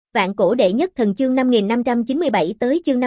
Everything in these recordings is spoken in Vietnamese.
Vạn cổ đệ nhất thần chương 5597 tới chương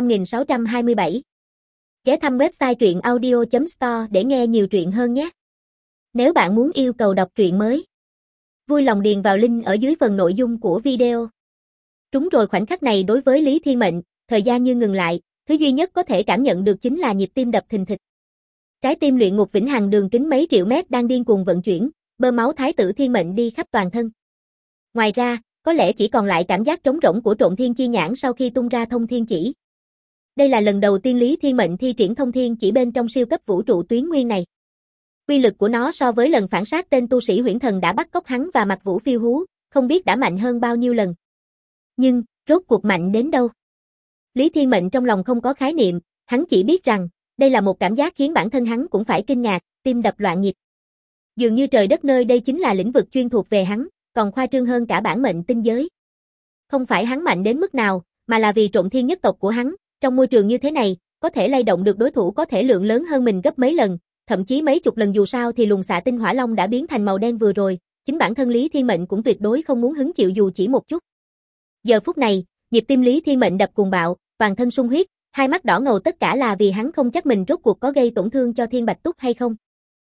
5627. Ghé thăm website truyện audio.store để nghe nhiều truyện hơn nhé. Nếu bạn muốn yêu cầu đọc truyện mới, vui lòng điền vào link ở dưới phần nội dung của video. Trúng rồi. Khoảnh khắc này đối với Lý Thiên Mệnh, thời gian như ngừng lại, thứ duy nhất có thể cảm nhận được chính là nhịp tim đập thình thịch. Trái tim luyện ngục vĩnh hằng đường kính mấy triệu mét đang điên cuồng vận chuyển, bơm máu thái tử Thiên Mệnh đi khắp toàn thân. Ngoài ra, có lẽ chỉ còn lại cảm giác trống rỗng của Trộn Thiên Chi Nhãn sau khi tung ra thông thiên chỉ. Đây là lần đầu tiên Lý Thiên Mệnh thi triển thông thiên chỉ bên trong siêu cấp vũ trụ tuyến nguyên này. Uy lực của nó so với lần phản sát tên tu sĩ huyễn thần đã bắt cóc hắn và Mặc Vũ phiêu hú, không biết đã mạnh hơn bao nhiêu lần. Nhưng, rốt cuộc mạnh đến đâu? Lý Thiên Mệnh trong lòng không có khái niệm, hắn chỉ biết rằng, đây là một cảm giác khiến bản thân hắn cũng phải kinh ngạc, tim đập loạn nhịp. Dường như trời đất nơi đây chính là lĩnh vực chuyên thuộc về hắn, còn khoa trương hơn cả bản mệnh tinh giới. Không phải hắn mạnh đến mức nào, mà là vì Trộn Thiên nhất tộc của hắn, trong môi trường như thế này, có thể lay động được đối thủ có thể lượng lớn hơn mình gấp mấy lần, thậm chí mấy chục lần. Dù sao thì luồng xạ tinh hỏa long đã biến thành màu đen vừa rồi, chính bản thân Lý Thiên Mệnh cũng tuyệt đối không muốn hứng chịu dù chỉ một chút. Giờ phút này, nhịp tim Lý Thiên Mệnh đập cuồng bạo, toàn thân sung huyết, hai mắt đỏ ngầu, tất cả là vì hắn không chắc mình rốt cuộc có gây tổn thương cho Thiên Bạch Túc hay không.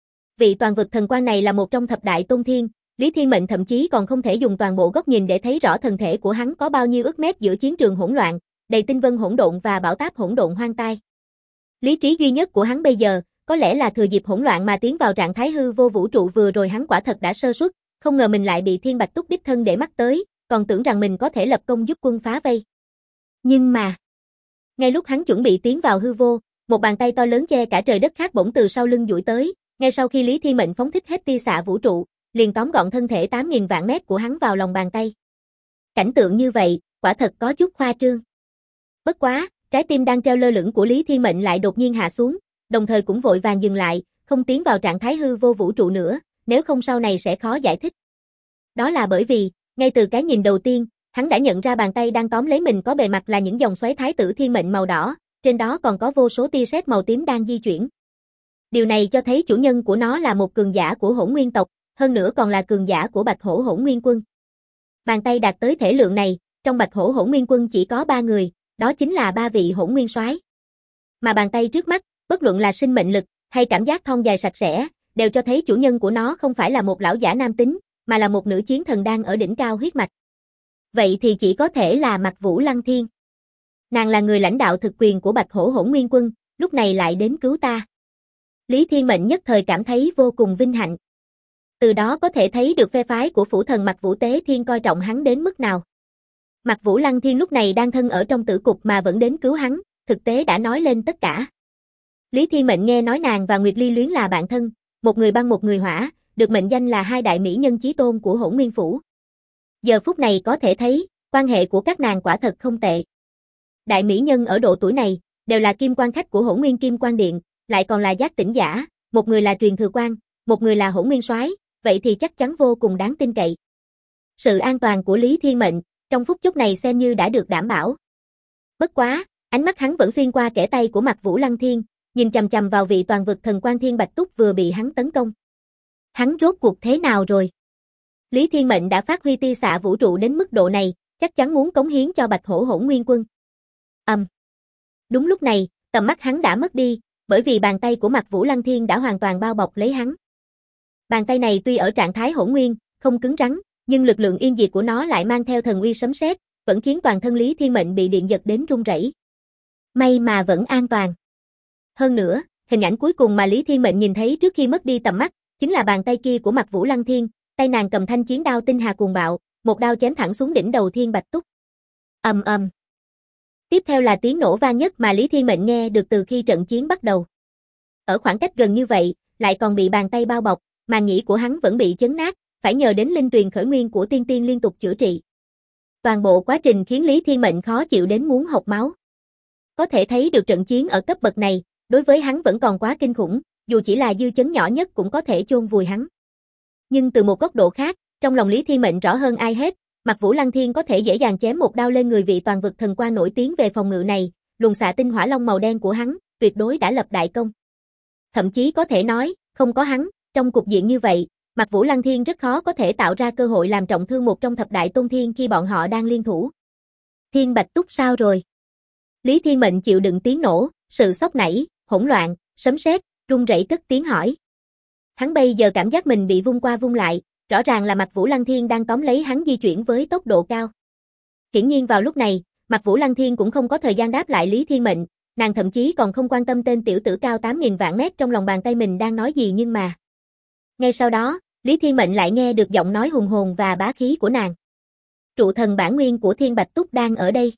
Vị toàn vực thần quan này là một trong thập đại tôn thiên, Lý Thiên Mệnh thậm chí còn không thể dùng toàn bộ góc nhìn để thấy rõ thân thể của hắn có bao nhiêu ức mét giữa chiến trường hỗn loạn, đầy tinh vân hỗn độn và bão táp hỗn độn hoang tai. Lý trí duy nhất của hắn bây giờ, có lẽ là thừa dịp hỗn loạn mà tiến vào trạng thái hư vô vũ trụ. Vừa rồi hắn quả thật đã sơ suất, không ngờ mình lại bị Thiên Bạch Túc đích thân để mắt tới, còn tưởng rằng mình có thể lập công giúp quân phá vây. Nhưng mà, ngay lúc hắn chuẩn bị tiến vào hư vô, một bàn tay to lớn che cả trời đất khác bỗng từ sau lưng duỗi tới, ngay sau khi Lý Thiên Mệnh phóng thích hết tia xạ vũ trụ, liền tóm gọn thân thể 8.000 vạn mét của hắn vào lòng bàn tay. Cảnh tượng như vậy, quả thật có chút khoa trương. Bất quá, trái tim đang treo lơ lửng của Lý Thiên Mệnh lại đột nhiên hạ xuống, đồng thời cũng vội vàng dừng lại, không tiến vào trạng thái hư vô vũ trụ nữa, nếu không sau này sẽ khó giải thích. Đó là bởi vì, ngay từ cái nhìn đầu tiên, hắn đã nhận ra bàn tay đang tóm lấy mình có bề mặt là những dòng xoáy thái tử Thiên Mệnh màu đỏ, trên đó còn có vô số tia sét màu tím đang di chuyển. Điều này cho thấy chủ nhân của nó là một cường giả của Hỗn Nguyên tộc, hơn nữa còn là cường giả của Bạch Hổ Hỗn Nguyên quân. Bàn tay đạt tới thể lượng này, trong Bạch Hổ Hỗn Nguyên quân chỉ có 3 người, đó chính là 3 vị Hỗn Nguyên soái. Mà bàn tay trước mắt, bất luận là sinh mệnh lực hay cảm giác thon dài sạch sẽ, đều cho thấy chủ nhân của nó không phải là một lão giả nam tính, mà là một nữ chiến thần đang ở đỉnh cao huyết mạch. Vậy thì chỉ có thể là Mặc Vũ Lăng Thiên. Nàng là người lãnh đạo thực quyền của Bạch Hổ Hỗn Nguyên quân, lúc này lại đến cứu ta. Lý Thiên Mệnh nhất thời cảm thấy vô cùng vinh hạnh. Từ đó có thể thấy được phe phái của phủ thần Mặc Vũ Tế Thiên coi trọng hắn đến mức nào. Mặc Vũ Lăng Thiên lúc này đang thân ở trong tử cục mà vẫn đến cứu hắn, thực tế đã nói lên tất cả. Lý Thiên Mệnh nghe nói nàng và Nguyệt Ly Luyến là bạn thân, một người băng một người hỏa, được mệnh danh là hai đại mỹ nhân chí tôn của Hỗn Nguyên phủ. Giờ phút này có thể thấy, quan hệ của các nàng quả thật không tệ. Đại mỹ nhân ở độ tuổi này, đều là kim quan khách của Hỗn Nguyên Kim Quan Điện, lại còn là giác tỉnh giả, một người là truyền thừa quan, một người là Hỗn Nguyên soái, vậy thì chắc chắn vô cùng đáng tin cậy. Sự an toàn của Lý Thiên Mệnh, trong phút chốc này xem như đã được đảm bảo. Bất quá, ánh mắt hắn vẫn xuyên qua kẽ tay của Mặc Vũ Lăng Thiên, nhìn chằm chằm vào vị toàn vực thần quan Thiên Bạch Túc vừa bị hắn tấn công. Hắn rốt cuộc thế nào rồi? Lý Thiên Mệnh đã phát huy tia xạ vũ trụ đến mức độ này, chắc chắn muốn cống hiến cho Bạch Hổ Hỗn Nguyên quân. Đúng lúc này, tầm mắt hắn đã mất đi, bởi vì bàn tay của Mặc Vũ Lăng Thiên đã hoàn toàn bao bọc lấy hắn. Bàn tay này tuy ở trạng thái hỗn nguyên, không cứng rắn, nhưng lực lượng yên diệt của nó lại mang theo thần uy sấm sét, vẫn khiến toàn thân Lý Thiên Mệnh bị điện giật đến run rẩy. May mà vẫn an toàn. Hơn nữa, hình ảnh cuối cùng mà Lý Thiên Mệnh nhìn thấy trước khi mất đi tầm mắt, chính là bàn tay kia của Mặc Vũ Lăng Thiên, tay nàng cầm thanh chiến đao tinh hà cuồng bạo, một đao chém thẳng xuống đỉnh đầu Thiên Bạch Túc. Ầm ầm. Tiếp theo là tiếng nổ vang nhất mà Lý Thiên Mệnh nghe được từ khi trận chiến bắt đầu. Ở khoảng cách gần như vậy, lại còn bị bàn tay bao bọc, màng nhĩ của hắn vẫn bị chấn nát, phải nhờ đến linh tuyền khởi nguyên của tiên tiên liên tục chữa trị. Toàn bộ quá trình khiến Lý Thiên Mệnh khó chịu đến muốn hộc máu. Có thể thấy được trận chiến ở cấp bậc này, đối với hắn vẫn còn quá kinh khủng, dù chỉ là dư chấn nhỏ nhất cũng có thể chôn vùi hắn. Nhưng từ một góc độ khác, trong lòng Lý Thiên Mệnh rõ hơn ai hết, Mặc Vũ Lăng Thiên có thể dễ dàng chém một đao lên người vị toàn vực thần quan nổi tiếng về phòng ngự này, luồng xạ tinh hỏa long màu đen của hắn, tuyệt đối đã lập đại công. Thậm chí có thể nói, không có hắn, trong cục diện như vậy, Mặc Vũ Lăng Thiên rất khó có thể tạo ra cơ hội làm trọng thương một trong thập đại tôn thiên khi bọn họ đang liên thủ. Thiên Bạch Túc sao rồi? Lý Thiên Mệnh chịu đựng tiếng nổ, sự sốc nảy, hỗn loạn, sấm sét, run rẩy cất tiếng hỏi. Hắn bây giờ cảm giác mình bị vung qua vung lại, rõ ràng là Mạc Vũ Lăng Thiên đang tóm lấy hắn di chuyển với tốc độ cao. Hiển nhiên vào lúc này, Mạc Vũ Lăng Thiên cũng không có thời gian đáp lại Lý Thiên Mệnh, nàng thậm chí còn không quan tâm tên tiểu tử cao 8.000 vạn mét trong lòng bàn tay mình đang nói gì nhưng mà. Ngay sau đó, Lý Thiên Mệnh lại nghe được giọng nói hùng hồn và bá khí của nàng. Trụ thần bản nguyên của Thiên Bạch Túc đang ở đây.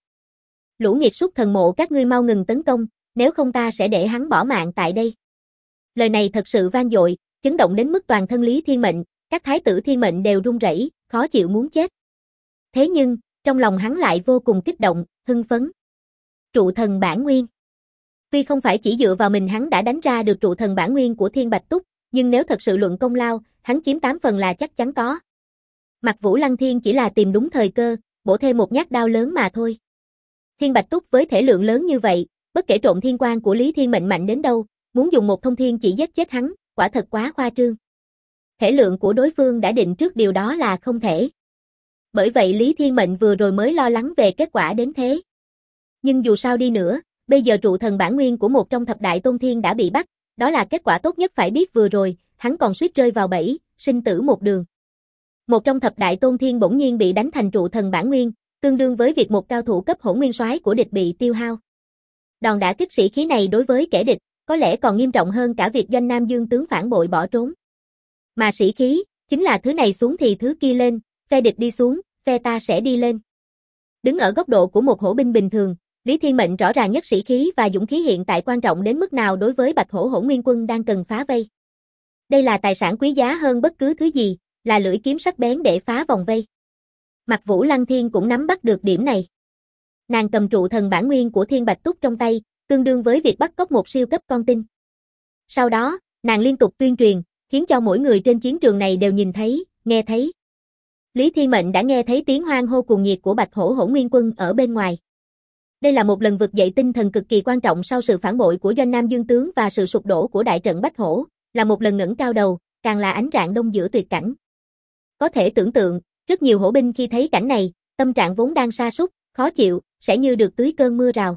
Lũ nghiệt súc thần mộ các ngươi mau ngừng tấn công, nếu không ta sẽ để hắn bỏ mạng tại đây. Lời này thật sự vang dội, chấn động đến mức toàn thân Lý Thiên Mệnh, các thái tử thiên mệnh đều run rẩy, khó chịu muốn chết. Thế nhưng, trong lòng hắn lại vô cùng kích động, hưng phấn. Trụ thần bản nguyên. Tuy không phải chỉ dựa vào mình hắn đã đánh ra được trụ thần bản nguyên của Thiên Bạch Túc, nhưng nếu thật sự luận công lao, hắn chiếm 8 phần là chắc chắn có. Mạc Vũ Lăng Thiên chỉ là tìm đúng thời cơ, bổ thêm một nhát đao lớn mà thôi. Thiên Bạch Túc với thể lượng lớn như vậy, bất kể trộn thiên quan của Lý Thiên Mệnh mạnh đến đâu, muốn dùng một thông thiên chỉ giết chết hắn, quả thật quá khoa trương. Thể lượng của đối phương đã định trước điều đó là không thể. Bởi vậy Lý Thiên Mệnh vừa rồi mới lo lắng về kết quả đến thế. Nhưng dù sao đi nữa, bây giờ trụ thần bản nguyên của một trong thập đại tôn thiên đã bị bắt, đó là kết quả tốt nhất phải biết vừa rồi, hắn còn suýt rơi vào bẫy, sinh tử một đường. Một trong thập đại tôn thiên bỗng nhiên bị đánh thành trụ thần bản nguyên, tương đương với việc một cao thủ cấp hỗn nguyên soái của địch bị tiêu hao. Đòn đả kích sĩ khí này đối với kẻ địch, có lẽ còn nghiêm trọng hơn cả việc Doanh Nam Dương tướng phản bội bỏ trốn. Mà sĩ khí, chính là thứ này xuống thì thứ kia lên, phe địch đi xuống, phe ta sẽ đi lên. Đứng ở góc độ của một hổ binh bình thường, Lý Thiên Mệnh rõ ràng nhất sĩ khí và dũng khí hiện tại quan trọng đến mức nào đối với Bạch Hổ Hỗn Nguyên Quân đang cần phá vây. Đây là tài sản quý giá hơn bất cứ thứ gì, là lưỡi kiếm sắc bén để phá vòng vây. Mạc Vũ Lăng Thiên cũng nắm bắt được điểm này. Nàng cầm trụ thần bản nguyên của Thiên Bạch Túc trong tay, tương đương với việc bắt cóc một siêu cấp con tin. Sau đó, nàng liên tục tuyên truyền, khiến cho mỗi người trên chiến trường này đều nhìn thấy, nghe thấy. Lý Thiên Mệnh đã nghe thấy tiếng hoan hô cuồng nhiệt của Bạch Hổ Hỗn Nguyên Quân ở bên ngoài. Đây là một lần vực dậy tinh thần cực kỳ quan trọng sau sự phản bội của Doanh Nam Dương tướng và sự sụp đổ của đại trận Bách Hổ, là một lần ngẩng cao đầu, càng là ánh rạng đông giữa tuyệt cảnh. Có thể tưởng tượng, rất nhiều hổ binh khi thấy cảnh này, tâm trạng vốn đang sa sút, khó chịu, sẽ như được tưới cơn mưa rào.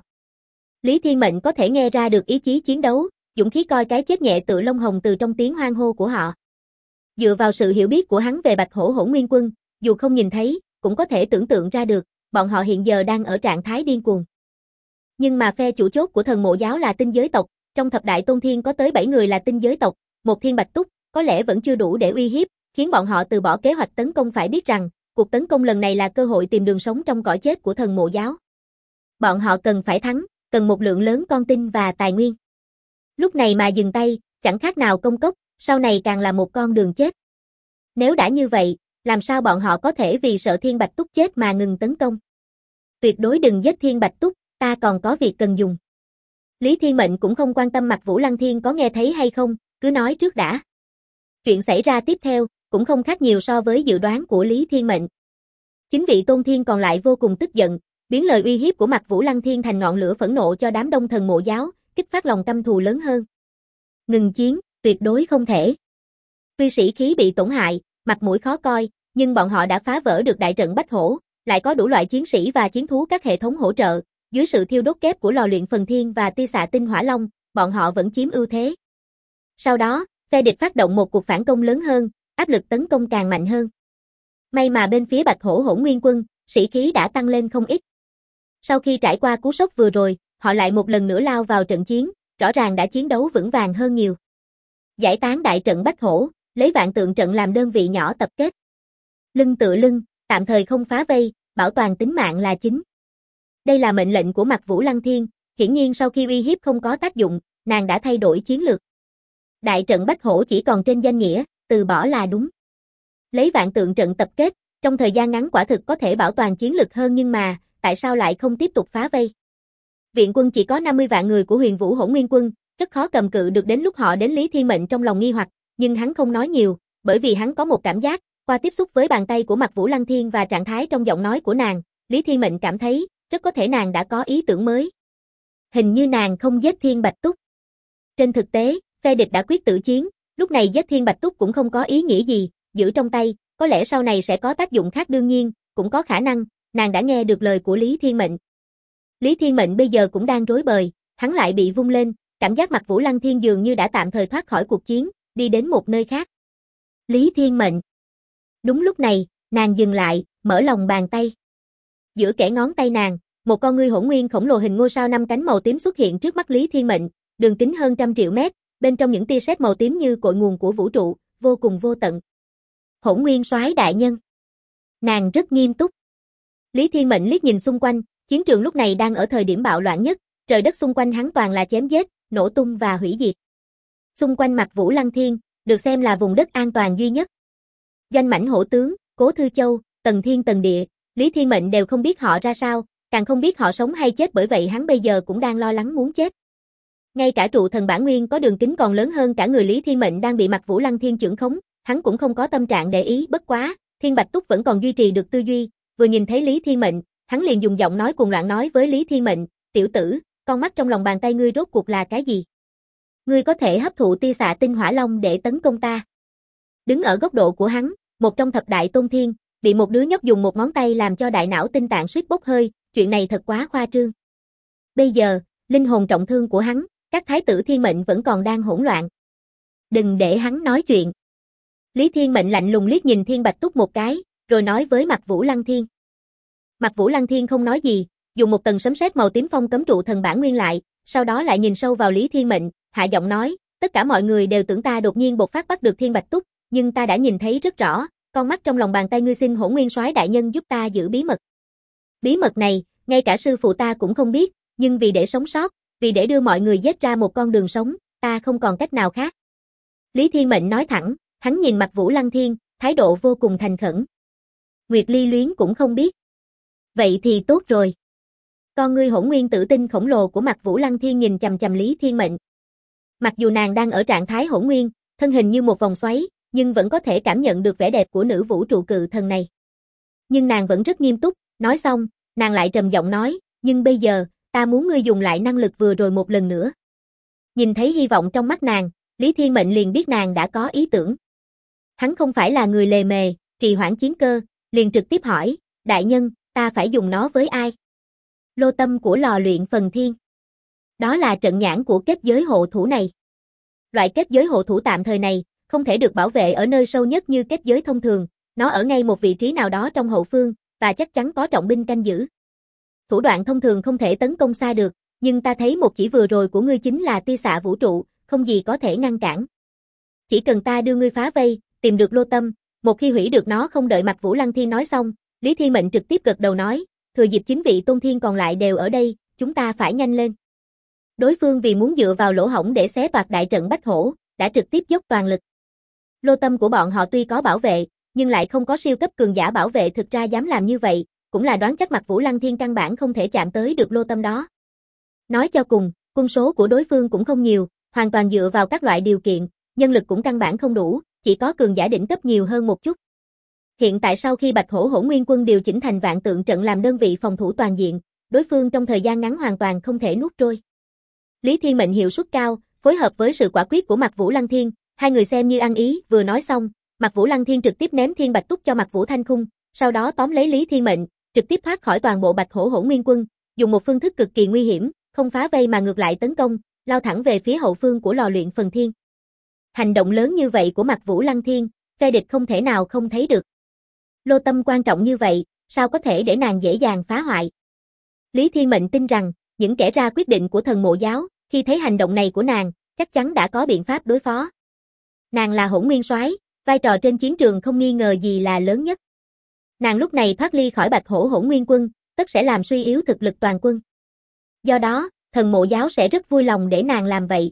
Lý Thiên Mệnh có thể nghe ra được ý chí chiến đấu, dũng khí coi cái chết nhẹ tựa lông hồng từ trong tiếng hoan hô của họ. Dựa vào sự hiểu biết của hắn về Bạch Hổ Hỗn Nguyên Quân, dù không nhìn thấy, cũng có thể tưởng tượng ra được, bọn họ hiện giờ đang ở trạng thái điên cuồng. Nhưng mà phe chủ chốt của thần mộ giáo là tinh giới tộc, trong thập đại tôn thiên có tới 7 người là tinh giới tộc, một Thiên Bạch Túc, có lẽ vẫn chưa đủ để uy hiếp, khiến bọn họ từ bỏ kế hoạch tấn công. Phải biết rằng, cuộc tấn công lần này là cơ hội tìm đường sống trong cõi chết của thần mộ giáo. Bọn họ cần phải thắng, cần một lượng lớn con tin và tài nguyên. Lúc này mà dừng tay, chẳng khác nào công cốc, sau này càng là một con đường chết. Nếu đã như vậy, làm sao bọn họ có thể vì sợ Thiên Bạch Túc chết mà ngừng tấn công? Tuyệt đối đừng giết Thiên Bạch Túc, ta còn có việc cần dùng. Lý Thiên Mệnh cũng không quan tâm Mạc Vũ Lăng Thiên có nghe thấy hay không, cứ nói trước đã. Chuyện xảy ra tiếp theo, cũng không khác nhiều so với dự đoán của Lý Thiên Mệnh. Chính vị tôn thiên còn lại vô cùng tức giận, biến lời uy hiếp của Mạc Vũ Lăng Thiên thành ngọn lửa phẫn nộ cho đám đông thần mộ giáo, kích phát lòng căm thù lớn hơn. Ngừng chiến, tuyệt đối không thể. Tuy sĩ khí bị tổn hại, mặt mũi khó coi, nhưng bọn họ đã phá vỡ được đại trận Bách Hổ, lại có đủ loại chiến sĩ và chiến thú các hệ thống hỗ trợ, dưới sự thiêu đốt kép của lò luyện phần thiên và tia xạ tinh hỏa long, bọn họ vẫn chiếm ưu thế. Sau đó, phe địch phát động một cuộc phản công lớn hơn, áp lực tấn công càng mạnh hơn. May mà bên phía Bạch Hổ Hỗn Nguyên Quân, sĩ khí đã tăng lên không ít. Sau khi trải qua cú sốc vừa rồi, họ lại một lần nữa lao vào trận chiến, rõ ràng đã chiến đấu vững vàng hơn nhiều. Giải tán đại trận Bách Hổ, lấy vạn tượng trận làm đơn vị nhỏ tập kết. Lưng tựa lưng, tạm thời không phá vây, bảo toàn tính mạng là chính. Đây là mệnh lệnh của Mạc Vũ Lăng Thiên, hiển nhiên sau khi uy hiếp không có tác dụng, nàng đã thay đổi chiến lược. Đại trận Bách Hổ chỉ còn trên danh nghĩa, từ bỏ là đúng. Lấy vạn tượng trận tập kết, trong thời gian ngắn quả thực có thể bảo toàn chiến lực hơn nhưng mà, tại sao lại không tiếp tục phá vây? Viện quân chỉ có 50 vạn người của Huyền Vũ Hỗn Nguyên Quân, rất khó cầm cự được đến lúc họ đến. Lý Thiên Mệnh trong lòng nghi hoặc, nhưng hắn không nói nhiều, bởi vì hắn có một cảm giác, qua tiếp xúc với bàn tay của Mạc Vũ Lăng Thiên và trạng thái trong giọng nói của nàng, Lý Thiên Mệnh cảm thấy, rất có thể nàng đã có ý tưởng mới. Hình như nàng không giết Thiên Bạch Túc. Trên thực tế, phe địch đã quyết tử chiến, lúc này giết Thiên Bạch Túc cũng không có ý nghĩa gì, giữ trong tay, có lẽ sau này sẽ có tác dụng khác. Đương nhiên, cũng có khả năng, nàng đã nghe được lời của Lý Thiên Mệnh. Lý Thiên Mệnh bây giờ cũng đang rối bời, hắn lại bị vung lên, cảm giác mặt Vũ Lăng Thiên dường như đã tạm thời thoát khỏi cuộc chiến, đi đến một nơi khác. Lý Thiên Mệnh. Đúng lúc này, nàng dừng lại, mở lòng bàn tay. Giữa kẽ ngón tay nàng, một con ngươi hỗn nguyên khổng lồ hình ngôi sao 5 cánh màu tím xuất hiện trước mắt Lý Thiên Mệnh, đường kính hơn 100 triệu mét, bên trong những tia sét màu tím như cội nguồn của vũ trụ, vô cùng vô tận. Hỗn Nguyên Soái đại nhân. Nàng rất nghiêm túc. Lý Thiên Mệnh liếc nhìn xung quanh, chiến trường lúc này đang ở thời điểm bạo loạn nhất, trời đất xung quanh hắn toàn là chém giết, nổ tung và hủy diệt. Xung quanh mặt Vũ Lăng Thiên, được xem là vùng đất an toàn duy nhất. Doanh Mãnh Hổ tướng, Cố Thư Châu, Tần Thiên Tần Địa, Lý Thiên Mệnh đều không biết họ ra sao, càng không biết họ sống hay chết, bởi vậy hắn bây giờ cũng đang lo lắng muốn chết. Ngay cả trụ thần bản nguyên có đường kính còn lớn hơn cả người Lý Thiên Mệnh đang bị mặt Vũ Lăng Thiên chưởng khống, hắn cũng không có tâm trạng để ý, bất quá, Thiên Bạch Túc vẫn còn duy trì được tư duy, vừa nhìn thấy Lý Thiên Mệnh, hắn liền dùng giọng nói cuồng loạn nói với Lý Thiên Mệnh, "Tiểu tử, con mắt trong lòng bàn tay ngươi rốt cuộc là cái gì? Ngươi có thể hấp thụ tia xạ tinh hỏa long để tấn công ta." Đứng ở góc độ của hắn, một trong thập đại tôn thiên, bị một đứa nhóc dùng một ngón tay làm cho đại não tinh tạng suýt bốc hơi, chuyện này thật quá khoa trương. Bây giờ, linh hồn trọng thương của hắn, các thái tử thiên mệnh vẫn còn đang hỗn loạn. Đừng để hắn nói chuyện. Lý Thiên Mệnh lạnh lùng liếc nhìn Thiên Bạch Túc một cái, rồi nói với mặt Vũ Lăng Thiên. Mặt Vũ Lăng Thiên không nói gì, dùng một tầng sấm sét màu tím phong cấm trụ thần bản nguyên lại, sau đó lại nhìn sâu vào Lý Thiên Mệnh, hạ giọng nói, tất cả mọi người đều tưởng ta đột nhiên bộc phát bắt được Thiên Bạch Túc, nhưng ta đã nhìn thấy rất rõ, con mắt trong lòng bàn tay ngươi, xin Hỗn Nguyên Soái đại nhân giúp ta giữ bí mật. Bí mật này, ngay cả sư phụ ta cũng không biết, nhưng vì để sống sót, vì để đưa mọi người giết ra một con đường sống, ta không còn cách nào khác. Lý Thiên Mệnh nói thẳng, hắn nhìn mặt Vũ Lăng Thiên, thái độ vô cùng thành khẩn. Nguyệt Ly Luyến cũng không biết. Vậy thì tốt rồi. Con ngươi hỗn nguyên tử tinh khổng lồ của mặt Vũ Lăng Thiên nhìn chằm chằm Lý Thiên Mệnh. Mặc dù nàng đang ở trạng thái hỗn nguyên, thân hình như một vòng xoáy, nhưng vẫn có thể cảm nhận được vẻ đẹp của nữ vũ trụ cự thần này. Nhưng nàng vẫn rất nghiêm túc, nói xong, nàng lại trầm giọng nói, nhưng bây giờ, ta muốn ngươi dùng lại năng lực vừa rồi một lần nữa. Nhìn thấy hy vọng trong mắt nàng, Lý Thiên Mệnh liền biết nàng đã có ý tưởng. Hắn không phải là người lề mề, trì hoãn chiến cơ, liền trực tiếp hỏi, đại nhân, ta phải dùng nó với ai? Lô tâm của lò luyện phần thiên. Đó là trận nhãn của kết giới hộ thủ này. Loại kết giới hộ thủ tạm thời này, không thể được bảo vệ ở nơi sâu nhất như kết giới thông thường, nó ở ngay một vị trí nào đó trong hậu phương, và chắc chắn có trọng binh canh giữ. Thủ đoạn thông thường không thể tấn công xa được, nhưng ta thấy một chỉ vừa rồi của ngươi chính là tia xạ vũ trụ, không gì có thể ngăn cản. Chỉ cần ta đưa ngươi phá vây, tìm được lô tâm, một khi hủy được nó. Không đợi mặt Vũ Lăng Thiên nói xong, Lý Thiên Mệnh trực tiếp gật đầu nói, thừa dịp 9 vị tôn thiên còn lại đều ở đây, chúng ta phải nhanh lên. Đối phương vì muốn dựa vào lỗ hổng để xé toạc đại trận Bách Hổ, đã trực tiếp dốc toàn lực. Lô tâm của bọn họ tuy có bảo vệ, nhưng lại không có siêu cấp cường giả bảo vệ, thực ra dám làm như vậy, cũng là đoán chắc mặt Vũ Lăng Thiên căn bản không thể chạm tới được lô tâm đó. Nói cho cùng, quân số của đối phương cũng không nhiều, hoàn toàn dựa vào các loại điều kiện, nhân lực cũng căn bản không đủ, chỉ có cường giả đỉnh cấp nhiều hơn một chút. Hiện tại sau khi Bạch Hổ Hỗn Nguyên quân điều chỉnh thành vạn tượng trận làm đơn vị phòng thủ toàn diện, đối phương trong thời gian ngắn hoàn toàn không thể nuốt trôi. Lý Thiên Mệnh hiệu suất cao, phối hợp với sự quả quyết của mặt Vũ Lăng Thiên, hai người xem như ăn ý, vừa nói xong, mặt Vũ Lăng Thiên trực tiếp ném Thiên Bạch Túc cho mặt Vũ Thanh Khung, sau đó tóm lấy Lý Thiên Mệnh, trực tiếp thoát khỏi toàn bộ Bạch Hổ Hỗn Nguyên quân, dùng một phương thức cực kỳ nguy hiểm, không phá vây mà ngược lại tấn công, lao thẳng về phía hậu phương của lò luyện phần thiên. Hành động lớn như vậy của mặt Vũ Lăng Thiên, phe địch không thể nào không thấy được. Lô tâm quan trọng như vậy, sao có thể để nàng dễ dàng phá hoại? Lý Thiên Mệnh tin rằng, những kẻ ra quyết định của thần mộ giáo, khi thấy hành động này của nàng, chắc chắn đã có biện pháp đối phó. Nàng là Hỗn Nguyên Soái, vai trò trên chiến trường không nghi ngờ gì là lớn nhất. Nàng lúc này thoát ly khỏi Bạch Hổ Hỗn Nguyên quân, tất sẽ làm suy yếu thực lực toàn quân. Do đó, thần mộ giáo sẽ rất vui lòng để nàng làm vậy.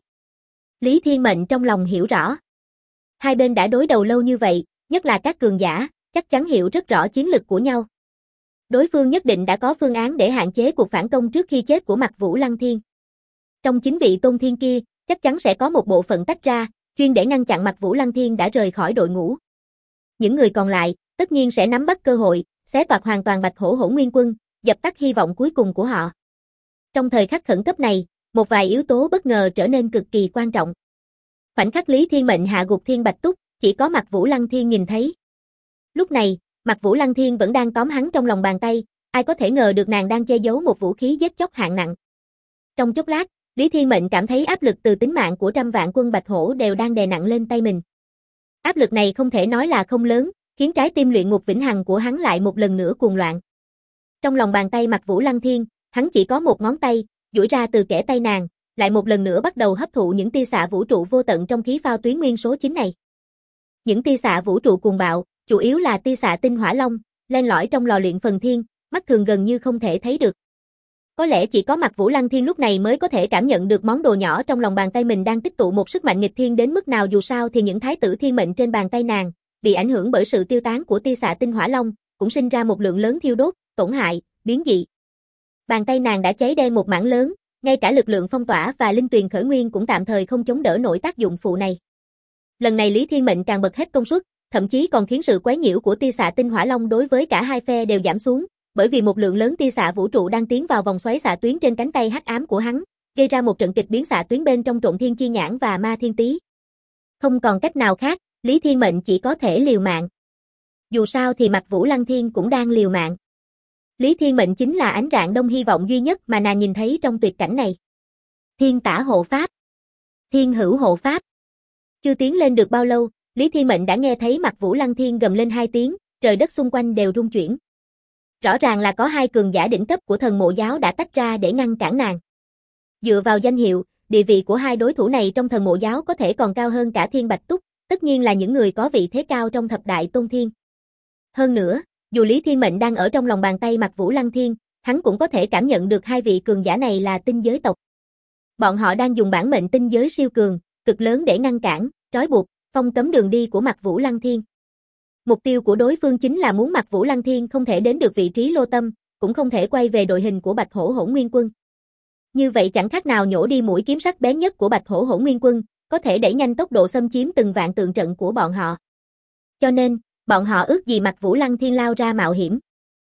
Lý Thiên Mệnh trong lòng hiểu rõ. Hai bên đã đối đầu lâu như vậy, nhất là các cường giả, chắc chắn hiểu rất rõ chiến lực của nhau. Đối phương nhất định đã có phương án để hạn chế cuộc phản công trước khi chết của mặt Vũ Lăng Thiên. Trong 9 vị tôn thiên kia, chắc chắn sẽ có một bộ phận tách ra, chuyên để ngăn chặn mặt Vũ Lăng Thiên đã rời khỏi đội ngũ. Những người còn lại, tất nhiên sẽ nắm bắt cơ hội, xé toạc hoàn toàn Bạch Hổ Hỗn Nguyên quân, dập tắt hy vọng cuối cùng của họ. Trong thời khắc khẩn cấp này, một vài yếu tố bất ngờ trở nên cực kỳ quan trọng. Khoảnh khắc Lý Thiên Mệnh hạ gục Thiên Bạch Túc, chỉ có mặt Vũ Lăng Thiên nhìn thấy. Lúc này, mặt Vũ Lăng Thiên vẫn đang tóm hắn trong lòng bàn tay, ai có thể ngờ được nàng đang che giấu một vũ khí giết chóc hạng nặng. Trong chốc lát, Lý Thiên Mệnh cảm thấy áp lực từ tính mạng của trăm vạn quân Bạch Hổ đều đang đè nặng lên tay mình. Áp lực này không thể nói là không lớn, khiến trái tim luyện ngục vĩnh hằng của hắn lại một lần nữa cuồng loạn. Trong lòng bàn tay Mặc Vũ Lăng Thiên, hắn chỉ có một ngón tay, duỗi ra từ kẽ tay nàng, lại một lần nữa bắt đầu hấp thụ những tia xạ vũ trụ vô tận trong khí phao tuyến nguyên số 9 này. Những tia xạ vũ trụ cuồng bạo, chủ yếu là tia xạ tinh hỏa long, len lỏi trong lò luyện phần thiên, mắt thường gần như không thể thấy được. Có lẽ chỉ có Mặc Vũ Lăng Thiên lúc này mới có thể cảm nhận được món đồ nhỏ trong lòng bàn tay mình đang tích tụ một sức mạnh nghịch thiên đến mức nào, dù sao thì những thái tử thiên mệnh trên bàn tay nàng, bị ảnh hưởng bởi sự tiêu tán của tia xạ tinh hỏa long, cũng sinh ra một lượng lớn thiêu đốt, tổn hại, biến dị. Bàn tay nàng đã cháy đen một mảng lớn, ngay cả lực lượng phong tỏa và linh tuyền khởi nguyên cũng tạm thời không chống đỡ nổi tác dụng phụ này. Lần này Lý Thiên Mệnh càng bật hết công suất, thậm chí còn khiến sự quấy nhiễu của tia xạ tinh hỏa long đối với cả hai phe đều giảm xuống, bởi vì một lượng lớn tia xạ vũ trụ đang tiến vào vòng xoáy xạ tuyến trên cánh tay hắc ám của hắn, gây ra một trận kịch biến xạ tuyến bên trong Trộn Thiên Chi Nhãn và Ma Thiên Tý. Không còn cách nào khác, Lý Thiên Mệnh chỉ có thể liều mạng. Dù sao thì Mặc Vũ Lăng Thiên cũng đang liều mạng. Lý Thiên Mệnh chính là ánh rạng đông hy vọng duy nhất mà nàng nhìn thấy trong tuyệt cảnh này. Thiên Tả Hộ Pháp, Thiên Hữu Hộ Pháp. Chưa tiến lên được bao lâu, Lý Thiên Mệnh đã nghe thấy Mặc Vũ Lăng Thiên gầm lên 2 tiếng, trời đất xung quanh đều rung chuyển. Rõ ràng là có 2 cường giả đỉnh cấp của thần mộ giáo đã tách ra để ngăn cản nàng. Dựa vào danh hiệu, địa vị của hai đối thủ này trong thần mộ giáo có thể còn cao hơn cả Thiên Bạch Túc, tất nhiên là những người có vị thế cao trong thập đại tôn thiên. Hơn nữa, dù Lý Thiên Mệnh đang ở trong lòng bàn tay Mặc Vũ Lăng Thiên, hắn cũng có thể cảm nhận được hai vị cường giả này là tinh giới tộc. Bọn họ đang dùng bản mệnh tinh giới siêu cường, cực lớn để ngăn cản, trói buộc, phong cấm đường đi của Mặc Vũ Lăng Thiên. Mục tiêu của đối phương chính là muốn Mặc Vũ Lăng Thiên không thể đến được vị trí Lô Tâm, cũng không thể quay về đội hình của Bạch Hổ Hỗn Nguyên Quân. Như vậy chẳng khác nào nhổ đi mũi kiếm sắc bén nhất của Bạch Hổ Hỗn Nguyên Quân, có thể đẩy nhanh tốc độ xâm chiếm từng vạn tượng trận của bọn họ. Cho nên, bọn họ ước gì Mặc Vũ Lăng Thiên lao ra mạo hiểm.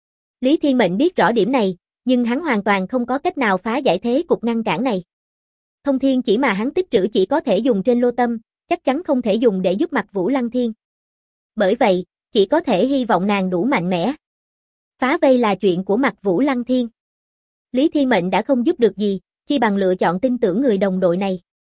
Lý Thiên Mệnh biết rõ điểm này, nhưng hắn hoàn toàn không có cách nào phá giải thế cục ngăn cản này. Thông thiên chỉ mà hắn tích trữ chỉ có thể dùng trên Lô Tâm, chắc chắn không thể dùng để giúp Mặc Vũ Lăng Thiên. Bởi vậy, chỉ có thể hy vọng nàng đủ mạnh mẽ. Phá vây là chuyện của Mặc Vũ Lăng Thiên. Lý Thiên Mệnh đã không giúp được gì, chi bằng lựa chọn tin tưởng người đồng đội này.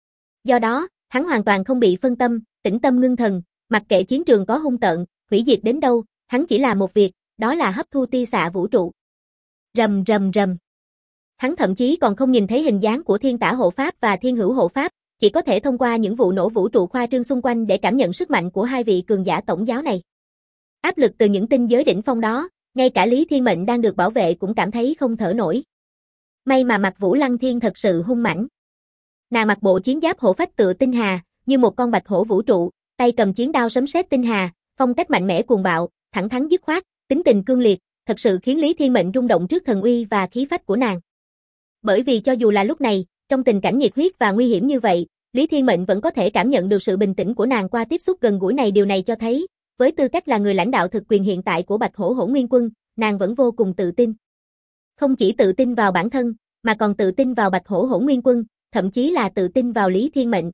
Do đó, hắn hoàn toàn không bị phân tâm, tĩnh tâm ngưng thần, mặc kệ chiến trường có hung tợn, hủy diệt đến đâu, hắn chỉ làm một việc, đó là hấp thu tia xạ vũ trụ. Rầm rầm rầm. Hắn thậm chí còn không nhìn thấy hình dáng của Thiên Tả Hộ Pháp và Thiên Hữu Hộ Pháp, chỉ có thể thông qua những vụ nổ vũ trụ khoa trương xung quanh để cảm nhận sức mạnh của hai vị cường giả tổng giáo này. Áp lực từ những tinh giới đỉnh phong đó, ngay cả Lý Thiên Mệnh đang được bảo vệ cũng cảm thấy không thở nổi. May mà Mặc Vũ Lăng Thiên thật sự hung mãnh. Nàng mặc bộ chiến giáp hổ phách tựa tinh hà, như một con bạch hổ vũ trụ, tay cầm chiến đao sấm sét tinh hà, phong cách mạnh mẽ cuồng bạo, thẳng thắn dứt khoát, tính tình cương liệt, thật sự khiến Lý Thiên Mệnh rung động trước thần uy và khí phách của nàng. Bởi vì cho dù là lúc này, trong tình cảnh nhiệt huyết và nguy hiểm như vậy, Lý Thiên Mệnh vẫn có thể cảm nhận được sự bình tĩnh của nàng qua tiếp xúc gần gũi này. Điều này cho thấy, với tư cách là người lãnh đạo thực quyền hiện tại của Bạch Hổ Hỗn Nguyên Quân, nàng vẫn vô cùng tự tin. Không chỉ tự tin vào bản thân, mà còn tự tin vào Bạch Hổ Hỗn Nguyên Quân, thậm chí là tự tin vào Lý Thiên Mệnh.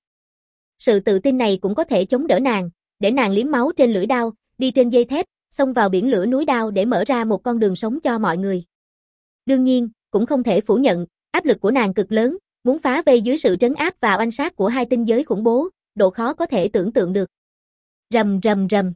Sự tự tin này cũng có thể chống đỡ nàng, để nàng liếm máu trên lưỡi đao, đi trên dây thép, xông vào biển lửa núi đao để mở ra một con đường sống cho mọi người. Đương nhiên, cũng không thể phủ nhận, áp lực của nàng cực lớn, muốn phá vây dưới sự trấn áp và oanh sát của hai tinh giới khủng bố, độ khó có thể tưởng tượng được. Rầm rầm rầm.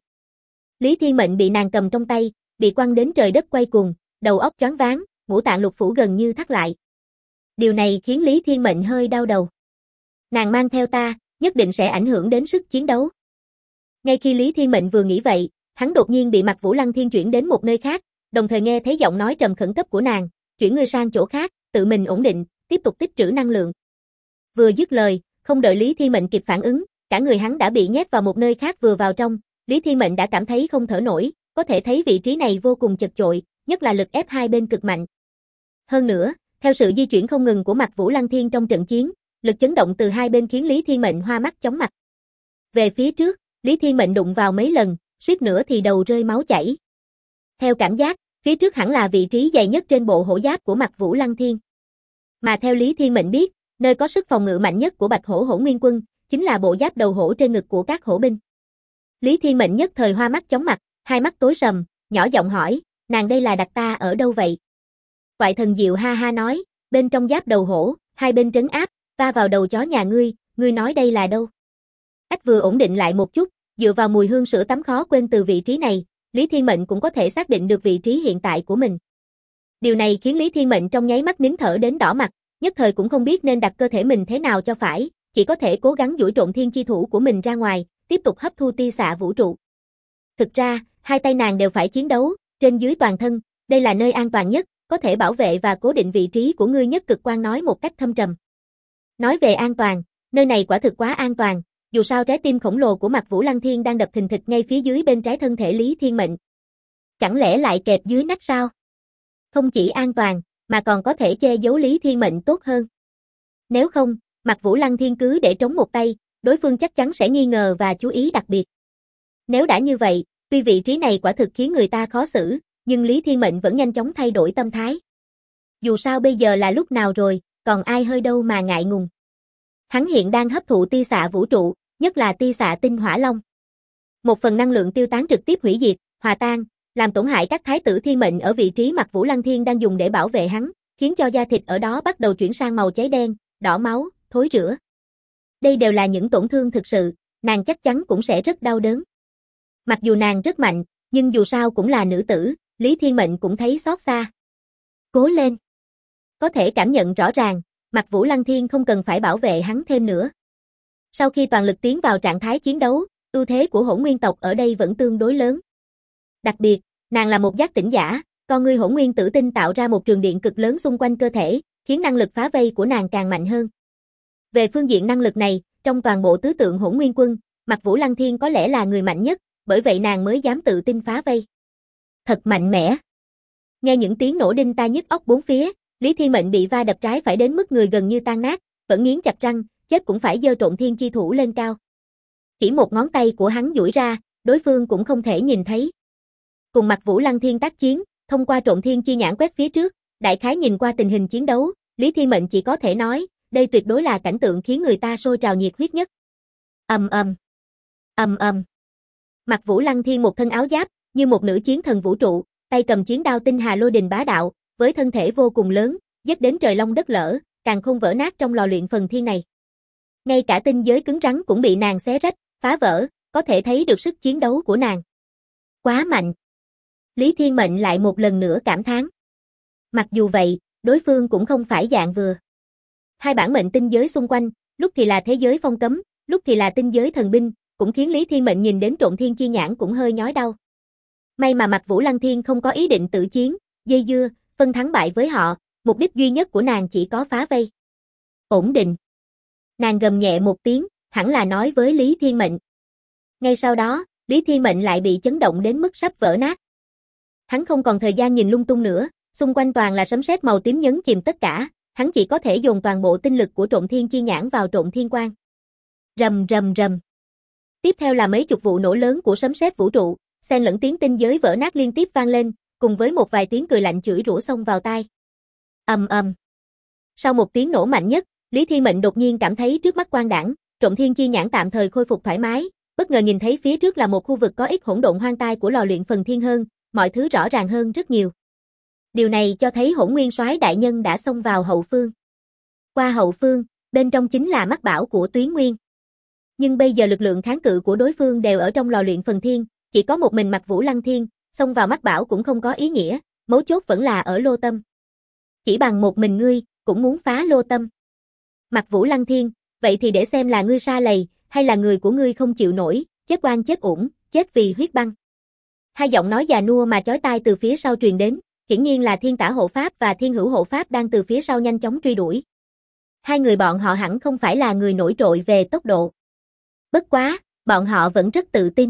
Lý Thiên Mệnh bị nàng cầm trong tay, bị quăng đến trời đất quay cuồng, đầu óc choáng váng, ngũ tạng lục phủ gần như thắt lại. Điều này khiến Lý Thiên Mệnh hơi đau đầu. Nàng mang theo ta, nhất định sẽ ảnh hưởng đến sức chiến đấu. Ngay khi Lý Thiên Mệnh vừa nghĩ vậy, hắn đột nhiên bị Mặc Vũ Lăng Thiên chuyển đến một nơi khác, đồng thời nghe thấy giọng nói trầm khẩn cấp của nàng, chuyển ngươi sang chỗ khác, tự mình ổn định, tiếp tục tích trữ năng lượng. Vừa dứt lời, không đợi Lý Thiên Mệnh kịp phản ứng, cả người hắn đã bị nhét vào một nơi khác. Vừa vào trong, Lý Thiên Mệnh đã cảm thấy không thở nổi, có thể thấy vị trí này vô cùng chật chội, nhất là lực ép hai bên cực mạnh. Hơn nữa, theo sự di chuyển không ngừng của Mặc Vũ Lăng Thiên trong trận chiến, lực chấn động từ hai bên khiến Lý Thiên Mệnh hoa mắt chóng mặt. Về phía trước, Lý Thiên Mệnh đụng vào mấy lần, suýt nữa thì đầu rơi máu chảy. Theo cảm giác, phía trước hẳn là vị trí dày nhất trên bộ hổ giáp của Mặc Vũ Lăng Thiên. Mà theo Lý Thiên Mệnh biết, nơi có sức phòng ngự mạnh nhất của Bạch Hổ Hỗn Nguyên Quân, chính là bộ giáp đầu hổ trên ngực của các hổ binh. Lý Thiên Mệnh nhất thời hoa mắt chóng mặt, hai mắt tối sầm, nhỏ giọng hỏi, nàng đây là đặt ta ở đâu vậy? Quại thần diệu ha ha nói, bên trong giáp đầu hổ, hai bên trấn áp, va vào đầu chó nhà ngươi nói đây là đâu? Ách vừa ổn định lại một chút, dựa vào mùi hương sữa tắm khó quên từ vị trí này, Lý Thiên Mệnh cũng có thể xác định được vị trí hiện tại của mình. Điều này khiến Lý Thiên Mệnh trong nháy mắt nín thở đến đỏ mặt, nhất thời cũng không biết nên đặt cơ thể mình thế nào cho phải, chỉ có thể cố gắng duỗi trộn thiên chi thủ của mình ra ngoài, tiếp tục hấp thu tia xạ vũ trụ. Thực ra, hai tay nàng đều phải chiến đấu, trên dưới toàn thân, đây là nơi an toàn nhất, có thể bảo vệ và cố định vị trí của ngươi nhất, Cực Quang nói một cách thâm trầm. Nói về an toàn, nơi này quả thực quá an toàn, dù sao trái tim khổng lồ của Mạc Vũ Lăng Thiên đang đập thình thịch ngay phía dưới bên trái thân thể Lý Thiên Mệnh. Chẳng lẽ lại kẹp dưới nách sao? Không chỉ an toàn, mà còn có thể che giấu Lý Thiên Mệnh tốt hơn. Nếu không, Mạc Vũ Lăng Thiên cứ để trống một tay, đối phương chắc chắn sẽ nghi ngờ và chú ý đặc biệt. Nếu đã như vậy, tuy vị trí này quả thực khiến người ta khó xử, nhưng Lý Thiên Mệnh vẫn nhanh chóng thay đổi tâm thái. Dù sao bây giờ là lúc nào rồi, còn ai hơi đâu mà ngại ngùng. Hắn hiện đang hấp thụ tia xạ vũ trụ, nhất là tia xạ tinh hỏa long. Một phần năng lượng tiêu tán trực tiếp hủy diệt, hòa tan, làm tổn hại các thái tử thiên mệnh ở vị trí Mạc Vũ Lăng Thiên đang dùng để bảo vệ hắn, khiến cho da thịt ở đó bắt đầu chuyển sang màu cháy đen, đỏ máu, thối rữa. Đây đều là những tổn thương thực sự, nàng chắc chắn cũng sẽ rất đau đớn. Mặc dù nàng rất mạnh, nhưng dù sao cũng là nữ tử, Lý Thiên Mệnh cũng thấy xót xa. Cố lên. Có thể cảm nhận rõ ràng, Mạc Vũ Lăng Thiên không cần phải bảo vệ hắn thêm nữa. Sau khi toàn lực tiến vào trạng thái chiến đấu, ưu thế của Hỗn Nguyên tộc ở đây vẫn tương đối lớn. Đặc biệt, nàng là một giác tỉnh giả, con ngươi Hỗn Nguyên tử tinh tạo ra một trường điện cực lớn xung quanh cơ thể, khiến năng lực phá vây của nàng càng mạnh hơn. Về phương diện năng lực này, trong toàn bộ tứ tượng Hỗn Nguyên quân, Mạc Vũ Lăng Thiên có lẽ là người mạnh nhất, bởi vậy nàng mới dám tự tin phá vây. Thật mạnh mẽ. Nghe những tiếng nổ đinh tai nhức óc bốn phía, Lý Thiên Mệnh bị va đập trái phải đến mức người gần như tan nát, vẫn nghiến chặt răng, chết cũng phải giơ trộn thiên chi thủ lên cao. Chỉ một ngón tay của hắn duỗi ra, đối phương cũng không thể nhìn thấy. Cùng Mạc Vũ Lăng Thiên tác chiến, thông qua trộn thiên chi nhãn quét phía trước, đại khái nhìn qua tình hình chiến đấu, Lý Thiên Mệnh chỉ có thể nói, đây tuyệt đối là cảnh tượng khiến người ta sôi trào nhiệt huyết nhất. Ầm ầm, ầm ầm. Mạc Vũ Lăng Thiên một thân áo giáp, như một nữ chiến thần vũ trụ, tay cầm chiến đao tinh hà lôi đình bá đạo, với thân thể vô cùng lớn, dứt đến trời long đất lở, càng không vỡ nát trong lò luyện phần thiên này. Ngay cả tinh giới cứng rắn cũng bị nàng xé rách, phá vỡ, có thể thấy được sức chiến đấu của nàng. Quá mạnh. Lý Thiên Mệnh lại một lần nữa cảm thán. Mặc dù vậy, đối phương cũng không phải dạng vừa. Hai bản mệnh tinh giới xung quanh, lúc thì là thế giới phong cấm, lúc thì là tinh giới thần binh, cũng khiến Lý Thiên Mệnh nhìn đến trộn thiên chi nhãn cũng hơi nhói đau. May mà Mạc Vũ Lăng Thiên không có ý định tự chiến, dây dưa, phân thắng bại với họ, mục đích duy nhất của nàng chỉ có phá vây. Ổn định. Nàng gầm nhẹ một tiếng, hẳn là nói với Lý Thiên Mệnh. Ngay sau đó, Lý Thiên Mệnh lại bị chấn động đến mức sắp vỡ nát. Hắn không còn thời gian nhìn lung tung nữa, xung quanh toàn là sấm sét màu tím nhấn chìm tất cả, hắn chỉ có thể dồn toàn bộ tinh lực của trộn thiên chi nhãn vào trộn thiên quang. Rầm rầm rầm. Tiếp theo là mấy chục vụ nổ lớn của sấm sét vũ trụ, xen lẫn tiếng tinh giới vỡ nát liên tiếp vang lên, cùng với một vài tiếng cười lạnh chửi rủa xông vào tai. Ầm ầm. Sau một tiếng nổ mạnh nhất, Lý Thiên Mệnh đột nhiên cảm thấy trước mắt quang đãng, trộn thiên chi nhãn tạm thời khôi phục thoải mái, bất ngờ nhìn thấy phía trước là một khu vực có ít hỗn độn hoang tai của lò luyện phần thiên hơn, mọi thứ rõ ràng hơn rất nhiều. Điều này cho thấy Hỗn Nguyên Soái đại nhân đã xông vào hậu phương. Qua hậu phương, bên trong chính là mắc bảo của Tuyến Nguyên. Nhưng bây giờ lực lượng kháng cự của đối phương đều ở trong lò luyện phần thiên, chỉ có một mình Mạc Vũ Lăng Thiên, xông vào mắc bảo cũng không có ý nghĩa, mấu chốt vẫn là ở lô tâm. Chỉ bằng một mình ngươi, cũng muốn phá lô tâm. Mạc Vũ Lăng Thiên, vậy thì để xem là ngươi sa lầy, hay là người của ngươi không chịu nổi, chết oan chết uổng, chết vì huyết băng. Hai giọng nói già nua mà chói tai từ phía sau truyền đến, hiển nhiên là Thiên Tả hộ pháp và Thiên Hữu hộ pháp đang từ phía sau nhanh chóng truy đuổi. Hai người bọn họ hẳn không phải là người nổi trội về tốc độ. Bất quá, bọn họ vẫn rất tự tin.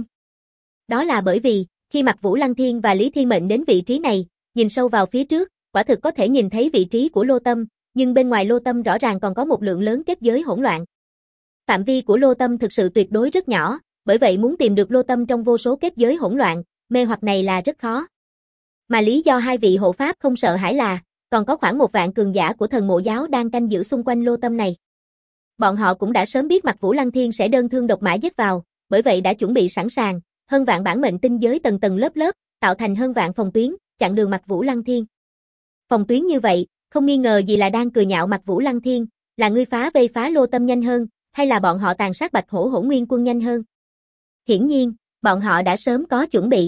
Đó là bởi vì, khi Mạc Vũ Lăng Thiên và Lý Thiên Mệnh đến vị trí này, nhìn sâu vào phía trước, quả thực có thể nhìn thấy vị trí của lô tâm, nhưng bên ngoài lô tâm rõ ràng còn có một lượng lớn kết giới hỗn loạn. Phạm vi của lô tâm thực sự tuyệt đối rất nhỏ, bởi vậy muốn tìm được lô tâm trong vô số kết giới hỗn loạn, mê hoặc này là rất khó. Mà lý do hai vị hộ pháp không sợ hãi là, còn có khoảng 1 vạn cường giả của thần mộ giáo đang canh giữ xung quanh lô tâm này. Bọn họ cũng đã sớm biết Mạc Vũ Lăng Thiên sẽ đơn thương độc mã giết vào, bởi vậy đã chuẩn bị sẵn sàng, hơn vạn bản mệnh tinh giới tầng tầng lớp lớp, tạo thành hơn vạn phòng tuyến, chặn đường Mạc Vũ Lăng Thiên. Phòng tuyến như vậy, không nghi ngờ gì là đang cười nhạo Mạc Vũ Lăng Thiên, là ngươi phá vây phá Lô Tâm nhanh hơn, hay là bọn họ tàn sát Bạch Hổ Hổ Nguyên Quân nhanh hơn? Hiển nhiên, bọn họ đã sớm có chuẩn bị.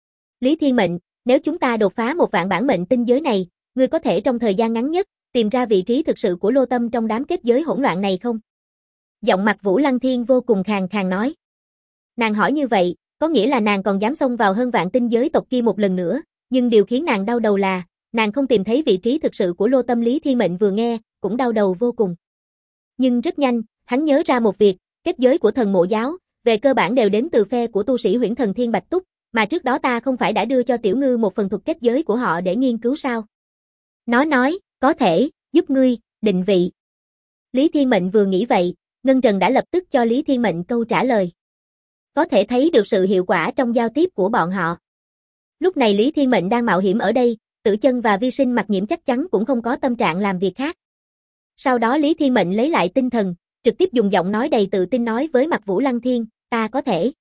Lý Thiên Mệnh, nếu chúng ta đột phá 1 vạn bản mệnh tinh giới này, ngươi có thể trong thời gian ngắn nhất, tìm ra vị trí thực sự của Lô Tâm trong đám kết giới hỗn loạn này không? Giọng Mạc Vũ Lăng Thiên vô cùng khàn khàn nói. Nàng hỏi như vậy, có nghĩa là nàng còn dám xông vào hơn vạn tinh giới tộc kia một lần nữa, nhưng điều khiến nàng đau đầu là, nàng không tìm thấy vị trí thực sự của Lô Tâm. Lý Thiên Mệnh vừa nghe, cũng đau đầu vô cùng. Nhưng rất nhanh, hắn nhớ ra một việc, kết giới của thần mộ giáo, về cơ bản đều đến từ phe của tu sĩ Huyễn Thần Thiên Bạch Túc, mà trước đó ta không phải đã đưa cho Tiểu Ngư một phần thuật kết giới của họ để nghiên cứu sao? Nó nói, có thể, giúp ngươi, định vị. Lý Thiên Mệnh vừa nghĩ vậy, Ngân Trần đã lập tức cho Lý Thiên Mệnh câu trả lời. Có thể thấy được sự hiệu quả trong giao tiếp của bọn họ. Lúc này Lý Thiên Mệnh đang mạo hiểm ở đây, Tử Chân và Vi Sinh Mặc Nhiễm chắc chắn cũng không có tâm trạng làm việc khác. Sau đó Lý Thiên Mệnh lấy lại tinh thần, trực tiếp dùng giọng nói đầy tự tin nói với Mạc Vũ Lăng Thiên, ta có thể.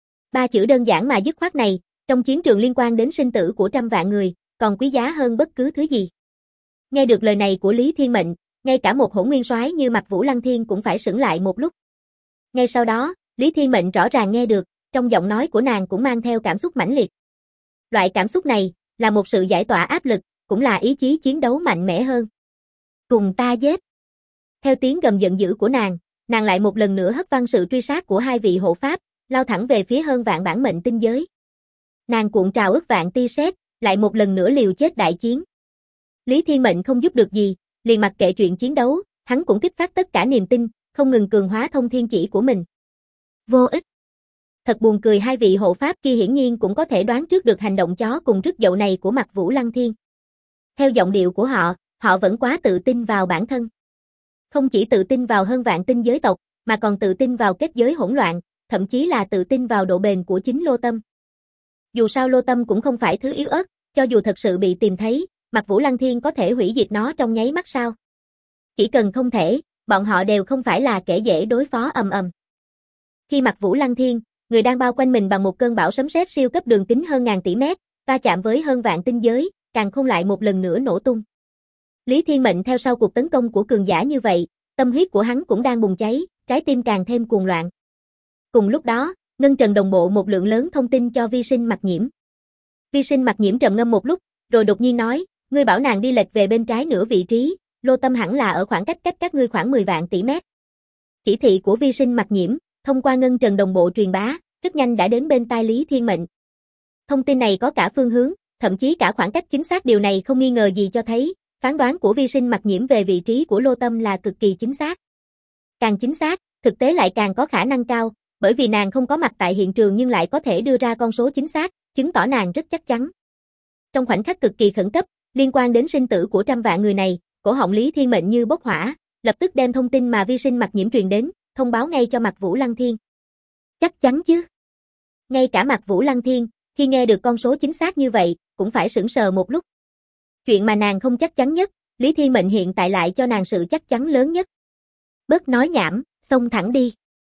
3 chữ đơn giản mà dứt khoát này, trong chiến trường liên quan đến sinh tử của trăm vạn người, còn quý giá hơn bất cứ thứ gì. Nghe được lời này của Lý Thiên Mệnh, ngay cả một hỗn nguyên soái như Mạc Vũ Lăng Thiên cũng phải sững lại một lúc. Ngay sau đó, Lý Thiên Mệnh rõ ràng nghe được, trong giọng nói của nàng cũng mang theo cảm xúc mãnh liệt. Loại cảm xúc này, là một sự giải tỏa áp lực, cũng là ý chí chiến đấu mạnh mẽ hơn. Cùng ta giết. Theo tiếng gầm giận dữ của nàng lại một lần nữa hất văng sự truy sát của 2 vị hộ pháp, lao thẳng về phía hơn vạn bản mệnh tinh giới. Nàng cuộn trào ức vạn tia sét, lại một lần nữa liều chết đại chiến. Lý Thiên Mệnh không giúp được gì, liền mặc kệ chuyện chiến đấu, hắn cũng kích phát tất cả niềm tin, không ngừng cường hóa thông thiên chỉ của mình. Vô ích. Thật buồn cười, 2 vị hộ pháp kia hiển nhiên cũng có thể đoán trước được hành động chó cùng rứt dậu này của Mạc Vũ Lăng Thiên. Theo giọng điệu của họ vẫn quá tự tin vào bản thân. Không chỉ tự tin vào hơn vạn tinh giới tộc, mà còn tự tin vào kết giới hỗn loạn, thậm chí là tự tin vào độ bền của chính Lô Tâm. Dù sao Lô Tâm cũng không phải thứ yếu ớt, cho dù thật sự bị tìm thấy, Mạc Vũ Lăng Thiên có thể hủy diệt nó trong nháy mắt sao? Chỉ cần không thể, bọn họ đều không phải là kẻ dễ đối phó. Khi Mạc Vũ Lăng Thiên, người đang bao quanh mình bằng một cơn bão sấm sét siêu cấp đường kính hơn ngàn tỷ mét, va chạm với hơn vạn tinh giới, càng không lại một lần nữa nổ tung. Lý Thiên Mệnh theo sau cuộc tấn công của cường giả như vậy, tâm huyết của hắn cũng đang bùng cháy, trái tim càng thêm cuồng loạn. Cùng lúc đó, Ngân Trần đồng bộ một lượng lớn thông tin cho Vi Sinh Mặc Nhiễm. Vi Sinh Mặc Nhiễm trầm ngâm một lúc, rồi đột nhiên nói, ngươi bảo nàng đi lệch về bên trái nửa vị trí, Lô Tâm hẳn là ở khoảng cách các ngươi khoảng 10 vạn tỷ mét. Chỉ thị của Vi Sinh Mặc Nhiễm, thông qua Ngân Trần đồng bộ truyền bá, rất nhanh đã đến bên tai Lý Thiên Mệnh. Thông tin này có cả phương hướng, thậm chí cả khoảng cách chính xác, điều này không nghi ngờ gì cho thấy, phán đoán của Vi Sinh Mặc Nhiễm về vị trí của Lô Tâm là cực kỳ chính xác. Càng chính xác, thực tế lại càng có khả năng cao, bởi vì nàng không có mặt tại hiện trường nhưng lại có thể đưa ra con số chính xác, chứng tỏ nàng rất chắc chắn. Trong khoảnh khắc cực kỳ khẩn cấp, liên quan đến sinh tử của trăm vạn người này, cổ họng Lý Thiên Mệnh như bốc hỏa, lập tức đem thông tin mà Vi Sinh Mặc Nhiễm truyền đến, thông báo ngay cho Mạc Vũ Lăng Thiên. Chắc chắn chứ? Ngay cả Mạc Vũ Lăng Thiên, khi nghe được con số chính xác như vậy, cũng phải sững sờ một lúc. Chuyện mà nàng không chắc chắn nhất, Lý Thiên Mệnh hiện tại lại cho nàng sự chắc chắn lớn nhất. Bớt nói nhảm, xông thẳng đi.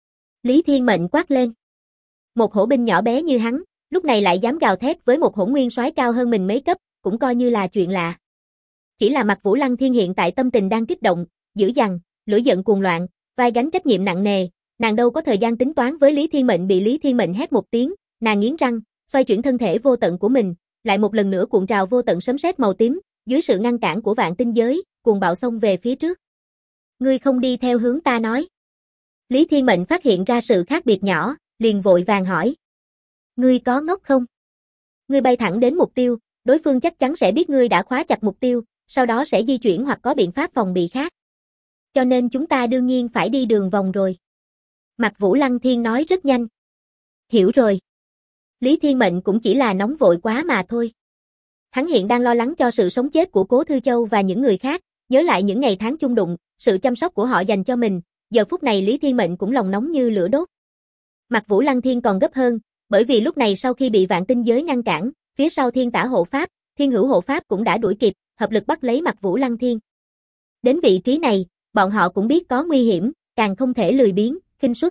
Lý Thiên Mệnh quát lên. Một hổ binh nhỏ bé như hắn, lúc này lại dám gào thét với một hỗn nguyên soái cao hơn mình mấy cấp, cũng coi như là chuyện lạ. Chỉ là Mạc Vũ Lăng Thiên hiện tại tâm tình đang kích động, dữ dằn, lửa giận cuồng loạn, vai gánh trách nhiệm nặng nề, nàng đâu có thời gian tính toán với Lý Thiên Mệnh. Bị Lý Thiên Mệnh hét một tiếng, nàng nghiến răng, xoay chuyển thân thể vô tận của mình, lại một lần nữa cuộn trào vô tận sấm sét màu tím, dưới sự ngăn cản của vạn tinh giới, cuồng bạo xông về phía trước. Ngươi không đi theo hướng ta nói. Lý Thiên Mệnh phát hiện ra sự khác biệt nhỏ, liền vội vàng hỏi. Ngươi có ngốc không? Ngươi bay thẳng đến mục tiêu, đối phương chắc chắn sẽ biết ngươi đã khóa chặt mục tiêu, sau đó sẽ di chuyển hoặc có biện pháp phòng bị khác. Cho nên chúng ta đương nhiên phải đi đường vòng rồi. Mạc Vũ Lăng Thiên nói rất nhanh. Hiểu rồi. Lý Thiên Mệnh cũng chỉ là nóng vội quá mà thôi. Hắn hiện đang lo lắng cho sự sống chết của Cố Thư Châu và những người khác, nhớ lại những ngày tháng chung đụng, sự chăm sóc của họ dành cho mình, giờ phút này Lý Thiên Mệnh cũng lòng nóng như lửa đốt. Mạc Vũ Lăng Thiên còn gấp hơn, bởi vì lúc này sau khi bị vạn tinh giới ngăn cản, phía sau Thiên Tả hộ pháp, Thiên Hữu hộ pháp cũng đã đuổi kịp, hợp lực bắt lấy Mạc Vũ Lăng Thiên. Đến vị trí này, bọn họ cũng biết có nguy hiểm, càng không thể lười biếng, khinh suất.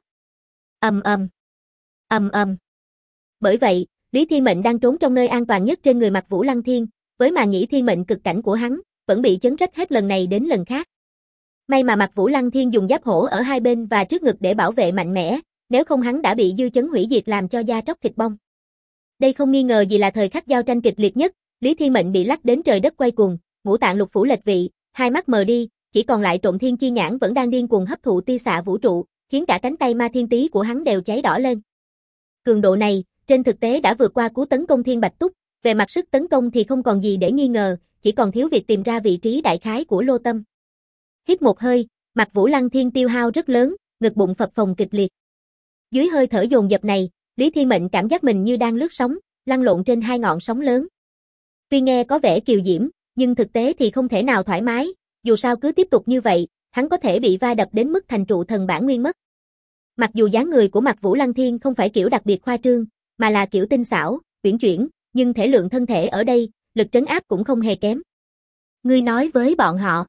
Bởi vậy, Lý Thiên Mệnh đang trốn trong nơi an toàn nhất trên người Mạc Vũ Lăng Thiên, với màn nhĩ thiên mệnh cực cảnh của hắn, vẫn bị chấn rách hết lần này đến lần khác. May mà Mạc Vũ Lăng Thiên dùng giáp hổ ở hai bên và trước ngực để bảo vệ mạnh mẽ, nếu không hắn đã bị dư chấn hủy diệt làm cho da tróc thịt bong. Đây không nghi ngờ gì là thời khắc giao tranh kịch liệt nhất, Lý Thiên Mệnh bị lắc đến trời đất quay cuồng, ngũ tạng lục phủ lệch vị, hai mắt mờ đi, chỉ còn lại Trộm Thiên Chi Nhãn vẫn đang điên cuồng hấp thụ tia xạ vũ trụ, khiến cả cánh tay ma thiên tý của hắn đều cháy đỏ lên. Cường độ này, trên thực tế đã vượt qua cú tấn công Thiên Bạch Túc, về mặt sức tấn công thì không còn gì để nghi ngờ, chỉ còn thiếu việc tìm ra vị trí đại khái của Lô Tâm. Hít một hơi, Mạc Vũ Lăng Thiên tiêu hao rất lớn, ngực bụng phập phồng kịch liệt. Dưới hơi thở dồn dập này, Lý Thiên Mệnh cảm giác mình như đang lướt sóng, lăn lộn trên hai ngọn sóng lớn. Tuy nghe có vẻ kiều diễm, nhưng thực tế thì không thể nào thoải mái, dù sao cứ tiếp tục như vậy, hắn có thể bị va đập đến mức thành trụ thần bản nguyên mất. Mặc dù dáng người của Mạc Vũ Lăng Thiên không phải kiểu đặc biệt khoa trương, mà là kiểu tinh xảo, uyển chuyển, nhưng thể lượng thân thể ở đây, lực trấn áp cũng không hề kém. Ngươi nói với bọn họ,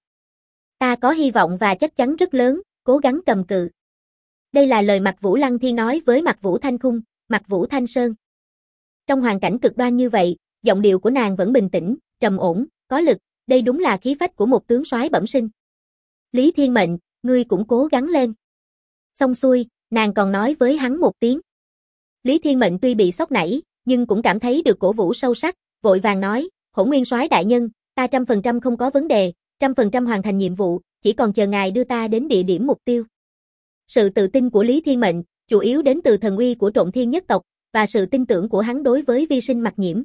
ta có hy vọng và chắc chắn rất lớn, cố gắng cầm cự. Đây là lời Mạc Vũ Lăng Thiên nói với Mạc Vũ Thanh Khung, Mạc Vũ Thanh Sơn. Trong hoàn cảnh cực đoan như vậy, giọng điệu của nàng vẫn bình tĩnh, trầm ổn, có lực, đây đúng là khí phách của một tướng soái bẩm sinh. Lý Thiên Mệnh, ngươi cũng cố gắng lên. Xong xuôi, nàng còn nói với hắn một tiếng. Lý Thiên Mệnh tuy bị sốc nảy, nhưng cũng cảm thấy được cổ vũ sâu sắc, vội vàng nói, Hỗn Nguyên soái đại nhân, ta 100% không có vấn đề, 100% hoàn thành nhiệm vụ, chỉ còn chờ ngài đưa ta đến địa điểm mục tiêu. Sự tự tin của Lý Thiên Mệnh, chủ yếu đến từ thần uy của Trộm Thiên nhất tộc, và sự tin tưởng của hắn đối với vi sinh Mặc Nhiễm.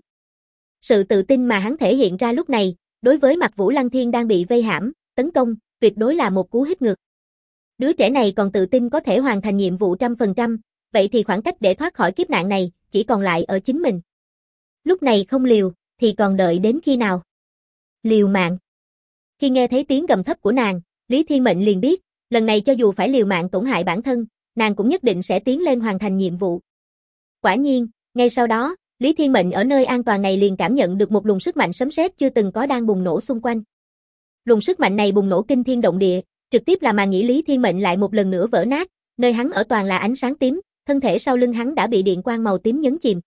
Sự tự tin mà hắn thể hiện ra lúc này, đối với Mạc Vũ Lăng Thiên đang bị vây hãm, tấn công, tuyệt đối là một cú hít ngược. Đứa trẻ này còn tự tin có thể hoàn thành nhiệm vụ 100%, vậy thì khoảng cách để thoát khỏi kiếp nạn này, chỉ còn lại ở chính mình. Lúc này không liều, thì còn đợi đến khi nào? Liều mạng. Khi nghe thấy tiếng gầm thấp của nàng, Lý Thiên Mệnh liền biết, lần này cho dù phải liều mạng tổn hại bản thân, nàng cũng nhất định sẽ tiến lên hoàn thành nhiệm vụ. Quả nhiên, ngay sau đó, Lý Thiên Mệnh ở nơi an toàn này liền cảm nhận được một luồng sức mạnh sấm sét chưa từng có đang bùng nổ xung quanh. Luồng sức mạnh này bùng nổ kinh thiên động địa, trực tiếp là màn nhĩ Lý Thiên Mệnh lại một lần nữa vỡ nát, nơi hắn ở toàn là ánh sáng tím, thân thể sau lưng hắn đã bị điện quang màu tím nhấn chìm.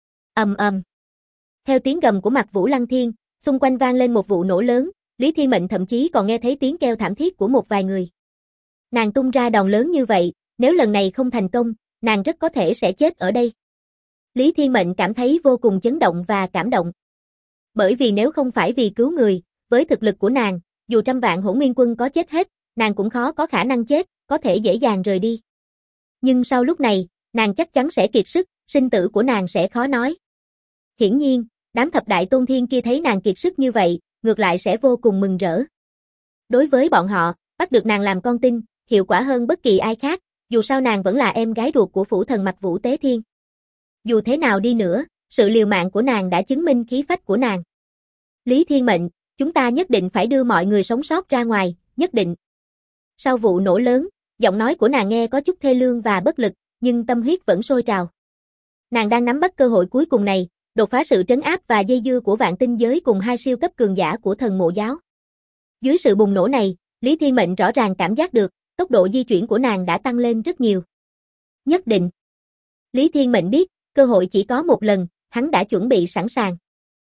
Ầm ầm. Theo tiếng gầm của Mạc Vũ Lăng Thiên, xung quanh vang lên một vụ nổ lớn, Lý Thiên Mệnh thậm chí còn nghe thấy tiếng kêu thảm thiết của một vài người. Nàng tung ra đòn lớn như vậy, nếu lần này không thành công, nàng rất có thể sẽ chết ở đây. Lý Thiên Mệnh cảm thấy vô cùng chấn động và cảm động. Bởi vì nếu không phải vì cứu người, với thực lực của nàng, dù 100 vạn Hỗn Nguyên quân có chết hết, nàng cũng khó có khả năng chết, có thể dễ dàng rời đi. Nhưng sau lúc này, nàng chắc chắn sẽ kiệt sức, sinh tử của nàng sẽ khó nói. Hiển nhiên, đám thập đại tôn thiên kia thấy nàng kiệt sức như vậy, ngược lại sẽ vô cùng mừng rỡ. Đối với bọn họ, bắt được nàng làm con tin, hiệu quả hơn bất kỳ ai khác, dù sao nàng vẫn là em gái ruột của phủ thần Mạc Vũ Tế Thiên. Dù thế nào đi nữa, sự liều mạng của nàng đã chứng minh khí phách của nàng. Lý Thiên Mệnh, chúng ta nhất định phải đưa mọi người sống sót ra ngoài, nhất định. Sau vụ nổ lớn, giọng nói của nàng nghe có chút thê lương và bất lực, nhưng tâm huyết vẫn sôi trào. Nàng đang nắm bắt cơ hội cuối cùng này, đột phá sự trấn áp và dây dưa của vạn tinh giới cùng hai siêu cấp cường giả của thần mộ giáo. Dưới sự bùng nổ này, Lý Thiên Mệnh rõ ràng cảm giác được, tốc độ di chuyển của nàng đã tăng lên rất nhiều. Nhất định. Lý Thiên Mệnh biết, cơ hội chỉ có một lần, hắn đã chuẩn bị sẵn sàng.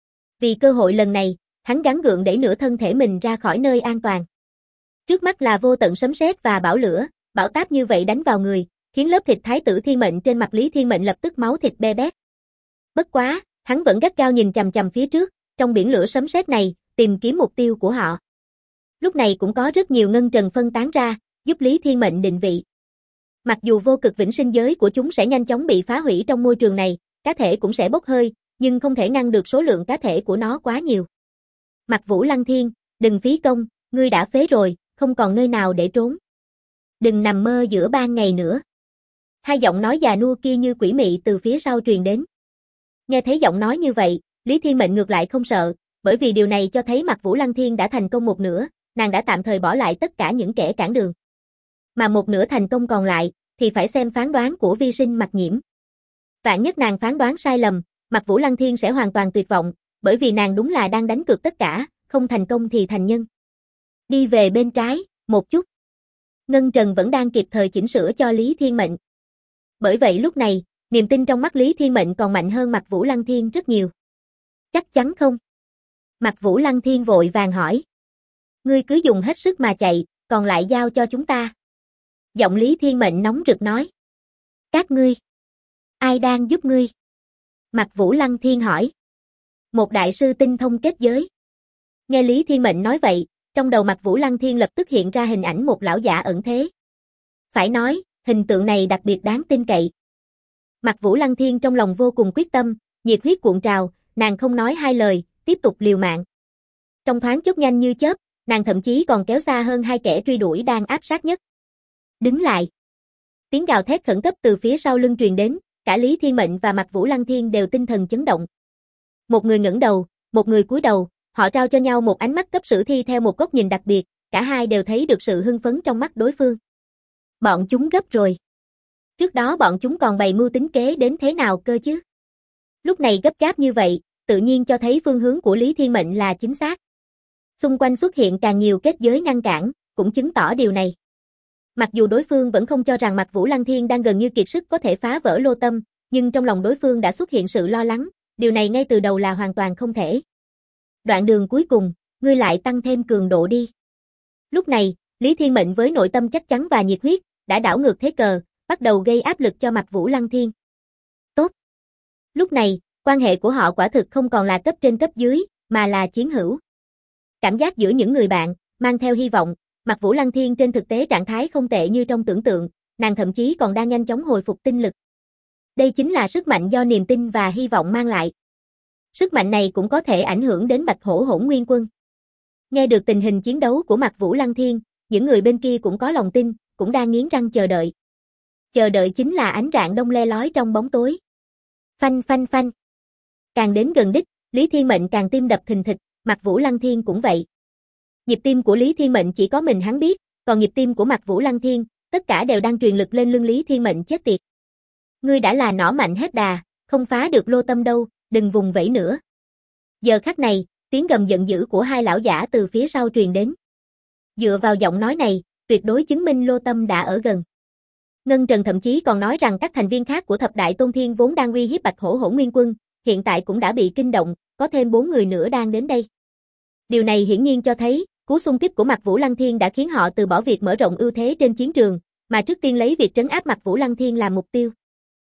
Vì cơ hội lần này, hắn gắng gượng đẩy nửa thân thể mình ra khỏi nơi an toàn. Trước mắt là vô tận sấm sét và bão lửa, bão táp như vậy đánh vào người, khiến lớp thịt thái tử thiên mệnh trên mặt Lý Thiên Mệnh lập tức máu thịt be bét. Bất quá, hắn vẫn gắt gao nhìn chằm chằm phía trước, trong biển lửa sấm sét này, tìm kiếm mục tiêu của họ. Lúc này cũng có rất nhiều ngân trần phân tán ra, giúp Lý Thiên Mệnh định vị. Mặc dù vô cực vĩnh sinh giới của chúng sẽ nhanh chóng bị phá hủy trong môi trường này, cá thể cũng sẽ bốc hơi, nhưng không thể ngăn được số lượng cá thể của nó quá nhiều. Mạc Vũ Lăng Thiên, đừng phí công, ngươi đã phế rồi, không còn nơi nào để trốn. Đừng nằm mơ giữa ban ngày nữa. Hai giọng nói già nua kia như quỷ mị từ phía sau truyền đến. Nghe thấy giọng nói như vậy, Lý Thiên Mệnh ngược lại không sợ, bởi vì điều này cho thấy Mạc Vũ Lăng Thiên đã thành công một nửa, nàng đã tạm thời bỏ lại tất cả những kẻ cản đường. Mà một nửa thành công còn lại, thì phải xem phán đoán của vi sinh Mặc Nhiễm. Vạn nhất nàng phán đoán sai lầm, Mạc Vũ Lăng Thiên sẽ hoàn toàn tuyệt vọng, bởi vì nàng đúng là đang đánh cược tất cả, không thành công thì thành nhân. Đi về bên trái, một chút. Ngân Trần vẫn đang kịp thời chỉnh sửa cho Lý Thiên Mệnh. Bởi vậy lúc này, niềm tin trong mắt Lý Thiên Mệnh còn mạnh hơn Mạc Vũ Lăng Thiên rất nhiều. Chắc chắn không? Mạc Vũ Lăng Thiên vội vàng hỏi. Ngươi cứ dùng hết sức mà chạy, còn lại giao cho chúng ta. Giọng Lý Thiên Mệnh nóng rực nói. Các ngươi. Ai đang giúp ngươi? Mạc Vũ Lăng Thiên hỏi. Một đại sư tinh thông kết giới. Nghe Lý Thiên Mệnh nói vậy, trong đầu Mạc Vũ Lăng Thiên lập tức hiện ra hình ảnh một lão giả ẩn thế. Phải nói, hình tượng này đặc biệt đáng tin cậy. Mạc Vũ Lăng Thiên trong lòng vô cùng quyết tâm, nhiệt huyết cuộn trào, nàng không nói hai lời, tiếp tục liều mạng. Trong thoáng chốc nhanh như chớp, nàng thậm chí còn kéo xa hơn hai kẻ truy đuổi đang áp sát nhất. Đứng lại. Tiếng gào thét khẩn cấp từ phía sau lưng truyền đến, cả Lý Thiên Mệnh và Mạc Vũ Lăng Thiên đều tinh thần chấn động. Một người ngẩng đầu, một người cúi đầu, họ trao cho nhau một ánh mắt cấp sử thi theo một góc nhìn đặc biệt, cả hai đều thấy được sự hưng phấn trong mắt đối phương. Bọn chúng gấp rồi. Trước đó bọn chúng còn bày mưu tính kế đến thế nào cơ chứ? Lúc này gấp gáp như vậy, tự nhiên cho thấy phương hướng của Lý Thiên Mệnh là chính xác. Xung quanh xuất hiện càng nhiều kết giới ngăn cản, cũng chứng tỏ điều này. Mặc dù đối phương vẫn không cho rằng Mạc Vũ Lăng Thiên đang gần như kiệt sức có thể phá vỡ lô tâm, nhưng trong lòng đối phương đã xuất hiện sự lo lắng, điều này ngay từ đầu là hoàn toàn không thể. Đoạn đường cuối cùng, ngươi lại tăng thêm cường độ đi. Lúc này, Lý Thiên Mệnh với nội tâm chắc chắn và nhiệt huyết, đã đảo ngược thế cờ, bắt đầu gây áp lực cho Mạc Vũ Lăng Thiên. Tốt. Lúc này, quan hệ của họ quả thực không còn là cấp trên cấp dưới, mà là chiến hữu. Cảm giác giữa những người bạn, mang theo hy vọng, Mạc Vũ Lăng Thiên trên thực tế trạng thái không tệ như trong tưởng tượng, nàng thậm chí còn đang nhanh chóng hồi phục tinh lực. Đây chính là sức mạnh do niềm tin và hy vọng mang lại. Sức mạnh này cũng có thể ảnh hưởng đến Bạch Hổ Hỗn Nguyên Quân. Nghe được tình hình chiến đấu của Mạc Vũ Lăng Thiên, những người bên kia cũng có lòng tin, cũng đang nghiến răng chờ đợi. Chờ đợi chính là ánh rạng đông le lói trong bóng tối. Phanh phanh phanh. Càng đến gần đích, Lý Thiên Mệnh càng tim đập thình thịch, Mạc Vũ Lăng Thiên cũng vậy. Nhịp tim của Lý Thiên Mệnh chỉ có mình hắn biết, còn nhịp tim của Mạc Vũ Lăng Thiên, tất cả đều đang truyền lực lên lưng Lý Thiên Mệnh chết tiệt. Ngươi đã là nỏ mạnh hết đà, không phá được lô tâm đâu, đừng vùng vẫy nữa. Giờ khắc này, tiếng gầm giận dữ của hai lão giả từ phía sau truyền đến. Dựa vào giọng nói này, tuyệt đối chứng minh lô tâm đã ở gần. Ngân Trần thậm chí còn nói rằng các thành viên khác của Thập Đại Tôn Thiên vốn đang uy hiếp Bạch Hổ Hỗn Nguyên Quân, hiện tại cũng đã bị kinh động, có thêm 4 người nữa đang đến đây. Điều này hiển nhiên cho thấy, cú xung kích của Mạc Vũ Lăng Thiên đã khiến họ từ bỏ việc mở rộng ưu thế trên chiến trường, mà trước tiên lấy việc trấn áp Mạc Vũ Lăng Thiên làm mục tiêu.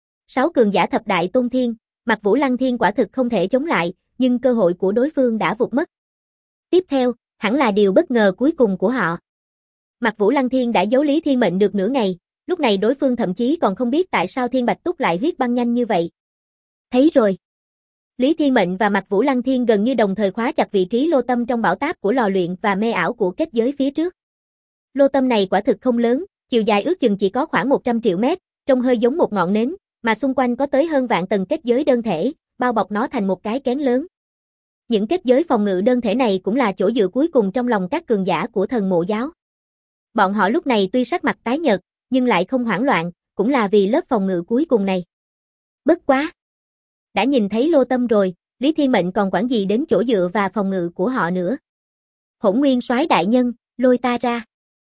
6 cường giả Thập Đại Tôn Thiên, Mạc Vũ Lăng Thiên quả thực không thể chống lại, nhưng cơ hội của đối phương đã vụt mất. Tiếp theo, hẳn là điều bất ngờ cuối cùng của họ. Mạc Vũ Lăng Thiên đã giấu Lý Thiên Mệnh được nửa ngày, lúc này đối phương thậm chí còn không biết tại sao Thiên Bạch Túc lại huyết băng nhanh như vậy. Thấy rồi. Lý Thiên Mệnh và Mạc Vũ Lăng Thiên gần như đồng thời khóa chặt vị trí lô tâm trong bảo táp của lò luyện và mê ảo của kết giới phía trước. Lô tâm này quả thực không lớn, chiều dài ước chừng chỉ có khoảng 100 triệu mét, trông hơi giống một ngọn nến, mà xung quanh có tới hơn vạn tầng kết giới đơn thể, bao bọc nó thành một cái kén lớn. Những kết giới phòng ngự đơn thể này cũng là chỗ dựa cuối cùng trong lòng các cường giả của Thần Mộ Giáo. Bọn họ lúc này tuy sắc mặt tái nhợt, nhưng lại không hoảng loạn, cũng là vì lớp phòng ngự cuối cùng này. Bất quá! Đã nhìn thấy lô tâm rồi, Lý Thiên Mệnh còn quản gì đến chỗ dựa và phòng ngự của họ nữa. Hỗn Nguyên Soái đại nhân, lôi ta ra.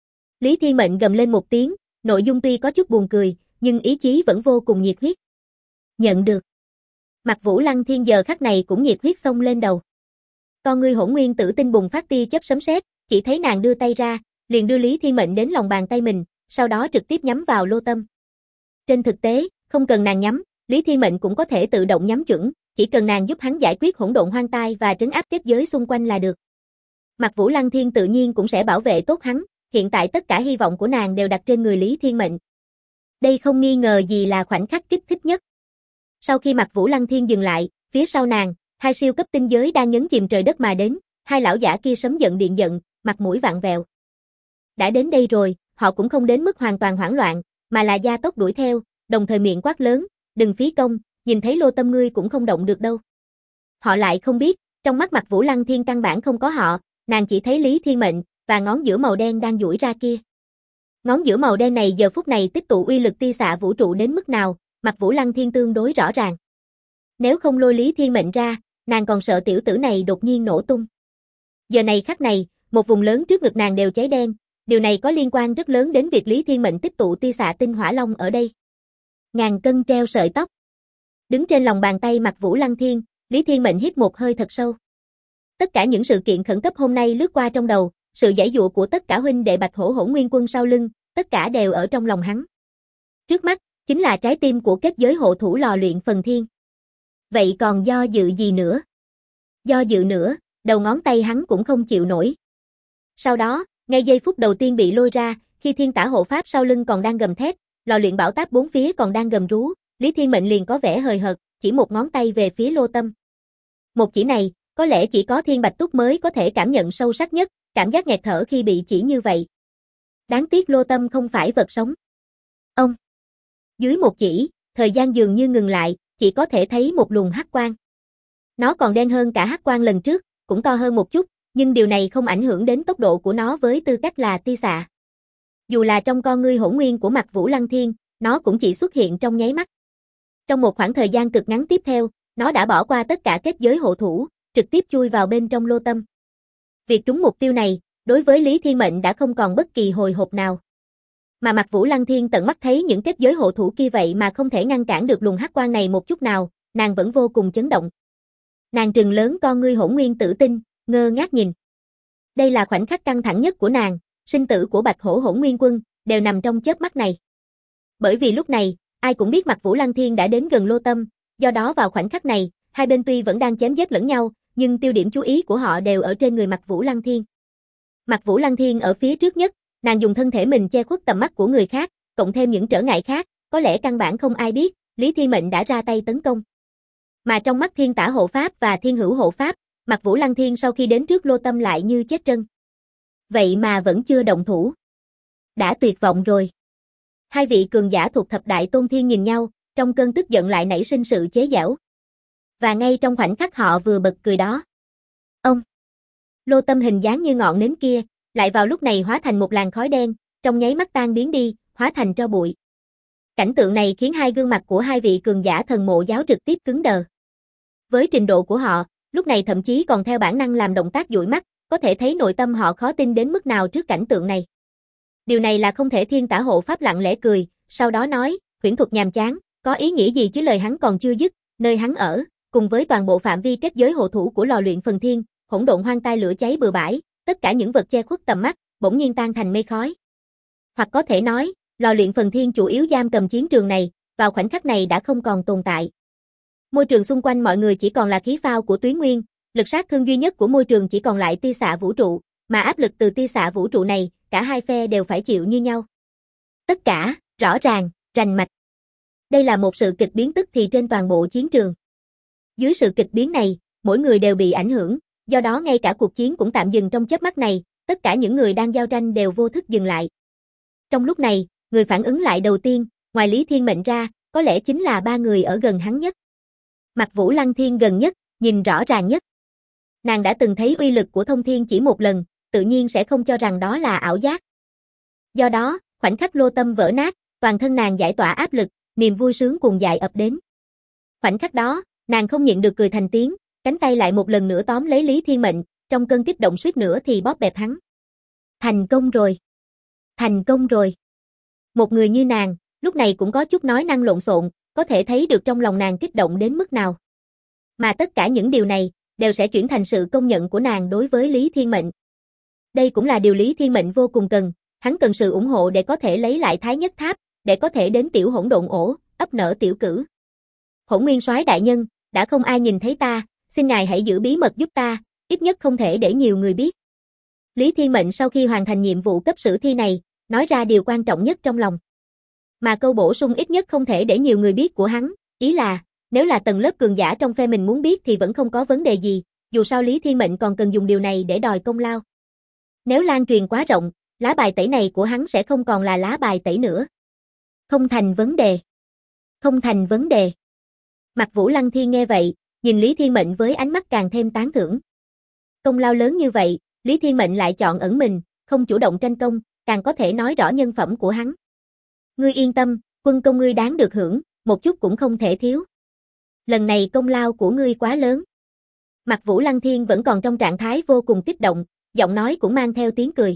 Lý Thiên Mệnh gầm lên một tiếng, nội dung tuy có chút buồn cười, nhưng ý chí vẫn vô cùng nhiệt huyết. Nhận được. Mạc Vũ Lăng Thiên giờ khắc này cũng nhiệt huyết xông lên đầu. Con ngươi Hỗn Nguyên Tử Tinh bùng phát tia chớp sấm sét, chỉ thấy nàng đưa tay ra, liền đưa Lý Thiên Mệnh đến lòng bàn tay mình, sau đó trực tiếp nhắm vào lô tâm. Trên thực tế, không cần nàng nhắm, Lý Thiên Mệnh cũng có thể tự động nhắm chuẩn, chỉ cần nàng giúp hắn giải quyết hỗn độn hoang tai và trấn áp kết giới xung quanh là được. Mạc Vũ Lăng Thiên tự nhiên cũng sẽ bảo vệ tốt hắn, hiện tại tất cả hy vọng của nàng đều đặt trên người Lý Thiên Mệnh. Đây không nghi ngờ gì là khoảnh khắc kích thích nhất. Sau khi Mạc Vũ Lăng Thiên dừng lại, phía sau nàng, hai siêu cấp tinh giới đang nhấn chìm trời đất mà đến, hai lão giả kia sấm giận điện giận, mặt mũi vặn vẹo. Đã đến đây rồi, họ cũng không đến mức hoàn toàn hoảng loạn, mà là gia tốc đuổi theo, đồng thời miệng quát lớn, đừng phí công, nhìn thấy lô tâm ngươi cũng không động được đâu. Họ lại không biết, trong mắt Mạc Vũ Lăng Thiên căn bản không có họ, nàng chỉ thấy Lý Thiên Mệnh, và ngón giữa màu đen đang duỗi ra kia. Ngón giữa màu đen này giờ phút này tích tụ uy lực tia xạ vũ trụ đến mức nào, Mạc Vũ Lăng Thiên tương đối rõ ràng. Nếu không lôi Lý Thiên Mệnh ra, nàng còn sợ tiểu tử này đột nhiên nổ tung. Giờ này khắc này, một vùng lớn trước ngực nàng đều cháy đen, điều này có liên quan rất lớn đến việc Lý Thiên Mệnh tích tụ tia xạ tinh hỏa long ở đây. Ngàn cân treo sợi tóc. Đứng trên lòng bàn tay Mạc Vũ Lăng Thiên, Lý Thiên Mệnh hít một hơi thật sâu. Tất cả những sự kiện khẩn cấp hôm nay lướt qua trong đầu, sự giãy giụa của tất cả huynh đệ Bạch Hổ Hỗn Nguyên Quân sau lưng, tất cả đều ở trong lòng hắn. Trước mắt, chính là trái tim của kết giới hộ thủ lò luyện phần thiên. Vậy còn do dự gì nữa? Do dự nữa, đầu ngón tay hắn cũng không chịu nổi. Sau đó, ngay giây phút đầu tiên bị lôi ra, khi thiên tả hộ pháp sau lưng còn đang gầm thét, lò luyện bảo táp bốn phía còn đang gầm rú, Lý Thiên Mệnh liền có vẻ hời hợt, chỉ một ngón tay về phía Lô Tâm. Một chỉ này, có lẽ chỉ có Thiên Bạch Túc mới có thể cảm nhận sâu sắc nhất, cảm giác nghẹt thở khi bị chỉ như vậy. Đáng tiếc Lô Tâm không phải vật sống. Ông. Dưới một chỉ, thời gian dường như ngừng lại, chỉ có thể thấy một luồng hắc quang. Nó còn đen hơn cả hắc quang lần trước, cũng to hơn một chút, nhưng điều này không ảnh hưởng đến tốc độ của nó với tư cách là tia xạ. Dù là trong con ngươi hỗn nguyên của Mạc Vũ Lăng Thiên, nó cũng chỉ xuất hiện trong nháy mắt. Trong một khoảng thời gian cực ngắn tiếp theo, nó đã bỏ qua tất cả kết giới hộ thủ, trực tiếp chui vào bên trong Lô Tâm. Việc trúng mục tiêu này, đối với Lý Thiên Mệnh đã không còn bất kỳ hồi hộp nào. Mà Mạc Vũ Lăng Thiên tận mắt thấy những kết giới hộ thủ kia vậy mà không thể ngăn cản được luồng hắc quang này một chút nào, nàng vẫn vô cùng chấn động. Nàng trừng lớn con ngươi hỗn nguyên tử tinh, ngơ ngác nhìn. Đây là khoảnh khắc căng thẳng nhất của nàng, sinh tử của Bạch Hổ Hỗn Nguyên Quân, đều nằm trong chớp mắt này. Bởi vì lúc này, ai cũng biết Mạc Vũ Lăng Thiên đã đến gần Lô Tâm, do đó vào khoảnh khắc này, hai bên tuy vẫn đang chém giết lẫn nhau, nhưng tiêu điểm chú ý của họ đều ở trên người Mạc Vũ Lăng Thiên. Mạc Vũ Lăng Thiên ở phía trước nhất, nàng dùng thân thể mình che khuất tầm mắt của người khác, cộng thêm những trở ngại khác, có lẽ căn bản không ai biết, Lý Thiên Mệnh đã ra tay tấn công. Mà trong mắt Thiên Tả hộ pháp và Thiên Hữu hộ pháp, Mạc Vũ Lăng Thiên sau khi đến trước Lô Tâm lại như chết trân. Vậy mà vẫn chưa động thủ. Đã tuyệt vọng rồi. Hai vị cường giả thuộc thập đại tôn thiên nhìn nhau, trong cơn tức giận lại nảy sinh sự chế giễu. Và ngay trong khoảnh khắc họ vừa bật cười đó. Ông. Lô Tâm hình dáng như ngọn nến kia, lại vào lúc này hóa thành một làn khói đen, trong nháy mắt tan biến đi, hóa thành tro bụi. Cảnh tượng này khiến hai gương mặt của hai vị cường giả thần mộ giáo trực tiếp cứng đờ. Với trình độ của họ, lúc này thậm chí còn theo bản năng làm động tác dụi mắt, có thể thấy nội tâm họ khó tin đến mức nào trước cảnh tượng này. Điều này là không thể. Thiên Tả hộ pháp lặng lẽ cười, sau đó nói, huyễn thuật nhàm chán, có ý nghĩa gì chứ? Lời hắn còn chưa dứt, nơi hắn ở, cùng với toàn bộ phạm vi kết giới hộ thủ của lò luyện phần thiên, hỗn độn hoang tai lửa cháy bừa bãi, tất cả những vật che khuất tầm mắt, bỗng nhiên tan thành mây khói. Hoặc có thể nói, lò luyện phần thiên chủ yếu giam cầm chiến trường này, vào khoảnh khắc này đã không còn tồn tại. Môi trường xung quanh mọi người chỉ còn là khí phao của Tuyến Nguyên, lực sát thương duy nhất của môi trường chỉ còn lại tia xạ vũ trụ, mà áp lực từ tia xạ vũ trụ này, cả hai phe đều phải chịu như nhau. Tất cả, rõ ràng, rành mạch. Đây là một sự kịch biến tức thì trên toàn bộ chiến trường. Dưới sự kịch biến này, mỗi người đều bị ảnh hưởng, do đó ngay cả cuộc chiến cũng tạm dừng trong chớp mắt này, tất cả những người đang giao tranh đều vô thức dừng lại. Trong lúc này, người phản ứng lại đầu tiên, ngoài Lý Thiên Mệnh ra, có lẽ chính là ba người ở gần hắn nhất. Mạc Vũ Lăng Thiên gần nhất, nhìn rõ ràng nhất. Nàng đã từng thấy uy lực của thông thiên chỉ một lần, tự nhiên sẽ không cho rằng đó là ảo giác. Do đó, khoảnh khắc Lô Tâm vỡ nát, toàn thân nàng giải tỏa áp lực, niềm vui sướng cuồng dại ập đến. Khoảnh khắc đó, nàng không nhịn được cười thành tiếng, cánh tay lại một lần nữa tóm lấy Lý Thiên Mệnh, trong cơn kích động suýt nữa thì bóp bẹp hắn. Thành công rồi! Thành công rồi! Một người như nàng, lúc này cũng có chút nói năng lộn xộn, có thể thấy được trong lòng nàng kích động đến mức nào. Mà tất cả những điều này, đều sẽ chuyển thành sự công nhận của nàng đối với Lý Thiên Mệnh. Đây cũng là điều Lý Thiên Mệnh vô cùng cần, hắn cần sự ủng hộ để có thể lấy lại Thái Nhất Tháp, để có thể đến tiểu hỗn độn ổ, ấp nở tiểu cử. Hỗn Nguyên Soái đại nhân, đã không ai nhìn thấy ta, xin ngài hãy giữ bí mật giúp ta, ít nhất không thể để nhiều người biết. Lý Thiên Mệnh sau khi hoàn thành nhiệm vụ cấp sử thi này, nói ra điều quan trọng nhất trong lòng. Mà câu bổ sung ít nhất không thể để nhiều người biết của hắn, ý là, nếu là tầng lớp cường giả trong phe mình muốn biết thì vẫn không có vấn đề gì, dù sao Lý Thiên Mệnh còn cần dùng điều này để đòi công lao. Nếu lan truyền quá rộng, lá bài tẩy này của hắn sẽ không còn là lá bài tẩy nữa. Không thành vấn đề. Không thành vấn đề. Mạc Vũ Lăng Thiên nghe vậy, nhìn Lý Thiên Mệnh với ánh mắt càng thêm tán thưởng. Công lao lớn như vậy, Lý Thiên Mệnh lại chọn ẩn mình, không chủ động tranh công, càng có thể nói rõ nhân phẩm của hắn. Ngươi yên tâm, quân công ngươi đáng được hưởng, một chút cũng không thể thiếu. Lần này công lao của ngươi quá lớn. Mạc Vũ Lăng Thiên vẫn còn trong trạng thái vô cùng kích động, giọng nói cũng mang theo tiếng cười.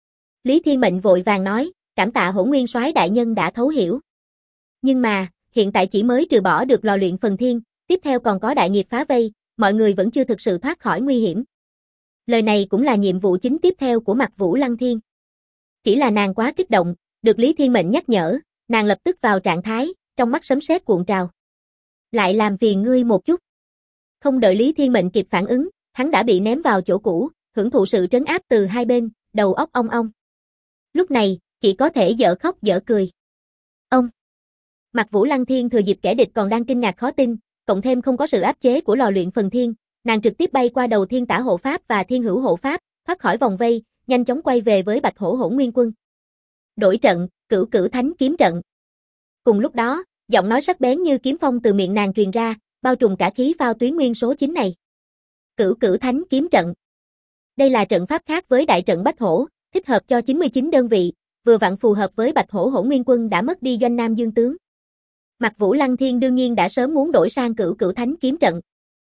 Lý Thiên Mệnh vội vàng nói, cảm tạ Hỗn Nguyên Soái đại nhân đã thấu hiểu. Nhưng mà, hiện tại chỉ mới trừ bỏ được lò luyện phần thiên, tiếp theo còn có đại nghiệp phá vây, mọi người vẫn chưa thực sự thoát khỏi nguy hiểm. Lời này cũng là nhiệm vụ chính tiếp theo của Mạc Vũ Lăng Thiên. Chỉ là nàng quá kích động, được Lý Thiên Mệnh nhắc nhở, nàng lập tức vào trạng thái, trong mắt sấm sét cuộn trào. Lại làm phiền ngươi một chút. Không đợi Lý Thiên Mệnh kịp phản ứng, hắn đã bị ném vào chỗ cũ, hưởng thụ sự trấn áp từ hai bên, đầu óc ong ong. Lúc này, chỉ có thể dở khóc dở cười. Ông! Mạc Vũ Lăng Thiên thừa dịp kẻ địch còn đang kinh ngạc khó tin, cộng thêm không có sự áp chế của lò luyện phần thiên, nàng trực tiếp bay qua đầu Thiên Tả Hộ Pháp và Thiên Hữu Hộ Pháp, thoát khỏi vòng vây, nhanh chóng quay về với Bạch Hổ Hỗn Nguyên Quân. Đổi trận, Cửu Cửu Thánh Kiếm trận. Cùng lúc đó, giọng nói sắc bén như kiếm phong từ miệng nàng truyền ra, bao trùm cả khí phao tuyến nguyên số 9 này. Cửu Cửu Thánh Kiếm trận. Đây là trận pháp khác với đại trận Bách Hổ, thích hợp cho 99 đơn vị, vừa vặn phù hợp với Bạch Hổ Hỗn Nguyên Quân đã mất đi Doanh Nam Dương tướng. Mạc Vũ Lăng Thiên đương nhiên đã sớm muốn đổi sang Cửu Cửu Thánh Kiếm trận.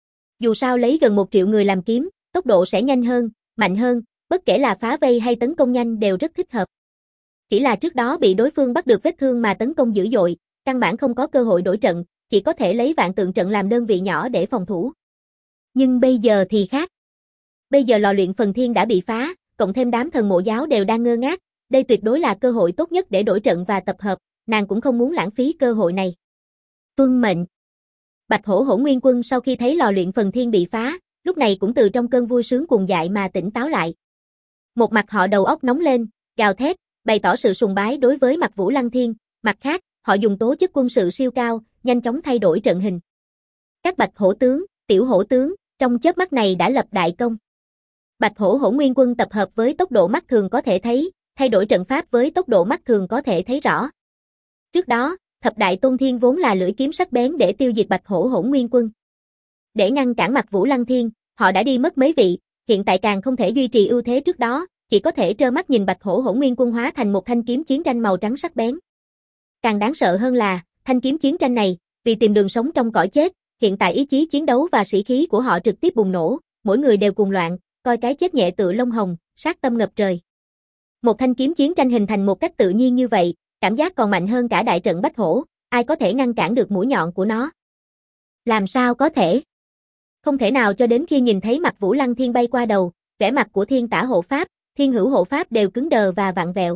Dù sao lấy gần 1 triệu người làm kiếm, tốc độ sẽ nhanh hơn, mạnh hơn, bất kể là phá vây hay tấn công nhanh đều rất thích hợp. Chỉ là trước đó bị đối phương bắt được vết thương mà tấn công dữ dội, căn bản không có cơ hội đổi trận, chỉ có thể lấy vạn tượng trận làm đơn vị nhỏ để phòng thủ. Nhưng bây giờ thì khác. Bây giờ lò luyện phần thiên đã bị phá, cộng thêm đám thần mộ giáo đều đang ngơ ngác, đây tuyệt đối là cơ hội tốt nhất để đổi trận và tập hợp, nàng cũng không muốn lãng phí cơ hội này. Tuân mệnh. Bạch Hổ Hỗn Nguyên Quân sau khi thấy lò luyện phần thiên bị phá, lúc này cũng từ trong cơn vui sướng cuồng dại mà tỉnh táo lại. Một mặt họ đầu óc nóng lên, gào thét, bày tỏ sự sùng bái đối với Mạc Vũ Lăng Thiên, mặt khác, họ dùng tố chất quân sự siêu cao, nhanh chóng thay đổi trận hình. Các Bạch Hổ tướng, Tiểu Hổ tướng, trong chớp mắt này đã lập đại công. Bạch Hổ Hỗn Nguyên Quân tập hợp với tốc độ mắt thường có thể thấy, thay đổi trận pháp với tốc độ mắt thường có thể thấy rõ. Trước đó, Thập Đại Tôn Thiên vốn là lưỡi kiếm sắc bén để tiêu diệt Bạch Hổ Hỗn Nguyên Quân. Để ngăn cản Mạc Vũ Lăng Thiên, họ đã đi mất mấy vị, hiện tại càng không thể duy trì ưu thế trước đó, chỉ có thể trơ mắt nhìn Bạch Hổ Hỗn Nguyên Quân hóa thành một thanh kiếm chiến tranh màu trắng sắc bén. Càng đáng sợ hơn là, thanh kiếm chiến tranh này, vì tìm đường sống trong cõi chết, hiện tại ý chí chiến đấu và sĩ khí của họ trực tiếp bùng nổ, mỗi người đều cuồng loạn, coi cái chết nhẹ tựa lông hồng, sát tâm ngập trời. Một thanh kiếm chiến tranh hình thành một cách tự nhiên như vậy, cảm giác còn mạnh hơn cả đại trận Bách Hổ, ai có thể ngăn cản được mũi nhọn của nó? Làm sao có thể? Không thể nào cho đến khi nhìn thấy Mạc Vũ Lăng Thiên bay qua đầu, vẻ mặt của Thiên Tả Hộ Pháp, Thiên Hữu Hộ Pháp đều cứng đờ và vặn vẹo.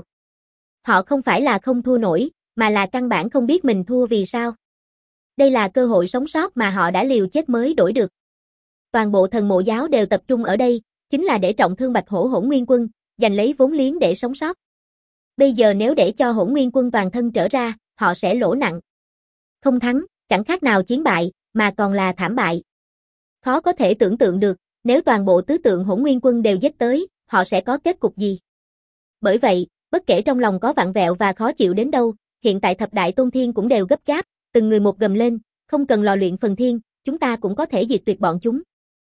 Họ không phải là không thua nổi, mà là căn bản không biết mình thua vì sao. Đây là cơ hội sống sót mà họ đã liều chết mới đổi được. Toàn bộ thần mộ giáo đều tập trung ở đây, chính là để trọng thương Bạch Hổ Hỗn Nguyên Quân, giành lấy vốn liếng để sống sót. Bây giờ nếu để cho Hỗn Nguyên Quân toàn thân trở ra, họ sẽ lỗ nặng. Không thắng, chẳng khác nào chiến bại, mà còn là thảm bại. Khó có thể tưởng tượng được, nếu toàn bộ tứ tượng Hỗn Nguyên Quân đều giết tới, họ sẽ có kết cục gì. Bởi vậy, bất kể trong lòng có vặn vẹo và khó chịu đến đâu, hiện tại Thập Đại Tôn Thiên cũng đều gấp gáp, từng người một gầm lên, không cần lò luyện phần thiên, chúng ta cũng có thể diệt tuyệt bọn chúng.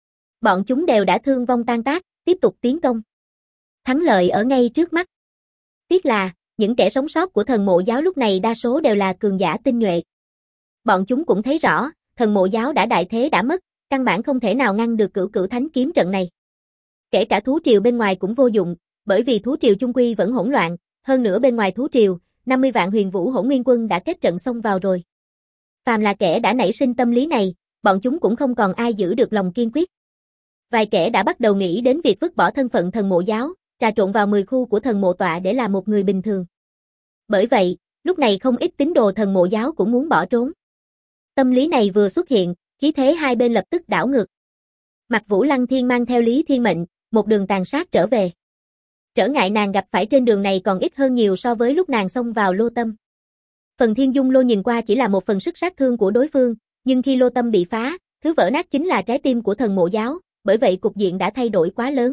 Bọn chúng đều đã thương vong tan tác, tiếp tục tiến công. Thắng lợi ở ngay trước mắt. Tiếc là, những kẻ sống sót của thần mộ giáo lúc này đa số đều là cường giả tinh nhuệ. Bọn chúng cũng thấy rõ, thần mộ giáo đã đại thế đã mất, căn bản không thể nào ngăn được Cửu Cửu Thánh Kiếm trận này. Kể cả thú triều bên ngoài cũng vô dụng, bởi vì thú triều chung quy vẫn hỗn loạn, hơn nữa bên ngoài thú triều, 50 vạn Huyền Vũ Hỗn Nguyên Quân đã kết trận xông vào rồi. Phàm là kẻ đã nảy sinh tâm lý này, bọn chúng cũng không còn ai giữ được lòng kiên quyết. Vài kẻ đã bắt đầu nghĩ đến việc vứt bỏ thân phận thần mộ giáo, trà trộn vào 10 khu của thần mộ tọa để là một người bình thường. Bởi vậy, lúc này không ít tín đồ thần mộ giáo cũng muốn bỏ trốn. Tâm lý này vừa xuất hiện, khí thế hai bên lập tức đảo ngược. Mạc Vũ Lăng Thiên mang theo Lý Thiên Mệnh, một đường tàn sát trở về. Trở ngại nàng gặp phải trên đường này còn ít hơn nhiều so với lúc nàng xông vào Lô Tâm. Phần Thiên Dung Lô nhìn qua chỉ là một phần sức sát thương của đối phương, nhưng khi Lô Tâm bị phá, thứ vỡ nát chính là trái tim của thần mộ giáo, bởi vậy cục diện đã thay đổi quá lớn.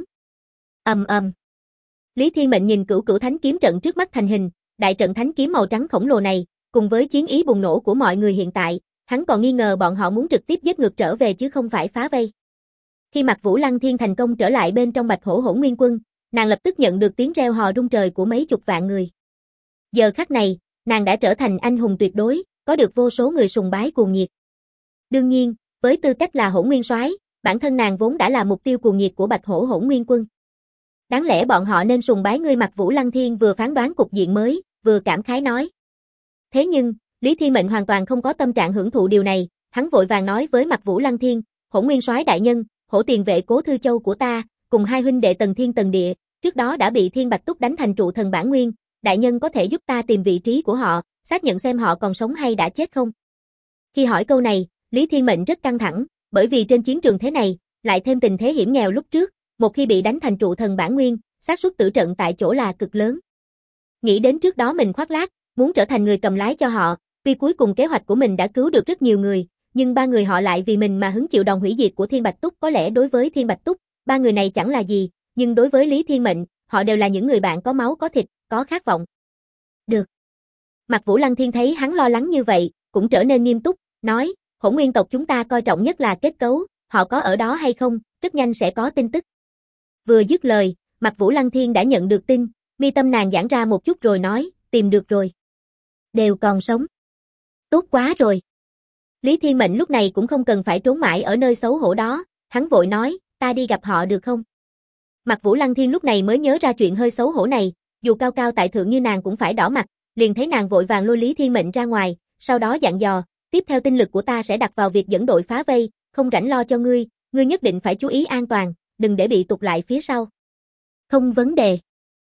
Ầm ầm. Lý Thiên Mệnh nhìn Cửu Cửu Thánh Kiếm trận trước mắt thành hình, đại trận thánh kiếm màu trắng khổng lồ này, cùng với chiến ý bùng nổ của mọi người hiện tại, hắn còn nghi ngờ bọn họ muốn trực tiếp giết ngược trở về chứ không phải phá vây. Khi Mạc Vũ Lăng Thiên thành công trở lại bên trong Bạch Hổ Hỗn Nguyên Quân, nàng lập tức nhận được tiếng reo hò rung trời của mấy chục vạn người. Giờ khắc này, nàng đã trở thành anh hùng tuyệt đối, có được vô số người sùng bái cuồng nhiệt. Đương nhiên, với tư cách là Hỗn Nguyên Soái, bản thân nàng vốn đã là mục tiêu cuồng nhiệt của Bạch Hổ Hỗn Nguyên Quân. Đáng lẽ bọn họ nên sùng bái ngươi. Mạc Vũ Lăng Thiên vừa phán đoán cục diện mới, vừa cảm khái nói. Thế nhưng, Lý Thiên Mệnh hoàn toàn không có tâm trạng hưởng thụ điều này, hắn vội vàng nói với Mạc Vũ Lăng Thiên, Hỗn Nguyên Soái đại nhân, Hổ Tiền Vệ Cố Thư Châu của ta, cùng hai huynh đệ Tần Thiên Tần Địa, trước đó đã bị Thiên Bạch Túc đánh thành trụ thần bản nguyên, đại nhân có thể giúp ta tìm vị trí của họ, xác nhận xem họ còn sống hay đã chết không? Khi hỏi câu này, Lý Thiên Mệnh rất căng thẳng, bởi vì trên chiến trường thế này, lại thêm tình thế hiểm nghèo lúc trước, một khi bị đánh thành trụ thần bản nguyên, xác suất tử trận tại chỗ là cực lớn. Nghĩ đến trước đó mình khoác lác, muốn trở thành người cầm lái cho họ, vì cuối cùng kế hoạch của mình đã cứu được rất nhiều người, nhưng ba người họ lại vì mình mà hứng chịu đòn hủy diệt của Thiên Bạch Túc. Có lẽ đối với Thiên Bạch Túc, ba người này chẳng là gì, nhưng đối với Lý Thiên Mệnh, họ đều là những người bạn có máu có thịt, có khát vọng. Được. Mạc Vũ Lăng Thiên thấy hắn lo lắng như vậy, cũng trở nên nghiêm túc, nói, Hỗn Nguyên tộc chúng ta coi trọng nhất là kết cấu, họ có ở đó hay không, rất nhanh sẽ có tin tức. Vừa dứt lời, Mạc Vũ Lăng Thiên đã nhận được tin, mi tâm nàng giãn ra một chút rồi nói, tìm được rồi. Đều còn sống. Tốt quá rồi. Lý Thiên Mệnh lúc này cũng không cần phải trốn mãi ở nơi xấu hổ đó, hắn vội nói, ta đi gặp họ được không? Mạc Vũ Lăng Thiên lúc này mới nhớ ra chuyện hơi xấu hổ này, dù cao cao tại thượng như nàng cũng phải đỏ mặt, liền thấy nàng vội vàng lôi Lý Thiên Mệnh ra ngoài, sau đó dặn dò, tiếp theo tinh lực của ta sẽ đặt vào việc dẫn đội phá vây, không rảnh lo cho ngươi, ngươi nhất định phải chú ý an toàn, đừng để bị tụt lại phía sau. Không vấn đề.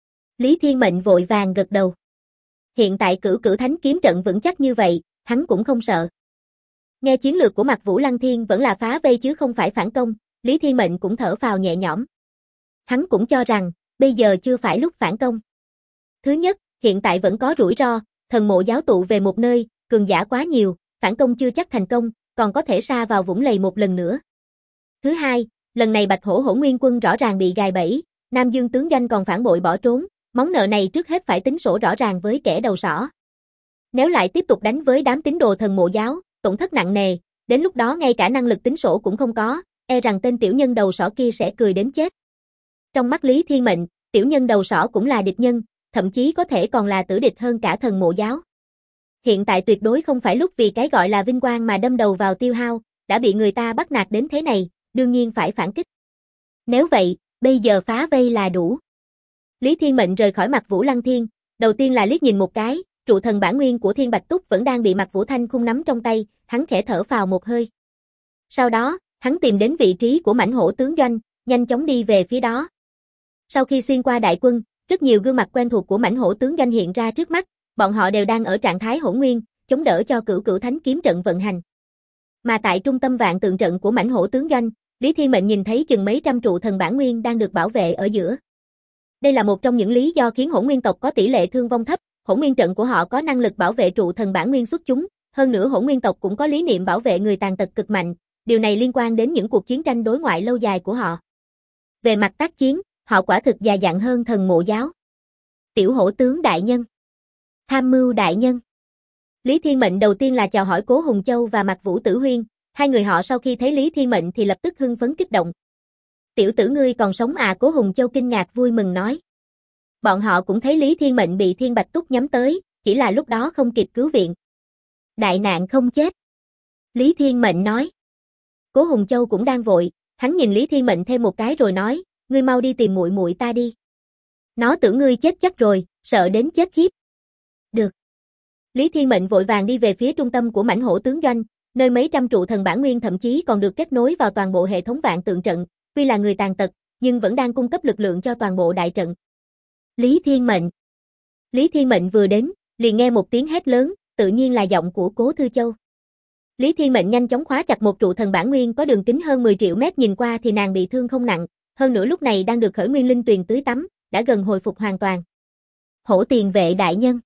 Lý Thiên Mệnh vội vàng gật đầu. Hiện tại Cửu Cửu Thánh kiếm trận vững chắc như vậy, hắn cũng không sợ. Nghe chiến lược của Mạc Vũ Lăng Thiên vẫn là phá vây chứ không phải phản công, Lý Thiên Mệnh cũng thở phào nhẹ nhõm. Hắn cũng cho rằng, bây giờ chưa phải lúc phản công. Thứ nhất, hiện tại vẫn có rủi ro, thần mộ giáo tụ về một nơi, cường giả quá nhiều, phản công chưa chắc thành công, còn có thể sa vào vũng lầy một lần nữa. Thứ hai, lần này Bạch Hổ Hỗn Nguyên quân rõ ràng bị gài bẫy, Nam Dương tướng doanh còn phản bội bỏ trốn, món nợ này trước hết phải tính sổ rõ ràng với kẻ đầu sỏ. Nếu lại tiếp tục đánh với đám tín đồ thần mộ giáo, tổn thất nặng nề, đến lúc đó ngay cả năng lực tính sổ cũng không có, e rằng tên tiểu nhân đầu sỏ kia sẽ cười đến chết. Trong mắt Lý Thiên Mệnh, tiểu nhân đầu sỏ cũng là địch nhân, thậm chí có thể còn là tử địch hơn cả thần mộ giáo. Hiện tại tuyệt đối không phải lúc vì cái gọi là vinh quang mà đâm đầu vào tiêu hao, đã bị người ta bắt nạt đến thế này, đương nhiên phải phản kích. Nếu vậy, bây giờ phá vây là đủ. Lý Thiên Mệnh rời khỏi Mạc Vũ Lăng Thiên, đầu tiên là liếc nhìn một cái, trụ thần bản nguyên của Thiên Bạch Túc vẫn đang bị Mạc Vũ Thanh Khung nắm trong tay, hắn khẽ thở phào một hơi. Sau đó, hắn tìm đến vị trí của mãnh hổ tướng doanh, nhanh chóng đi về phía đó. Sau khi xuyên qua đại quân, rất nhiều gương mặt quen thuộc của mãnh hổ tướng doanh hiện ra trước mắt, bọn họ đều đang ở trạng thái hỗn nguyên, chống đỡ cho Cửu Cửu Thánh kiếm trận vận hành. Mà tại trung tâm vạn tượng trận của mãnh hổ tướng doanh, Lý Thiên Mệnh nhìn thấy chừng mấy trăm trụ thần bản nguyên đang được bảo vệ ở giữa. Đây là một trong những lý do khiến hỗn nguyên tộc có tỷ lệ thương vong thấp, hỗn nguyên trận của họ có năng lực bảo vệ trụ thần bản nguyên xuất chúng, hơn nữa hỗn nguyên tộc cũng có lý niệm bảo vệ người tàn tật cực mạnh, điều này liên quan đến những cuộc chiến tranh đối ngoại lâu dài của họ. Về mặt tác chiến, họ quả thực già dặn hơn thần mộ giáo. Tiểu hổ tướng đại nhân, tham mưu đại nhân. Lý Thiên Mệnh đầu tiên là chào hỏi Cố Hùng Châu và Mạc Vũ Tử Huyên, hai người họ sau khi thấy Lý Thiên Mệnh thì lập tức hưng phấn kích động. Tiểu tử ngươi còn sống à? Cố Hùng Châu kinh ngạc vui mừng nói. Bọn họ cũng thấy Lý Thiên Mệnh bị Thiên Bạch Túc nhắm tới, chỉ là lúc đó không kịp cứu viện. Đại nạn không chết. Lý Thiên Mệnh nói. Cố Hùng Châu cũng đang vội, hắn nhìn Lý Thiên Mệnh thêm một cái rồi nói, ngươi mau đi tìm muội muội ta đi. Nó tưởng ngươi chết chắc rồi, sợ đến chết khiếp. Được. Lý Thiên Mệnh vội vàng đi về phía trung tâm của mãnh hổ tướng doanh, nơi mấy trăm trụ thần bản nguyên thậm chí còn được kết nối vào toàn bộ hệ thống vạn tượng trận, tuy là người tàn tật, nhưng vẫn đang cung cấp lực lượng cho toàn bộ đại trận. Lý Thiên Mệnh. Lý Thiên Mệnh vừa đến, liền nghe một tiếng hét lớn, tự nhiên là giọng của Cố Thư Châu. Lý Thiên Mệnh nhanh chóng khóa chặt một trụ thần bản nguyên có đường kính hơn 10 triệu mét, nhìn qua thì nàng bị thương không nặng, hơn nữa lúc này đang được khởi nguyên linh tuyền tưới tắm, đã gần hồi phục hoàn toàn. Hổ tiền vệ đại nhân.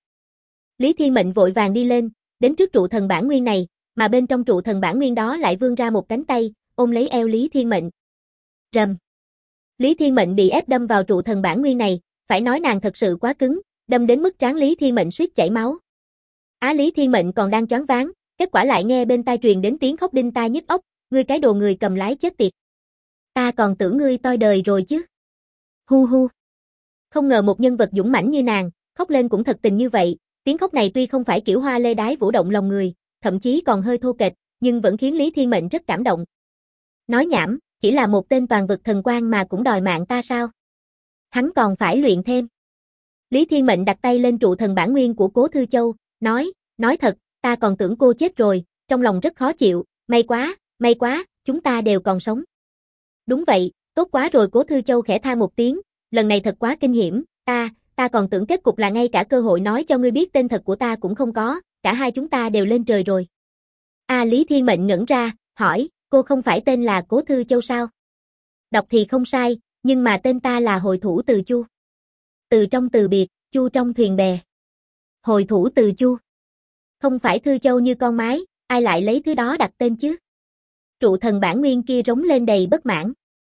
Lý Thiên Mệnh vội vàng đi lên, đến trước trụ thần bản nguyên này, mà bên trong trụ thần bản nguyên đó lại vươn ra một cánh tay, ôm lấy eo Lý Thiên Mệnh. Rầm. Lý Thiên Mệnh bị ép đâm vào trụ thần bản nguyên này, phải nói nàng thật sự quá cứng, đâm đến mức trán Lý Thiên Mệnh suýt chảy máu. Lý Thiên Mệnh còn đang choáng váng, kết quả lại nghe bên tai truyền đến tiếng khóc đinh tai nhức óc, ngươi cái đồ người cầm lái chết tiệt. Ta còn tưởng ngươi toi đời rồi chứ. Hu hu. Không ngờ một nhân vật dũng mãnh như nàng, khóc lên cũng thật tình như vậy, tiếng khóc này tuy không phải kiểu hoa lê đái vũ động lòng người, thậm chí còn hơi thô kệch, nhưng vẫn khiến Lý Thiên Mệnh rất cảm động. Nói nhảm, chỉ là một tên toàn vực thần quan mà cũng đòi mạng ta sao? Hắn còn phải luyện thêm. Lý Thiên Mệnh đặt tay lên trụ thần bản nguyên của Cố Thư Châu, nói thật, ta còn tưởng cô chết rồi, trong lòng rất khó chịu, may quá, chúng ta đều còn sống. Đúng vậy, Tốt quá rồi, Cố Thư Châu khẽ than một tiếng, lần này thật quá kinh hiểm, ta còn tưởng kết cục là ngay cả cơ hội nói cho ngươi biết tên thật của ta cũng không có, cả hai chúng ta đều lên trời rồi. Lý Thiên Mệnh ngẩn ra, hỏi, cô không phải tên là Cố Thư Châu sao? Đọc thì không sai, nhưng mà tên ta là Hồi Thủ Từ Chu. Từ trong từ biệt, chu trong thuyền bè. Hồi Thủ Từ Chu. Không phải Thư Châu như con mái, ai lại lấy thứ đó đặt tên chứ? Trụ thần bản nguyên kia rống lên đầy bất mãn.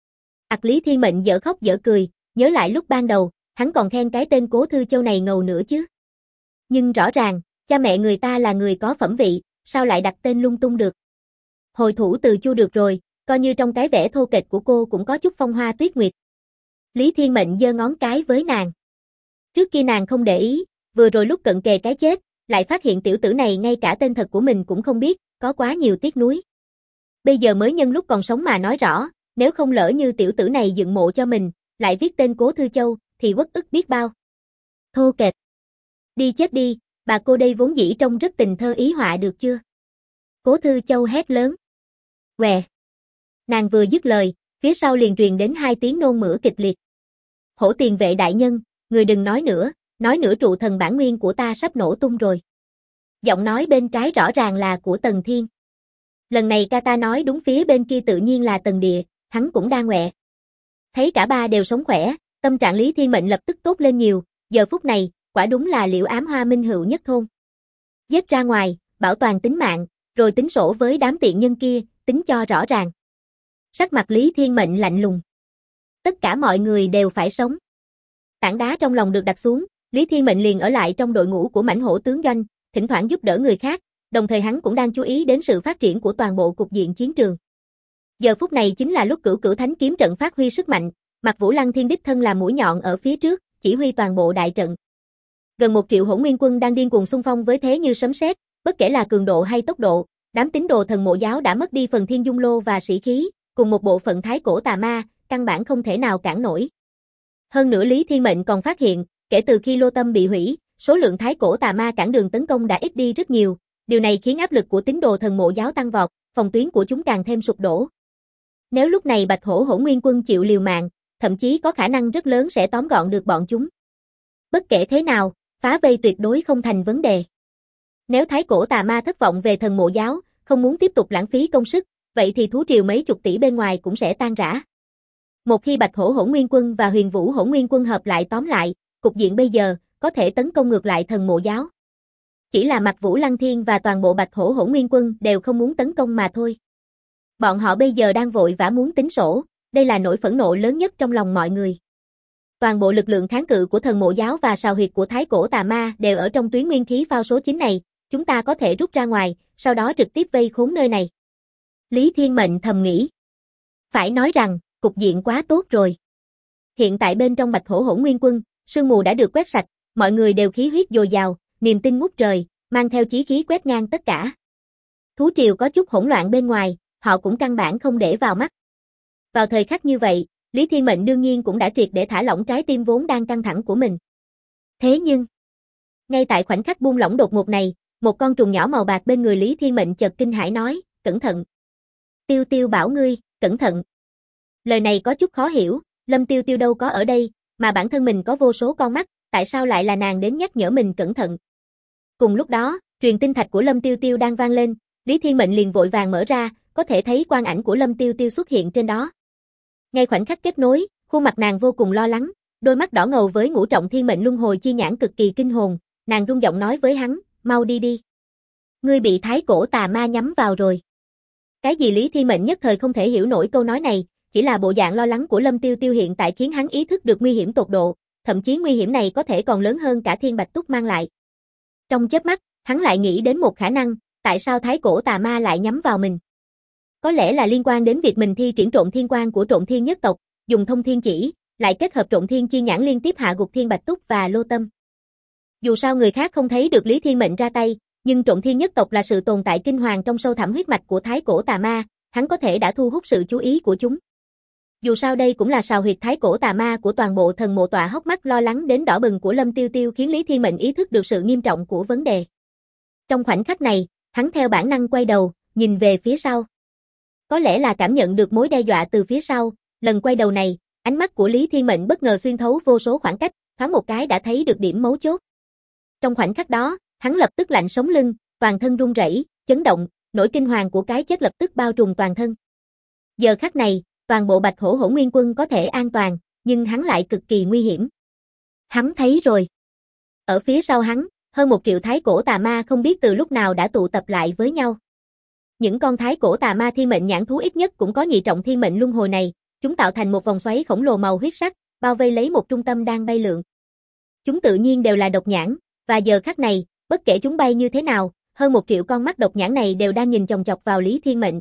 Lý Thiên Mệnh dở khóc dở cười, nhớ lại lúc ban đầu, hắn còn khen cái tên Cố Thư Châu này ngầu nữa chứ. Nhưng rõ ràng, cha mẹ người ta là người có phẩm vị, sao lại đặt tên lung tung được? Hồi Thủ Từ Chu được rồi, coi như trong cái vẻ thô kệch của cô cũng có chút phong hoa tuyết nguyệt. Lý Thiên Mệnh giơ ngón cái với nàng. Trước kia nàng không để ý, vừa rồi lúc cận kề cái chết, lại phát hiện tiểu tử này ngay cả tên thật của mình cũng không biết, có quá nhiều tiếc nuối. Bây giờ mới nhân lúc còn sống mà nói rõ, nếu không lỡ như tiểu tử này dựng mộ cho mình, lại viết tên Cố Thư Châu, thì uất ức biết bao. Thô kệch. Đi chết đi, bà cô đây vốn dĩ trông rất tình thơ ý họa được chưa? Cố Thư Châu hét lớn. Què. Nàng vừa dứt lời, phía sau liền truyền đến 2 tiếng nôn mửa kịch liệt. Hổ Tiền Vệ đại nhân, người đừng nói nữa trụ thần bản nguyên của ta sắp nổ tung rồi. Giọng nói bên trái rõ ràng là của Tần Thiên. Lần này ca ta nói đúng, phía bên kia tự nhiên là Tần Địa, hắn cũng đang quẹ. Thấy cả ba đều sống khỏe, tâm trạng Lý Thiên Mệnh lập tức tốt lên nhiều, giờ phút này, quả đúng là liễu ám hoa minh hữu nhất thôn. Giết ra ngoài, bảo toàn tính mạng, rồi tính sổ với đám tiện nhân kia, tính cho rõ ràng. Sắc mặt Lý Thiên Mệnh lạnh lùng. Tất cả mọi người đều phải sống. Tảng đá trong lòng được đặt xuống, Lý Thiên Mệnh liền ở lại trong đội ngũ của mãnh hổ tướng doanh, thỉnh thoảng giúp đỡ người khác, đồng thời hắn cũng đang chú ý đến sự phát triển của toàn bộ cục diện chiến trường. Giờ phút này chính là lúc Cửu Cửu Thánh kiếm trận phát huy sức mạnh, Mạc Vũ Lăng Thiên đích thân là mũi nhọn ở phía trước, chỉ huy toàn bộ đại trận. Gần 1 triệu Hỗn Nguyên quân đang điên cuồng xung phong với thế như sấm sét, bất kể là cường độ hay tốc độ, đám tín đồ Thần Mộ giáo đã mất đi phần Thiên Dung Lô và sĩ khí, cùng một bộ phận Thái Cổ Tà Ma, căn bản không thể nào cản nổi. Hơn nữa Lý Thiên Mệnh còn phát hiện, kể từ khi Lô Tâm bị hủy, số lượng Thái Cổ Tà Ma cản đường tấn công đã ít đi rất nhiều, điều này khiến áp lực của tín đồ Thần Mộ giáo tăng vọt, phòng tuyến của chúng càng thêm sụp đổ. Nếu lúc này Bạch Hổ Hỗn Nguyên quân chịu liều mạng, thậm chí có khả năng rất lớn sẽ tóm gọn được bọn chúng. Bất kể thế nào, phá vây tuyệt đối không thành vấn đề. Nếu Thái Cổ Tà Ma thất vọng về Thần Mộ giáo, không muốn tiếp tục lãng phí công sức, vậy thì thú triều mấy chục tỷ bên ngoài cũng sẽ tan rã. Một khi Bạch Hổ Hỗn Nguyên quân và Huyền Vũ Hỗn Nguyên quân hợp lại tóm lại, cục diện bây giờ có thể tấn công ngược lại Thần Mộ giáo. Chỉ là Mạc Vũ Lăng Thiên và toàn bộ Bạch Hổ Hỗn Nguyên quân đều không muốn tấn công mà thôi. Bọn họ bây giờ đang vội vã muốn tính sổ, đây là nỗi phẫn nộ lớn nhất trong lòng mọi người. Toàn bộ lực lượng kháng cự của Thần Mộ giáo và sào huyệt của Thái Cổ Tà Ma đều ở trong tuyến nguyên khí phao số 9 này, chúng ta có thể rút ra ngoài, sau đó trực tiếp vây khốn nơi này. Lý Thiên Mệnh thầm nghĩ. Phải nói rằng, cục diện quá tốt rồi. Hiện tại bên trong Bạch Hổ Hỗn Nguyên quân, sương mù đã được quét sạch, mọi người đều khí huyết dồi dào, niềm tin ngút trời, mang theo chí khí quét ngang tất cả. Thú triều có chút hỗn loạn bên ngoài, họ cũng căn bản không để vào mắt. Vào thời khắc như vậy, Lý Thiên Mệnh đương nhiên cũng đã triệt để thả lỏng trái tim vốn đang căng thẳng của mình. Thế nhưng, ngay tại khoảnh khắc buông lỏng đột ngột này, một con trùng nhỏ màu bạc bên người Lý Thiên Mệnh chợt kinh hãi nói, cẩn thận. Tiêu Tiêu bảo ngươi, cẩn thận. Lời này có chút khó hiểu, Lâm Tiêu Tiêu đâu có ở đây, mà bản thân mình có vô số con mắt, tại sao lại là nàng đến nhắc nhở mình cẩn thận. Cùng lúc đó, truyền tin thạch của Lâm Tiêu Tiêu đang vang lên, Lý Thiên Mệnh liền vội vàng mở ra, có thể thấy quang ảnh của Lâm Tiêu Tiêu xuất hiện trên đó. Ngay khoảnh khắc kết nối, khuôn mặt nàng vô cùng lo lắng, đôi mắt đỏ ngầu với ngũ trọng thiên mệnh luân hồi chi nhãn cực kỳ kinh hồn, nàng rung giọng nói với hắn, mau đi đi. Ngươi bị Thái Cổ Tà Ma nhắm vào rồi. Cái gì? Lý Thiên Mệnh nhất thời không thể hiểu nổi câu nói này, chỉ là bộ dạng lo lắng của Lâm Tiêu Tiêu hiện tại khiến hắn ý thức được nguy hiểm tột độ, thậm chí nguy hiểm này có thể còn lớn hơn cả Thiên Bạch Túc mang lại. Trong chớp mắt, hắn lại nghĩ đến một khả năng, tại sao Thái Cổ Tà Ma lại nhắm vào mình? Có lẽ là liên quan đến việc mình thi triển Trộn Thiên Quang của Trộn Thiên nhất tộc, dùng thông thiên chỉ, lại kết hợp Trộn Thiên chi nhãn liên tiếp hạ gục Thiên Bạch Túc và Lô Tâm. Dù sao người khác không thấy được Lý Thiên Mệnh ra tay, nhưng Trộn Thiên nhất tộc là sự tồn tại kinh hoàng trong sâu thẳm huyết mạch của Thái Cổ Tà Ma, hắn có thể đã thu hút sự chú ý của chúng. Dù sao đây cũng là sào huyệt Thái Cổ Tà Ma của toàn bộ Thần Mộ tọa. Hốc mắt lo lắng đến đỏ bừng của Lâm Tiêu Tiêu khiến Lý Thiên Mệnh ý thức được sự nghiêm trọng của vấn đề. Trong khoảnh khắc này, hắn theo bản năng quay đầu, nhìn về phía sau. Có lẽ là cảm nhận được mối đe dọa từ phía sau, Lần quay đầu này, ánh mắt của Lý Thiên Mệnh bất ngờ xuyên thấu vô số khoảng cách, thoáng một cái đã thấy được điểm mấu chốt. Trong khoảnh khắc đó, hắn lập tức lạnh sống lưng, toàn thân run rẩy, chấn động, nỗi kinh hoàng của cái chết lập tức bao trùm toàn thân. Giờ khắc này, toàn bộ Bạch Hổ Hỗn Nguyên Quân có thể an toàn, nhưng hắn lại cực kỳ nguy hiểm. Hắn thấy rồi. Ở phía sau hắn, hơn 1 triệu thái cổ tà ma không biết từ lúc nào đã tụ tập lại với nhau. Những con thái cổ tà ma thiên mệnh nhãn thú ít nhất cũng có nhị trọng thiên mệnh luân hồi này, chúng tạo thành một vòng xoáy khổng lồ màu huyết sắc, bao vây lấy một trung tâm đang bay lượn. Chúng tự nhiên đều là độc nhãn, và giờ khắc này, bất kể chúng bay như thế nào, hơn 1 triệu con mắt độc nhãn này đều đang nhìn chòng chọc vào Lý Thiên Mệnh.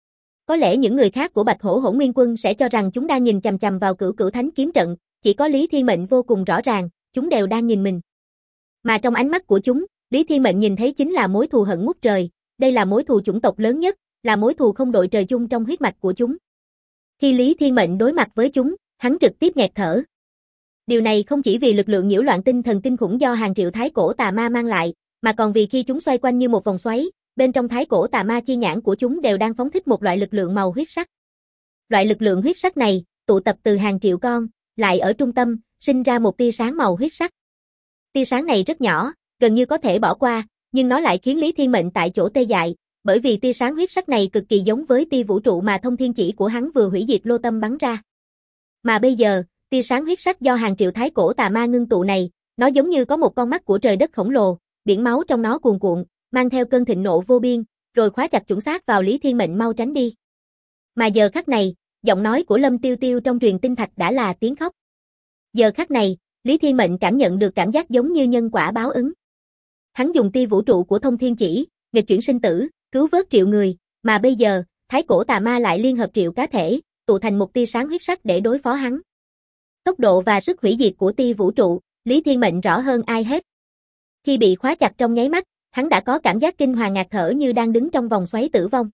Có lẽ những người khác của Bạch Hổ Hỗn Nguyên Quân sẽ cho rằng chúng đang nhìn chằm chằm vào Cửu Cửu Thánh kiếm trận, chỉ có Lý Thiên Mệnh vô cùng rõ ràng, chúng đều đang nhìn mình. Mà trong ánh mắt của chúng, Lý Thiên Mệnh nhìn thấy chính là mối thù hận ngút trời, đây là mối thù chủng tộc lớn nhất, là mối thù không đội trời chung trong huyết mạch của chúng. Khi Lý Thiên Mệnh đối mặt với chúng, hắn trực tiếp nghẹt thở. Điều này không chỉ vì lực lượng nhiễu loạn tinh thần kinh khủng do hàng triệu thái cổ tà ma mang lại, mà còn vì khi chúng xoay quanh như một vòng xoáy, bên trong thái cổ tà ma chi nhãn của chúng đều đang phóng thích một loại lực lượng màu huyết sắc. Loại lực lượng huyết sắc này, tụ tập từ hàng triệu con, lại ở trung tâm, sinh ra một tia sáng màu huyết sắc. Tia sáng này rất nhỏ, gần như có thể bỏ qua, nhưng nó lại khiến Lý Thiên Mệnh tại chỗ tê dại, bởi vì tia sáng huyết sắc này cực kỳ giống với tia vũ trụ mà thông thiên chỉ của hắn vừa hủy diệt Lô Tâm bắn ra. Mà bây giờ, tia sáng huyết sắc do hàng triệu thái cổ tà ma ngưng tụ này, nó giống như có một con mắt của trời đất khổng lồ, biển máu trong nó cuồn cuộn, mang theo cơn thịnh nộ vô biên, rồi khóa chặt chuẩn xác vào Lý Thiên Mệnh mau tránh đi. Mà giờ khắc này, giọng nói của Lâm Tiêu Tiêu trong truyền tinh thạch đã là tiếng khóc. Giờ khắc này, Lý Thiên Mệnh cảm nhận được cảm giác giống như nhân quả báo ứng. Hắn dùng tia vũ trụ của thông thiên chỉ, nghịch chuyển sinh tử, cứu vớt triệu người, mà bây giờ, thái cổ tà ma lại liên hợp triệu cá thể, tụ thành một tia sáng huyết sắc để đối phó hắn. Tốc độ và sức hủy diệt của tia vũ trụ, Lý Thiên Mệnh rõ hơn ai hết. Khi bị khóa chặt trong nháy mắt, hắn đã có cảm giác kinh hoàng ngạt thở như đang đứng trong vòng xoáy tử vong.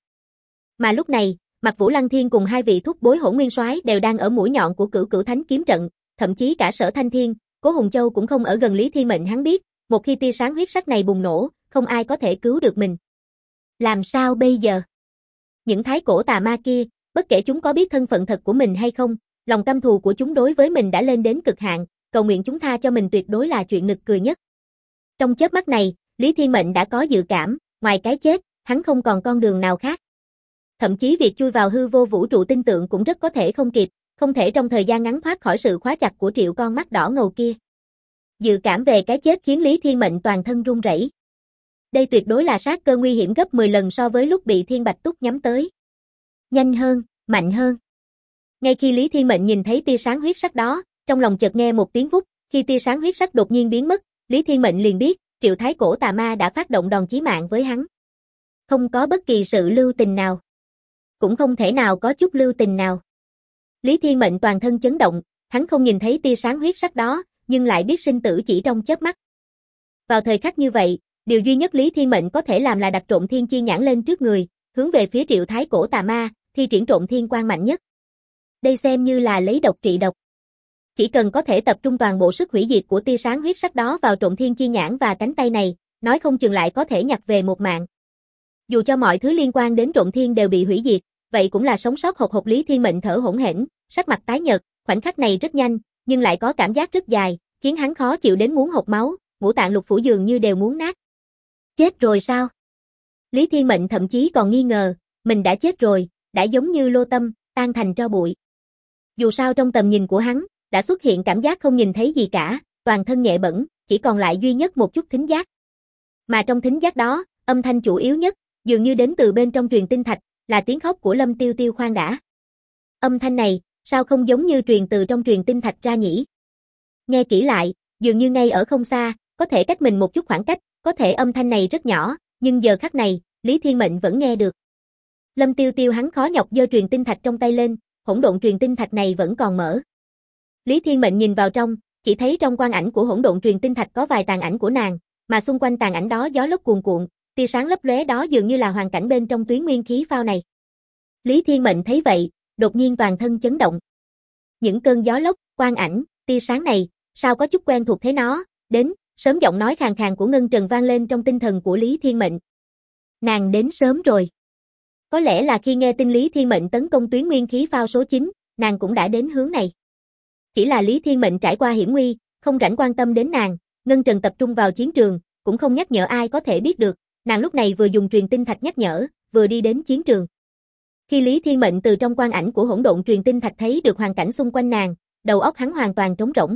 Mà lúc này, Mạc Vũ Lăng Thiên cùng 2 vị thúc bối Hỗn Nguyên Soái đều đang ở mũi nhọn của Cửu Cửu Thánh kiếm trận, thậm chí cả Sở Thanh Thiên, Cố Hùng Châu cũng không ở gần Lý Thiên Mệnh. Hắn biết, một khi tia sáng huyết sắc này bùng nổ, không ai có thể cứu được mình. Làm sao bây giờ? Những thái cổ tà ma kia, bất kể chúng có biết thân phận thật của mình hay không, lòng căm thù của chúng đối với mình đã lên đến cực hạn, cầu nguyện chúng tha cho mình tuyệt đối là chuyện nực cười nhất. Trong chớp mắt này, Lý Thiên Mệnh đã có dự cảm, ngoài cái chết, hắn không còn con đường nào khác. Thậm chí việc chui vào hư vô vũ trụ tinh tượng cũng rất có thể không kịp, không thể trong thời gian ngắn thoát khỏi sự khóa chặt của triệu con mắt đỏ ngầu kia. Dự cảm về cái chết khiến Lý Thiên Mệnh toàn thân run rẩy. Đây tuyệt đối là sát cơ nguy hiểm gấp 10 lần so với lúc bị Thiên Bạch Túc nhắm tới. Nhanh hơn, mạnh hơn. Ngay khi Lý Thiên Mệnh nhìn thấy tia sáng huyết sắc đó, trong lòng chợt nghe một tiếng vút, khi tia sáng huyết sắc đột nhiên biến mất, Lý Thiên Mệnh liền biết, triệu thái cổ tà ma đã phát động đòn chí mạng với hắn. Không có bất kỳ sự lưu tình nào. Cũng không thể nào có chút lưu tình nào. Lý Thiên Mệnh toàn thân chấn động, hắn không nhìn thấy tia sáng huyết sắc đó, nhưng lại biết sinh tử chỉ trong chớp mắt. Vào thời khắc như vậy, điều duy nhất Lý Thiên Mệnh có thể làm là đặt Trộm Thiên chi nhãn lên trước người, hướng về phía triệu thái cổ tà ma, thi triển Trộm Thiên quang mạnh nhất. Đây xem như là lấy độc trị độc. Chỉ cần có thể tập trung toàn bộ sức hủy diệt của tia sáng huyết sắc đó vào Trộm Thiên chi nhãn và cánh tay này, nói không chừng lại có thể nhặt về một mạng. Dù cho mọi thứ liên quan đến Trộm Thiên đều bị hủy diệt, vậy cũng là sống sót hộc hộc. Lý Thiên Mệnh thở hổn hển, sắc mặt tái nhợt, khoảnh khắc này rất nhanh, nhưng lại có cảm giác rất dài, khiến hắn khó chịu đến muốn hộc máu, ngũ tạng lục phủ dường như đều muốn nát. Chết rồi sao? Lý Thiên Mệnh thậm chí còn nghi ngờ, mình đã chết rồi, đã giống như Lô Tâm, tan thành tro bụi. Dù sao trong tầm nhìn của hắn, đã xuất hiện cảm giác không nhìn thấy gì cả, toàn thân nhẹ bẫng, chỉ còn lại duy nhất một chút thính giác. Mà trong thính giác đó, âm thanh chủ yếu nhất, dường như đến từ bên trong truyền tinh thạch, là tiếng khóc của Lâm Tiêu Tiêu. Khoan đã. Âm thanh này, sao không giống như truyền từ trong truyền tinh thạch ra nhỉ? Nghe kỹ lại, dường như ngay ở không xa, có thể cách mình một chút khoảng cách, có thể âm thanh này rất nhỏ, nhưng giờ khắc này, Lý Thiên Mệnh vẫn nghe được. Lâm Tiêu Tiêu hắn khó nhọc giơ truyền tinh thạch trong tay lên, hỗn độn truyền tinh thạch này vẫn còn mở. Lý Thiên Mệnh nhìn vào trong, chỉ thấy trong quang ảnh của hỗn độn truyền tinh thạch có vài tàn ảnh của nàng, mà xung quanh tàn ảnh đó gió lốc cuồn cuộn, tia sáng lấp lóe đó dường như là hoàn cảnh bên trong tuyến nguyên khí phao này. Lý Thiên Mệnh thấy vậy, đột nhiên toàn thân chấn động. Những cơn gió lốc, quang ảnh, tia sáng này, sao có chút quen thuộc thế nó, đến, sớm. Giọng nói khàn khàn của Ngân Trần vang lên trong tinh thần của Lý Thiên Mệnh. Nàng đến sớm rồi. Có lẽ là khi nghe tin Lý Thiên Mệnh tấn công tuyến nguyên khí phao số 9, nàng cũng đã đến hướng này. Chỉ là Lý Thiên Mệnh trải qua hiểm nguy, không rảnh quan tâm đến nàng, Ngân Trần tập trung vào chiến trường, cũng không nhắc nhở ai có thể biết được, nàng lúc này vừa dùng truyền tinh thạch nhắc nhở, vừa đi đến chiến trường. Khi Lý Thiên Mệnh từ trong quang ảnh của hỗn độn truyền tinh thạch thấy được hoàn cảnh xung quanh nàng, đầu óc hắn hoàn toàn trống rỗng.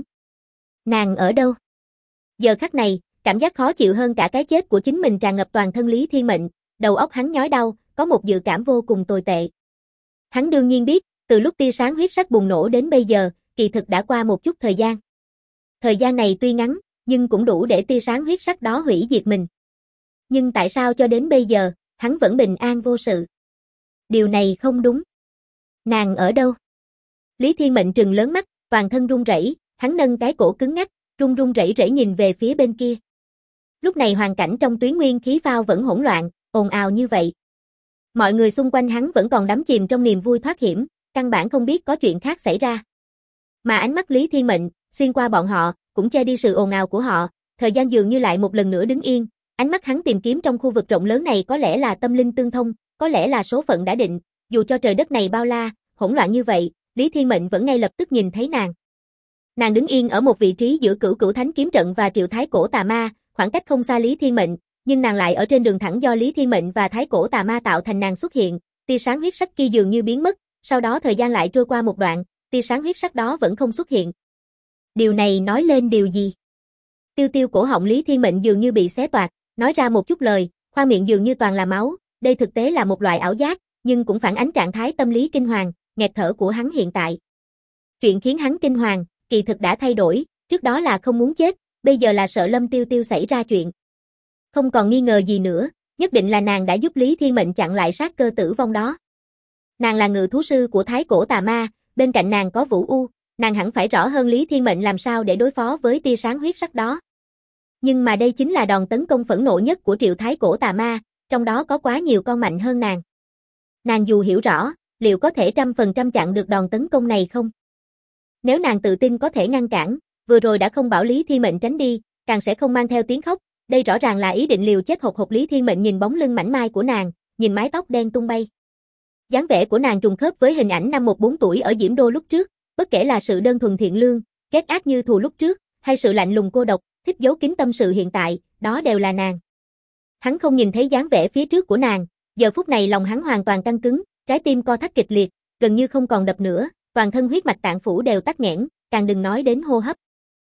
Nàng ở đâu? Giờ khắc này, cảm giác khó chịu hơn cả cái chết của chính mình tràn ngập toàn thân Lý Thiên Mệnh, đầu óc hắn nhói đau, có một dự cảm vô cùng tồi tệ. Hắn đương nhiên biết, từ lúc tia sáng huyết sắc bùng nổ đến bây giờ, kỳ thực đã qua một chút thời gian. Thời gian này tuy ngắn, nhưng cũng đủ để tia sáng huyết sắc đó hủy diệt mình. Nhưng tại sao cho đến bây giờ, hắn vẫn bình an vô sự? Điều này không đúng. Nàng ở đâu? Lý Thiên Mệnh trừng lớn mắt, toàn thân run rẩy, hắn nâng cái cổ cứng ngắc, run run rẩy rẩy nhìn về phía bên kia. Lúc này hoàn cảnh trong Tuyến Nguyên Khí Phao vẫn hỗn loạn, ồn ào như vậy. Mọi người xung quanh hắn vẫn còn đắm chìm trong niềm vui thoát hiểm, căn bản không biết có chuyện khác xảy ra. Mà ánh mắt Lý Thiên Mệnh, xuyên qua bọn họ, cũng che đi sự ồn ào của họ, thời gian dường như lại một lần nữa đứng yên, ánh mắt hắn tìm kiếm trong khu vực rộng lớn này có lẽ là tâm linh tương thông, có lẽ là số phận đã định, dù cho trời đất này bao la, hỗn loạn như vậy, Lý Thiên Mệnh vẫn ngay lập tức nhìn thấy nàng. Nàng đứng yên ở một vị trí giữa Cửu Cửu Thánh Kiếm Trận và Triệu Thái Cổ Tà Ma, khoảng cách không xa Lý Thiên Mệnh, nhưng nàng lại ở trên đường thẳng do Lý Thiên Mệnh và Thái Cổ Tà Ma tạo thành nàng xuất hiện, tia sáng huyết sắc kia dường như biến mất, sau đó thời gian lại trôi qua một đoạn, tia sáng huyết sắc đó vẫn không xuất hiện. Điều này nói lên điều gì? Tiêu tiêu cổ họng Lý Thiên Mệnh dường như bị xé toạc, nói ra một chút lời, khoang miệng dường như toàn là máu, đây thực tế là một loại ảo giác, nhưng cũng phản ánh trạng thái tâm lý kinh hoàng, nghẹt thở của hắn hiện tại. Chuyện khiến hắn kinh hoàng, kỳ thực đã thay đổi, trước đó là không muốn chết, bây giờ là sợ Lâm Tiêu Tiêu xảy ra chuyện. Không còn nghi ngờ gì nữa, nhất định là nàng đã giúp Lý Thiên Mệnh chặn lại sát cơ tử vong đó. Nàng là ngự thú sư của Thái Cổ Tà Ma, bên cạnh nàng có Vũ U, nàng hẳn phải rõ hơn Lý Thiên Mệnh làm sao để đối phó với tia sáng huyết sắc đó. Nhưng mà đây chính là đòn tấn công phẫn nộ nhất của Triệu Thái Cổ Tà Ma, trong đó có quá nhiều con mạnh hơn nàng. Nàng dù hiểu rõ, liệu có thể 100% chặn được đòn tấn công này không? Nếu nàng tự tin có thể ngăn cản, vừa rồi đã không bảo Lý Thiên Mệnh tránh đi, càng sẽ không mang theo tiếng khóc, đây rõ ràng là ý định liều chết hộc hộc. Lý Thiên Mệnh nhìn bóng lưng mảnh mai của nàng, nhìn mái tóc đen tung bay. Dáng vẻ của nàng trùng khớp với hình ảnh năm 14 tuổi ở Diễm Đô lúc trước, bất kể là sự đơn thuần thiện lương, ghét ác như thù lúc trước, hay sự lạnh lùng cô độc, thích giấu kín tâm sự hiện tại, đó đều là nàng. Hắn không nhìn thấy dáng vẻ phía trước của nàng, giờ phút này lòng hắn hoàn toàn căng cứng, trái tim co thắt kịch liệt, gần như không còn đập nữa, toàn thân huyết mạch tạng phủ đều tắc nghẽn, càng đừng nói đến hô hấp.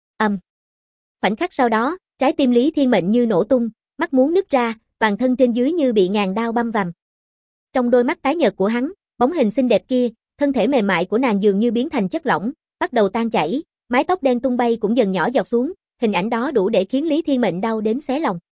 Khoảnh khắc sau đó, trái tim Lý Thiên Mệnh như nổ tung, mắt muốn nứt ra, toàn thân trên dưới như bị ngàn đao băm vằm. Trong đôi mắt tái nhợt của hắn, bóng hình xinh đẹp kia, thân thể mềm mại của nàng dường như biến thành chất lỏng, bắt đầu tan chảy, mái tóc đen tung bay cũng dần nhỏ giọt xuống, hình ảnh đó đủ để khiến Lý Thiên Mệnh đau đến xé lòng.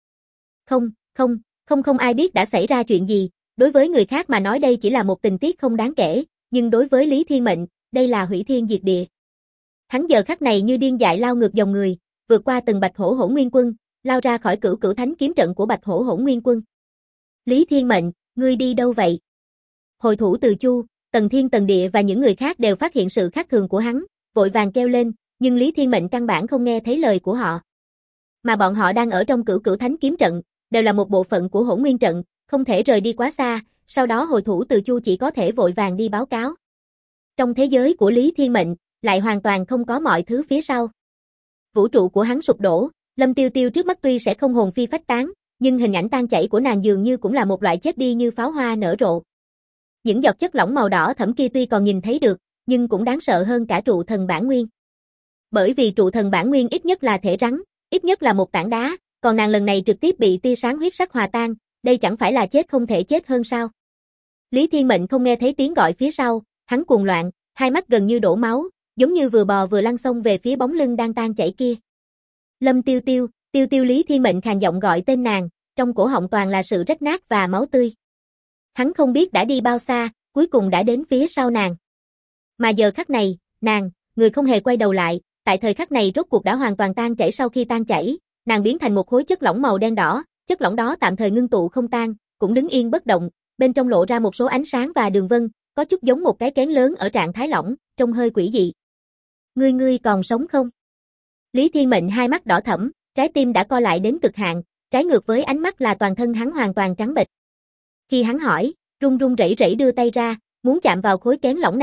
Không ai biết đã xảy ra chuyện gì, đối với người khác mà nói đây chỉ là một tình tiết không đáng kể, nhưng đối với Lý Thiên Mệnh, đây là hủy thiên diệt địa. Hắn giờ khắc này như điên dại lao ngược dòng người, vượt qua từng Bạch Hổ Hỗn Nguyên Quân, lao ra khỏi Cửu Cửu Thánh Kiếm Trận của Bạch Hổ Hỗn Nguyên Quân. Lý Thiên Mệnh, ngươi đi đâu vậy? Hồi thủ Từ Chu, Tần Thiên Tần Địa và những người khác đều phát hiện sự khác thường của hắn, vội vàng kêu lên, nhưng Lý Thiên Mệnh căn bản không nghe thấy lời của họ. Mà bọn họ đang ở trong Cửu Cửu Thánh Kiếm Trận, đều là một bộ phận của Hỗn Nguyên Trận, không thể rời đi quá xa, sau đó hồi thủ Từ Chu chỉ có thể vội vàng đi báo cáo. Trong thế giới của Lý Thiên Mệnh, lại hoàn toàn không có mọi thứ phía sau. Vũ trụ của hắn sụp đổ, Lâm Tiêu Tiêu trước mắt tuy sẽ không hồn phi phách tán, nhưng hình ảnh tan chảy của nàng dường như cũng là một loại chết đi như pháo hoa nở rộ. Những giọt chất lỏng màu đỏ thẫm kia tuy còn nhìn thấy được, nhưng cũng đáng sợ hơn cả trụ thần bản nguyên. Bởi vì trụ thần bản nguyên ít nhất là thể rắn, ít nhất là một tảng đá, còn nàng lần này trực tiếp bị tia sáng huyết sắc hòa tan, đây chẳng phải là chết không thể chết hơn sao? Lý Thiên Mệnh không nghe thấy tiếng gọi phía sau, hắn cuồng loạn, hai mắt gần như đổ máu, giống như vừa bò vừa lăn xông về phía bóng lưng đang tan chảy kia. Lâm Tiêu Tiêu, Tiêu Tiêu. Lý Thiên Mệnh khàn giọng gọi tên nàng, trong cổ họng toàn là sự rách nát và máu tươi. Hắn không biết đã đi bao xa, cuối cùng đã đến phía sau nàng. Mà giờ khắc này, nàng, người không hề quay đầu lại, tại thời khắc này rốt cuộc đã hoàn toàn tan chảy. Sau khi tan chảy, nàng biến thành một khối chất lỏng màu đen đỏ, chất lỏng đó tạm thời ngưng tụ không tan, cũng đứng yên bất động, bên trong lộ ra một số ánh sáng và đường vân, có chút giống một cái kén lớn ở trạng thái lỏng, trông hơi quỷ dị. Ngươi còn sống không? Lý Thiên Mệnh hai mắt đỏ thẫm, trái tim đã co lại đến cực hạn, trái ngược với ánh mắt là toàn thân hắn hoàn toàn trắng bệch. Khi hắn hỏi, run run rẩy rẩy đưa tay ra, muốn chạm vào khối kén lỏng này,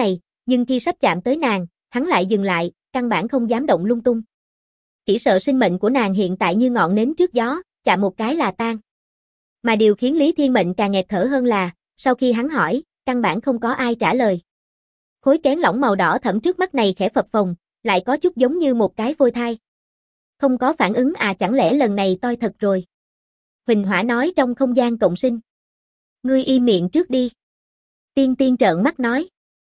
nhưng khi sắp chạm tới nàng, hắn lại dừng lại, căn bản không dám động lung tung. Chỉ sợ sinh mệnh của nàng hiện tại như ngọn nến trước gió, chạm một cái là tan. Mà điều khiến Lý Thiên Mệnh càng nghẹt thở hơn là, sau khi hắn hỏi, căn bản không có ai trả lời. Khối kén lỏng màu đỏ thẫm trước mắt này khẽ phập phồng, lại có chút giống như một cái phôi thai. Không có phản ứng à, chẳng lẽ lần này toi thật rồi. Huỳnh Hỏa nói trong không gian cộng sinh. Ngươi im miệng trước đi. Tiên Tiên trợn mắt nói.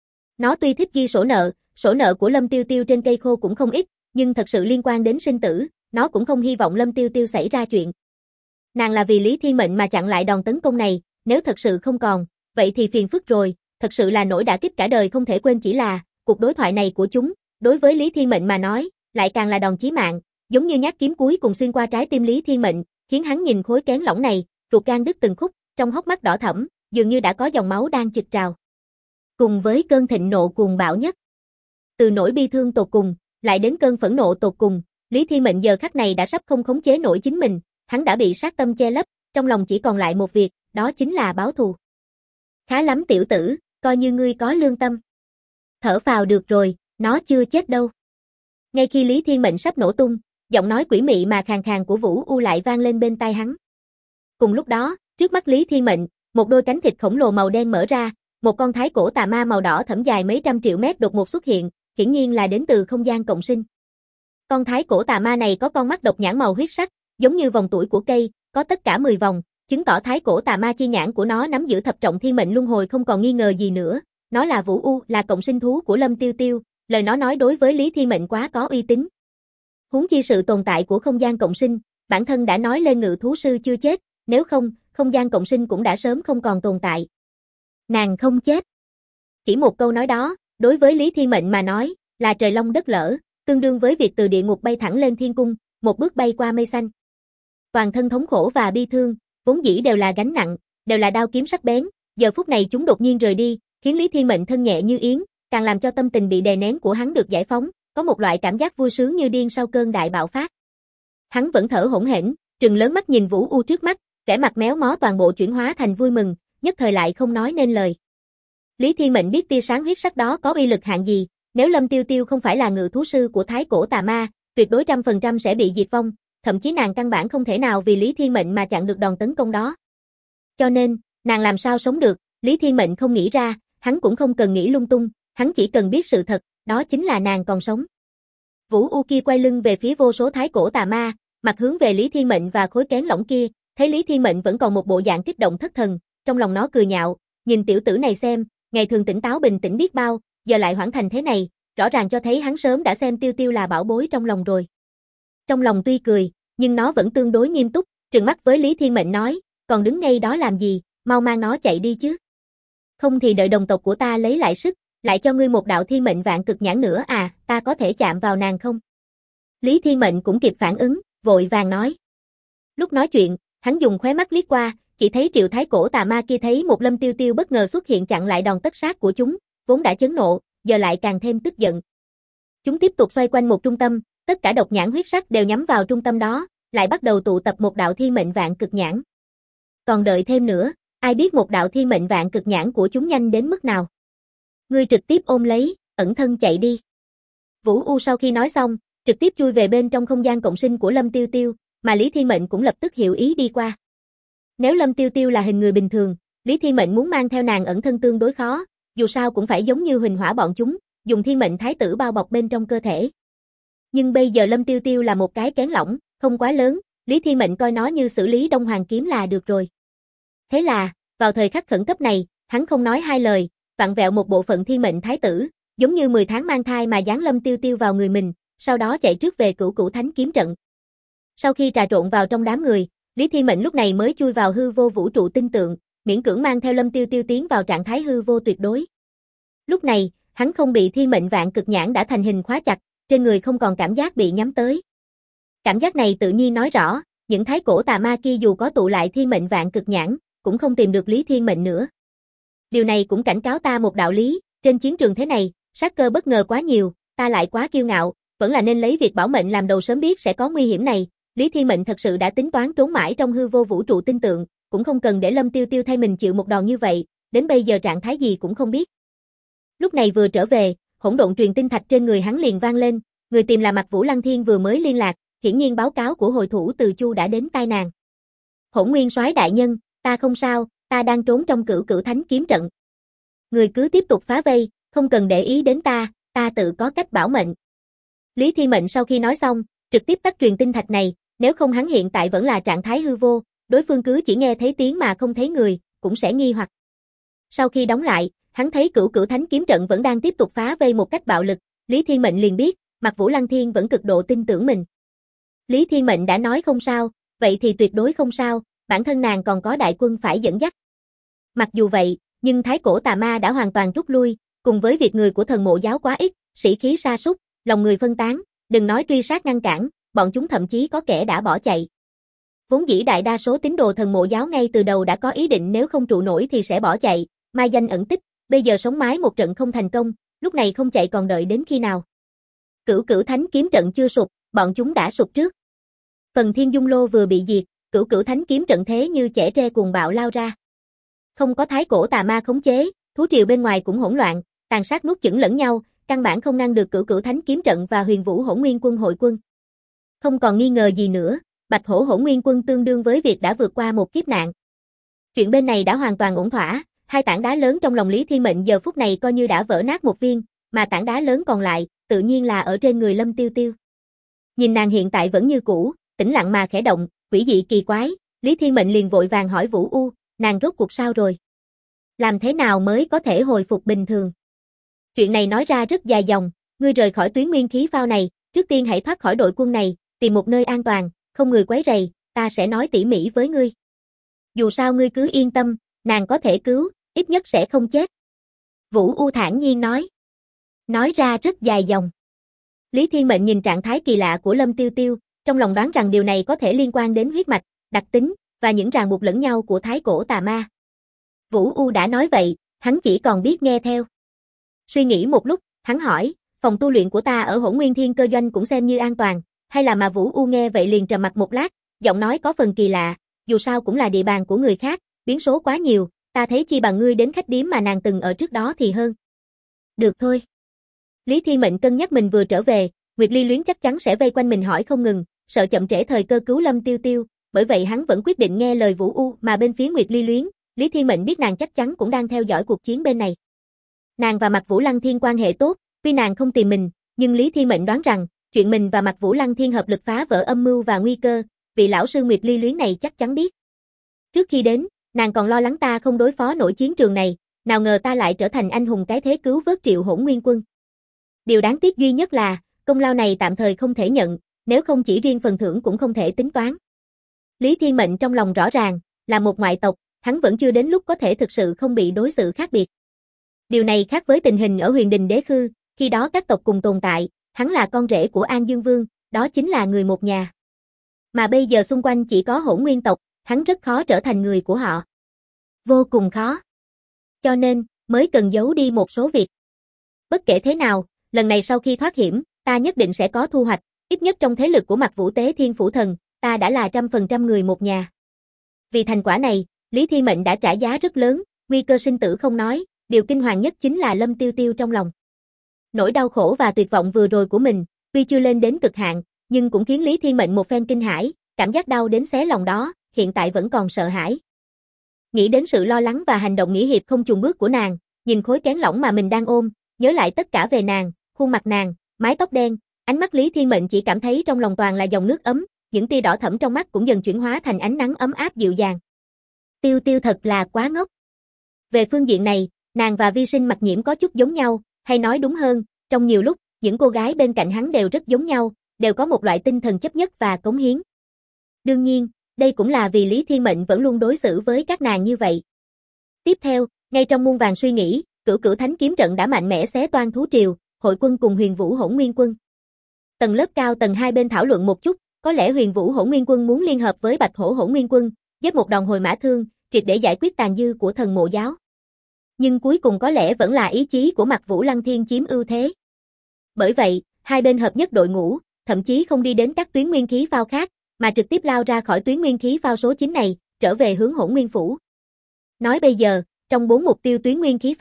Nó tuy thích ghi sổ nợ của Lâm Tiêu Tiêu trên cây khô cũng không ít, nhưng thật sự liên quan đến sinh tử, nó cũng không hy vọng Lâm Tiêu Tiêu xảy ra chuyện. Nàng là vì Lý Thiên Mệnh mà chặn lại đòn tấn công này, nếu thật sự không còn, vậy thì phiền phức rồi, thật sự là nỗi đả kích cả đời không thể quên, chỉ là, cuộc đối thoại này của chúng, đối với Lý Thiên Mệnh mà nói, lại càng là đòn chí mạng, giống như nhát kiếm cuối cùng xuyên qua trái tim Lý Thiên Mệnh, khiến hắn nhìn khối kén lỏng này, ruột gan đứt từng khúc, trong hốc mắt đỏ thẫm, dường như đã có dòng máu đang trực trào. Cùng với cơn thịnh nộ cuồng bạo nhất, từ nỗi bi thương tột cùng, lại đến cơn phẫn nộ tột cùng, Lý Thiên Mệnh giờ khắc này đã sắp không khống chế nổi chính mình, hắn đã bị sát tâm che lấp, trong lòng chỉ còn lại một việc, đó chính là báo thù. Khá lắm tiểu tử, coi như ngươi có lương tâm. Thở phào được rồi, nó chưa chết đâu. Ngay khi Lý Thiên Mệnh sắp nổ tung, giọng nói quỷ mị mà khàn khàn của Vũ U lại vang lên bên tai hắn. Cùng lúc đó, trước mắt Lý Thiên Mệnh, một đôi cánh thịt khổng lồ màu đen mở ra, một con thái cổ tà ma màu đỏ thẫm dài mấy trăm triệu mét đột ngột xuất hiện, hiển nhiên là đến từ không gian cộng sinh. Con thái cổ tà ma này có con mắt độc nhãn màu huyết sắc, giống như vòng tuổi của cây, có tất cả 10 vòng, chứng tỏ thái cổ tà ma chi nhãn của nó nắm giữ thập trọng thiên mệnh luân hồi không còn nghi ngờ gì nữa. Nó là Vũ U, là cộng sinh thú của Lâm Tiêu Tiêu, lời nó nói đối với Lý Thiên Mệnh quá có uy tín. Huống chi sự tồn tại của không gian cộng sinh, bản thân đã nói lên ngự thú sư chưa chết, nếu không, không gian cộng sinh cũng đã sớm không còn tồn tại. Nàng không chết. Chỉ một câu nói đó, đối với Lý Thiên Mệnh mà nói, là trời long đất lở, tương đương với việc từ địa ngục bay thẳng lên thiên cung, một bước bay qua mây xanh. Toàn thân thống khổ và bi thương, vốn dĩ đều là gánh nặng, đều là đao kiếm sắc bén, giờ phút này chúng đột nhiên rời đi, khiến Lý Thiên Mệnh thân nhẹ như yến, càng làm cho tâm tình bị đè nén của hắn được giải phóng, có một loại cảm giác vui sướng như điên sau cơn đại bạo phát. Hắn vẫn thở hổn hển, trừng lớn mắt nhìn Vũ U trước mắt, vẻ mặt méo mó toàn bộ chuyển hóa thành vui mừng, nhất thời lại không nói nên lời. Lý Thiên Mệnh biết tia sáng huyết sắc đó có uy lực hạng gì, nếu Lâm Tiêu Tiêu không phải là ngự thú sư của thái cổ tà ma, tuyệt đối 100% sẽ bị diệt vong, thậm chí nàng căn bản không thể nào vì Lý Thiên Mệnh mà chặn được đòn tấn công đó. Cho nên, nàng làm sao sống được, Lý Thiên Mệnh không nghĩ ra, hắn cũng không cần nghĩ lung tung, hắn chỉ cần biết sự thật, đó chính là nàng còn sống. Vũ U kia quay lưng về phía vô số thái cổ tà ma, mặt hướng về Lý Thiên Mệnh và khối kén lỏng kia, thấy Lý Thiên Mệnh vẫn còn một bộ dạng kích động thất thần, trong lòng nó cười nhạo, nhìn tiểu tử này xem, ngày thường tỉnh táo bình tĩnh biết bao, giờ lại hoảng thành thế này, rõ ràng cho thấy hắn sớm đã xem Tiêu Tiêu là bảo bối trong lòng rồi. Trong lòng tuy cười, nhưng nó vẫn tương đối nghiêm túc, trừng mắt với Lý Thiên Mệnh nói, còn đứng ngay đó làm gì, mau mang nó chạy đi chứ. Không thì đợi đồng tộc của ta lấy lại sức, lại cho ngươi một đạo thiên mệnh vạn cực nhãn nữa à, ta có thể chạm vào nàng không? Lý Thiên Mệnh cũng kịp phản ứng, vội vàng nói. Lúc nói chuyện, hắn dùng khóe mắt liếc qua, chỉ thấy triệu thái cổ tà ma kia thấy một Lâm Tiêu Tiêu bất ngờ xuất hiện chặn lại đòn tất sát của chúng, vốn đã chấn nộ, giờ lại càng thêm tức giận. Chúng tiếp tục xoay quanh một trung tâm, tất cả độc nhãn huyết sắc đều nhắm vào trung tâm đó, lại bắt đầu tụ tập một đạo thiên mệnh vạn cực nhãn. Còn đợi thêm nữa, ai biết một đạo thiên mệnh vạn cực nhãn của chúng nhanh đến mức nào. Ngươi trực tiếp ôm lấy, ẩn thân chạy đi. Vũ U sau khi nói xong, trực tiếp chui về bên trong không gian cộng sinh của Lâm Tiêu Tiêu, mà Lý Thiên Mệnh cũng lập tức hiểu ý đi qua. Nếu Lâm Tiêu Tiêu là hình người bình thường, Lý Thiên Mệnh muốn mang theo nàng ẩn thân tương đối khó, dù sao cũng phải giống như Huỳnh Hỏa bọn chúng, dùng thiên mệnh thái tử bao bọc bên trong cơ thể. Nhưng bây giờ Lâm Tiêu Tiêu là một cái kén lỏng, không quá lớn, Lý Thiên Mệnh coi nó như xử lý Đông Hoàng kiếm là được rồi. Thế là, vào thời khắc khẩn cấp này, hắn không nói hai lời, vặn vẹo một bộ phận thiên mệnh thái tử, giống như 10 tháng mang thai mà dán Lâm Tiêu Tiêu vào người mình, sau đó chạy trước về Cửu Cửu Thánh kiếm trận. Sau khi trà trộn vào trong đám người, Lý Thiên Mệnh lúc này mới chui vào hư vô vũ trụ tinh tượng, miễn cưỡng mang theo Lâm Tiêu Tiêu tiến vào trạng thái hư vô tuyệt đối. Lúc này, hắn không bị thiên mệnh vạn cực nhãn đã thành hình khóa chặt, trên người không còn cảm giác bị nhắm tới. Cảm giác này tự nhiên nói rõ, những thái cổ tà ma kia dù có tụ lại thiên mệnh vạn cực nhãn, cũng không tìm được Lý Thiên Mệnh nữa. Điều này cũng cảnh cáo ta một đạo lý, trên chiến trường thế này, sát cơ bất ngờ quá nhiều, ta lại quá kiêu ngạo, vẫn là nên lấy việc bảo mệnh làm đầu, sớm biết sẽ có nguy hiểm này. Lý Thiên Mệnh thật sự đã tính toán trốn mãi trong hư vô vũ trụ tinh tượng, cũng không cần để Lâm Tiêu Tiêu thay mình chịu một đòn như vậy, đến bây giờ trạng thái gì cũng không biết. Lúc này vừa trở về, hỗn độn truyền tinh thạch trên người hắn liền vang lên, người tìm là Mạc Vũ Lăng Thiên vừa mới liên lạc, hiển nhiên báo cáo của hội thủ từ Chu đã đến tai nàng. Hỗn Nguyên Soái đại nhân, ta không sao, ta đang trốn trong Cửu Cửu Thánh kiếm trận. Người cứ tiếp tục phá vây, không cần để ý đến ta tự có cách bảo mệnh. Lý Thiên Mệnh sau khi nói xong, trực tiếp tắt truyền tinh thạch này, nếu không hắn hiện tại vẫn là trạng thái hư vô, đối phương cứ chỉ nghe thấy tiếng mà không thấy người, cũng sẽ nghi hoặc. Sau khi đóng lại, hắn thấy Cửu Cửu Thánh kiếm trận vẫn đang tiếp tục phá vây một cách bạo lực, Lý Thiên Mệnh liền biết, Mạc Vũ Lăng Thiên vẫn cực độ tin tưởng mình. Lý Thiên Mệnh đã nói không sao, vậy thì tuyệt đối không sao, bản thân nàng còn có đại quân phải dẫn dắt. Mặc dù vậy, nhưng Thái Cổ Tà Ma đã hoàn toàn rút lui, cùng với việc người của Thần Mộ giáo quá ít, sĩ khí sa sút, lòng người phân tán, đừng nói truy sát ngăn cản, bọn chúng thậm chí có kẻ đã bỏ chạy. Vốn dĩ đại đa số tín đồ Thần Mộ giáo ngay từ đầu đã có ý định nếu không trụ nổi thì sẽ bỏ chạy, mai danh ẩn tích, bây giờ sống mái một trận không thành công, lúc này không chạy còn đợi đến khi nào. Cửu Cửu Thánh kiếm trận chưa sụp, bọn chúng đã sụp trước. Phần Thiên Dung Lô vừa bị diệt, Cửu Cửu Thánh kiếm trận thế như chẻ tre cuồng bạo lao ra. Không có Thái Cổ Tà Ma khống chế, thú triều bên ngoài cũng hỗn loạn, tàn sát nuốt chửng lẫn nhau, căn bản không ngăn được Cửu Cửu Thánh kiếm trận và Huyền Vũ Hỗn Nguyên quân hội quân. Không còn nghi ngờ gì nữa, Bạch Hổ Hỗn Nguyên quân tương đương với việc đã vượt qua một kiếp nạn. Chuyện bên này đã hoàn toàn ổn thỏa, hai tảng đá lớn trong lòng Lý Thiên Mệnh giờ phút này coi như đã vỡ nát một viên, mà tảng đá lớn còn lại, tự nhiên là ở trên người Lâm Tiêu Tiêu. Nhìn nàng hiện tại vẫn như cũ, tĩnh lặng mà khẽ động, quỷ dị kỳ quái, Lý Thiên Mệnh liền vội vàng hỏi Vũ U, nàng rốt cuộc sao rồi? Làm thế nào mới có thể hồi phục bình thường? Chuyện này nói ra rất dài dòng, ngươi rời khỏi tuyến nguyên khí phao này, trước tiên hãy thoát khỏi đội quân này, tìm một nơi an toàn, không người quấy rầy, ta sẽ nói tỉ mỉ với ngươi. Dù sao ngươi cứ yên tâm, nàng có thể cứu, ít nhất sẽ không chết. Vũ U thản nhiên nói. Nói ra rất dài dòng. Lý Thiên Mệnh nhìn trạng thái kỳ lạ của Lâm Tiêu Tiêu, trong lòng đoán rằng điều này có thể liên quan đến huyết mạch, đặc tính, và những ràng buộc lẫn nhau của Thái Cổ Tà Ma. Vũ U đã nói vậy, hắn chỉ còn biết nghe theo. Suy nghĩ một lúc, hắn hỏi, phòng tu luyện của ta ở Hỗn Nguyên Thiên Cơ Doanh cũng xem như an toàn, hay là mà Vũ U nghe vậy liền trầm mặt một lát, giọng nói có phần kỳ lạ, dù sao cũng là địa bàn của người khác, biến số quá nhiều, ta thấy chi bằng ngươi đến khách điếm mà nàng từng ở trước đó thì hơn. Được thôi. Lý Thiên Mệnh cân nhắc mình vừa trở về, Nguyệt Ly Luyến chắc chắn sẽ vây quanh mình hỏi không ngừng, sợ chậm trễ thời cơ cứu Lâm Tiêu Tiêu, bởi vậy hắn vẫn quyết định nghe lời Vũ U, mà bên phía Nguyệt Ly Luyến, Lý Thiên Mệnh biết nàng chắc chắn cũng đang theo dõi cuộc chiến bên này. Nàng và Mạc Vũ Lăng Thiên quan hệ tốt, tuy nàng không tìm mình, nhưng Lý Thiên Mệnh đoán rằng, chuyện mình và Mạc Vũ Lăng Thiên hợp lực phá vỡ âm mưu và nguy cơ, vị lão sư Nguyệt Ly Luyến này chắc chắn biết. Trước khi đến, nàng còn lo lắng ta không đối phó nổi chiến trường này, nào ngờ ta lại trở thành anh hùng cái thế cứu vớt Triệu Hỗn Nguyên quân. Điều đáng tiếc duy nhất là, công lao này tạm thời không thể nhận, nếu không chỉ riêng phần thưởng cũng không thể tính toán. Lý Thiên Mệnh trong lòng rõ ràng, là một ngoại tộc, hắn vẫn chưa đến lúc có thể thực sự không bị đối xử khác biệt. Điều này khác với tình hình ở Huyền Đình Đế Khư, khi đó các tộc cùng tồn tại, hắn là con rể của An Dương Vương, đó chính là người một nhà. Mà bây giờ xung quanh chỉ có Hỗn Nguyên tộc, hắn rất khó trở thành người của họ. Vô cùng khó. Cho nên, mới cần giấu đi một số việc. Bất kể thế nào, lần này sau khi thoát hiểm, ta nhất định sẽ có thu hoạch, ít nhất trong thế lực của Mạc Vũ Tế Thiên Phủ Thần, ta đã là 100% người một nhà. Vì thành quả này, Lý Thiên Mệnh đã trả giá rất lớn, nguy cơ sinh tử không nói, điều kinh hoàng nhất chính là Lâm Tiêu Tiêu trong lòng. Nỗi đau khổ và tuyệt vọng vừa rồi của mình, tuy chưa lên đến cực hạn, nhưng cũng khiến Lý Thiên Mệnh một phen kinh hãi, cảm giác đau đến xé lòng đó, hiện tại vẫn còn sợ hãi. Nghĩ đến sự lo lắng và hành động nghĩa hiệp không chùn bước của nàng, nhìn khối kén lỏng mà mình đang ôm, nhớ lại tất cả về nàng, khuôn mặt nàng, mái tóc đen, ánh mắt Lý Thiên Mệnh chỉ cảm thấy trong lòng toàn là dòng nước ấm, những tia đỏ thẫm trong mắt cũng dần chuyển hóa thành ánh nắng ấm áp dịu dàng. Tiêu Tiêu thật là quá ngốc. Về phương diện này, nàng và Vi Sinh Mặc Nhiễm có chút giống nhau, hay nói đúng hơn, trong nhiều lúc, những cô gái bên cạnh hắn đều rất giống nhau, đều có một loại tinh thần chấp nhất và cống hiến. Đương nhiên, đây cũng là vì Lý Thiên Mệnh vẫn luôn đối xử với các nàng như vậy. Tiếp theo, ngay trong muôn vàn suy nghĩ, Cửu Cửu Thánh kiếm trận đã mạnh mẽ xé toang thú triều, hội quân cùng Huyền Vũ Hỗn Nguyên quân. Tầng lớp cao tầng hai bên thảo luận một chút, có lẽ Huyền Vũ Hỗn Nguyên quân muốn liên hợp với Bạch Hổ Hỗn Nguyên quân, giết một đòn hồi mã thương, triệt để giải quyết tàn dư của Thần Mộ giáo. Nhưng cuối cùng có lẽ vẫn là ý chí của Mạc Vũ Lăng Thiên chiếm ưu thế. Bởi vậy, hai bên hợp nhất đội ngũ, thậm chí không đi đến các tuyến nguyên khí phao khác, mà trực tiếp lao ra khỏi tuyến nguyên khí phao số 9 này, trở về hướng Hỗn Nguyên phủ. Nói bây giờ, trong 4 mục tiêu tuyến nguyên khí phao,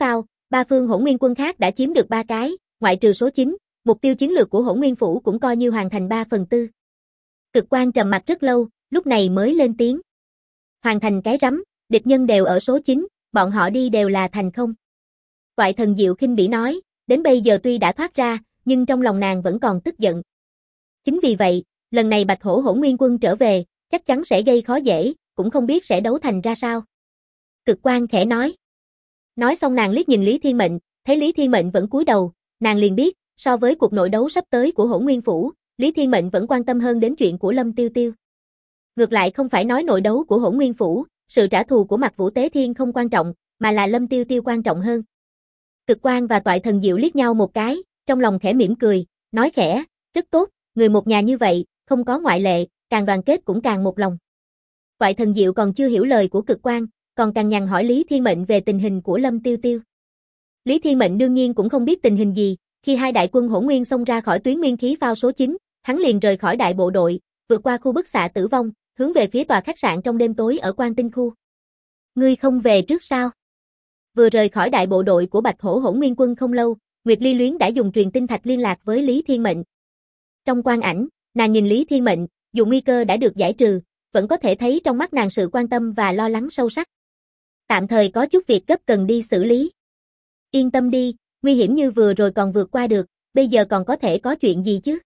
Ba phương Hỗn Nguyên quân khác đã chiếm được 3 cái, ngoại trừ số 9, mục tiêu chiến lược của Hỗn Nguyên phủ cũng coi như hoàn thành 3/4. Cực Quang trầm mặt rất lâu, lúc này mới lên tiếng. Hoàn thành cái rắm, địch nhân đều ở số 9, bọn họ đi đều là thành không. Toại Thần Diệu khinh bỉ nói, đến bây giờ tuy đã thoát ra, nhưng trong lòng nàng vẫn còn tức giận. Chính vì vậy, lần này Bạch Hổ Hỗn Nguyên quân trở về, chắc chắn sẽ gây khó dễ, cũng không biết sẽ đấu thành ra sao. Cực Quang khẽ nói. Nói xong nàng liếc nhìn Lý Thiên Mệnh, thấy Lý Thiên Mệnh vẫn cúi đầu, nàng liền biết, so với cuộc nội đấu sắp tới của Hỗn Nguyên phủ, Lý Thiên Mệnh vẫn quan tâm hơn đến chuyện của Lâm Tiêu Tiêu. Ngược lại không phải nói nội đấu của Hỗn Nguyên phủ, sự trả thù của Mạc Vũ Tế Thiên không quan trọng, mà là Lâm Tiêu Tiêu quan trọng hơn. Cực Quang và Toại Thần Diệu liếc nhau một cái, trong lòng khẽ mỉm cười, nói khẽ, rất tốt, người một nhà như vậy, không có ngoại lệ, càng đoàn kết cũng càng một lòng. Toại Thần Diệu còn chưa hiểu lời của Cực Quang, còn cằn nhằn hỏi Lý Thiên Mệnh về tình hình của Lâm Tiêu Tiêu. Lý Thiên Mệnh đương nhiên cũng không biết tình hình gì, khi hai đại quân Hỗn Nguyên xông ra khỏi tuyến nguyên khí phao số 9, hắn liền rời khỏi đại bộ đội, vượt qua khu bức xạ tử vong, hướng về phía tòa khách sạn trong đêm tối ở Quan Tinh khu. Ngươi không về trước sao? Vừa rời khỏi đại bộ đội của Bạch Hổ Hỗn Nguyên quân không lâu, Nguyệt Ly Luyến đã dùng truyền tinh thạch liên lạc với Lý Thiên Mệnh. Trong quang ảnh, nàng nhìn Lý Thiên Mệnh, dù nguy cơ đã được giải trừ, vẫn có thể thấy trong mắt nàng sự quan tâm và lo lắng sâu sắc. Tạm thời có chút việc gấp cần đi xử lý. Yên tâm đi, nguy hiểm như vừa rồi còn vượt qua được, bây giờ còn có thể có chuyện gì chứ?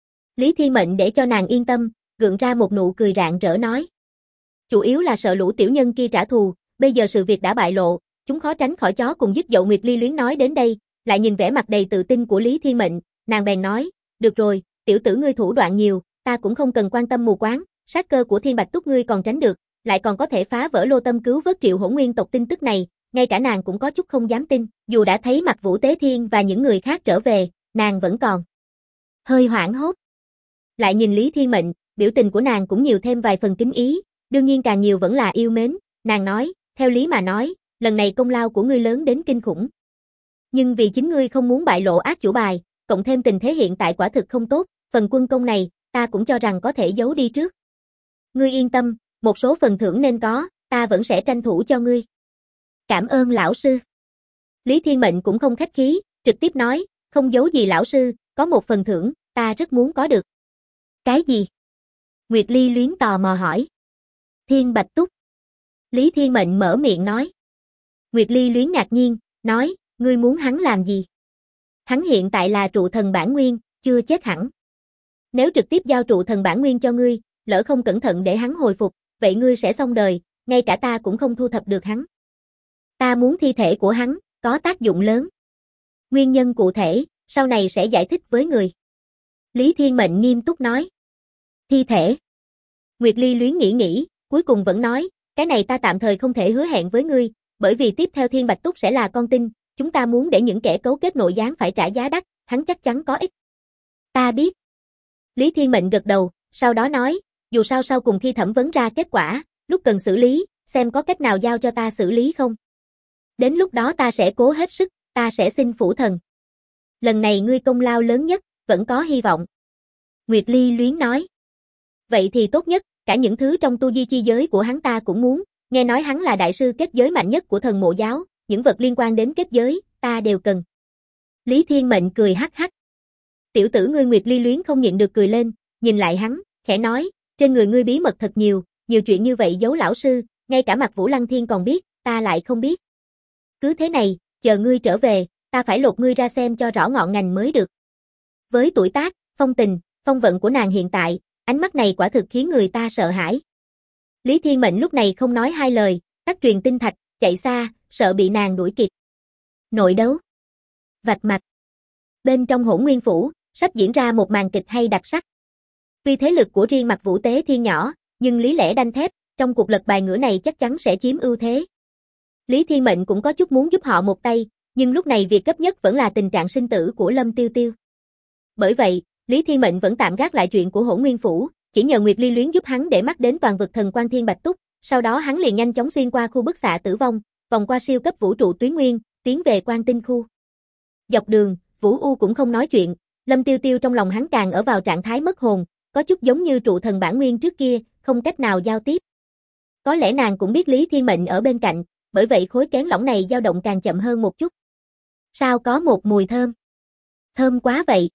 Lý Thiên Mệnh để cho nàng yên tâm, gượng ra một nụ cười rạng rỡ nói. Chủ yếu là sợ lũ tiểu nhân kia trả thù, bây giờ sự việc đã bại lộ, chúng khó tránh khỏi chó cùng dứt dậu. Nguyệt Ly Luyến nói đến đây, lại nhìn vẻ mặt đầy tự tin của Lý Thiên Mệnh, nàng bèn nói, được rồi, tiểu tử ngươi thủ đoạn nhiều, ta cũng không cần quan tâm mù quáng, sát cơ của Thiên Bạch Túc ngươi còn tránh được, lại còn có thể phá vỡ Lô Tâm cứu vớt Triệu Hỗn Nguyên tộc. Tin tức này, ngay cả nàng cũng có chút không dám tin, dù đã thấy Mạc Vũ Tế Thiên và những người khác trở về, nàng vẫn còn hơi hoảng hốt. Lại nhìn Lý Thiên Mệnh, biểu tình của nàng cũng nhiều thêm vài phần kính ý, đương nhiên càng nhiều vẫn là yêu mến, nàng nói, theo lý mà nói, lần này công lao của ngươi lớn đến kinh khủng. Nhưng vì chính ngươi không muốn bại lộ át chủ bài, cộng thêm tình thế hiện tại quả thực không tốt, phần quân công này, ta cũng cho rằng có thể giấu đi trước. Ngươi yên tâm, một số phần thưởng nên có, ta vẫn sẽ tranh thủ cho ngươi. Cảm ơn lão sư. Lý Thiên Mệnh cũng không khách khí, trực tiếp nói, không giấu gì lão sư, có một phần thưởng, ta rất muốn có được. Cái gì? Nguyệt Ly Luyến tò mò hỏi. Thiên Bạch Túc. Lý Thiên Mệnh mở miệng nói. Nguyệt Ly Luyến ngạc nhiên, nói, ngươi muốn hắn làm gì? Hắn hiện tại là trụ thần bản nguyên, chưa chết hẳn. Nếu trực tiếp giao trụ thần bản nguyên cho ngươi, lỡ không cẩn thận để hắn hồi phục, vậy ngươi sẽ xong đời, ngay cả ta cũng không thu thập được hắn. Ta muốn thi thể của hắn, có tác dụng lớn. Nguyên nhân cụ thể, sau này sẽ giải thích với người. Lý Thiên Mệnh nghiêm túc nói. Thi thể. Nguyệt Ly Luyến nghĩ, cuối cùng vẫn nói, cái này ta tạm thời không thể hứa hẹn với ngươi, bởi vì tiếp theo Thiên Bạch Túc sẽ là con tin, chúng ta muốn để những kẻ cấu kết nội gián phải trả giá đắt, hắn chắc chắn có ích. Ta biết. Lý Thiên Mệnh gật đầu, sau đó nói, dù sao sau cùng khi thẩm vấn ra kết quả, lúc cần xử lý, xem có cách nào giao cho ta xử lý không. Đến lúc đó ta sẽ cố hết sức, ta sẽ xin phủ thần. Lần này ngươi công lao lớn nhất, vẫn có hy vọng. Nguyệt Ly Luyến nói. Vậy thì tốt nhất, cả những thứ trong tu di chi giới của hắn ta cũng muốn, nghe nói hắn là đại sư kết giới mạnh nhất của thần mộ giáo, những vật liên quan đến kết giới, ta đều cần. Lý Thiên Mệnh cười hắc hắc. Tiểu tử ngươi. Nguyệt Ly Luyến không nhịn được cười lên, nhìn lại hắn, khẽ nói, trên người ngươi bí mật thật nhiều chuyện như vậy giấu lão sư, ngay cả Mạc Vũ Lăng Thiên còn biết, ta lại không biết. Cứ thế này, chờ ngươi trở về, ta phải lột ngươi ra xem cho rõ ngọn ngành mới được. Với tuổi tác, phong tình, phong vận của nàng hiện tại, ánh mắt này quả thực khiến người ta sợ hãi. Lý Thiên Mệnh lúc này không nói hai lời, tắt truyền tinh thạch, chạy xa, sợ bị nàng đuổi kịp. Nội đấu. Vạch mặt. Bên trong Hỗn Nguyên phủ, sắp diễn ra một màn kịch hay đặc sắc. Tuy thế lực của riêng Mạc Vũ Tế Thiên nhỏ, nhưng lý lẽ đanh thép, trong cuộc lật bài ngửa này chắc chắn sẽ chiếm ưu thế. Lý Thiên Mệnh cũng có chút muốn giúp họ một tay, nhưng lúc này việc cấp nhất vẫn là tình trạng sinh tử của Lâm Tiêu Tiêu. Bởi vậy, Lý Thiên Mệnh vẫn tạm gác lại chuyện của Hỗn Nguyên phủ, chỉ nhờ Nguyệt Ly Luyến giúp hắn để mắt đến toàn vực thần quan Thiên Bạch Túc, sau đó hắn liền nhanh chóng xuyên qua khu bức xạ tử vong, vòng qua siêu cấp vũ trụ tuyến nguyên, tiến về Quan Tinh khu. Dọc đường, Vũ U cũng không nói chuyện, Lâm Tiêu Tiêu trong lòng hắn càng ở vào trạng thái mất hồn, có chút giống như trụ thần bản nguyên trước kia, không cách nào giao tiếp. Có lẽ nàng cũng biết Lý Thiên Mệnh ở bên cạnh, bởi vậy khối kén lỏng này dao động càng chậm hơn một chút. Sao có một mùi thơm? Thơm quá vậy.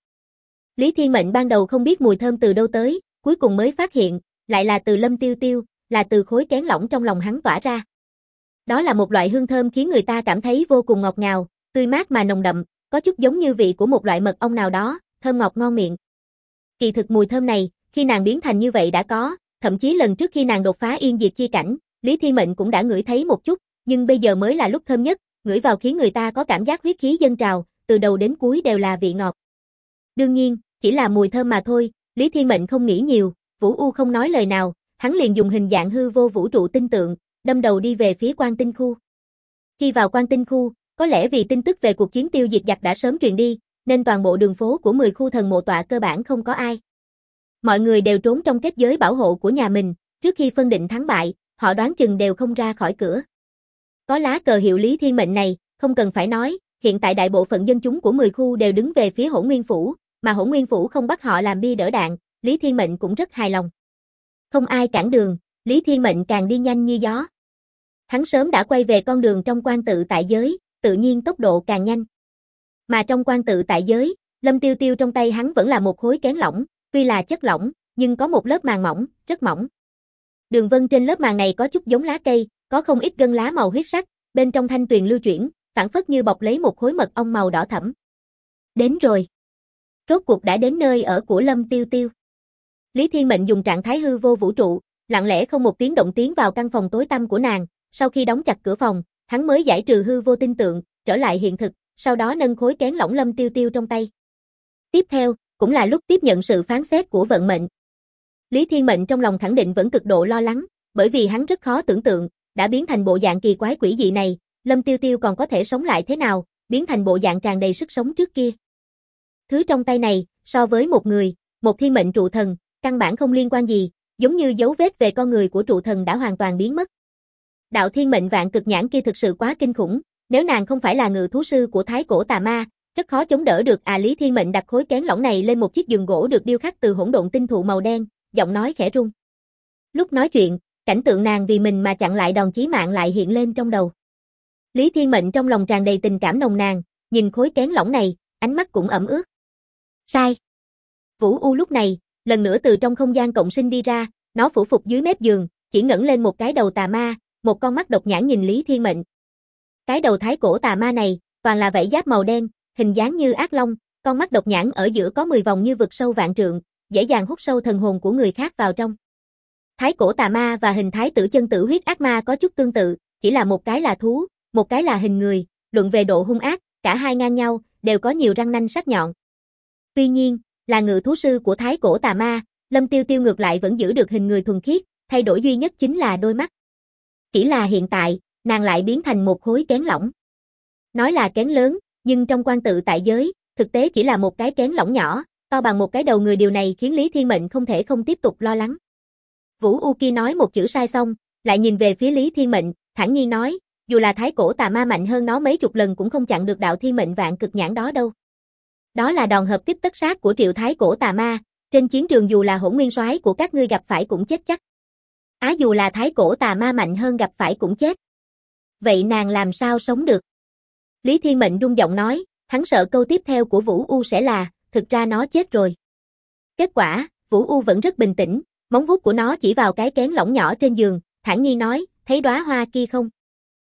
Lý Thiên Mệnh ban đầu không biết mùi thơm từ đâu tới, cuối cùng mới phát hiện, lại là từ Lâm Tiêu Tiêu, là từ khối kén lỏng trong lòng hắn tỏa ra. Đó là một loại hương thơm khiến người ta cảm thấy vô cùng ngọt ngào, tươi mát mà nồng đậm, có chút giống như vị của một loại mật ong nào đó, thơm ngọt ngon miệng. Kỳ thực mùi thơm này, khi nàng biến thành như vậy đã có, thậm chí lần trước khi nàng đột phá yên diệt chi cảnh, Lý Thiên Mệnh cũng đã ngửi thấy một chút, nhưng bây giờ mới là lúc thơm nhất, ngửi vào khiến người ta có cảm giác huyết khí dâng trào, từ đầu đến cuối đều là vị ngọt. Đương nhiên, chỉ là mùi thơm mà thôi, Lý Thiên Mệnh không nghĩ nhiều, Vũ U không nói lời nào, hắn liền dùng hình dạng hư vô vũ trụ tinh tượng, đâm đầu đi về phía Quan Tinh khu. Khi vào Quan Tinh khu, có lẽ vì tin tức về cuộc chiến tiêu diệt giặc đã sớm truyền đi, nên toàn bộ đường phố của 10 khu thần mộ tọa cơ bản không có ai. Mọi người đều trốn trong kết giới bảo hộ của nhà mình, trước khi phân định thắng bại, họ đoán chừng đều không ra khỏi cửa. Có lá cờ hiệu Lý Thiên Mệnh này, không cần phải nói, hiện tại đại bộ phận dân chúng của 10 khu đều đứng về phía Hỗn Nguyên Phủ, mà Hỗn Nguyên Phủ không bắt họ làm bia đỡ đạn, Lý Thiên Mệnh cũng rất hài lòng. Không ai cản đường, Lý Thiên Mệnh càng đi nhanh như gió. Hắn sớm đã quay về con đường trong quan tự tại giới, tự nhiên tốc độ càng nhanh. Mà trong quan tự tại giới, Lâm Tiêu Tiêu trong tay hắn vẫn là một khối kén lỏng, tuy là chất lỏng, nhưng có một lớp màng mỏng, rất mỏng. Đường vân trên lớp màng này có chút giống lá cây, có không ít gân lá màu huyết sắc, bên trong thanh tuyền lưu chuyển, phảng phất như bọc lấy một khối mật ong màu đỏ thẫm. Đến rồi. Rốt cuộc đã đến nơi ở của Lâm Tiêu Tiêu. Lý Thiên Mệnh dùng trạng thái hư vô vũ trụ, lặng lẽ không một tiếng động tiến vào căn phòng tối tăm của nàng, sau khi đóng chặt cửa phòng, hắn mới giải trừ hư vô tinh tượng, trở lại hiện thực, sau đó nâng khối kén lỏng Lâm Tiêu Tiêu trong tay. Tiếp theo, cũng là lúc tiếp nhận sự phán xét của vận mệnh. Lý Thiên Mệnh trong lòng khẳng định vẫn cực độ lo lắng, bởi vì hắn rất khó tưởng tượng, đã biến thành bộ dạng kỳ quái quỷ dị này, Lâm Tiêu Tiêu còn có thể sống lại thế nào, biến thành bộ dạng tràn đầy sức sống trước kia. Thứ trong tay này, so với một người, một thiên mệnh trụ thần, căn bản không liên quan gì, giống như dấu vết về con người của trụ thần đã hoàn toàn biến mất. Đạo thiên mệnh vạn cực nhãn kia thực sự quá kinh khủng, nếu nàng không phải là ngự thú sư của Thái Cổ Tà Ma, rất khó chống đỡ được. Lý Thiên Mệnh đặt khối kén lỏng này lên một chiếc giường gỗ được điêu khắc từ hỗn độn tinh thụ màu đen, giọng nói khẽ run. Lúc nói chuyện, cảnh tượng nàng vì mình mà chặn lại đòn chí mạng lại hiện lên trong đầu. Lý Thiên Mệnh trong lòng tràn đầy tình cảm nồng nàn, nhìn khối kén lỏng này, ánh mắt cũng ẩm ướt. Sai. Vũ U lúc này, lần nữa từ trong không gian cộng sinh đi ra, nó phủ phục dưới mép giường, chỉ ngẩng lên một cái đầu tà ma, một con mắt độc nhãn nhìn Lý Thiên Mệnh. Cái đầu Thái Cổ Tà Ma này, toàn là vảy giáp màu đen, hình dáng như ác long, con mắt độc nhãn ở giữa có 10 vòng như vực sâu vạn trượng, dễ dàng hút sâu thần hồn của người khác vào trong. Thái Cổ Tà Ma và hình thái tử chân tử huyết ác ma có chút tương tự, chỉ là một cái là thú, một cái là hình người, luận về độ hung ác, cả hai ngang nhau, đều có nhiều răng nanh sắc nhọn. Tuy nhiên, là ngự thú sư của Thái Cổ Tà Ma, Lâm Tiêu Tiêu ngược lại vẫn giữ được hình người thuần khiết, thay đổi duy nhất chính là đôi mắt. Chỉ là hiện tại, nàng lại biến thành một khối kén lỏng. Nói là kén lớn, nhưng trong quan tự tại giới, thực tế chỉ là một cái kén lỏng nhỏ, to bằng một cái đầu người. Điều này khiến Lý Thiên Mệnh không thể không tiếp tục lo lắng. Vũ U Ki nói một chữ sai xong, lại nhìn về phía Lý Thiên Mệnh, thản nhiên nói, dù là Thái Cổ Tà Ma mạnh hơn nó mấy chục lần cũng không chặn được đạo thiên mệnh vạn cực nhãn đó đâu. Đó là đòn hợp kích tất sát của triệu Thái Cổ Tà Ma, trên chiến trường dù là Hỗn Nguyên Soái của các ngươi gặp phải cũng chết chắc. Dù là Thái Cổ Tà Ma mạnh hơn gặp phải cũng chết. Vậy nàng làm sao sống được? Lý Thiên Mệnh rung giọng nói, hắn sợ câu tiếp theo của Vũ U sẽ là, thực ra nó chết rồi. Kết quả, Vũ U vẫn rất bình tĩnh, móng vuốt của nó chỉ vào cái kén lỏng nhỏ trên giường, thản nhiên nói, thấy đóa hoa kia không?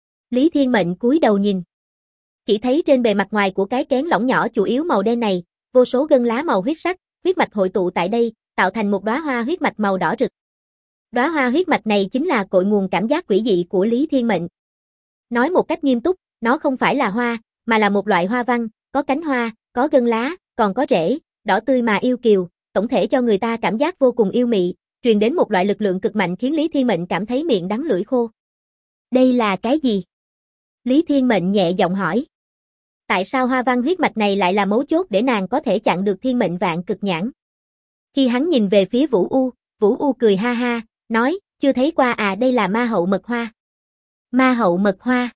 Lý Thiên Mệnh cúi đầu nhìn. Chỉ thấy trên bề mặt ngoài của cái kén lỏng nhỏ chủ yếu màu đen này, vô số gân lá màu huyết sắc, huyết mạch hội tụ tại đây, tạo thành một đóa hoa huyết mạch màu đỏ rực. Đóa hoa huyết mạch này chính là cội nguồn cảm giác quỷ dị của Lý Thiên Mệnh. Nói một cách nghiêm túc, nó không phải là hoa, mà là một loại hoa văn, có cánh hoa, có gân lá, còn có rễ, đỏ tươi mà yêu kiều, tổng thể cho người ta cảm giác vô cùng yêu mị, truyền đến một loại lực lượng cực mạnh khiến Lý Thiên Mệnh cảm thấy miệng đắng lưỡi khô. Đây là cái gì? Lý Thiên Mệnh nhẹ giọng hỏi. Tại sao hoa văn huyết mạch này lại là mấu chốt để nàng có thể chặn được thiên mệnh vạn cực nhãn? Khi hắn nhìn về phía Vũ U cười ha ha, nói, chưa thấy qua đây là ma hậu mật hoa. Ma hậu mật hoa.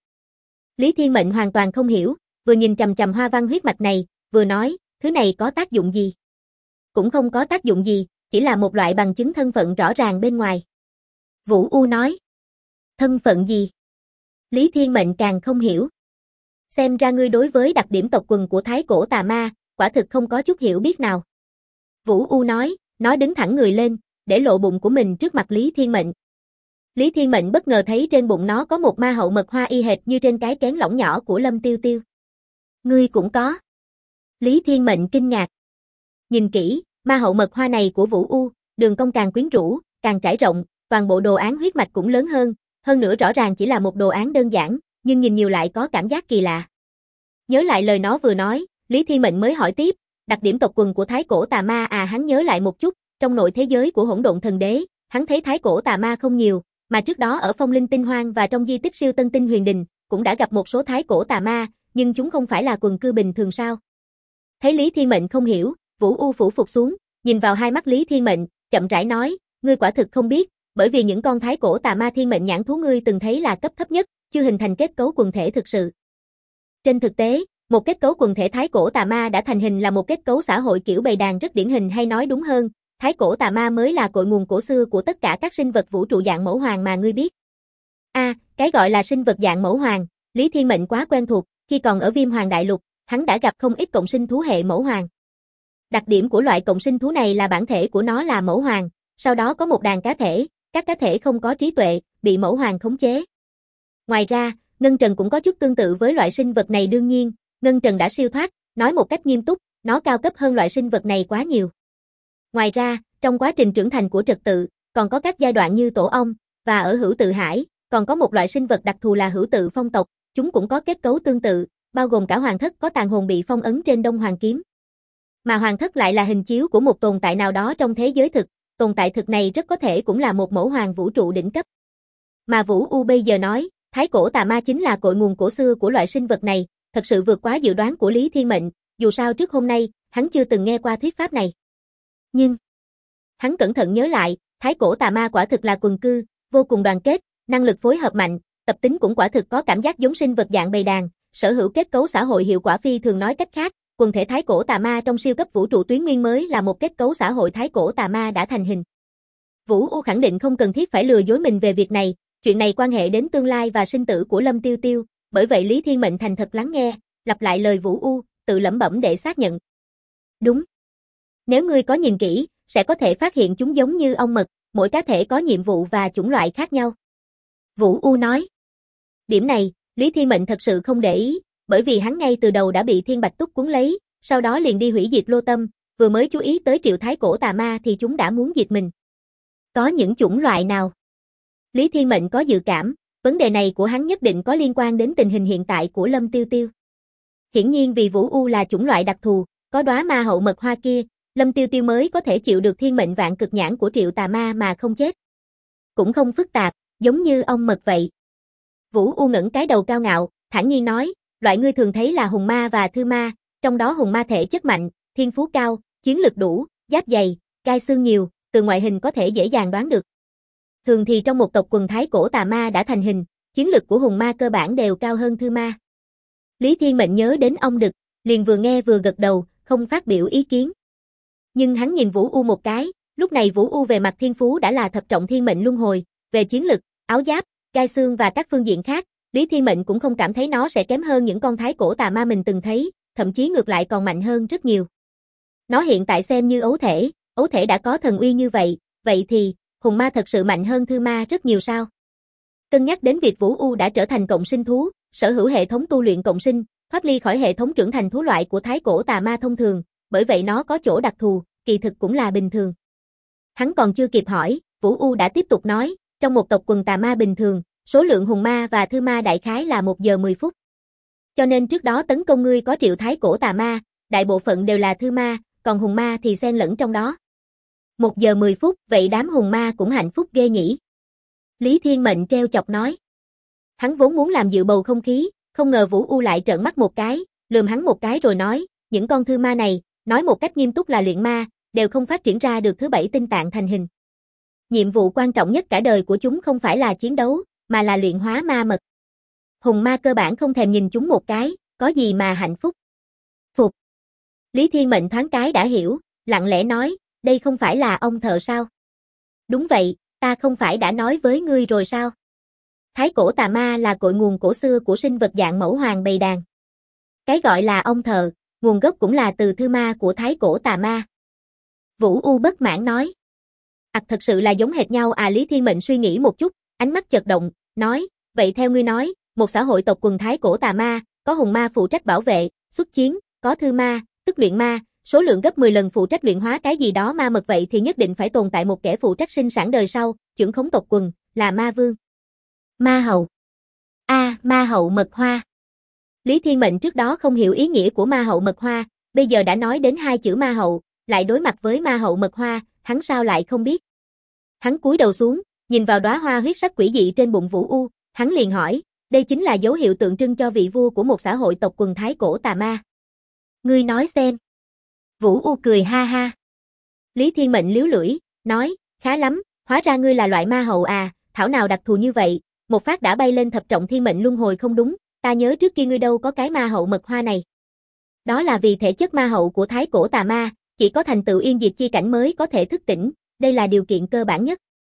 Lý Thiên Mệnh hoàn toàn không hiểu, vừa nhìn chằm chằm hoa văn huyết mạch này, vừa nói, thứ này có tác dụng gì? Cũng không có tác dụng gì, chỉ là một loại bằng chứng thân phận rõ ràng bên ngoài. Vũ U nói. Thân phận gì? Lý Thiên Mệnh càng không hiểu. Xem ra ngươi đối với đặc điểm tộc quần của Thái Cổ Tà Ma, quả thực không có chút hiểu biết nào. Vũ U nói, nó đứng thẳng người lên, để lộ bụng của mình trước mặt Lý Thiên Mệnh. Lý Thiên Mệnh bất ngờ thấy trên bụng nó có một ma hậu mật hoa y hệt như trên cái kén lỏng nhỏ của Lâm Tiêu Tiêu. Ngươi cũng có. Lý Thiên Mệnh kinh ngạc. Nhìn kỹ, ma hậu mật hoa này của Vũ U, đường cong càng quyến rũ, càng trải rộng, toàn bộ đồ án huyết mạch cũng lớn hơn nữa rõ ràng chỉ là một đồ án đơn giản, nhưng nhìn nhiều lại có cảm giác kỳ lạ. Nhớ lại lời nó vừa nói, Lý Thiên Mệnh mới hỏi tiếp, đặc điểm tộc quần của Thái Cổ Tà Ma à, hắn nhớ lại một chút, trong nội thế giới của Hỗn Độn Thần Đế, hắn thấy Thái Cổ Tà Ma không nhiều, mà trước đó ở Phong Linh Tinh Hoang và trong di tích Siêu Tân Tinh Huyền Đình, cũng đã gặp một số Thái Cổ Tà Ma, nhưng chúng không phải là quần cư bình thường sao? Thấy Lý Thiên Mệnh không hiểu, Vũ U phủ phục xuống, nhìn vào hai mắt Lý Thiên Mệnh, chậm rãi nói, ngươi quả thực không biết, bởi vì những con Thái Cổ Tà Ma thiên mệnh nhãn thú ngươi từng thấy là cấp thấp nhất, chưa hình thành kết cấu quần thể thực sự. Trên thực tế, một kết cấu quần thể Thái Cổ Tà Ma đã thành hình là một kết cấu xã hội kiểu bầy đàn rất điển hình, hay nói đúng hơn, Thái Cổ Tà Ma mới là cội nguồn cổ xưa của tất cả các sinh vật vũ trụ dạng mẫu hoàng mà ngươi biết. Cái gọi là sinh vật dạng mẫu hoàng, Lý Thiên Mệnh quá quen thuộc, khi còn ở Viêm Hoàng Đại Lục, hắn đã gặp không ít cộng sinh thú hệ mẫu hoàng. Đặc điểm của loại cộng sinh thú này là bản thể của nó là mẫu hoàng, sau đó có một đàn cá thể, các cá thể không có trí tuệ, bị mẫu hoàng khống chế. Ngoài ra, Ngân Trần cũng có chút tương tự với loại sinh vật này, đương nhiên, Ngân Trần đã siêu thoát, nói một cách nghiêm túc, nó cao cấp hơn loại sinh vật này quá nhiều. Ngoài ra, trong quá trình trưởng thành của trật tự, còn có các giai đoạn như tổ ong, và ở Hữu Tự Hải, còn có một loại sinh vật đặc thù là Hữu Tự Phong tộc, chúng cũng có kết cấu tương tự, bao gồm cả hoàng thất có tàn hồn bị phong ấn trên Đông Hoàng Kiếm. Mà hoàng thất lại là hình chiếu của một tồn tại nào đó trong thế giới thực, tồn tại thực này rất có thể cũng là một mẫu hoàng vũ trụ đỉnh cấp. Mà Vũ U bây giờ nói, Thái Cổ Tà Ma chính là cội nguồn cổ xưa của loại sinh vật này, thật sự vượt quá dự đoán của Lý Thiên Mệnh, dù sao trước hôm nay, hắn chưa từng nghe qua thuyết pháp này. Nhưng, hắn cẩn thận nhớ lại, Thái Cổ Tà Ma quả thực là quần cư, vô cùng đoàn kết, năng lực phối hợp mạnh, tập tính cũng quả thực có cảm giác giống sinh vật dạng bầy đàn, sở hữu kết cấu xã hội hiệu quả phi thường, nói cách khác, quần thể Thái Cổ Tà Ma trong siêu cấp vũ trụ tuyến nguyên mới là một kết cấu xã hội Thái Cổ Tà Ma đã thành hình. Vũ U khẳng định không cần thiết phải lừa dối mình về việc này, chuyện này quan hệ đến tương lai và sinh tử của Lâm Tiêu Tiêu, bởi vậy Lý Thiên Mệnh thành thật lắng nghe, lặp lại lời Vũ U, tự lẩm bẩm để xác nhận. Đúng. Nếu ngươi có nhìn kỹ, sẽ có thể phát hiện chúng giống như ong mật, mỗi cá thể có nhiệm vụ và chủng loại khác nhau. Vũ U nói. Điểm này, Lý Thiên Mệnh thật sự không để ý, bởi vì hắn ngay từ đầu đã bị Thiên Bạch Túc cuốn lấy, sau đó liền đi hủy diệt Lô Tâm, vừa mới chú ý tới triệu Thái Cổ Tà Ma thì chúng đã muốn diệt mình. Có những chủng loại nào? Lý Thiên Mệnh có dự cảm, vấn đề này của hắn nhất định có liên quan đến tình hình hiện tại của Lâm Tiêu Tiêu. Hiển nhiên vì Vũ U là chủng loại đặc thù, có đóa ma hậu mật hoa kia, Lâm Tiêu Tiêu mới có thể chịu được thiên mệnh vạn cực nhãn của triệu tà ma mà không chết. Cũng không phức tạp, giống như ong mật vậy. Vũ U ngẩng cái đầu cao ngạo, thản nhiên nói, loại ngươi thường thấy là hùng ma và thư ma, trong đó hùng ma thể chất mạnh, thiên phú cao, chiến lực đủ, giáp dày, gai xương nhiều, từ ngoại hình có thể dễ dàng đoán được. Thường thì trong một tộc quần Thái Cổ Tà Ma đã thành hình, chiến lực của hùng ma cơ bản đều cao hơn thư ma. Lý Thiên Mệnh nhớ đến ong đực, liền vừa nghe vừa gật đầu, không phát biểu ý kiến. Nhưng hắn nhìn Vũ U một cái, lúc này Vũ U về mặt thiên phú đã là thập trọng thiên mệnh luân hồi, về chiến lực, áo giáp, gai xương và các phương diện khác, Lý Thiên Mệnh cũng không cảm thấy nó sẽ kém hơn những con Thái Cổ Tà Ma mình từng thấy, thậm chí ngược lại còn mạnh hơn rất nhiều. Nó hiện tại xem như ấu thể đã có thần uy như vậy, vậy thì, hùng ma thật sự mạnh hơn thư ma rất nhiều sao? Cân nhắc đến việc Vũ U đã trở thành cộng sinh thú, sở hữu hệ thống tu luyện cộng sinh, thoát ly khỏi hệ thống trưởng thành thú loại của Thái Cổ Tà Ma thông thường, bởi vậy nó có chỗ đặc thù, kỳ thực cũng là bình thường. Hắn còn chưa kịp hỏi, Vũ U đã tiếp tục nói, trong một tộc quần tà ma bình thường, số lượng hùng ma và thư ma đại khái là 1 giờ 10 phút. Cho nên trước đó tấn công ngươi có triệu Thái Cổ Tà Ma, đại bộ phận đều là thư ma, còn hùng ma thì xen lẫn trong đó. 1 giờ 10 phút, vậy đám hùng ma cũng hạnh phúc ghê nhỉ? Lý Thiên Mệnh treo chọc nói. Hắn vốn muốn làm dịu bầu không khí, không ngờ Vũ U lại trợn mắt một cái, lườm hắn một cái rồi nói, những con thư ma này, nói một cách nghiêm túc là luyện ma, đều không phát triển ra được thứ 7 tinh tạng thành hình. Nhiệm vụ quan trọng nhất cả đời của chúng không phải là chiến đấu, mà là luyện hóa ma mật. Hùng ma cơ bản không thèm nhìn chúng một cái, có gì mà hạnh phúc. Phục. Lý Thiên Mệnh thoáng cái đã hiểu, lặng lẽ nói, đây không phải là ông thợ sao? Đúng vậy, ta không phải đã nói với ngươi rồi sao? Thái Cổ Tà Ma là cội nguồn cổ xưa của sinh vật dạng mẫu hoàng bầy đàn. Cái gọi là ông thờ, nguồn gốc cũng là từ thư ma của thái cổ tà ma. Vũ U bất mãn nói. Thật sự là giống hệt nhau à. Lý Thiên Mệnh suy nghĩ một chút, ánh mắt chợt động, nói, vậy theo ngươi nói, một xã hội tộc quần thái cổ tà ma, có hùng ma phụ trách bảo vệ, xuất chiến, có thư ma, tức luyện ma, số lượng gấp 10 lần phụ trách luyện hóa cái gì đó ma mật, vậy thì nhất định phải tồn tại một kẻ phụ trách sinh sản đời sau, trưởng khống tộc quần, là ma vương. Ma hậu. Ma hậu mật hoa. Lý Thiên Mệnh trước đó không hiểu ý nghĩa của ma hậu mật hoa, bây giờ đã nói đến hai chữ ma hậu, lại đối mặt với ma hậu mật hoa, hắn sao lại không biết. Hắn cúi đầu xuống, nhìn vào đóa hoa huyết sắc quỷ dị trên bụng Vũ U, hắn liền hỏi, đây chính là dấu hiệu tượng trưng cho vị vua của một xã hội tộc quần thái cổ tà ma. Ngươi nói xem. Vũ U cười ha ha. Lý Thiên Mệnh liếu lưỡi, nói, khá lắm, hóa ra ngươi là loại ma hậu à, thảo nào đặc thù như vậy, một phát đã bay lên thập trọng thiên mệnh luân hồi không đúng, ta nhớ trước kia ngươi đâu có cái ma hậu mật hoa này. Đó là vì thể chất ma hậu của thái cổ tà ma, chỉ có thành tựu yên diệt chi cảnh mới có thể thức tỉnh, đây là điều kiện cơ bản nhất.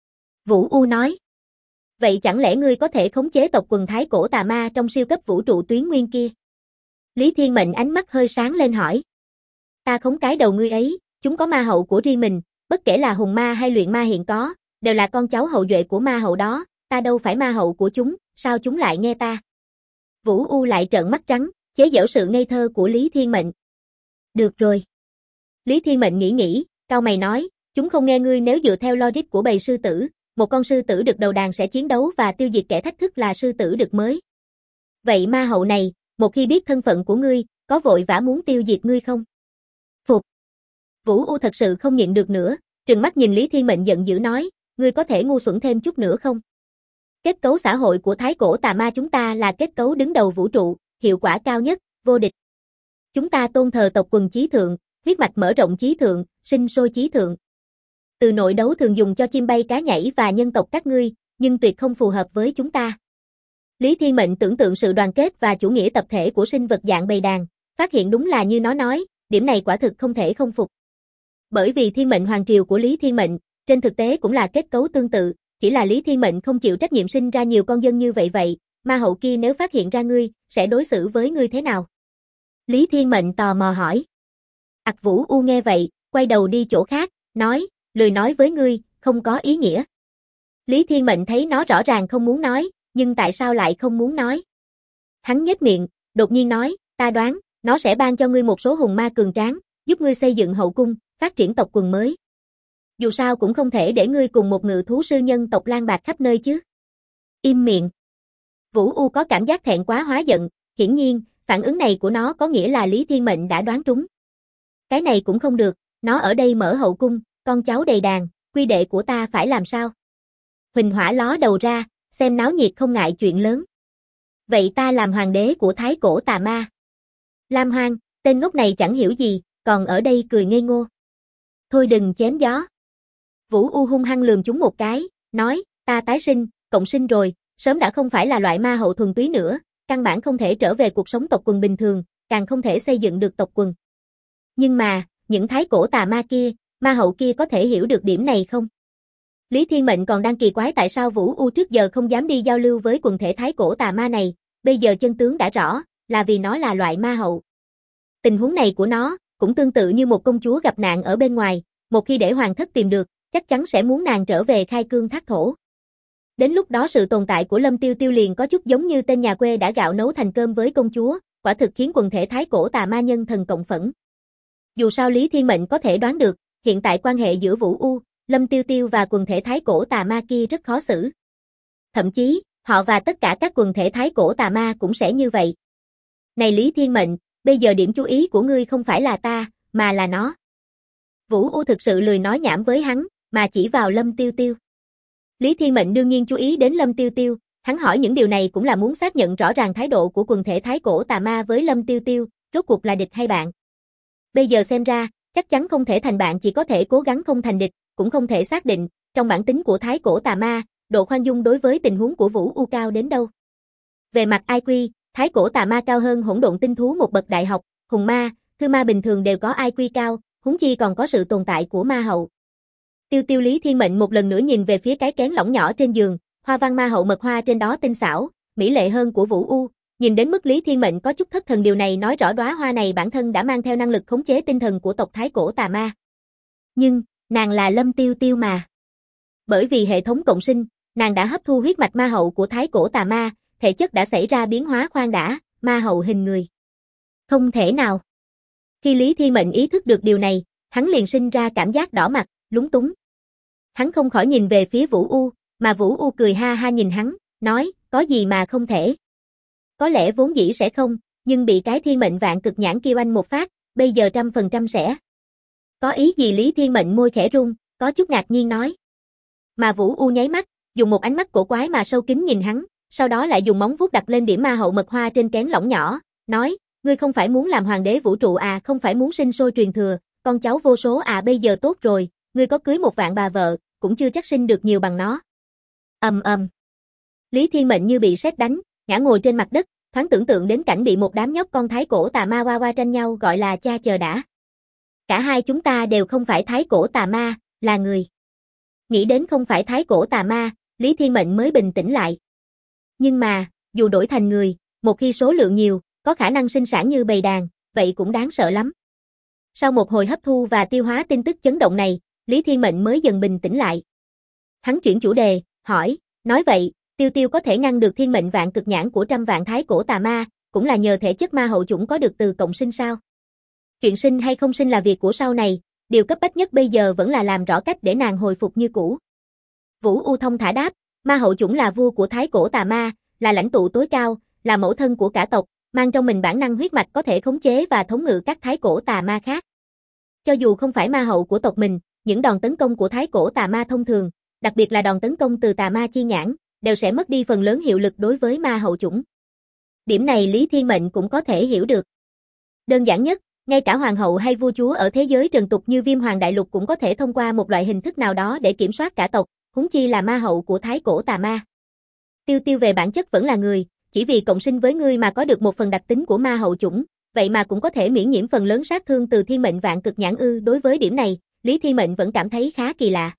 Vũ U nói. Vậy chẳng lẽ ngươi có thể khống chế tộc quần thái cổ tà ma trong siêu cấp vũ trụ tuyến nguyên kia? Lý Thiên Mệnh ánh mắt hơi sáng lên hỏi. Ta khống cái đầu ngươi ấy, chúng có ma hậu của riêng mình, bất kể là hùng ma hay luyện ma hiện có, đều là con cháu hậu duệ của ma hậu đó, ta đâu phải ma hậu của chúng, sao chúng lại nghe ta? Vũ U lại trợn mắt trắng, chế giễu sự ngây thơ của Lý Thiên Mệnh. Được rồi. Lý Thiên Mệnh nghĩ, cau mày nói, chúng không nghe ngươi. Nếu dựa theo logic của bầy sư tử, một con sư tử đực đầu đàn sẽ chiến đấu và tiêu diệt kẻ thách thức là sư tử đực mới. Vậy ma hậu này, một khi biết thân phận của ngươi, có vội vã muốn tiêu diệt ngươi không? Phục. Vũ U thật sự không nhịn được nữa, trừng mắt nhìn Lý Thiên Mệnh giận dữ nói, ngươi có thể ngu xuẩn thêm chút nữa không? Kết cấu xã hội của thái cổ tà ma chúng ta là kết cấu đứng đầu vũ trụ, hiệu quả cao nhất, vô địch. Chúng ta tôn thờ tộc quần chí thượng, huyết mạch mở rộng chí thượng, sinh sôi chí thượng. Từ nội đấu thường dùng cho chim bay cá nhảy và nhân tộc các ngươi, nhưng tuyệt không phù hợp với chúng ta. Lý Thiên Mệnh tưởng tượng sự đoàn kết và chủ nghĩa tập thể của sinh vật dạng bầy đàn, phát hiện đúng là như nó nói, điểm này quả thực không thể không phục. Bởi vì thiên mệnh hoàng triều của Lý Thiên Mệnh, trên thực tế cũng là kết cấu tương tự, chỉ là Lý Thiên Mệnh không chịu trách nhiệm sinh ra nhiều con dân như vậy, ma hậu kia nếu phát hiện ra ngươi, sẽ đối xử với ngươi thế nào? Lý Thiên Mệnh tò mò hỏi. Vũ U nghe vậy, quay đầu đi chỗ khác, nói, lười nói với ngươi, không có ý nghĩa. Lý Thiên Mệnh thấy nó rõ ràng không muốn nói, nhưng tại sao lại không muốn nói? Hắn nhếch miệng, đột nhiên nói, ta đoán, nó sẽ ban cho ngươi một số hùng ma cường tráng, giúp ngươi xây dựng hậu cung, phát triển tộc quần mới. Dù sao cũng không thể để ngươi cùng một ngự thú sư nhân tộc lang bạt khắp nơi chứ. Im miệng. Vũ U có cảm giác thẹn quá hóa giận, hiển nhiên, phản ứng này của nó có nghĩa là Lý Thiên Mệnh đã đoán trúng. Cái này cũng không được, nó ở đây mở hậu cung, con cháu đầy đàn, quy đệ của ta phải làm sao? Huỳnh Hỏa ló đầu ra, xem náo nhiệt không ngại chuyện lớn. Vậy ta làm hoàng đế của thái cổ tà ma. Lam Hoang, tên ngốc này chẳng hiểu gì, còn ở đây cười ngây ngô. Thôi đừng chém gió. Vũ U hung hăng lườm chúng một cái, nói, ta tái sinh, cộng sinh rồi, sớm đã không phải là loại ma hậu thuần túy nữa, căn bản không thể trở về cuộc sống tộc quần bình thường, càng không thể xây dựng được tộc quần. Nhưng mà, những thái cổ tà ma kia, ma hậu kia có thể hiểu được điểm này không? Lý Thiên Mệnh còn đang kỳ quái tại sao Vũ U trước giờ không dám đi giao lưu với quần thể thái cổ tà ma này, bây giờ chân tướng đã rõ, là vì nó là loại ma hậu. Tình huống này của nó, cũng tương tự như một công chúa gặp nạn ở bên ngoài, một khi để hoàng thất tìm được, chắc chắn sẽ muốn nàng trở về khai cương thác thổ. Đến lúc đó sự tồn tại của Lâm Tiêu Tiêu liền có chút giống như tên nhà quê đã gạo nấu thành cơm với công chúa, quả thực khiến quần thể thái cổ tà ma nhân thần cộng phẫn. Dù sao Lý Thiên Mệnh có thể đoán được, hiện tại quan hệ giữa Vũ U, Lâm Tiêu Tiêu và quần thể thái cổ tà ma kia rất khó xử. Thậm chí, họ và tất cả các quần thể thái cổ tà ma cũng sẽ như vậy. Này Lý Thiên Mệnh, bây giờ điểm chú ý của ngươi không phải là ta, mà là nó. Vũ U thực sự lười nói nhảm với hắn, mà chỉ vào Lâm Tiêu Tiêu. Lý Thiên Mệnh đương nhiên chú ý đến Lâm Tiêu Tiêu, hắn hỏi những điều này cũng là muốn xác nhận rõ ràng thái độ của quần thể thái cổ tà ma với Lâm Tiêu Tiêu, rốt cuộc là địch hay bạn. Bây giờ xem ra, chắc chắn không thể thành bạn, chỉ có thể cố gắng không thành địch, cũng không thể xác định, trong bản tính của thái cổ tà ma, độ khoan dung đối với tình huống của Vũ U cao đến đâu. Về mặt IQ, thái cổ tà ma cao hơn hỗn độn tinh thú một bậc đại học, hùng ma, thư ma bình thường đều có IQ cao, huống chi còn có sự tồn tại của ma hậu. Tiêu Tiêu Lý Thiên Mệnh một lần nữa nhìn về phía cái kén lỏng nhỏ trên giường, hoa văn ma hậu mật hoa trên đó tinh xảo, mỹ lệ hơn của Vũ U, nhìn đến mức Lý Thiên Mệnh có chút thất thần, điều này nói rõ đóa hoa này bản thân đã mang theo năng lực khống chế tinh thần của tộc Thái Cổ Tà Ma. Nhưng, nàng là Lâm Tiêu Tiêu mà. Bởi vì hệ thống cộng sinh, nàng đã hấp thu huyết mạch ma hậu của Thái Cổ Tà Ma, thể chất đã xảy ra biến hóa. Khoan đã, ma hậu hình người. Không thể nào. Khi Lý Thiên Mệnh ý thức được điều này, hắn liền sinh ra cảm giác đỏ mặt, lúng túng. Hắn không khỏi nhìn về phía Vũ U, mà Vũ U cười ha ha nhìn hắn, nói, có gì mà không thể. Có lẽ vốn dĩ sẽ không, nhưng bị cái thiên mệnh vạn cực nhãn kia oanh một phát, bây giờ 100% sẽ. Có ý gì? Lý Thiên Mệnh môi khẽ rung, có chút ngạc nhiên nói. Mà Vũ U nháy mắt, dùng một ánh mắt cổ quái mà sâu kín nhìn hắn, sau đó lại dùng móng vuốt đặt lên điểm ma hậu mật hoa trên kén lỏng nhỏ, nói, ngươi không phải muốn làm hoàng đế vũ trụ à, không phải muốn sinh sôi truyền thừa, con cháu vô số à, bây giờ tốt rồi, ngươi có cưới 1.000 bà vợ, cũng chưa chắc sinh được nhiều bằng nó. Lý Thiên Mệnh như bị sét đánh, ngã ngồi trên mặt đất, thoáng tưởng tượng đến cảnh bị một đám nhóc con Thái Cổ Tà Ma oa tranh nhau, gọi là cha chờ đã. Cả hai chúng ta đều không phải Thái Cổ Tà Ma, là người. Nghĩ đến không phải Thái Cổ Tà Ma, Lý Thiên Mệnh mới bình tĩnh lại. Nhưng mà, dù đổi thành người, một khi số lượng nhiều, có khả năng sinh sản như bầy đàn, vậy cũng đáng sợ lắm. Sau một hồi hấp thu và tiêu hóa tin tức chấn động này, Lý Thiên Mệnh mới dần bình tĩnh lại. Hắn chuyển chủ đề, hỏi, nói vậy, Tiêu Tiêu có thể ngăn được thiên mệnh vạn cực nhãn của 100 vạn Thái Cổ Tà Ma, cũng là nhờ thể chất ma hậu chủng có được từ cộng sinh sao? Chuyện sinh hay không sinh là việc của sau này, điều cấp bách nhất bây giờ vẫn là làm rõ cách để nàng hồi phục như cũ. Vũ U thông thả đáp, ma hậu chủng là vua của Thái Cổ Tà Ma, là lãnh tụ tối cao, là mẫu thân của cả tộc, mang trong mình bản năng huyết mạch có thể khống chế và thống ngự các Thái Cổ Tà Ma khác. Cho dù không phải ma hậu của tộc mình, những đòn tấn công của Thái Cổ Tà Ma thông thường, đặc biệt là đòn tấn công từ Tà Ma chi nhãn, đều sẽ mất đi phần lớn hiệu lực đối với ma hậu chủng. Điểm này Lý Thiên Mệnh cũng có thể hiểu được. Đơn giản nhất, ngay cả hoàng hậu hay vua chúa ở thế giới trần tục như Viêm Hoàng Đại Lục cũng có thể thông qua một loại hình thức nào đó để kiểm soát cả tộc, huống chi là ma hậu của Thái Cổ Tà Ma. Tiêu Tiêu về bản chất vẫn là người, chỉ vì cộng sinh với ngươi mà có được một phần đặc tính của ma hậu chủng, vậy mà cũng có thể miễn nhiễm phần lớn sát thương từ thiên mệnh vạn cực nhãn ư. Đối với điểm này, Lý Thiên Mệnh vẫn cảm thấy khá kỳ lạ.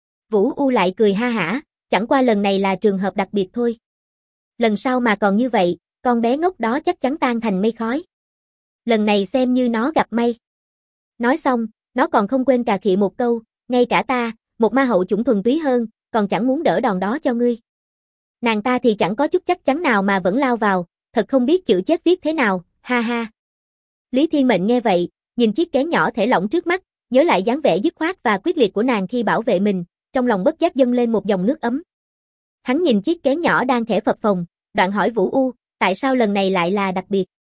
Vũ U lại cười ha hả, chẳng qua lần này là trường hợp đặc biệt thôi. Lần sau mà còn như vậy, con bé ngốc đó chắc chắn tan thành mây khói. Lần này xem như nó gặp may. Nói xong, nó còn không quên cà khịa một câu, ngay cả ta, một ma hậu chủng thuần túy hơn, còn chẳng muốn đỡ đòn đó cho ngươi. Nàng ta thì chẳng có chút chắc chắn nào mà vẫn lao vào, thật không biết chữ chết viết thế nào, ha ha. Lý Thiên Mệnh nghe vậy, nhìn chiếc kén nhỏ thể lỏng trước mắt, nhớ lại dáng vẻ dứt khoát và quyết liệt của nàng khi bảo vệ mình, trong lòng bất giác dâng lên một dòng nước ấm. Hắn nhìn chiếc kén nhỏ đang khẽ phập phồng, đoạn hỏi Vũ U, tại sao lần này lại là đặc biệt?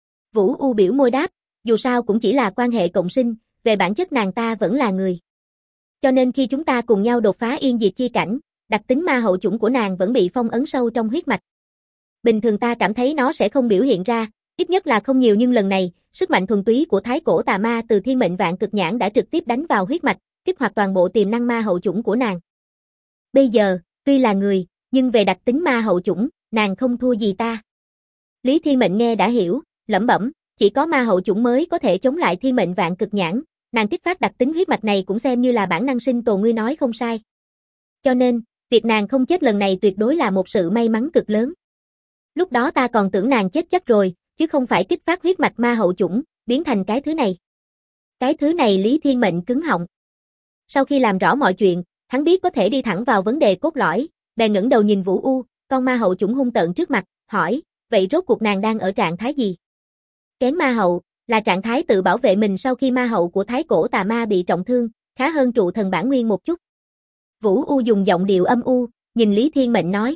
Vũ U biểu môi đáp, dù sao cũng chỉ là quan hệ cộng sinh, về bản chất nàng ta vẫn là người. Cho nên khi chúng ta cùng nhau đột phá yên diệt chi cảnh, đặc tính ma hậu chủng của nàng vẫn bị phong ấn sâu trong huyết mạch. Bình thường ta cảm thấy nó sẽ không biểu hiện ra, ít nhất là không nhiều, nhưng lần này, sức mạnh thuần túy của Thái Cổ Tà Ma từ thiên mệnh vạn cực nhãn đã trực tiếp đánh vào huyết mạch, kích hoạt toàn bộ tiềm năng ma hậu chủng của nàng. Bây giờ, tuy là người, nhưng về đặc tính ma hậu chủng, nàng không thua gì ta. Lý Thiên Mệnh nghe đã hiểu, lẩm bẩm, chỉ có ma hậu chủng mới có thể chống lại thiên mệnh vạn cực nhãn, nàng kích phát đặc tính huyết mạch này cũng xem như là bản năng sinh tồn, ngươi nói không sai. Cho nên, việc nàng không chết lần này tuyệt đối là một sự may mắn cực lớn. Lúc đó ta còn tưởng nàng chết chắc rồi, chứ không phải kích phát huyết mạch ma hậu chủng, biến thành cái thứ này. Cái thứ này Lý Thiên Mệnh cứng họng. Sau khi làm rõ mọi chuyện, hắn biết có thể đi thẳng vào vấn đề cốt lõi, bèn ngẩng đầu nhìn Vũ U, con ma hậu chủng hung tợn trước mặt, hỏi, vậy rốt cuộc nàng đang ở trạng thái gì? Kén ma hậu, là trạng thái tự bảo vệ mình sau khi ma hậu của Thái Cổ Tà Ma bị trọng thương, khá hơn trụ thần bản nguyên một chút. Vũ U dùng giọng điệu âm u, nhìn Lý Thiên Mệnh nói.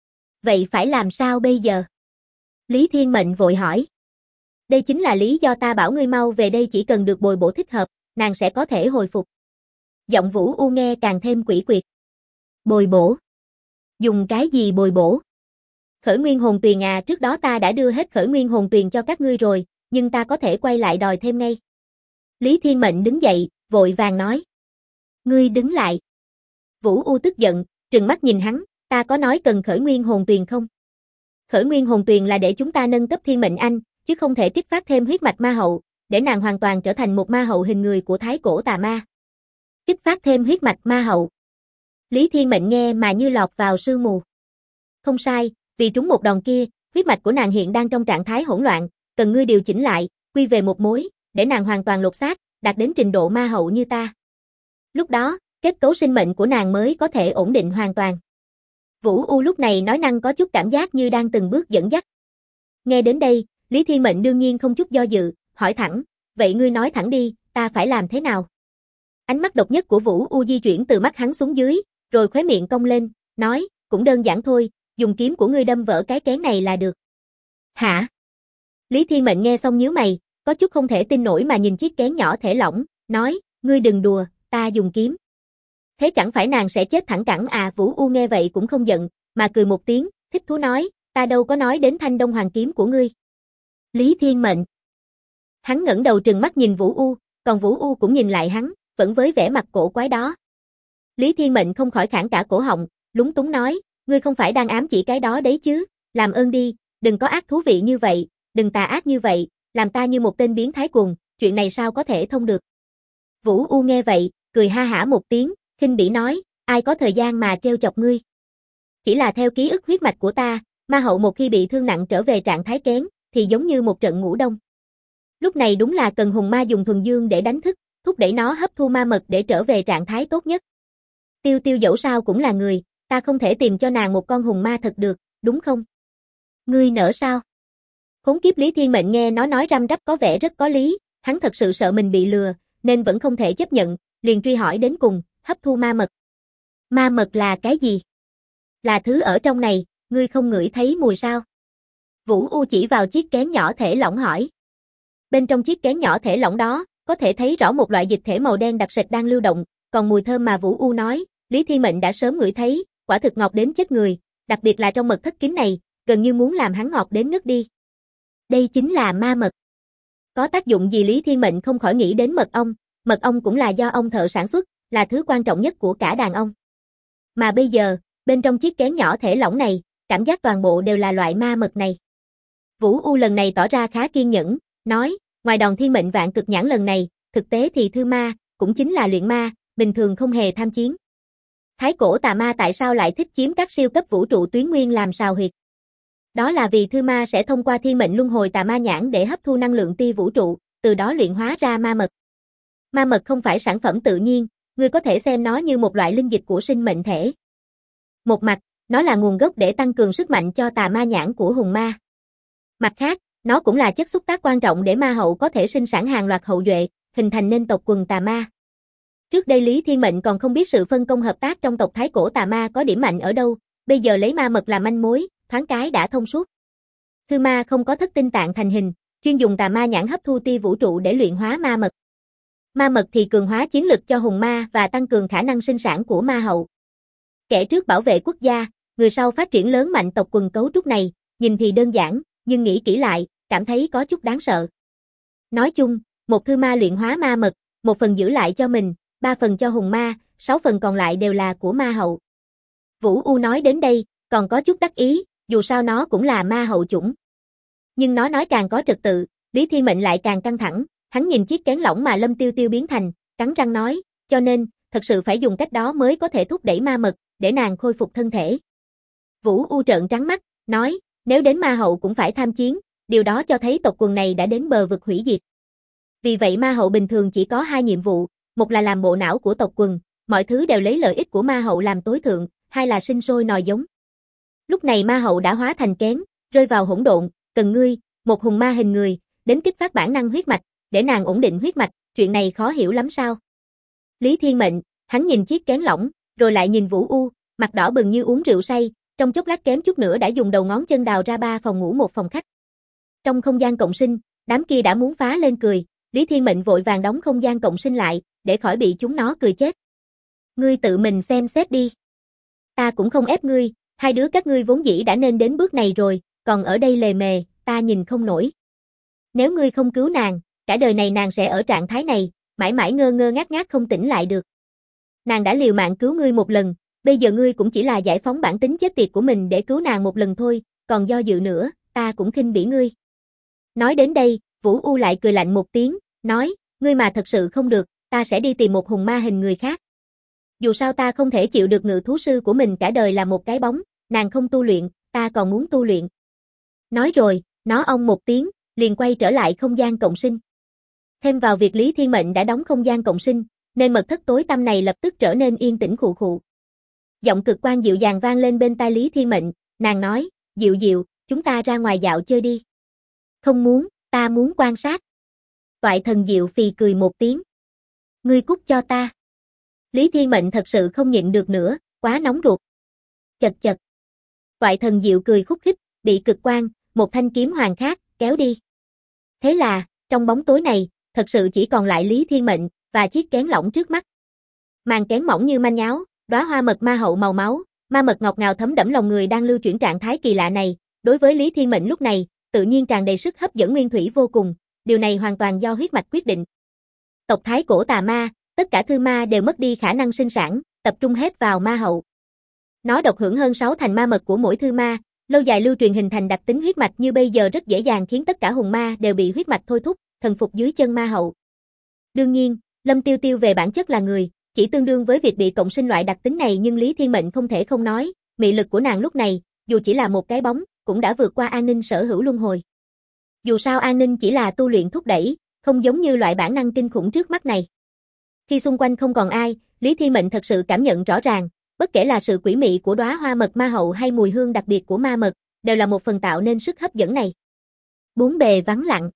Vậy phải làm sao bây giờ? Lý Thiên Mệnh vội hỏi. Đây chính là lý do ta bảo ngươi mau về đây, chỉ cần được bồi bổ thích hợp, nàng sẽ có thể hồi phục. Giọng Vũ U nghe càng thêm quỷ quyệt. Bồi bổ? Dùng cái gì bồi bổ? Khởi nguyên hồn tuyền à, trước đó ta đã đưa hết khởi nguyên hồn tuyền cho các ngươi rồi, nhưng ta có thể quay lại đòi thêm ngay. Lý Thiên Mệnh đứng dậy, vội vàng nói. Ngươi đứng lại. Vũ U tức giận, trừng mắt nhìn hắn, ta có nói cần khởi nguyên hồn tuyền không? Khởi nguyên hồn tuyền là để chúng ta nâng cấp thiên mệnh anh, chứ không thể kích phát thêm huyết mạch ma hậu, để nàng hoàn toàn trở thành một ma hậu hình người của Thái Cổ Tà Ma. Kích phát thêm huyết mạch ma hậu. Lý Thiên Mệnh nghe mà như lọt vào sương mù. Không sai, vì trúng một đòn kia, huyết mạch của nàng hiện đang trong trạng thái hỗn loạn, cần ngươi điều chỉnh lại, quy về một mối, để nàng hoàn toàn lột xác, đạt đến trình độ ma hậu như ta. Lúc đó, kết cấu sinh mệnh của nàng mới có thể ổn định hoàn toàn. Vũ U lúc này nói năng có chút cảm giác như đang từng bước dẫn dắt. Nghe đến đây, Lý Thiên Mệnh đương nhiên không chút do dự, hỏi thẳng, vậy ngươi nói thẳng đi, ta phải làm thế nào? Ánh mắt độc nhất của Vũ U di chuyển từ mắt hắn xuống dưới, rồi khóe miệng cong lên, nói, cũng đơn giản thôi, dùng kiếm của ngươi đâm vỡ cái kén này là được. Hả? Lý Thiên Mệnh nghe xong nhíu mày, có chút không thể tin nổi mà nhìn chiếc kén nhỏ thể lỏng, nói, ngươi đừng đùa, ta dùng kiếm. Thế chẳng phải nàng sẽ chết thẳng cẳng à? Vũ U nghe vậy cũng không giận, mà cười một tiếng, thích thú nói, ta đâu có nói đến Thanh Đông Hoàng kiếm của ngươi. Lý Thiên Mệnh. Hắn ngẩng đầu trừng mắt nhìn Vũ U, còn Vũ U cũng nhìn lại hắn, vẫn với vẻ mặt cổ quái đó. Lý Thiên Mệnh không khỏi khản cả cổ họng, lúng túng nói, ngươi không phải đang ám chỉ cái đó đấy chứ, làm ơn đi, đừng có ác thú vị như vậy, đừng tà ác như vậy, làm ta như một tên biến thái cuồng, chuyện này sao có thể thông được. Vũ U nghe vậy, cười ha hả một tiếng, khinh bỉ nói, ai có thời gian mà trêu chọc ngươi. Chỉ là theo ký ức huyết mạch của ta, ma hậu một khi bị thương nặng trở về trạng thái kén, thì giống như một trận ngủ đông. Lúc này đúng là cần hùng ma dùng thuần dương để đánh thức, thúc đẩy nó hấp thu ma mật để trở về trạng thái tốt nhất. Tiêu Tiêu dẫu sao cũng là người, ta không thể tìm cho nàng một con hùng ma thật được, đúng không? Ngươi nỡ sao? Khốn kiếp. Lý Thiên Mệnh nghe nó nói răm rắp có vẻ rất có lý, hắn thật sự sợ mình bị lừa, nên vẫn không thể chấp nhận, liền truy hỏi đến cùng, hấp thu ma mật. Ma mật là cái gì? Là thứ ở trong này, ngươi không ngửi thấy mùi sao? Vũ U chỉ vào chiếc kén nhỏ thể lỏng hỏi. Bên trong chiếc kén nhỏ thể lỏng đó, có thể thấy rõ một loại dịch thể màu đen đặc sệt đang lưu động, còn mùi thơm mà Vũ U nói, Lý Thiên Mệnh đã sớm ngửi thấy, quả thực ngọt đến chết người, đặc biệt là trong mật thất kín này, gần như muốn làm hắn ngọt đến ngất đi. Đây chính là ma mật. Có tác dụng gì? Lý Thiên Mệnh không khỏi nghĩ đến mật ong cũng là do ong thợ sản xuất, là thứ quan trọng nhất của cả đàn ong. Mà bây giờ, bên trong chiếc kén nhỏ thể lỏng này, cảm giác toàn bộ đều là loại ma mật này. Vũ U lần này tỏ ra khá kiên nhẫn, nói, ngoài đòn thiên mệnh vạn cực nhãn lần này, thực tế thì thư ma, cũng chính là luyện ma, bình thường không hề tham chiến. Thái cổ tà ma tại sao lại thích chiếm các siêu cấp vũ trụ tuyến nguyên làm sào huyệt? Đó là vì thư ma sẽ thông qua thiên mệnh luân hồi tà ma nhãn để hấp thu năng lượng ti vũ trụ, từ đó luyện hóa ra ma mật. Ma mật không phải sản phẩm tự nhiên, ngươi có thể xem nó như một loại linh dịch của sinh mệnh thể. Một mặt, nó là nguồn gốc để tăng cường sức mạnh cho tà ma nhãn của hùng ma. Mặt khác, nó cũng là chất xúc tác quan trọng để ma hậu có thể sinh sản hàng loạt hậu duệ, hình thành nên tộc quần tà ma. Trước đây Lý Thiên Mệnh còn không biết sự phân công hợp tác trong tộc Thái cổ tà ma có điểm mạnh ở đâu, bây giờ lấy ma mật làm manh mối, thoáng cái đã thông suốt. Thư ma không có thất tinh tạng thành hình, chuyên dùng tà ma nhãn hấp thu ti vũ trụ để luyện hóa ma mật. Ma mật thì cường hóa chiến lực cho hùng ma và tăng cường khả năng sinh sản của ma hậu. Kẻ trước bảo vệ quốc gia, người sau phát triển lớn mạnh tộc quần cấu trúc này, nhìn thì đơn giản, nhưng nghĩ kỹ lại, cảm thấy có chút đáng sợ. Nói chung, một thư ma luyện hóa ma mật, 1 phần giữ lại cho mình, 3 phần cho hùng ma, 6 phần còn lại đều là của ma hậu. Vũ U nói đến đây, còn có chút đắc ý, dù sao nó cũng là ma hậu chủng. Nhưng nó nói càng có trật tự, Lý Thiên Mệnh lại càng căng thẳng, hắn nhìn chiếc kén lỏng mà Lâm Tiêu Tiêu biến thành, cắn răng nói, cho nên, thật sự phải dùng cách đó mới có thể thúc đẩy ma mật, để nàng khôi phục thân thể. Vũ U trợn trắng mắt, nói, nếu đến ma hậu cũng phải tham chiến, điều đó cho thấy tộc quần này đã đến bờ vực hủy diệt. Vì vậy ma hậu bình thường chỉ có 2 nhiệm vụ, một là làm bộ não của tộc quần, mọi thứ đều lấy lợi ích của ma hậu làm tối thượng, 2 là sinh sôi nòi giống. Lúc này ma hậu đã hóa thành kén, rơi vào hỗn độn, cần ngươi, một hùng ma hình người, đến kích phát bản năng huyết mạch, để nàng ổn định huyết mạch, chuyện này khó hiểu lắm sao? Lý Thiên Mệnh, hắn nhìn chiếc kén lỏng, rồi lại nhìn Vũ U, mặt đỏ bừng như uống rượu say, trong chốc lát kém chút nữa đã dùng đầu ngón chân đào ra 3 phòng ngủ một phòng khách. Trong không gian cộng sinh, đám kia đã muốn phá lên cười, Lý Thiên Mệnh vội vàng đóng không gian cộng sinh lại, để khỏi bị chúng nó cười chết. Ngươi tự mình xem xét đi. Ta cũng không ép ngươi, 2 đứa các ngươi vốn dĩ đã nên đến bước này rồi, còn ở đây lề mề, ta nhìn không nổi. Nếu ngươi không cứu nàng, cả đời này nàng sẽ ở trạng thái này, mãi mãi ngơ ngơ ngác ngác không tỉnh lại được. Nàng đã liều mạng cứu ngươi một lần, bây giờ ngươi cũng chỉ là giải phóng bản tính chết tiệt của mình để cứu nàng một lần thôi, còn do dự nữa, ta cũng khinh bỉ ngươi. Nói đến đây, Vũ U lại cười lạnh một tiếng, nói, ngươi mà thật sự không được, ta sẽ đi tìm một hùng ma hình người khác. Dù sao ta không thể chịu được ngự thú sư của mình cả đời là một cái bóng, nàng không tu luyện, ta còn muốn tu luyện. Nói rồi, nó ong một tiếng, liền quay trở lại không gian cộng sinh. Thêm vào việc Lý Thiên Mệnh đã đóng không gian cộng sinh, nên mật thất tối tăm này lập tức trở nên yên tĩnh khụ khụ. Giọng cực quan dịu dàng vang lên bên tai Lý Thiên Mệnh, nàng nói, Diệu Diệu, chúng ta ra ngoài dạo chơi đi. Không muốn, ta muốn quan sát. Toại Thần Diệu phì cười một tiếng. Ngươi cút cho ta. Lý Thiên Mệnh thật sự không nhịn được nữa, quá nóng ruột. Chật chật. Toại Thần Diệu cười khúc khích, bị cực quan, một thanh kiếm hoàng khác, kéo đi. Thế là, trong bóng tối này, thật sự chỉ còn lại Lý Thiên Mệnh, và chiếc kén lỏng trước mắt. Màn kén mỏng như manh nháo, đóa hoa mật ma hậu màu máu, ma mật ngọt ngào thấm đẫm lòng người đang lưu chuyển trạng thái kỳ lạ này, đối với Lý Thiên Mệnh lúc này, tự nhiên tràn đầy sức hấp dẫn nguyên thủy vô cùng, điều này hoàn toàn do huyết mạch quyết định. Tộc Thái Cổ tà ma, tất cả thư ma đều mất đi khả năng sinh sản, tập trung hết vào ma hậu. Nó độc hưởng hơn 6 thành ma mật của mỗi thư ma, lâu dài lưu truyền hình thành đặc tính huyết mạch như bây giờ rất dễ dàng khiến tất cả hùng ma đều bị huyết mạch thôi thúc, thần phục dưới chân ma hậu. Đương nhiên, Lâm Tiêu Tiêu về bản chất là người, chỉ tương đương với việc bị cộng sinh loại đặc tính này, nhưng Lý Thiên Mệnh không thể không nói, mị lực của nàng lúc này, dù chỉ là một cái bóng, cũng đã vượt qua an ninh sở hữu luân hồi. Dù sao an ninh chỉ là tu luyện thúc đẩy, không giống như loại bản năng kinh khủng trước mắt này. Khi xung quanh không còn ai, Lý Thiên Mệnh thật sự cảm nhận rõ ràng, bất kể là sự quỷ mị của đóa hoa mật ma hậu hay mùi hương đặc biệt của ma mật, đều là một phần tạo nên sức hấp dẫn này. Bốn bề vắng lặng.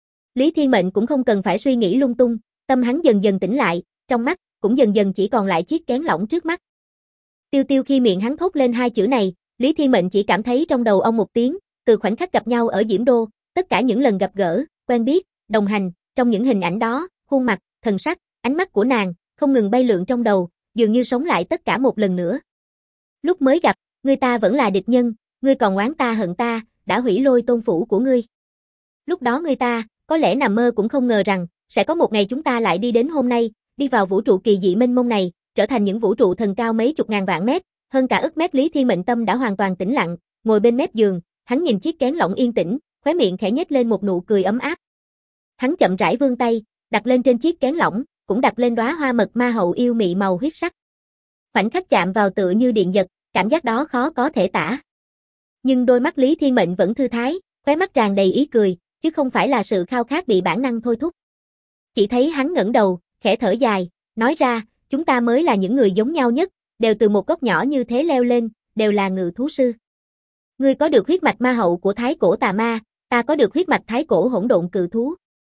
Lý Thiên Mệnh cũng không cần phải suy nghĩ lung tung, tâm hắn dần dần tĩnh lại, trong mắt cũng dần dần chỉ còn lại chiếc kén lỏng trước mắt. Tiêu Tiêu, khi miệng hắn thốt lên hai chữ này, Lý Thiên Mệnh chỉ cảm thấy trong đầu ông một tiếng, từ khoảnh khắc gặp nhau ở Diễm Đô, tất cả những lần gặp gỡ, quen biết, đồng hành, trong những hình ảnh đó, khuôn mặt, thần sắc, ánh mắt của nàng, không ngừng bay lượn trong đầu, dường như sống lại tất cả một lần nữa. Lúc mới gặp, ngươi ta vẫn là địch nhân, ngươi còn oán ta hận ta, đã hủy Lôi Tôn phủ của ngươi. Lúc đó ngươi ta, có lẽ nằm mơ cũng không ngờ rằng, sẽ có một ngày chúng ta lại đi đến hôm nay, đi vào vũ trụ kỳ dị mênh mông này, trở thành những vũ trụ thần cao mấy chục ngàn vạn mét, hơn cả ức mét. Lý Thiên Mệnh tâm đã hoàn toàn tĩnh lặng, ngồi bên mép giường, hắn nhìn chiếc kén lỏng yên tĩnh, khóe miệng khẽ nhếch lên một nụ cười ấm áp. Hắn chậm rãi vươn tay, đặt lên trên chiếc kén lỏng, cũng đặt lên đóa hoa mật ma hậu yêu mị màu huyết sắc. Khoảnh khắc chạm vào tựa như điện giật, cảm giác đó khó có thể tả. Nhưng đôi mắt Lý Thiên Mệnh vẫn thư thái, khóe mắt tràn đầy ý cười, chứ không phải là sự khao khát bị bản năng thôi thúc. Chỉ thấy hắn ngẩng đầu, khẽ thở dài, nói ra, chúng ta mới là những người giống nhau nhất, đều từ một gốc nhỏ như thế leo lên, đều là ngự thú sư. Ngươi có được huyết mạch ma hậu của Thái Cổ tà ma, ta có được huyết mạch Thái Cổ hỗn độn cự thú.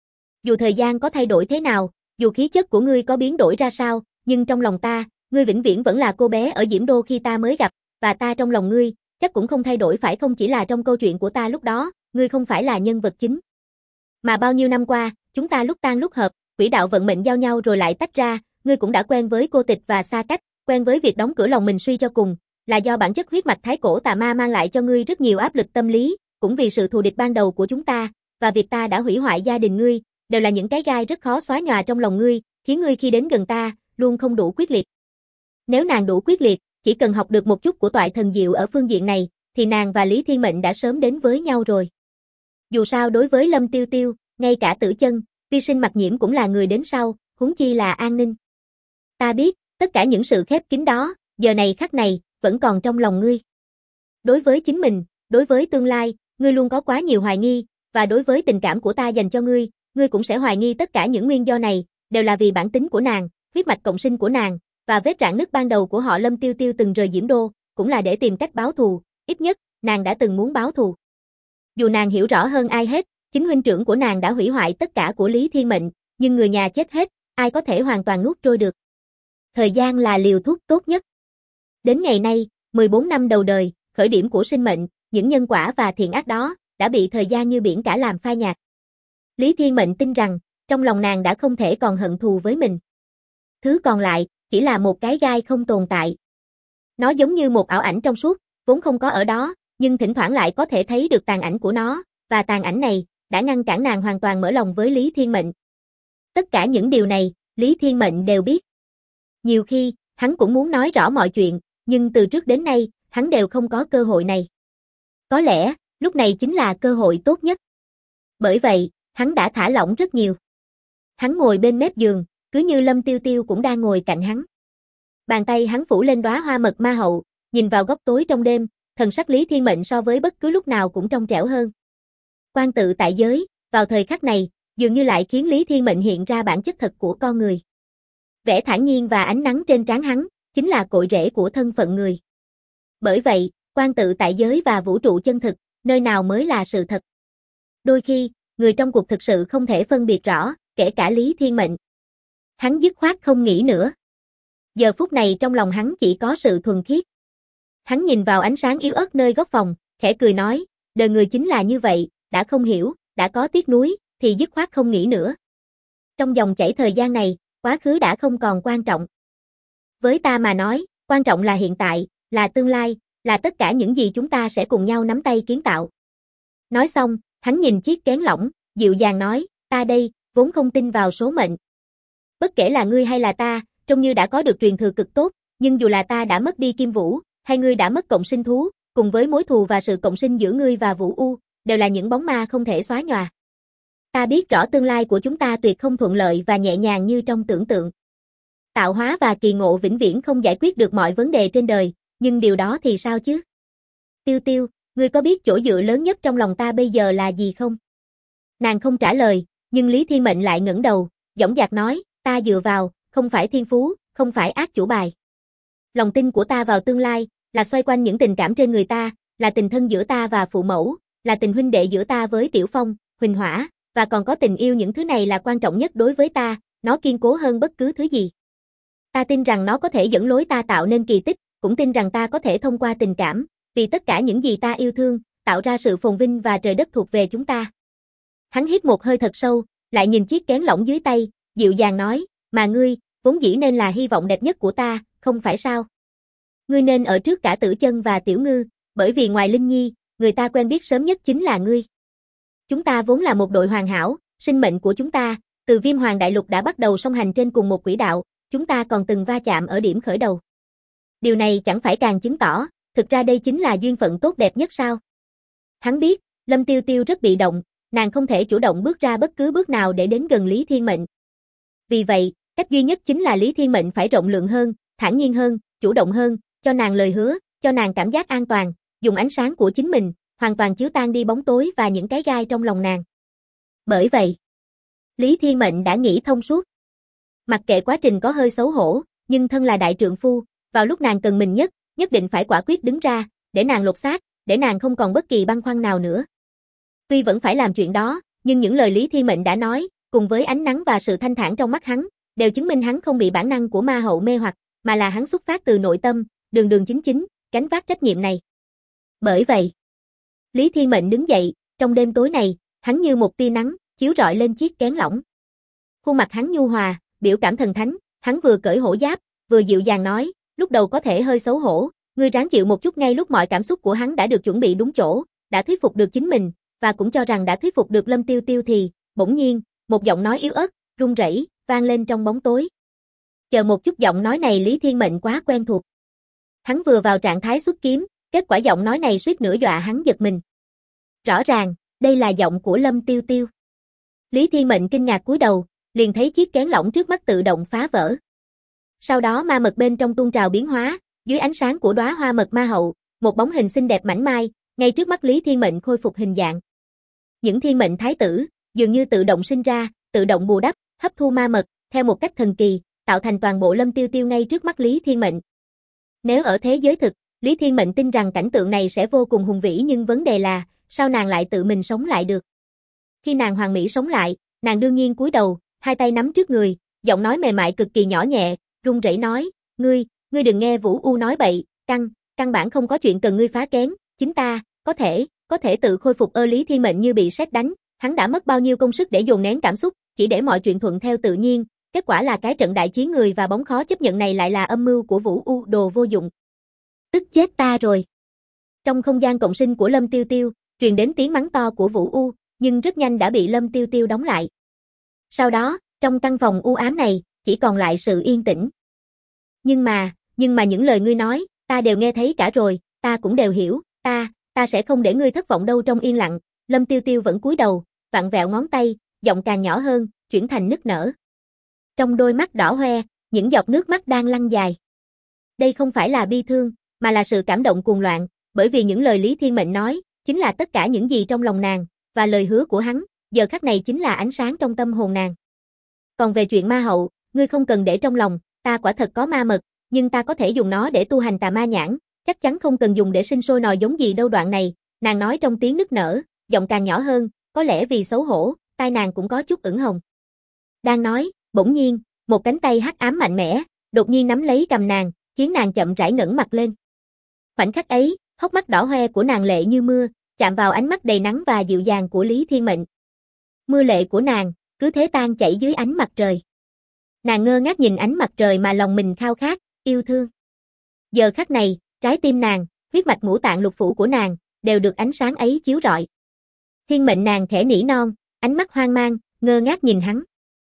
Dù thời gian có thay đổi thế nào, dù khí chất của ngươi có biến đổi ra sao, nhưng trong lòng ta, ngươi vĩnh viễn vẫn là cô bé ở Diễm Đô khi ta mới gặp, và ta trong lòng ngươi, chắc cũng không thay đổi phải không? Chỉ là trong câu chuyện của ta lúc đó, ngươi không phải là nhân vật chính. Mà bao nhiêu năm qua, chúng ta lúc tan lúc hợp, quỹ đạo vận mệnh giao nhau rồi lại tách ra, ngươi cũng đã quen với cô tịch và xa cách, quen với việc đóng cửa lòng mình suy cho cùng, là do bản chất huyết mạch Thái Cổ tà ma mang lại cho ngươi rất nhiều áp lực tâm lý, cũng vì sự thù địch ban đầu của chúng ta, và việc ta đã hủy hoại gia đình ngươi, đều là những cái gai rất khó xóa nhòa trong lòng ngươi, khiến ngươi khi đến gần ta, luôn không đủ quyết liệt. Nếu nàng đủ quyết liệt, chỉ cần học được một chút của Toại Thần Diệu ở phương diện này, thì nàng và Lý Thiên Mệnh đã sớm đến với nhau rồi. Dù sao đối với Lâm Tiêu Tiêu, ngay cả Tử Chân, Vi Sinh Mặc Nhiễm cũng là người đến sau, huống chi là An Ninh. Ta biết, tất cả những sự khép kín đó, giờ này khắc này, vẫn còn trong lòng ngươi. Đối với chính mình, đối với tương lai, ngươi luôn có quá nhiều hoài nghi, và đối với tình cảm của ta dành cho ngươi, ngươi cũng sẽ hoài nghi. Tất cả những nguyên do này, đều là vì bản tính của nàng, huyết mạch cộng sinh của nàng, và vết rạn nứt ban đầu của họ. Lâm Tiêu Tiêu từng rời Diễm Đô, cũng là để tìm cách báo thù, ít nhất, nàng đã từng muốn báo thù. Dù nàng hiểu rõ hơn ai hết, chính huynh trưởng của nàng đã hủy hoại tất cả của Lý Thiên Mệnh, nhưng người nhà chết hết, ai có thể hoàn toàn nuốt trôi được. Thời gian là liều thuốc tốt nhất. Đến ngày nay, 14 năm đầu đời, khởi điểm của sinh mệnh, những nhân quả và thiện ác đó, đã bị thời gian như biển cả làm phai nhạt. Lý Thiên Mệnh tin rằng, trong lòng nàng đã không thể còn hận thù với mình. Thứ còn lại, chỉ là một cái gai không tồn tại. Nó giống như một ảo ảnh trong suốt, vốn không có ở đó, nhưng thỉnh thoảng lại có thể thấy được tàn ảnh của nó, và tàn ảnh này, đã ngăn cản nàng hoàn toàn mở lòng với Lý Thiên Mệnh. Tất cả những điều này, Lý Thiên Mệnh đều biết. Nhiều khi, hắn cũng muốn nói rõ mọi chuyện, nhưng từ trước đến nay, hắn đều không có cơ hội này. Có lẽ, lúc này chính là cơ hội tốt nhất. Bởi vậy, hắn đã thả lỏng rất nhiều. Hắn ngồi bên mép giường, cứ như Lâm Tiêu Tiêu cũng đang ngồi cạnh hắn. Bàn tay hắn phủ lên đóa hoa mật ma hậu, nhìn vào góc tối trong đêm, thần sắc Lý Thiên Mệnh so với bất cứ lúc nào cũng trong trẻo hơn. Quan tự tại giới, vào thời khắc này, dường như lại khiến Lý Thiên Mệnh hiện ra bản chất thật của con người. Vẻ thản nhiên và ánh nắng trên trán hắn, chính là cội rễ của thân phận người. Bởi vậy, quan tự tại giới và vũ trụ chân thực, nơi nào mới là sự thật. Đôi khi, người trong cuộc thực sự không thể phân biệt rõ, kể cả Lý Thiên Mệnh. Hắn dứt khoát không nghĩ nữa. Giờ phút này trong lòng hắn chỉ có sự thuần khiết. Hắn nhìn vào ánh sáng yếu ớt nơi góc phòng, khẽ cười nói, đời người chính là như vậy, đã không hiểu, đã có tiếc nuối, thì dứt khoát không nghĩ nữa. Trong dòng chảy thời gian này, quá khứ đã không còn quan trọng. Với ta mà nói, quan trọng là hiện tại, là tương lai, là tất cả những gì chúng ta sẽ cùng nhau nắm tay kiến tạo. Nói xong, hắn nhìn chiếc kén lỏng, dịu dàng nói, ta đây, vốn không tin vào số mệnh. Bất kể là ngươi hay là ta, trông như đã có được truyền thừa cực tốt, nhưng dù là ta đã mất đi Kim Vũ, hay ngươi đã mất cộng sinh thú, cùng với mối thù và sự cộng sinh giữa ngươi và Vũ U, đều là những bóng ma không thể xóa nhòa. Ta biết rõ tương lai của chúng ta tuyệt không thuận lợi và nhẹ nhàng như trong tưởng tượng. Tạo hóa và kỳ ngộ vĩnh viễn không giải quyết được mọi vấn đề trên đời, nhưng điều đó thì sao chứ? Tiêu Tiêu, ngươi có biết chỗ dựa lớn nhất trong lòng ta bây giờ là gì không? Nàng không trả lời, nhưng Lý Thiên Mệnh lại ngẩng đầu, dõng dạc nói, ta dựa vào, không phải thiên phú, không phải ác chủ bài. Lòng tin của ta vào tương lai, là xoay quanh những tình cảm trên người ta, là tình thân giữa ta và phụ mẫu, là tình huynh đệ giữa ta với Tiểu Phong, Huỳnh Hỏa, và còn có tình yêu, những thứ này là quan trọng nhất đối với ta, nó kiên cố hơn bất cứ thứ gì. Ta tin rằng nó có thể dẫn lối ta tạo nên kỳ tích, cũng tin rằng ta có thể thông qua tình cảm, vì tất cả những gì ta yêu thương, tạo ra sự phồn vinh và trời đất thuộc về chúng ta. Hắn hít một hơi thật sâu, lại nhìn chiếc kén lỏng dưới tay, dịu dàng nói, mà ngươi, vốn dĩ nên là hy vọng đẹp nhất của ta, không phải sao? Ngươi nên ở trước cả Tử Chân và Tiểu Ngư, bởi vì ngoài Linh Nhi, người ta quen biết sớm nhất chính là ngươi. Chúng ta vốn là một đội hoàn hảo, sinh mệnh của chúng ta, từ Viêm Hoàng Đại Lục đã bắt đầu song hành trên cùng một quỹ đạo, chúng ta còn từng va chạm ở điểm khởi đầu. Điều này chẳng phải càng chứng tỏ, thực ra đây chính là duyên phận tốt đẹp nhất sao? Hắn biết, Lâm Tiêu Tiêu rất bị động, nàng không thể chủ động bước ra bất cứ bước nào để đến gần Lý Thiên Mệnh. Vì vậy, cách duy nhất chính là Lý Thiên Mệnh phải rộng lượng hơn, thản nhiên hơn, chủ động hơn, cho nàng lời hứa, cho nàng cảm giác an toàn, dùng ánh sáng của chính mình, hoàn toàn chiếu tan đi bóng tối và những cái gai trong lòng nàng. Bởi vậy, Lý Thiên Mệnh đã nghĩ thông suốt. Mặc kệ quá trình có hơi xấu hổ, nhưng thân là đại trượng phu, vào lúc nàng cần mình nhất, nhất định phải quả quyết đứng ra, để nàng lột xác, để nàng không còn bất kỳ băn khoăn nào nữa. Tuy vẫn phải làm chuyện đó, nhưng những lời Lý Thiên Mệnh đã nói, cùng với ánh nắng và sự thanh thản trong mắt hắn, đều chứng minh hắn không bị bản năng của ma hậu mê hoặc, mà là hắn xuất phát từ nội tâm, đường đường chính chính, gánh vác trách nhiệm này. Bởi vậy, Lý Thiên Mệnh đứng dậy, trong đêm tối này, hắn như một tia nắng, chiếu rọi lên chiếc kén lỏng. Khuôn mặt hắn nhu hòa, biểu cảm thần thánh, hắn vừa cởi hổ giáp, vừa dịu dàng nói, lúc đầu có thể hơi xấu hổ, ngươi ráng chịu một chút. Ngay lúc mọi cảm xúc của hắn đã được chuẩn bị đúng chỗ, đã thuyết phục được chính mình, và cũng cho rằng đã thuyết phục được Lâm Tiêu Tiêu thì, bỗng nhiên, một giọng nói yếu ớt, run rẩy, vang lên trong bóng tối. Chờ một chút, giọng nói này Lý Thiên Mệnh quá quen thuộc. Hắn vừa vào trạng thái xuất kiếm, kết quả giọng nói này suýt nữa dọa hắn giật mình. Rõ ràng, đây là giọng của Lâm Tiêu Tiêu. Lý Thiên Mệnh kinh ngạc cúi đầu, liền thấy chiếc kén lỏng trước mắt tự động phá vỡ. Sau đó ma mật bên trong tuôn trào biến hóa, dưới ánh sáng của đóa hoa mật ma hậu, một bóng hình xinh đẹp mảnh mai, ngay trước mắt Lý Thiên Mệnh khôi phục hình dạng. Những thiên mệnh thái tử, dường như tự động sinh ra, tự động bù đắp, hấp thu ma mật, theo một cách thần kỳ, tạo thành toàn bộ Lâm Tiêu Tiêu ngay trước mắt Lý Thiên Mệnh. Nếu ở thế giới thực, Lý Thiên Mệnh tin rằng cảnh tượng này sẽ vô cùng hùng vĩ, nhưng vấn đề là, sao nàng lại tự mình sống lại được? Khi nàng hoàn mỹ sống lại, nàng đương nhiên cúi đầu, hai tay nắm trước người, giọng nói mềm mại cực kỳ nhỏ nhẹ, run rẩy nói, ngươi đừng nghe Vũ U nói bậy, căn bản không có chuyện cần ngươi phá kén, chính ta, có thể tự khôi phục. Lý Thiên Mệnh như bị sét đánh, hắn đã mất bao nhiêu công sức để dồn nén cảm xúc, chỉ để mọi chuyện thuận theo tự nhiên, kết quả là cái trận đại chiến người và bóng khó chấp nhận này lại là âm mưu của Vũ U, đồ vô dụng. Tức chết ta rồi. Trong không gian cộng sinh của Lâm Tiêu Tiêu, truyền đến tiếng mắng to của Vũ U, nhưng rất nhanh đã bị Lâm Tiêu Tiêu đóng lại. Sau đó, trong căn phòng u ám này, chỉ còn lại sự yên tĩnh. Nhưng mà những lời ngươi nói, ta đều nghe thấy cả rồi, ta cũng đều hiểu, ta sẽ không để ngươi thất vọng đâu. Trong yên lặng, Lâm Tiêu Tiêu vẫn cúi đầu, vặn vẹo ngón tay, giọng càng nhỏ hơn, chuyển thành nức nở. Trong đôi mắt đỏ hoe, những giọt nước mắt đang lăn dài. Đây không phải là bi thương, mà là sự cảm động cuồng loạn, bởi vì những lời Lý Thiên Mệnh nói, chính là tất cả những gì trong lòng nàng, và lời hứa của hắn, giờ khắc này chính là ánh sáng trong tâm hồn nàng. Còn về chuyện ma hậu, ngươi không cần để trong lòng, ta quả thật có ma mật, nhưng ta có thể dùng nó để tu hành tà ma nhãn, chắc chắn không cần dùng để sinh sôi nòi giống gì đâu. Đoạn này, nàng nói trong tiếng nức nở, giọng càng nhỏ hơn, có lẽ vì xấu hổ, tai nàng cũng có chút ửng hồng. Đang nói, bỗng nhiên, một cánh tay hắc ám mạnh mẽ, đột nhiên nắm lấy cầm nàng, khiến nàng chậm rãi ngẩng mặt lên. Khoảnh khắc ấy, hốc mắt đỏ hoe của nàng lệ như mưa, chạm vào ánh mắt đầy nắng và dịu dàng của Lý Thiên Mệnh. Mưa lệ của nàng, cứ thế tan chảy dưới ánh mặt trời. Nàng ngơ ngác nhìn ánh mặt trời mà lòng mình khao khát, yêu thương. Giờ khắc này, trái tim nàng, huyết mạch ngũ tạng lục phủ của nàng, đều được ánh sáng ấy chiếu rọi. Thiên Mệnh nàng khẽ nỉ non, ánh mắt hoang mang, ngơ ngác nhìn hắn.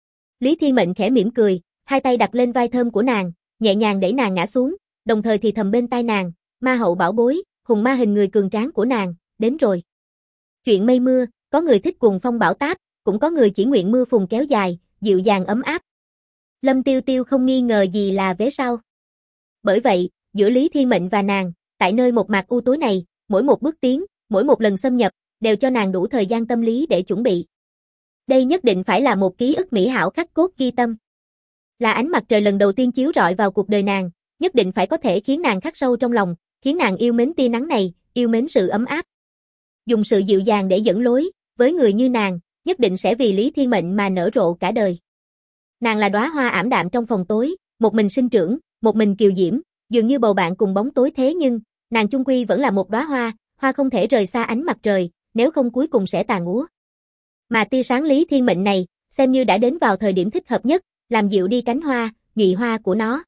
Lý Thiên Mệnh khẽ mỉm cười, hai tay đặt lên vai thơm của nàng, nhẹ nhàng đẩy nàng ngã xuống, đồng thời thì thầm bên tai nàng, ma hậu bảo bối, hùng ma hình người cường tráng của nàng, đến rồi. Chuyện mây mưa, có người thích cuồng phong bão táp, cũng có người chỉ nguyện mưa phùn kéo dài, dịu dàng ấm áp. Lâm Tiêu Tiêu không nghi ngờ gì là vế sau. Bởi vậy, giữa Lý Thiên Mệnh và nàng, tại nơi một mạc u tối này, mỗi một bước tiến, mỗi một lần xâm nhập, đều cho nàng đủ thời gian tâm lý để chuẩn bị. Đây nhất định phải là một ký ức mỹ hảo khắc cốt ghi tâm. Là ánh mặt trời lần đầu tiên chiếu rọi vào cuộc đời nàng, nhất định phải có thể khiến nàng khắc sâu trong lòng, khiến nàng yêu mến tia nắng này, yêu mến sự ấm áp. Dùng sự dịu dàng để dẫn lối, với người như nàng, nhất định sẽ vì Lý Thiên Mệnh mà nở rộ cả đời. Nàng là đóa hoa ảm đạm trong phòng tối, một mình sinh trưởng, một mình kiều diễm, dường như bầu bạn cùng bóng tối thế nhưng, nàng chung quy vẫn là một đóa hoa, hoa không thể rời xa ánh mặt trời, nếu không cuối cùng sẽ tàn úa. Mà tia sáng Lý Thiên Mệnh này, xem như đã đến vào thời điểm thích hợp nhất, làm dịu đi cánh hoa, nhụy hoa của nó.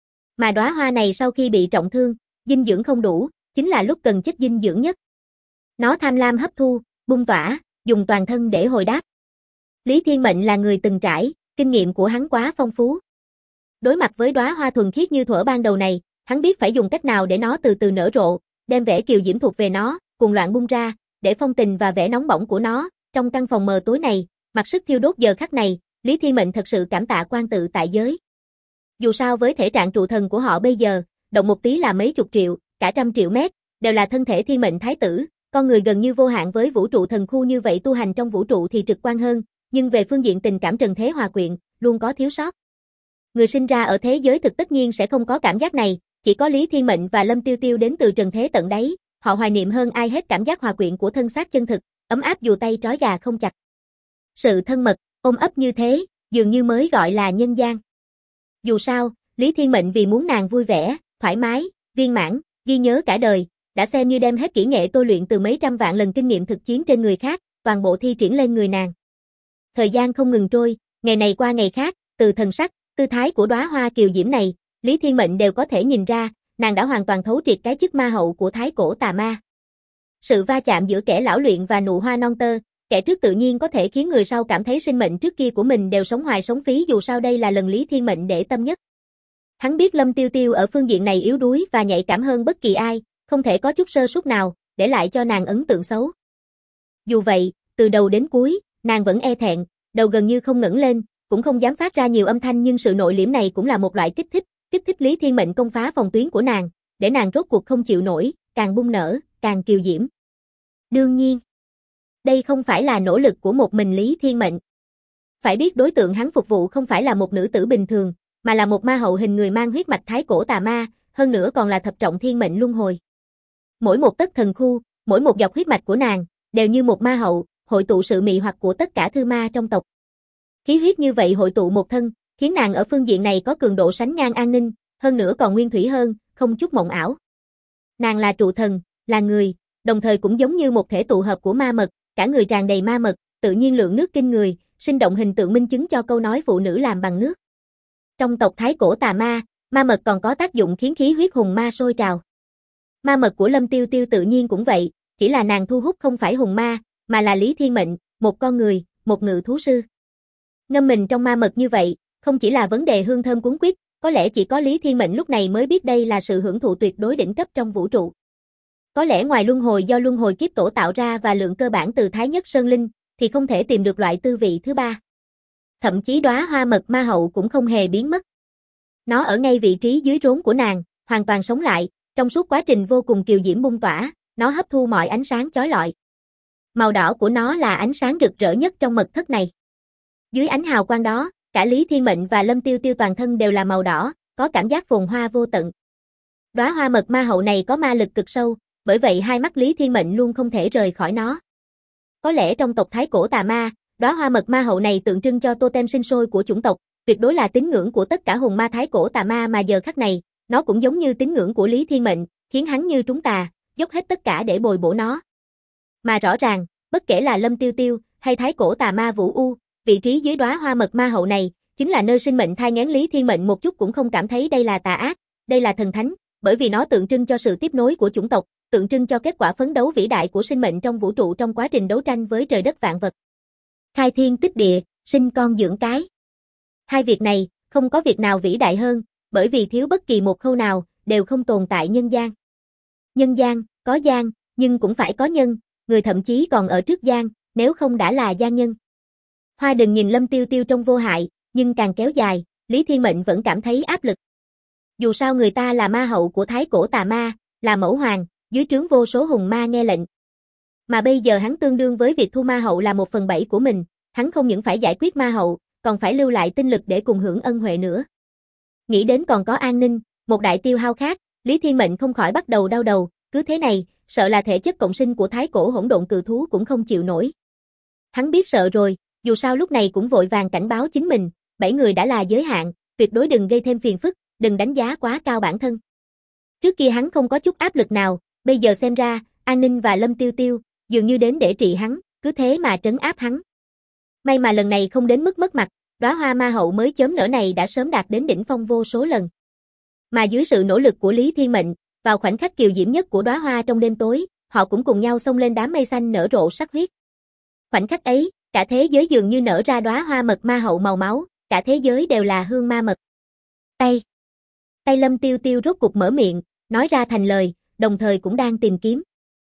Mà đóa hoa này sau khi bị trọng thương, dinh dưỡng không đủ, chính là lúc cần chất dinh dưỡng nhất. Nó tham lam hấp thu, bung tỏa, dùng toàn thân để hồi đáp. Lý Thiên Mệnh là người từng trải, kinh nghiệm của hắn quá phong phú. Đối mặt với đóa hoa thuần khiết như thuở ban đầu này, hắn biết phải dùng cách nào để nó từ từ nở rộ, đem vẻ kiều diễm thuộc về nó, cùng loạn bung ra, để phong tình và vẻ nóng bỏng của nó, trong căn phòng mờ tối này, mặc sức thiêu đốt giờ khắc này, Lý Thiên Mệnh thật sự cảm tạ quan tự tại giới. Dù sao với thể trạng trụ thần của họ bây giờ, động một tí là mấy chục triệu, cả trăm triệu mét, đều là thân thể thiên mệnh thái tử, con người gần như vô hạn với vũ trụ thần khu như vậy tu hành trong vũ trụ thì trực quan hơn, nhưng về phương diện tình cảm trần thế hòa quyện, luôn có thiếu sót. Người sinh ra ở thế giới thực tất nhiên sẽ không có cảm giác này, chỉ có Lý Thiên Mệnh và Lâm Tiêu Tiêu đến từ trần thế tận đáy, họ hoài niệm hơn ai hết cảm giác hòa quyện của thân xác chân thực, ấm áp dù tay trói gà không chặt. Sự thân mật, ôm ấp như thế, dường như mới gọi là nhân gian. Dù sao, Lý Thiên Mệnh vì muốn nàng vui vẻ, thoải mái, viên mãn, ghi nhớ cả đời, đã xem như đem hết kỹ nghệ tôi luyện từ mấy trăm vạn lần kinh nghiệm thực chiến trên người khác, toàn bộ thi triển lên người nàng. Thời gian không ngừng trôi, ngày này qua ngày khác, từ thần sắc, tư thái của đóa hoa kiều diễm này, Lý Thiên Mệnh đều có thể nhìn ra, nàng đã hoàn toàn thấu triệt cái chức ma hậu của thái cổ tà ma. Sự va chạm giữa kẻ lão luyện và nụ hoa non tơ, kẻ trước tự nhiên có thể khiến người sau cảm thấy sinh mệnh trước kia của mình đều sống hoài sống phí, dù sao đây là lần Lý Thiên Mệnh để tâm nhất. Hắn biết Lâm Tiêu Tiêu ở phương diện này yếu đuối và nhạy cảm hơn bất kỳ ai, không thể có chút sơ suất nào, để lại cho nàng ấn tượng xấu. Dù vậy, từ đầu đến cuối, nàng vẫn e thẹn, đầu gần như không ngẩng lên, cũng không dám phát ra nhiều âm thanh, nhưng sự nội liễm này cũng là một loại kích thích Lý Thiên Mệnh công phá phòng tuyến của nàng, để nàng rốt cuộc không chịu nổi, càng bung nở, càng kiều diễm. Đương nhiên, đây không phải là nỗ lực của một mình Lý Thiên Mệnh. Phải biết đối tượng hắn phục vụ không phải là một nữ tử bình thường, mà là một ma hậu hình người mang huyết mạch thái cổ tà ma, hơn nữa còn là thập trọng thiên mệnh luân hồi. Mỗi một tấc thần khu, mỗi một dọc huyết mạch của nàng, đều như một ma hậu, hội tụ sự mị hoặc của tất cả thư ma trong tộc. Khí huyết như vậy hội tụ một thân, khiến nàng ở phương diện này có cường độ sánh ngang An Ninh, hơn nữa còn nguyên thủy hơn, không chút mộng ảo. Nàng là trụ thần, là người, đồng thời cũng giống như một thể tụ hợp của ma mật, cả người tràn đầy ma mật, tự nhiên lượng nước kinh người, sinh động hình tượng minh chứng cho câu nói phụ nữ làm bằng nước. Trong tộc thái cổ tà ma, ma mật còn có tác dụng khiến khí huyết hùng ma sôi trào. Ma mật của Lâm Tiêu Tiêu tự nhiên cũng vậy, chỉ là nàng thu hút không phải hùng ma, mà là Lý Thiên Mệnh, một con người, một ngự thú sư. Ngâm mình trong ma mật như vậy, không chỉ là vấn đề hương thơm cuốn quýt, có lẽ chỉ có Lý Thiên Mệnh lúc này mới biết đây là sự hưởng thụ tuyệt đối đỉnh cấp trong vũ trụ. Có lẽ ngoài luân hồi do luân hồi kiếp tổ tạo ra và lượng cơ bản từ Thái Nhất Sơn Linh, thì không thể tìm được loại tư vị thứ ba. Thậm chí đóa hoa mật ma hậu cũng không hề biến mất. Nó ở ngay vị trí dưới rốn của nàng, hoàn toàn sống lại, Trong suốt quá trình vô cùng kiều diễm bung tỏa, nó hấp thu mọi ánh sáng chói lọi. Màu đỏ của nó là ánh sáng rực rỡ nhất trong mật thất này. Dưới ánh hào quang đó, cả Lý Thiên Mệnh và Lâm Tiêu Tiêu toàn thân đều là màu đỏ, có cảm giác phồn hoa vô tận. Đóa hoa mật ma hậu này có ma lực cực sâu, bởi vậy hai mắt Lý Thiên Mệnh luôn không thể rời khỏi nó. Có lẽ trong tộc Thái Cổ Tà Ma, đóa hoa mật ma hậu này tượng trưng cho totem sinh sôi của chủng tộc, tuyệt đối là tín ngưỡng của tất cả hùng ma Thái Cổ Tà Ma mà giờ khắc này, nó cũng giống như tín ngưỡng của Lý Thiên Mệnh, khiến hắn như trúng tà, dốc hết tất cả để bồi bổ nó. Mà rõ ràng, bất kể là Lâm Tiêu Tiêu hay Thái Cổ Tà Ma Vũ U, vị trí dưới đóa hoa mật ma hậu này chính là nơi sinh mệnh thai nghén. Lý Thiên Mệnh một chút cũng không cảm thấy đây là tà ác, đây là thần thánh, bởi vì nó tượng trưng cho sự tiếp nối của chủng tộc, tượng trưng cho kết quả phấn đấu vĩ đại của sinh mệnh trong vũ trụ trong quá trình đấu tranh với trời đất vạn vật. Khai thiên tích địa, sinh con dưỡng cái. Hai việc này, không có việc nào vĩ đại hơn, bởi vì thiếu bất kỳ một khâu nào, đều không tồn tại nhân gian. Nhân gian, có gian, nhưng cũng phải có nhân, người thậm chí còn ở trước gian, nếu không đã là gian nhân. Hoa đừng nhìn Lâm Tiêu Tiêu trong vô hại, nhưng càng kéo dài, Lý Thiên Mệnh vẫn cảm thấy áp lực. Dù sao người ta là ma hậu của Thái Cổ Tà Ma, là mẫu hoàng, dưới trướng vô số hùng ma nghe lệnh. Mà bây giờ hắn tương đương với việc thu ma hậu là 1/7 của mình, hắn không những phải giải quyết ma hậu, còn phải lưu lại tinh lực để cùng hưởng ân huệ nữa. Nghĩ đến còn có An Ninh, một đại tiêu hao khác, Lý Thiên Mệnh không khỏi bắt đầu đau đầu, cứ thế này, sợ là thể chất cộng sinh của Thái Cổ hỗn độn cự thú cũng không chịu nổi. Hắn biết sợ rồi, dù sao lúc này cũng vội vàng cảnh báo chính mình, 7 người đã là giới hạn, tuyệt đối đừng gây thêm phiền phức, đừng đánh giá quá cao bản thân. Trước kia hắn không có chút áp lực nào, bây giờ xem ra, An Ninh và Lâm Tiêu Tiêu, dường như đến để trị hắn, cứ thế mà trấn áp hắn. May mà lần này không đến mức mất mặt, đóa hoa ma hậu mới chớm nở này đã sớm đạt đến đỉnh phong vô số lần. Mà dưới sự nỗ lực của Lý Thiên Mệnh, vào khoảnh khắc kiều diễm nhất của đóa hoa trong đêm tối, họ cũng cùng nhau xông lên đám mây xanh nở rộ sắc huyết. Khoảnh khắc ấy, cả thế giới dường như nở ra đóa hoa mật ma hậu màu máu, cả thế giới đều là hương ma mật. Tay Lâm Tiêu Tiêu rốt cục mở miệng, nói ra thành lời, đồng thời cũng đang tìm kiếm.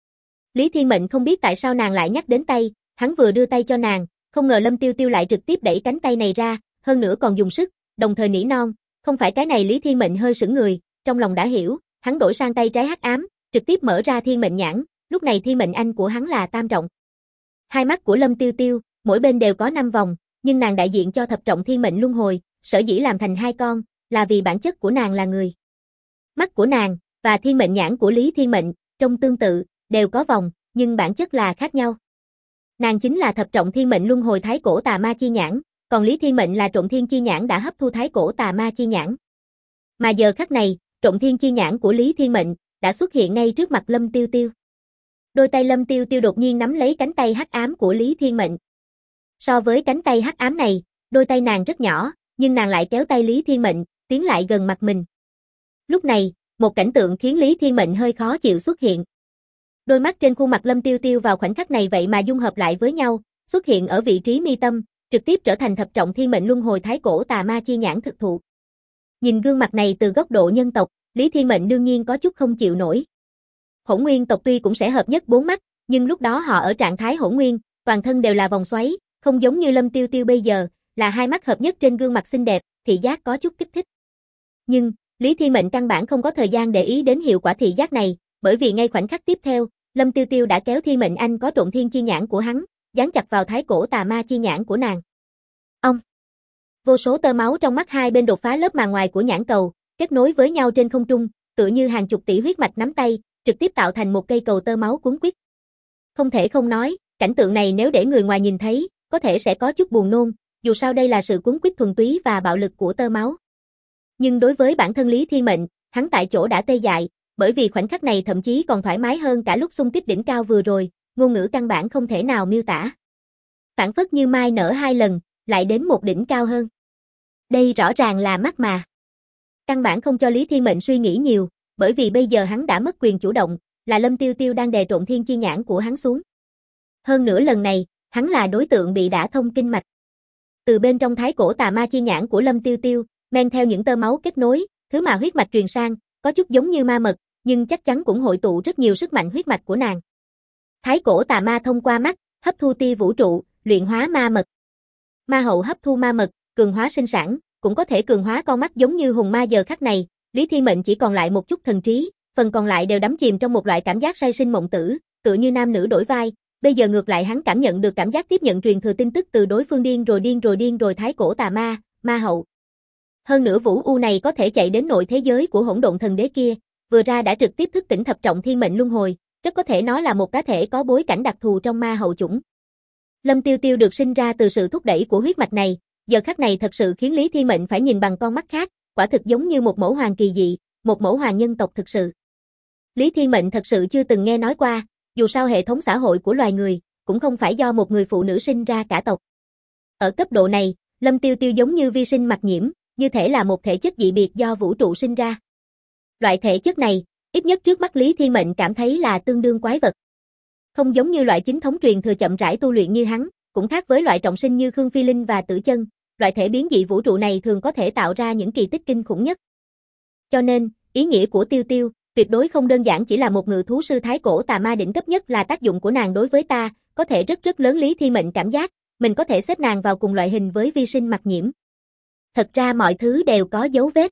Lý Thiên Mệnh không biết tại sao nàng lại nhắc đến tay, hắn vừa đưa tay cho nàng, không ngờ Lâm Tiêu Tiêu lại trực tiếp đẩy cánh tay này ra, hơn nữa còn dùng sức, đồng thời nỉ non, không phải cái này. Lý Thiên Mệnh hơi sững người, trong lòng đã hiểu, hắn đổi sang tay trái hắc ám, trực tiếp mở ra thiên mệnh nhãn, lúc này thiên mệnh anh của hắn là tam trọng. Hai mắt của Lâm Tiêu Tiêu, mỗi bên đều có 5 vòng, nhưng nàng đại diện cho thập trọng thiên mệnh luân hồi, sở dĩ làm thành 2 con, là vì bản chất của nàng là người. Mắt của nàng, và thiên mệnh nhãn của Lý Thiên Mệnh, trông tương tự, đều có vòng, nhưng bản chất là khác nhau. Nàng chính là thập trọng thiên mệnh luân hồi Thái Cổ Tà Ma chi nhãn, còn Lý Thiên Mệnh là trộm thiên chi nhãn đã hấp thu Thái Cổ Tà Ma chi nhãn. Mà giờ khắc này, trộm thiên chi nhãn của Lý Thiên Mệnh đã xuất hiện ngay trước mặt Lâm Tiêu Tiêu. Đôi tay Lâm Tiêu Tiêu đột nhiên nắm lấy cánh tay hắc ám của Lý Thiên Mệnh. So với cánh tay hắc ám này, đôi tay nàng rất nhỏ, nhưng nàng lại kéo tay Lý Thiên Mệnh, tiến lại gần mặt mình. Lúc này, một cảnh tượng khiến Lý Thiên Mệnh hơi khó chịu xuất hiện. Đôi mắt trên khuôn mặt Lâm Tiêu Tiêu vào khoảnh khắc này vậy mà dung hợp lại với nhau, xuất hiện ở vị trí mi tâm, trực tiếp trở thành thập trọng thiên mệnh luân hồi Thái Cổ Tà Ma chi nhãn thực thụ. Nhìn gương mặt này từ góc độ nhân tộc, Lý Thiên Mệnh đương nhiên có chút không chịu nổi. Hỗn Nguyên tộc tuy cũng sẽ hợp nhất 4 mắt, nhưng lúc đó họ ở trạng thái hỗn nguyên, toàn thân đều là vòng xoáy, không giống như Lâm Tiêu Tiêu bây giờ, là 2 mắt hợp nhất trên gương mặt xinh đẹp, thị giác có chút kích thích. Nhưng, Lý Thiên Mệnh căn bản không có thời gian để ý đến hiệu quả thị giác này, bởi vì ngay khoảnh khắc tiếp theo, Lâm Tiêu Tiêu đã kéo thiên mệnh anh có trộn thiên chi nhãn của hắn, dán chặt vào Thái Cổ Tà Ma chi nhãn của nàng. Ông! Vô số tơ máu trong mắt hai bên đột phá lớp màng ngoài của nhãn cầu, kết nối với nhau trên không trung, tựa như hàng chục tỷ huyết mạch nắm tay, trực tiếp tạo thành một cây cầu tơ máu cuốn quýt. Không thể không nói, cảnh tượng này nếu để người ngoài nhìn thấy, có thể sẽ có chút buồn nôn, dù sao đây là sự cuốn quýt thuần túy và bạo lực của tơ máu. Nhưng đối với bản thân Lý Thiên Mệnh, hắn tại chỗ đã tê dại, bởi vì khoảnh khắc này thậm chí còn thoải mái hơn cả lúc xung kích đỉnh cao vừa rồi, ngôn ngữ căn bản không thể nào miêu tả. Phảng phất như mai nở 2 lần, lại đến một đỉnh cao hơn. Đây rõ ràng là mắt mà. Căn bản không cho Lý Thiên Mệnh suy nghĩ nhiều, bởi vì bây giờ hắn đã mất quyền chủ động, là Lâm Tiêu Tiêu đang đè trộn thiên chi nhãn của hắn xuống. Hơn nữa lần này, hắn là đối tượng bị đả thông kinh mạch. Từ bên trong Thái Cổ Tà Ma chi nhãn của Lâm Tiêu Tiêu, men theo những tơ máu kết nối, thứ mà huyết mạch truyền sang, có chút giống như ma mật, nhưng chắc chắn cũng hội tụ rất nhiều sức mạnh huyết mạch của nàng. Thái Cổ Tà Ma thông qua mắt, hấp thu tia vũ trụ, luyện hóa ma mật. Ma hậu hấp thu ma mật, cường hóa sinh sản, cũng có thể cường hóa con mắt giống như hùng ma. Giờ khắc này, Lý Thiên Mệnh chỉ còn lại một chút thần trí, phần còn lại đều đắm chìm trong một loại cảm giác say sinh mộng tử, tựa như nam nữ đổi vai. Bây giờ ngược lại hắn cảm nhận được cảm giác tiếp nhận truyền thừa tin tức từ đối phương điên rồi thái cổ tà ma, ma hậu. Hơn nữa vũ u này có thể chạy đến nội thế giới của hỗn độn thần đế kia, vừa ra đã trực tiếp thức tỉnh thập trọng thiên mệnh luân hồi, rất có thể nó là một cá thể có bối cảnh đặc thù trong ma hậu chủng. Lâm Tiêu Tiêu được sinh ra từ sự thúc đẩy của huyết mạch này, giờ khắc này thật sự khiến Lý Thiên Mệnh phải nhìn bằng con mắt khác, quả thực giống như một mẫu hoàng kỳ dị, một mẫu hoàng nhân tộc thực sự. Lý Thiên Mệnh thật sự chưa từng nghe nói qua, dù sao hệ thống xã hội của loài người cũng không phải do một người phụ nữ sinh ra cả tộc. Ở cấp độ này, Lâm Tiêu Tiêu giống như vi sinh mặc nhiễm, như thể là một thể chất dị biệt do vũ trụ sinh ra. Loại thể chất này, ít nhất trước mắt Lý Thiên Mệnh cảm thấy là tương đương quái vật. Không giống như loại chính thống truyền thừa chậm rãi tu luyện như hắn, cũng khác với loại trọng sinh như Khương Phi Linh và Tử Chân, loại thể biến dị vũ trụ này thường có thể tạo ra những kỳ tích kinh khủng nhất. Cho nên, ý nghĩa của Tiêu Tiêu tuyệt đối không đơn giản chỉ là một ngự thú sư thái cổ tà ma đỉnh cấp nhất, là tác dụng của nàng đối với ta, có thể rất lớn. Lý Thiên Mệnh cảm giác, mình có thể xếp nàng vào cùng loại hình với vi sinh mặc nhiễm. Thật ra mọi thứ đều có dấu vết.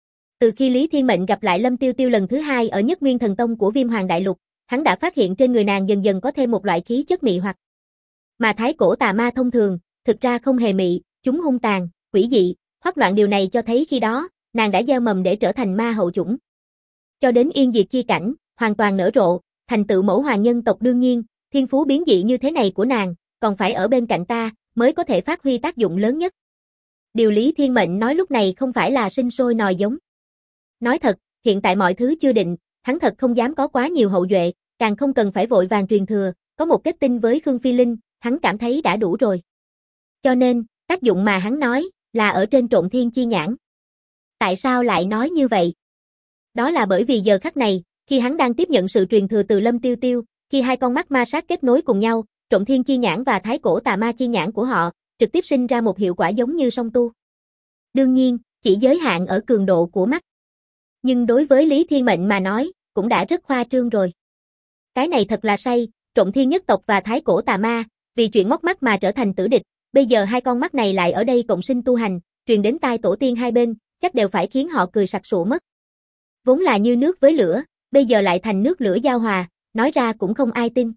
Từ khi Lý Thiên Mệnh gặp lại Lâm Tiêu Tiêu lần thứ hai ở Nhất Nguyên Thần Tông của Viêm Hoàng Đại Lục, hắn đã phát hiện trên người nàng dần dần có thêm một loại khí chất mị hoặc. Mà thái cổ tà ma thông thường, thực ra không hề mị, chúng hung tàn, quỷ dị, hoắc loạn, điều này cho thấy khi đó, nàng đã gieo mầm để trở thành ma hậu chủng. Cho đến yên diệt chi cảnh, hoàn toàn nở rộ, thành tựu mẫu hoàng nhân tộc, đương nhiên, thiên phú biến dị như thế này của nàng, còn phải ở bên cạnh ta, mới có thể phát huy tác dụng lớn nhất. Điều Lý Thiên Mệnh nói lúc này không phải là sinh sôi nòi giống. Nói thật, hiện tại mọi thứ chưa định, hắn thật không dám có quá nhiều hậu duệ, càng không cần phải vội vàng truyền thừa, có một kết tinh với Khương Phi Linh, hắn cảm thấy đã đủ rồi. Cho nên, tác dụng mà hắn nói, là ở trên Trộn Thiên Chi Nhãn. Tại sao lại nói như vậy? Đó là bởi vì giờ khắc này, khi hắn đang tiếp nhận sự truyền thừa từ Lâm Tiêu Tiêu, khi hai con mắt ma sát kết nối cùng nhau, Trộn Thiên Chi Nhãn và Thái Cổ Tà Ma Chi Nhãn của họ, trực tiếp sinh ra một hiệu quả giống như song tu. Đương nhiên, chỉ giới hạn ở cường độ của mắt. Nhưng đối với Lý Thiên Mệnh mà nói, cũng đã rất khoa trương rồi. Cái này thật là say, Trộn Thiên nhất tộc và Thái Cổ Tà Ma, vì chuyện móc mắt mà trở thành tử địch, bây giờ hai con mắt này lại ở đây cộng sinh tu hành, truyền đến tai tổ tiên hai bên, chắc đều phải khiến họ cười sặc sụa mất. Vốn là như nước với lửa, bây giờ lại thành nước lửa giao hòa, nói ra cũng không ai tin.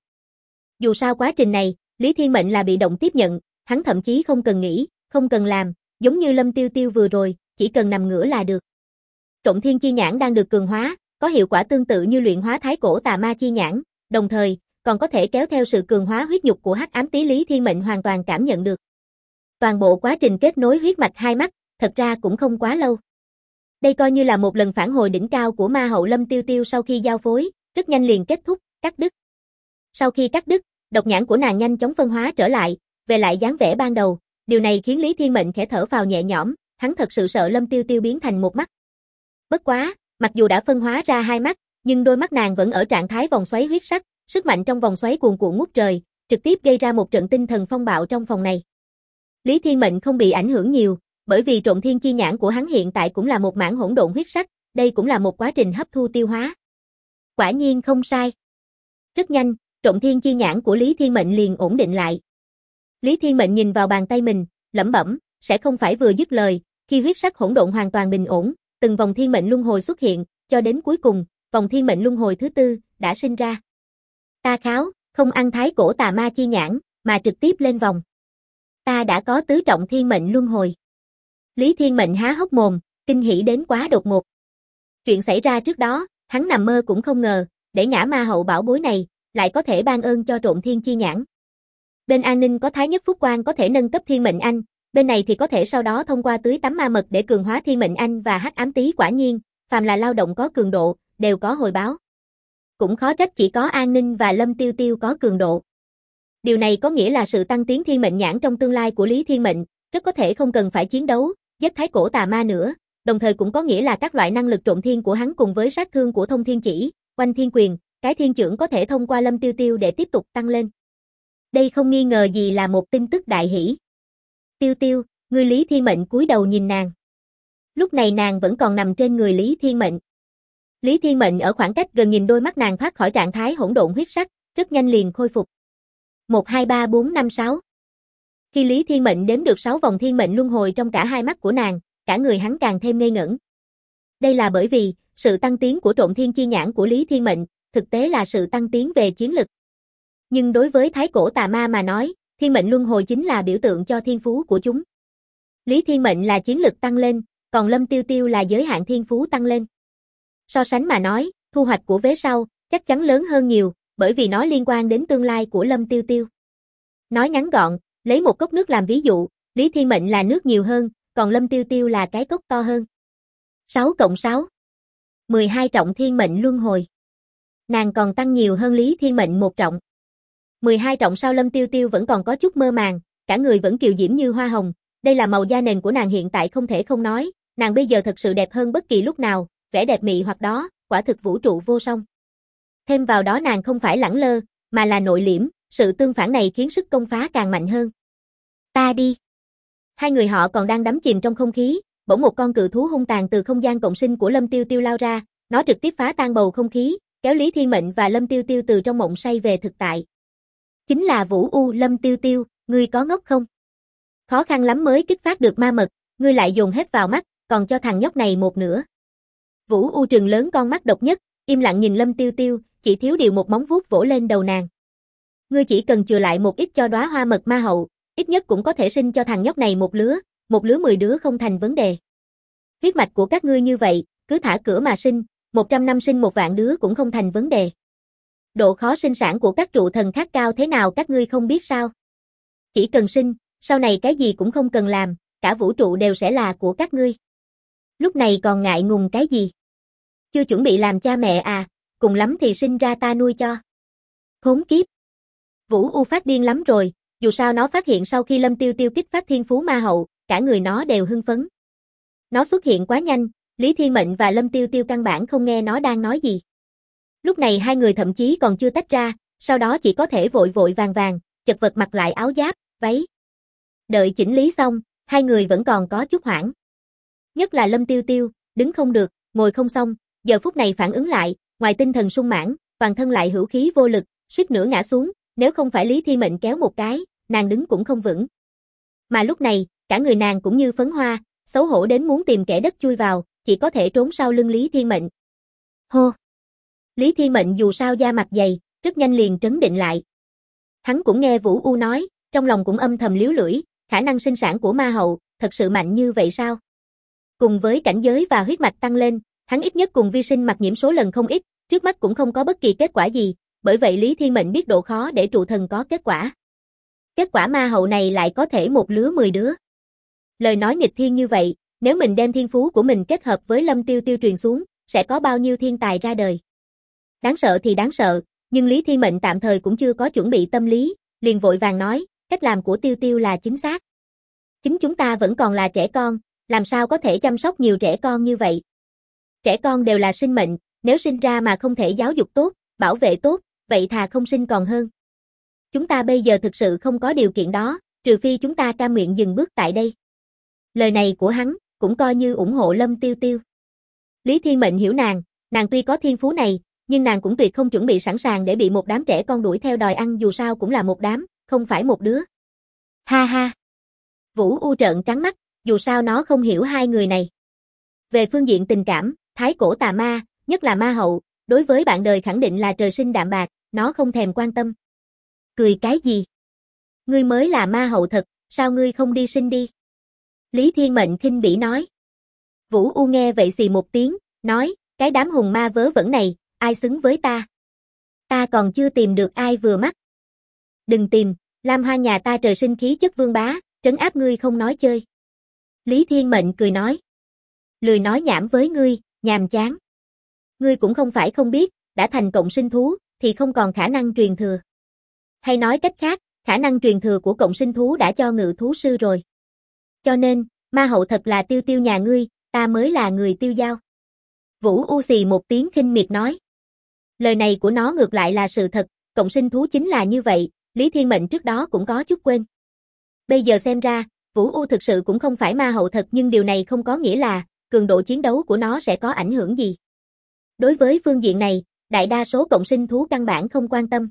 Dù sao quá trình này, Lý Thiên Mệnh là bị động tiếp nhận, hắn thậm chí không cần nghĩ, không cần làm, giống như Lâm Tiêu Tiêu vừa rồi, chỉ cần nằm ngửa là được. Trộn Thiên Chi Nhãn đang được cường hóa, có hiệu quả tương tự như luyện hóa Thái Cổ Tà Ma Chi Nhãn, đồng thời, còn có thể kéo theo sự cường hóa huyết nhục của hắc ám tí. Lý Thiên Mệnh hoàn toàn cảm nhận được. Toàn bộ quá trình kết nối huyết mạch hai mắt, thật ra cũng không quá lâu. Đây coi như là một lần phản hồi đỉnh cao của ma hậu Lâm Tiêu Tiêu sau khi giao phối, rất nhanh liền kết thúc, cắt đứt. Sau khi cắt đứt, độc nhãn của nàng nhanh chóng phân hóa trở lại, về lại dáng vẻ ban đầu, điều này khiến Lý Thiên Mệnh khẽ thở phào nhẹ nhõm, hắn thật sự sợ Lâm Tiêu Tiêu biến thành một mắt. Bất quá, mặc dù đã phân hóa ra hai mắt, nhưng đôi mắt nàng vẫn ở trạng thái vòng xoáy huyết sắc, sức mạnh trong vòng xoáy cuồn cuộn ngút trời, trực tiếp gây ra một trận tinh thần phong bạo trong phòng này. Lý Thiên Mệnh không bị ảnh hưởng nhiều, bởi vì Trộn Thiên Chi Nhãn của hắn hiện tại cũng là một mảng hỗn độn huyết sắc, đây cũng là một quá trình hấp thu tiêu hóa. Quả nhiên không sai. Rất nhanh, Trộn Thiên Chi Nhãn của Lý Thiên Mệnh liền ổn định lại. Lý Thiên Mệnh nhìn vào bàn tay mình, lẩm bẩm, sẽ không phải vừa dứt lời, khi huyết sắc hỗn độn hoàn toàn bình ổn, từng vòng thiên mệnh luân hồi xuất hiện, cho đến cuối cùng, vòng thiên mệnh luân hồi thứ tư đã sinh ra. Ta kháo, không ăn Thái Cổ Tà Ma Chi Nhãn, mà trực tiếp lên vòng. Ta đã có tứ trọng thiên mệnh luân hồi. Lý Thiên Mệnh há hốc mồm, kinh hỉ đến quá đột ngột. Chuyện xảy ra trước đó, hắn nằm mơ cũng không ngờ, để ngã ma hậu bảo bối này, lại có thể ban ơn cho Trộn Thiên Chi Nhãn. Bên an ninh có Thái Nhất Phúc Quang có thể nâng cấp thiên mệnh anh, bên này thì có thể sau đó thông qua tưới tắm ma mật để cường hóa thiên mệnh anh và hắc ám tí. Quả nhiên, phàm là lao động có cường độ, đều có hồi báo. Cũng khó trách chỉ có an ninh và Lâm Tiêu Tiêu có cường độ. Điều này có nghĩa là sự tăng tiến thiên mệnh nhãn trong tương lai của Lý Thiên Mệnh, rất có thể không cần phải chiến đấu, giết Thái Cổ Tà Ma nữa, đồng thời cũng có nghĩa là các loại năng lực trộn thiên của hắn cùng với sát thương của Thông Thiên Chỉ, Oanh Thiên Quyền, cái thiên chưởng có thể thông qua Lâm Tiêu Tiêu để tiếp tục tăng lên. Đây không nghi ngờ gì là một tin tức đại hỷ. Tiêu Tiêu, người Lý Thiên Mệnh cúi đầu nhìn nàng. Lúc này nàng vẫn còn nằm trên người Lý Thiên Mệnh. Lý Thiên Mệnh ở khoảng cách gần nhìn đôi mắt nàng thoát khỏi trạng thái hỗn độn huyết sắc, rất nhanh liền khôi phục. 1 2 3 4 5 6. Khi Lý Thiên Mệnh đếm được 6 vòng thiên mệnh luân hồi trong cả hai mắt của nàng, cả người hắn càng thêm ngây ngẩn. Đây là bởi vì, sự tăng tiến của Trộm Thiên Chi Nhãn của Lý Thiên Mệnh, thực tế là sự tăng tiến về chiến lực. Nhưng đối với Thái Cổ Tà Ma mà nói, Thiên Mệnh Luân Hồi chính là biểu tượng cho thiên phú của chúng. Lý Thiên Mệnh là chiến lực tăng lên, còn Lâm Tiêu Tiêu là giới hạn thiên phú tăng lên. So sánh mà nói, thu hoạch của vế sau chắc chắn lớn hơn nhiều, bởi vì nó liên quan đến tương lai của Lâm Tiêu Tiêu. Nói ngắn gọn, lấy một cốc nước làm ví dụ, Lý Thiên Mệnh là nước nhiều hơn, còn Lâm Tiêu Tiêu là cái cốc to hơn. 6 cộng 6. 12 trọng Thiên Mệnh Luân Hồi. Nàng còn tăng nhiều hơn Lý Thiên Mệnh 1 trọng. 12 trọng sau Lâm Tiêu Tiêu vẫn còn có chút mơ màng, cả người vẫn kiều diễm như hoa hồng, đây là màu da nền của nàng hiện tại không thể không nói, nàng bây giờ thật sự đẹp hơn bất kỳ lúc nào, vẻ đẹp mị hoặc đó, quả thực vũ trụ vô song. Thêm vào đó nàng không phải lẳng lơ, mà là nội liễm, sự tương phản này khiến sức công phá càng mạnh hơn. Ta đi. Hai người họ còn đang đắm chìm trong không khí, bỗng một con cự thú hung tàn từ không gian cộng sinh của Lâm Tiêu Tiêu lao ra, nó trực tiếp phá tan bầu không khí, kéo Lý Thiên Mệnh và Lâm Tiêu Tiêu từ trong mộng say về thực tại. Chính là Vũ U. Lâm Tiêu Tiêu, ngươi có ngốc không? Khó khăn lắm mới kích phát được ma mật, ngươi lại dồn hết vào mắt, còn cho thằng nhóc này một nửa. Vũ U trừng lớn con mắt độc nhất, im lặng nhìn Lâm Tiêu Tiêu, chỉ thiếu điều một móng vuốt vỗ lên đầu nàng. Ngươi chỉ cần chừa lại một ít cho đóa hoa mật ma hậu, ít nhất cũng có thể sinh cho thằng nhóc này một lứa 10 đứa không thành vấn đề. Huyết mạch của các ngươi như vậy, cứ thả cửa mà sinh, 100 năm sinh 1 vạn đứa cũng không thành vấn đề. Độ khó sinh sản của các trụ thần khác cao thế nào các ngươi không biết sao? Chỉ cần sinh, sau này cái gì cũng không cần làm, cả vũ trụ đều sẽ là của các ngươi. Lúc này còn ngại ngùng cái gì? Chưa chuẩn bị làm cha mẹ à, cùng lắm thì sinh ra ta nuôi cho. Khốn kiếp. Vũ U phát điên lắm rồi, dù sao nó phát hiện sau khi Lâm Tiêu Tiêu kích phát thiên phú ma hậu, cả người nó đều hưng phấn. Nó xuất hiện quá nhanh, Lý Thiên Mệnh và Lâm Tiêu Tiêu căn bản không nghe nó đang nói gì. Lúc này hai người thậm chí còn chưa tách ra, sau đó chỉ có thể vội vội vàng vàng, chật vật mặc lại áo giáp, váy. Đợi chỉnh lý xong, hai người vẫn còn có chút hoảng. Nhất là Lâm Tiêu Tiêu, đứng không được, ngồi không xong, giờ phút này phản ứng lại, ngoài tinh thần sung mãn, toàn thân lại hữu khí vô lực, suýt nữa ngã xuống, nếu không phải Lý Thiên Mệnh kéo một cái, nàng đứng cũng không vững. Mà lúc này, cả người nàng cũng như phấn hoa, xấu hổ đến muốn tìm kẻ đất chui vào, chỉ có thể trốn sau lưng Lý Thiên Mệnh. Hô! Lý Thiên Mệnh dù sao da mặt dày, rất nhanh liền trấn định lại. Hắn cũng nghe Vũ U nói, trong lòng cũng âm thầm liếu lưỡi, khả năng sinh sản của ma hậu, thật sự mạnh như vậy sao? Cùng với cảnh giới và huyết mạch tăng lên, hắn ít nhất cùng vi sinh mặc nhiễm số lần không ít, trước mắt cũng không có bất kỳ kết quả gì, bởi vậy Lý Thiên Mệnh biết độ khó để trụ thần có kết quả. Kết quả ma hậu này lại có thể một lứa 10 đứa. Lời nói nghịch thiên như vậy, nếu mình đem thiên phú của mình kết hợp với Lâm Tiêu Tiêu truyền xuống, sẽ có bao nhiêu thiên tài ra đời. Đáng sợ thì đáng sợ, nhưng Lý Thiên Mệnh tạm thời cũng chưa có chuẩn bị tâm lý, liền vội vàng nói, cách làm của Tiêu Tiêu là chính xác. Chính chúng ta vẫn còn là trẻ con, làm sao có thể chăm sóc nhiều trẻ con như vậy. Trẻ con đều là sinh mệnh, nếu sinh ra mà không thể giáo dục tốt, bảo vệ tốt, vậy thà không sinh còn hơn. Chúng ta bây giờ thực sự không có điều kiện đó, trừ phi chúng ta cam nguyện dừng bước tại đây. Lời này của hắn, cũng coi như ủng hộ Lâm Tiêu Tiêu. Lý Thiên Mệnh hiểu nàng tuy có thiên phú này, nhưng nàng cũng tuyệt không chuẩn bị sẵn sàng để bị một đám trẻ con đuổi theo đòi ăn dù sao cũng là một đám, không phải một đứa. Ha ha. Vũ U trợn trắng mắt, dù sao nó không hiểu hai người này. Về phương diện tình cảm, Thái Cổ Tà Ma, nhất là ma hậu, đối với bạn đời khẳng định là trời sinh đạm bạc, nó không thèm quan tâm. Cười cái gì? Ngươi mới là ma hậu thật, sao ngươi không đi sinh đi? Lý Thiên Mệnh khinh bỉ nói. Vũ U nghe vậy xì một tiếng, nói, cái đám hùng ma vớ vẩn này, ai xứng với ta? Ta còn chưa tìm được ai vừa mắt. Đừng tìm, Lam Hoa nhà ta trời sinh khí chất vương bá, trấn áp ngươi không nói chơi. Lý Thiên Mệnh cười nói. Lười nói nhảm với ngươi, nhàm chán. Ngươi cũng không phải không biết, đã thành cộng sinh thú, thì không còn khả năng truyền thừa. Hay nói cách khác, khả năng truyền thừa của cộng sinh thú đã cho ngự thú sư rồi. Cho nên, ma hậu thật là Tiêu Tiêu nhà ngươi, ta mới là người tiêu giao. Vũ U xì một tiếng khinh miệt nói. Lời này của nó ngược lại là sự thật, cộng sinh thú chính là như vậy, Lý Thiên Mệnh trước đó cũng có chút quên. Bây giờ xem ra, Vũ U thực sự cũng không phải ma hậu thật nhưng điều này không có nghĩa là, cường độ chiến đấu của nó sẽ có ảnh hưởng gì. Đối với phương diện này, đại đa số cộng sinh thú căn bản không quan tâm.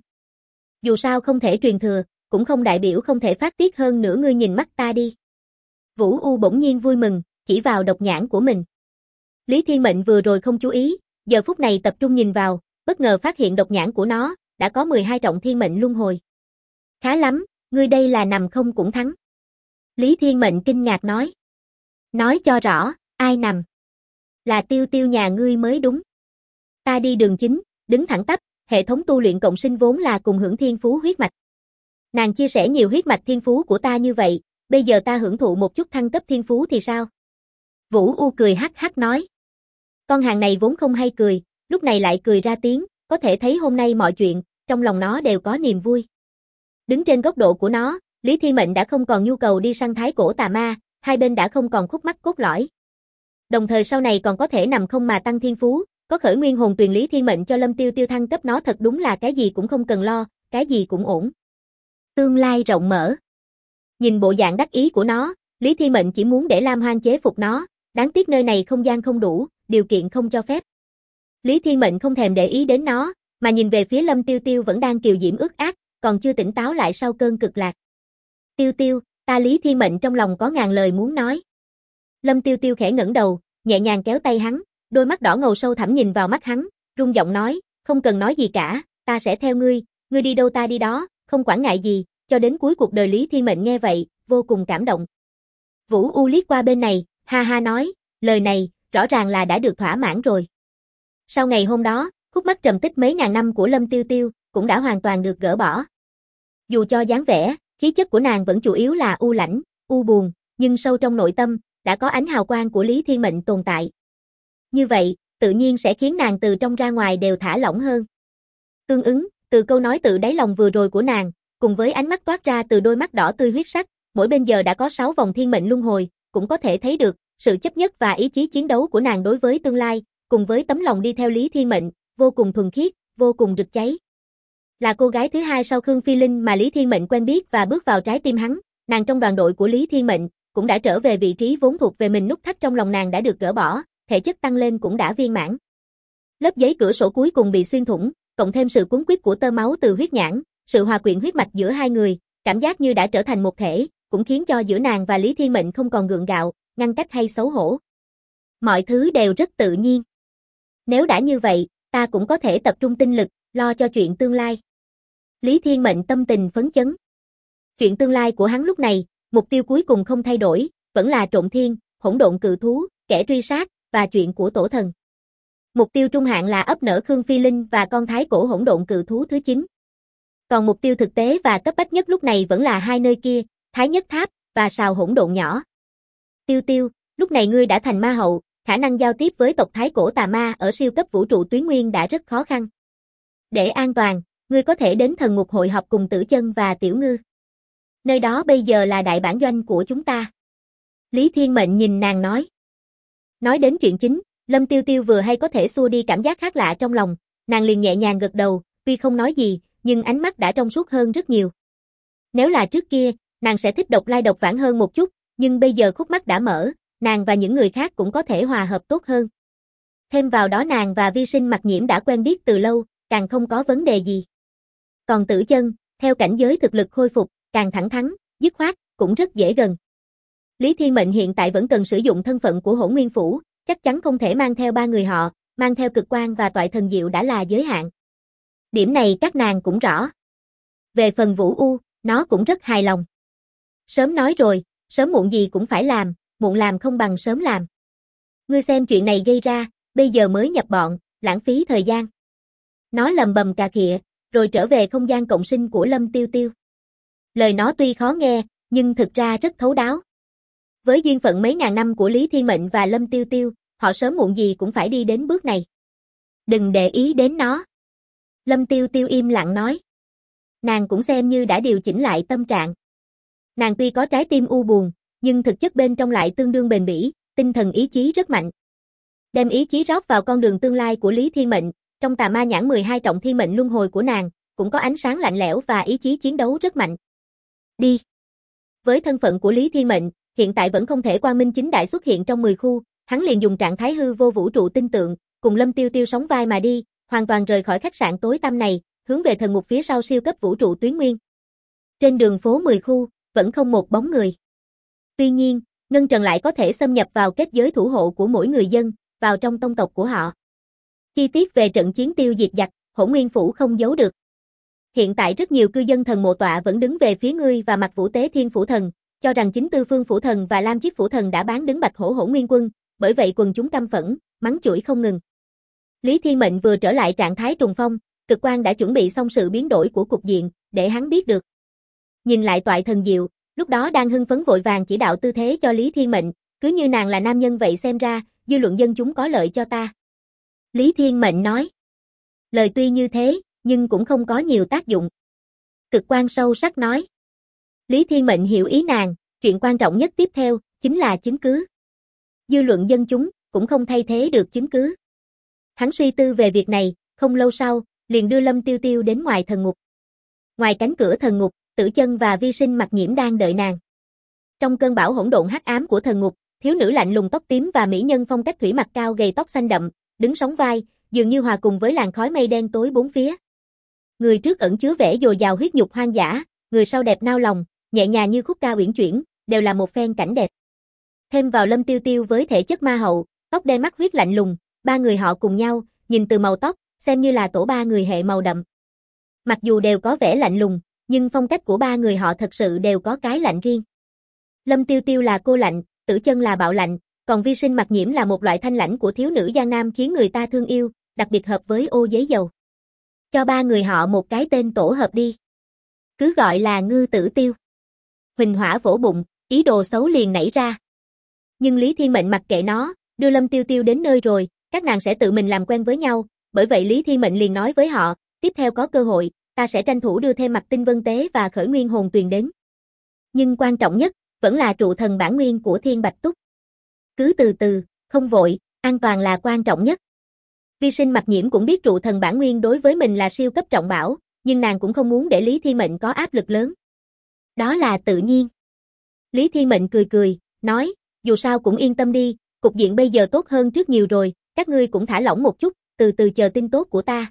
Dù sao không thể truyền thừa, cũng không đại biểu không thể phát tiết hơn nữa ngươi nhìn mắt ta đi. Vũ U bỗng nhiên vui mừng, chỉ vào độc nhãn của mình. Lý Thiên Mệnh vừa rồi không chú ý, giờ phút này tập trung nhìn vào, bất ngờ phát hiện độc nhãn của nó, đã có 12 trọng thiên mệnh luân hồi. Khá lắm, ngươi đây là nằm không cũng thắng. Lý Thiên Mệnh kinh ngạc nói. Nói cho rõ, ai nằm? Là Tiêu Tiêu nhà ngươi mới đúng. Ta đi đường chính, đứng thẳng tắp, hệ thống tu luyện cộng sinh vốn là cùng hưởng thiên phú huyết mạch. Nàng chia sẻ nhiều huyết mạch thiên phú của ta như vậy, bây giờ ta hưởng thụ một chút thăng cấp thiên phú thì sao? Vũ U cười hắc hắc nói. Con hàng này vốn không hay cười, lúc này lại cười ra tiếng, có thể thấy hôm nay mọi chuyện, trong lòng nó đều có niềm vui. Đứng trên góc độ của nó, Lý Thiên Mệnh đã không còn nhu cầu đi săn thái cổ tà ma, hai bên đã không còn khúc mắc cốt lõi. Đồng thời sau này còn có thể nằm không mà tăng thiên phú, có khởi nguyên hồn tuyền Lý Thiên Mệnh cho Lâm Tiêu Tiêu thăng cấp nó thật đúng là cái gì cũng không cần lo, cái gì cũng ổn. Tương lai rộng mở. Nhìn bộ dạng đắc ý của nó, Lý Thiên Mệnh chỉ muốn để Lam Hoang chế phục nó, đáng tiếc nơi này không gian không đủ, điều kiện không cho phép. Lý Thiên Mệnh không thèm để ý đến nó, mà nhìn về phía Lâm Tiêu Tiêu vẫn đang kiều diễm ướt át, còn chưa tỉnh táo lại sau cơn cực lạc. Tiêu Tiêu, ta Lý Thiên Mệnh trong lòng có ngàn lời muốn nói. Lâm Tiêu Tiêu khẽ ngẩng đầu, nhẹ nhàng kéo tay hắn, đôi mắt đỏ ngầu sâu thẳm nhìn vào mắt hắn, rung giọng nói, không cần nói gì cả, ta sẽ theo ngươi đi đâu ta đi đó, không quản ngại gì, cho đến cuối cuộc đời. Lý Thiên Mệnh nghe vậy, vô cùng cảm động. Vũ U liếc qua bên này, ha ha nói, lời này, rõ ràng là đã được thỏa mãn rồi. Sau ngày hôm đó, khúc mắc trầm tích mấy ngàn năm của Lâm Tiêu Tiêu, cũng đã hoàn toàn được gỡ bỏ. Dù cho dáng vẻ, khí chất của nàng vẫn chủ yếu là u lãnh, u buồn, nhưng sâu trong nội tâm, đã có ánh hào quang của Lý Thiên Mệnh tồn tại. Như vậy, tự nhiên sẽ khiến nàng từ trong ra ngoài đều thả lỏng hơn. Tương ứng, từ câu nói tự đáy lòng vừa rồi của nàng, cùng với ánh mắt toát ra từ đôi mắt đỏ tươi huyết sắc, mỗi bên giờ đã có 6 vòng thiên mệnh luân hồi, cũng có thể thấy được sự chấp nhất và ý chí chiến đấu của nàng đối với tương lai, cùng với tấm lòng đi theo Lý Thiên Mệnh, vô cùng thuần khiết, vô cùng rực cháy. Là cô gái thứ hai sau Khương Phi Linh mà Lý Thiên Mệnh quen biết và bước vào trái tim hắn, nàng trong đoàn đội của Lý Thiên Mệnh, cũng đã trở về vị trí vốn thuộc về mình. Nút thắt trong lòng nàng đã được gỡ bỏ, thể chất tăng lên cũng đã viên mãn. Lớp giấy cửa sổ cuối cùng bị xuyên thủng, cộng thêm sự cuốn quýt của tơ máu từ huyết nhãn, sự hòa quyện huyết mạch giữa hai người, cảm giác như đã trở thành một thể, cũng khiến cho giữa nàng và Lý Thiên Mệnh không còn gượng gạo, ngăn cách hay xấu hổ. Mọi thứ đều rất tự nhiên. Nếu đã như vậy, ta cũng có thể tập trung tinh lực, lo cho chuyện tương lai. Lý Thiên Mệnh tâm tình phấn chấn. Chuyện tương lai của hắn lúc này, mục tiêu cuối cùng không thay đổi, vẫn là trộn thiên, hỗn độn cự thú, kẻ truy sát, và chuyện của tổ thần. Mục tiêu trung hạn là ấp nở Khương Phi Linh và con thái cổ hỗn độn cự thú thứ 9. Còn mục tiêu thực tế và cấp bách nhất lúc này vẫn là hai nơi kia, Thái Nhất Tháp, và sào hỗn độn nhỏ. Tiêu Tiêu, lúc này ngươi đã thành ma hậu, khả năng giao tiếp với tộc thái cổ tà ma ở siêu cấp vũ trụ tuyến nguyên đã rất khó khăn. Để an toàn, ngươi có thể đến thần ngục hội họp cùng Tử Chân và Tiểu Ngư. Nơi đó bây giờ là đại bản doanh của chúng ta. Lý Thiên Mệnh nhìn nàng nói. Nói đến chuyện chính, Lâm Tiêu Tiêu vừa hay có thể xua đi cảm giác khác lạ trong lòng, nàng liền nhẹ nhàng gật đầu, tuy không nói gì, nhưng ánh mắt đã trong suốt hơn rất nhiều. Nếu là trước kia, nàng sẽ thích độc lai độc vãng hơn một chút, nhưng bây giờ khúc mắc đã mở, nàng và những người khác cũng có thể hòa hợp tốt hơn. Thêm vào đó nàng và Vi Sinh Mặc Nhiễm đã quen biết từ lâu, càng không có vấn đề gì. Còn Tử Chân, theo cảnh giới thực lực khôi phục, càng thẳng thắn, dứt khoát, cũng rất dễ gần. Lý Thiên Mệnh hiện tại vẫn cần sử dụng thân phận của Hỗn Nguyên Phủ, chắc chắn không thể mang theo 3 người họ, mang theo Cực Quang và Toại Thần Diệu đã là giới hạn. Điểm này các nàng cũng rõ. Về phần Vũ U, nó cũng rất hài lòng. Sớm nói rồi, sớm muộn gì cũng phải làm, muộn làm không bằng sớm làm. Ngươi xem chuyện này gây ra, bây giờ mới nhập bọn, lãng phí thời gian. Nó lầm bầm cà khịa, rồi trở về không gian cộng sinh của Lâm Tiêu Tiêu. Lời nó tuy khó nghe, nhưng thực ra rất thấu đáo. Với duyên phận mấy ngàn năm của Lý Thiên Mệnh và Lâm Tiêu Tiêu, họ sớm muộn gì cũng phải đi đến bước này. Đừng để ý đến nó. Lâm Tiêu Tiêu im lặng nói. Nàng cũng xem như đã điều chỉnh lại tâm trạng. Nàng tuy có trái tim u buồn, nhưng thực chất bên trong lại tương đương bền bỉ, tinh thần ý chí rất mạnh. Đem ý chí rót vào con đường tương lai của Lý Thiên Mệnh, trong tà ma nhãn 12 trọng thiên mệnh luân hồi của nàng, cũng có ánh sáng lạnh lẽo và ý chí chiến đấu rất mạnh. Đi. Với thân phận của Lý Thiên Mệnh, hiện tại vẫn không thể quang minh chính đại xuất hiện trong 10 khu, hắn liền dùng trạng thái hư vô vũ trụ tinh tượng, cùng Lâm Tiêu Tiêu sóng vai mà đi, hoàn toàn rời khỏi khách sạn tối tăm này, hướng về thần ngục phía sau siêu cấp vũ trụ tuyến nguyên. Trên đường phố 10 khu, vẫn không một bóng người. Tuy nhiên, Ngân Trần lại có thể xâm nhập vào kết giới thủ hộ của mỗi người dân, vào trong tông tộc của họ. Chi tiết về trận chiến tiêu diệt giặc, Hỗn Nguyên Phủ không giấu được. Hiện tại rất nhiều cư dân thần mộ tọa vẫn đứng về phía ngươi và Mặc Vũ Tế Thiên Phủ Thần, cho rằng chính Tư Phương Phủ Thần và Lam Chiết Phủ Thần đã bán đứng Bạch Hổ Hỗn Nguyên Quân, bởi vậy quần chúng căm phẫn, mắng chửi không ngừng. Lý Thiên Mệnh vừa trở lại trạng thái trùng phong, Cực Quang đã chuẩn bị xong sự biến đổi của cục diện, để hắn biết được. Nhìn lại Toại Thần Diệu, lúc đó đang hưng phấn vội vàng chỉ đạo tư thế cho Lý Thiên Mệnh, cứ như nàng là nam nhân vậy xem ra, dư luận dân chúng có lợi cho ta. Lý Thiên Mệnh nói. Lời tuy như thế, nhưng cũng không có nhiều tác dụng. Cực Quang sâu sắc nói. Lý Thiên Mệnh hiểu ý nàng, chuyện quan trọng nhất tiếp theo, chính là chứng cứ. Dư luận dân chúng, cũng không thay thế được chứng cứ. Hắn suy tư về việc này, không lâu sau, liền đưa Lâm Tiêu Tiêu đến ngoài thần ngục. Ngoài cánh cửa thần ngục, Tử Chân và Vi Sinh Mặc Nhiễm đang đợi nàng. Trong cơn bão hỗn độn hắc ám của thần ngục, thiếu nữ lạnh lùng tóc tím và mỹ nhân phong cách thủy mặc cao gầy tóc xanh đậm, đứng sóng vai, dường như hòa cùng với làn khói mây đen tối bốn phía. Người trước ẩn chứa vẻ dồi dào huyết nhục hoang dã, người sau đẹp nao lòng, nhẹ nhàng như khúc ca uyển chuyển, đều là một phen cảnh đẹp. Thêm vào Lâm Tiêu Tiêu với thể chất ma hậu, tóc đen mắt huyết lạnh lùng, ba người họ cùng nhau, nhìn từ màu tóc, xem như là tổ ba người hệ màu đậm. Mặc dù đều có vẻ lạnh lùng, nhưng phong cách của ba người họ thật sự đều có cái lạnh riêng. Lâm Tiêu Tiêu là cô lạnh, Tử Chân là bạo lạnh, còn Vi Sinh Mặc Nhiễm là một loại thanh lãnh của thiếu nữ Giang Nam khiến người ta thương yêu, đặc biệt hợp với Ô Giấy Dầu. Cho ba người họ một cái tên tổ hợp đi. Cứ gọi là Ngư Tử Tiêu. Huỳnh Hỏa vỗ bụng, ý đồ xấu liền nảy ra. Nhưng Lý Thiên Mệnh mặc kệ nó, đưa Lâm Tiêu Tiêu đến nơi rồi, các nàng sẽ tự mình làm quen với nhau, bởi vậy Lý Thiên Mệnh liền nói với họ, tiếp theo có cơ hội, ta sẽ tranh thủ đưa thêm Mặc Tinh Vân Tế và Khởi Nguyên Hồn Tuyền đến. Nhưng quan trọng nhất, vẫn là trụ thần bản nguyên của Thiên Bạch Túc. Cứ từ từ, không vội, an toàn là quan trọng nhất. Vi Sinh Mặc Nhiễm cũng biết trụ thần bản nguyên đối với mình là siêu cấp trọng bảo, nhưng nàng cũng không muốn để Lý Thiên Mệnh có áp lực lớn. Đó là tự nhiên. Lý Thiên Mệnh cười cười, nói, dù sao cũng yên tâm đi, cục diện bây giờ tốt hơn trước nhiều rồi, các ngươi cũng thả lỏng một chút, từ từ chờ tin tốt của ta.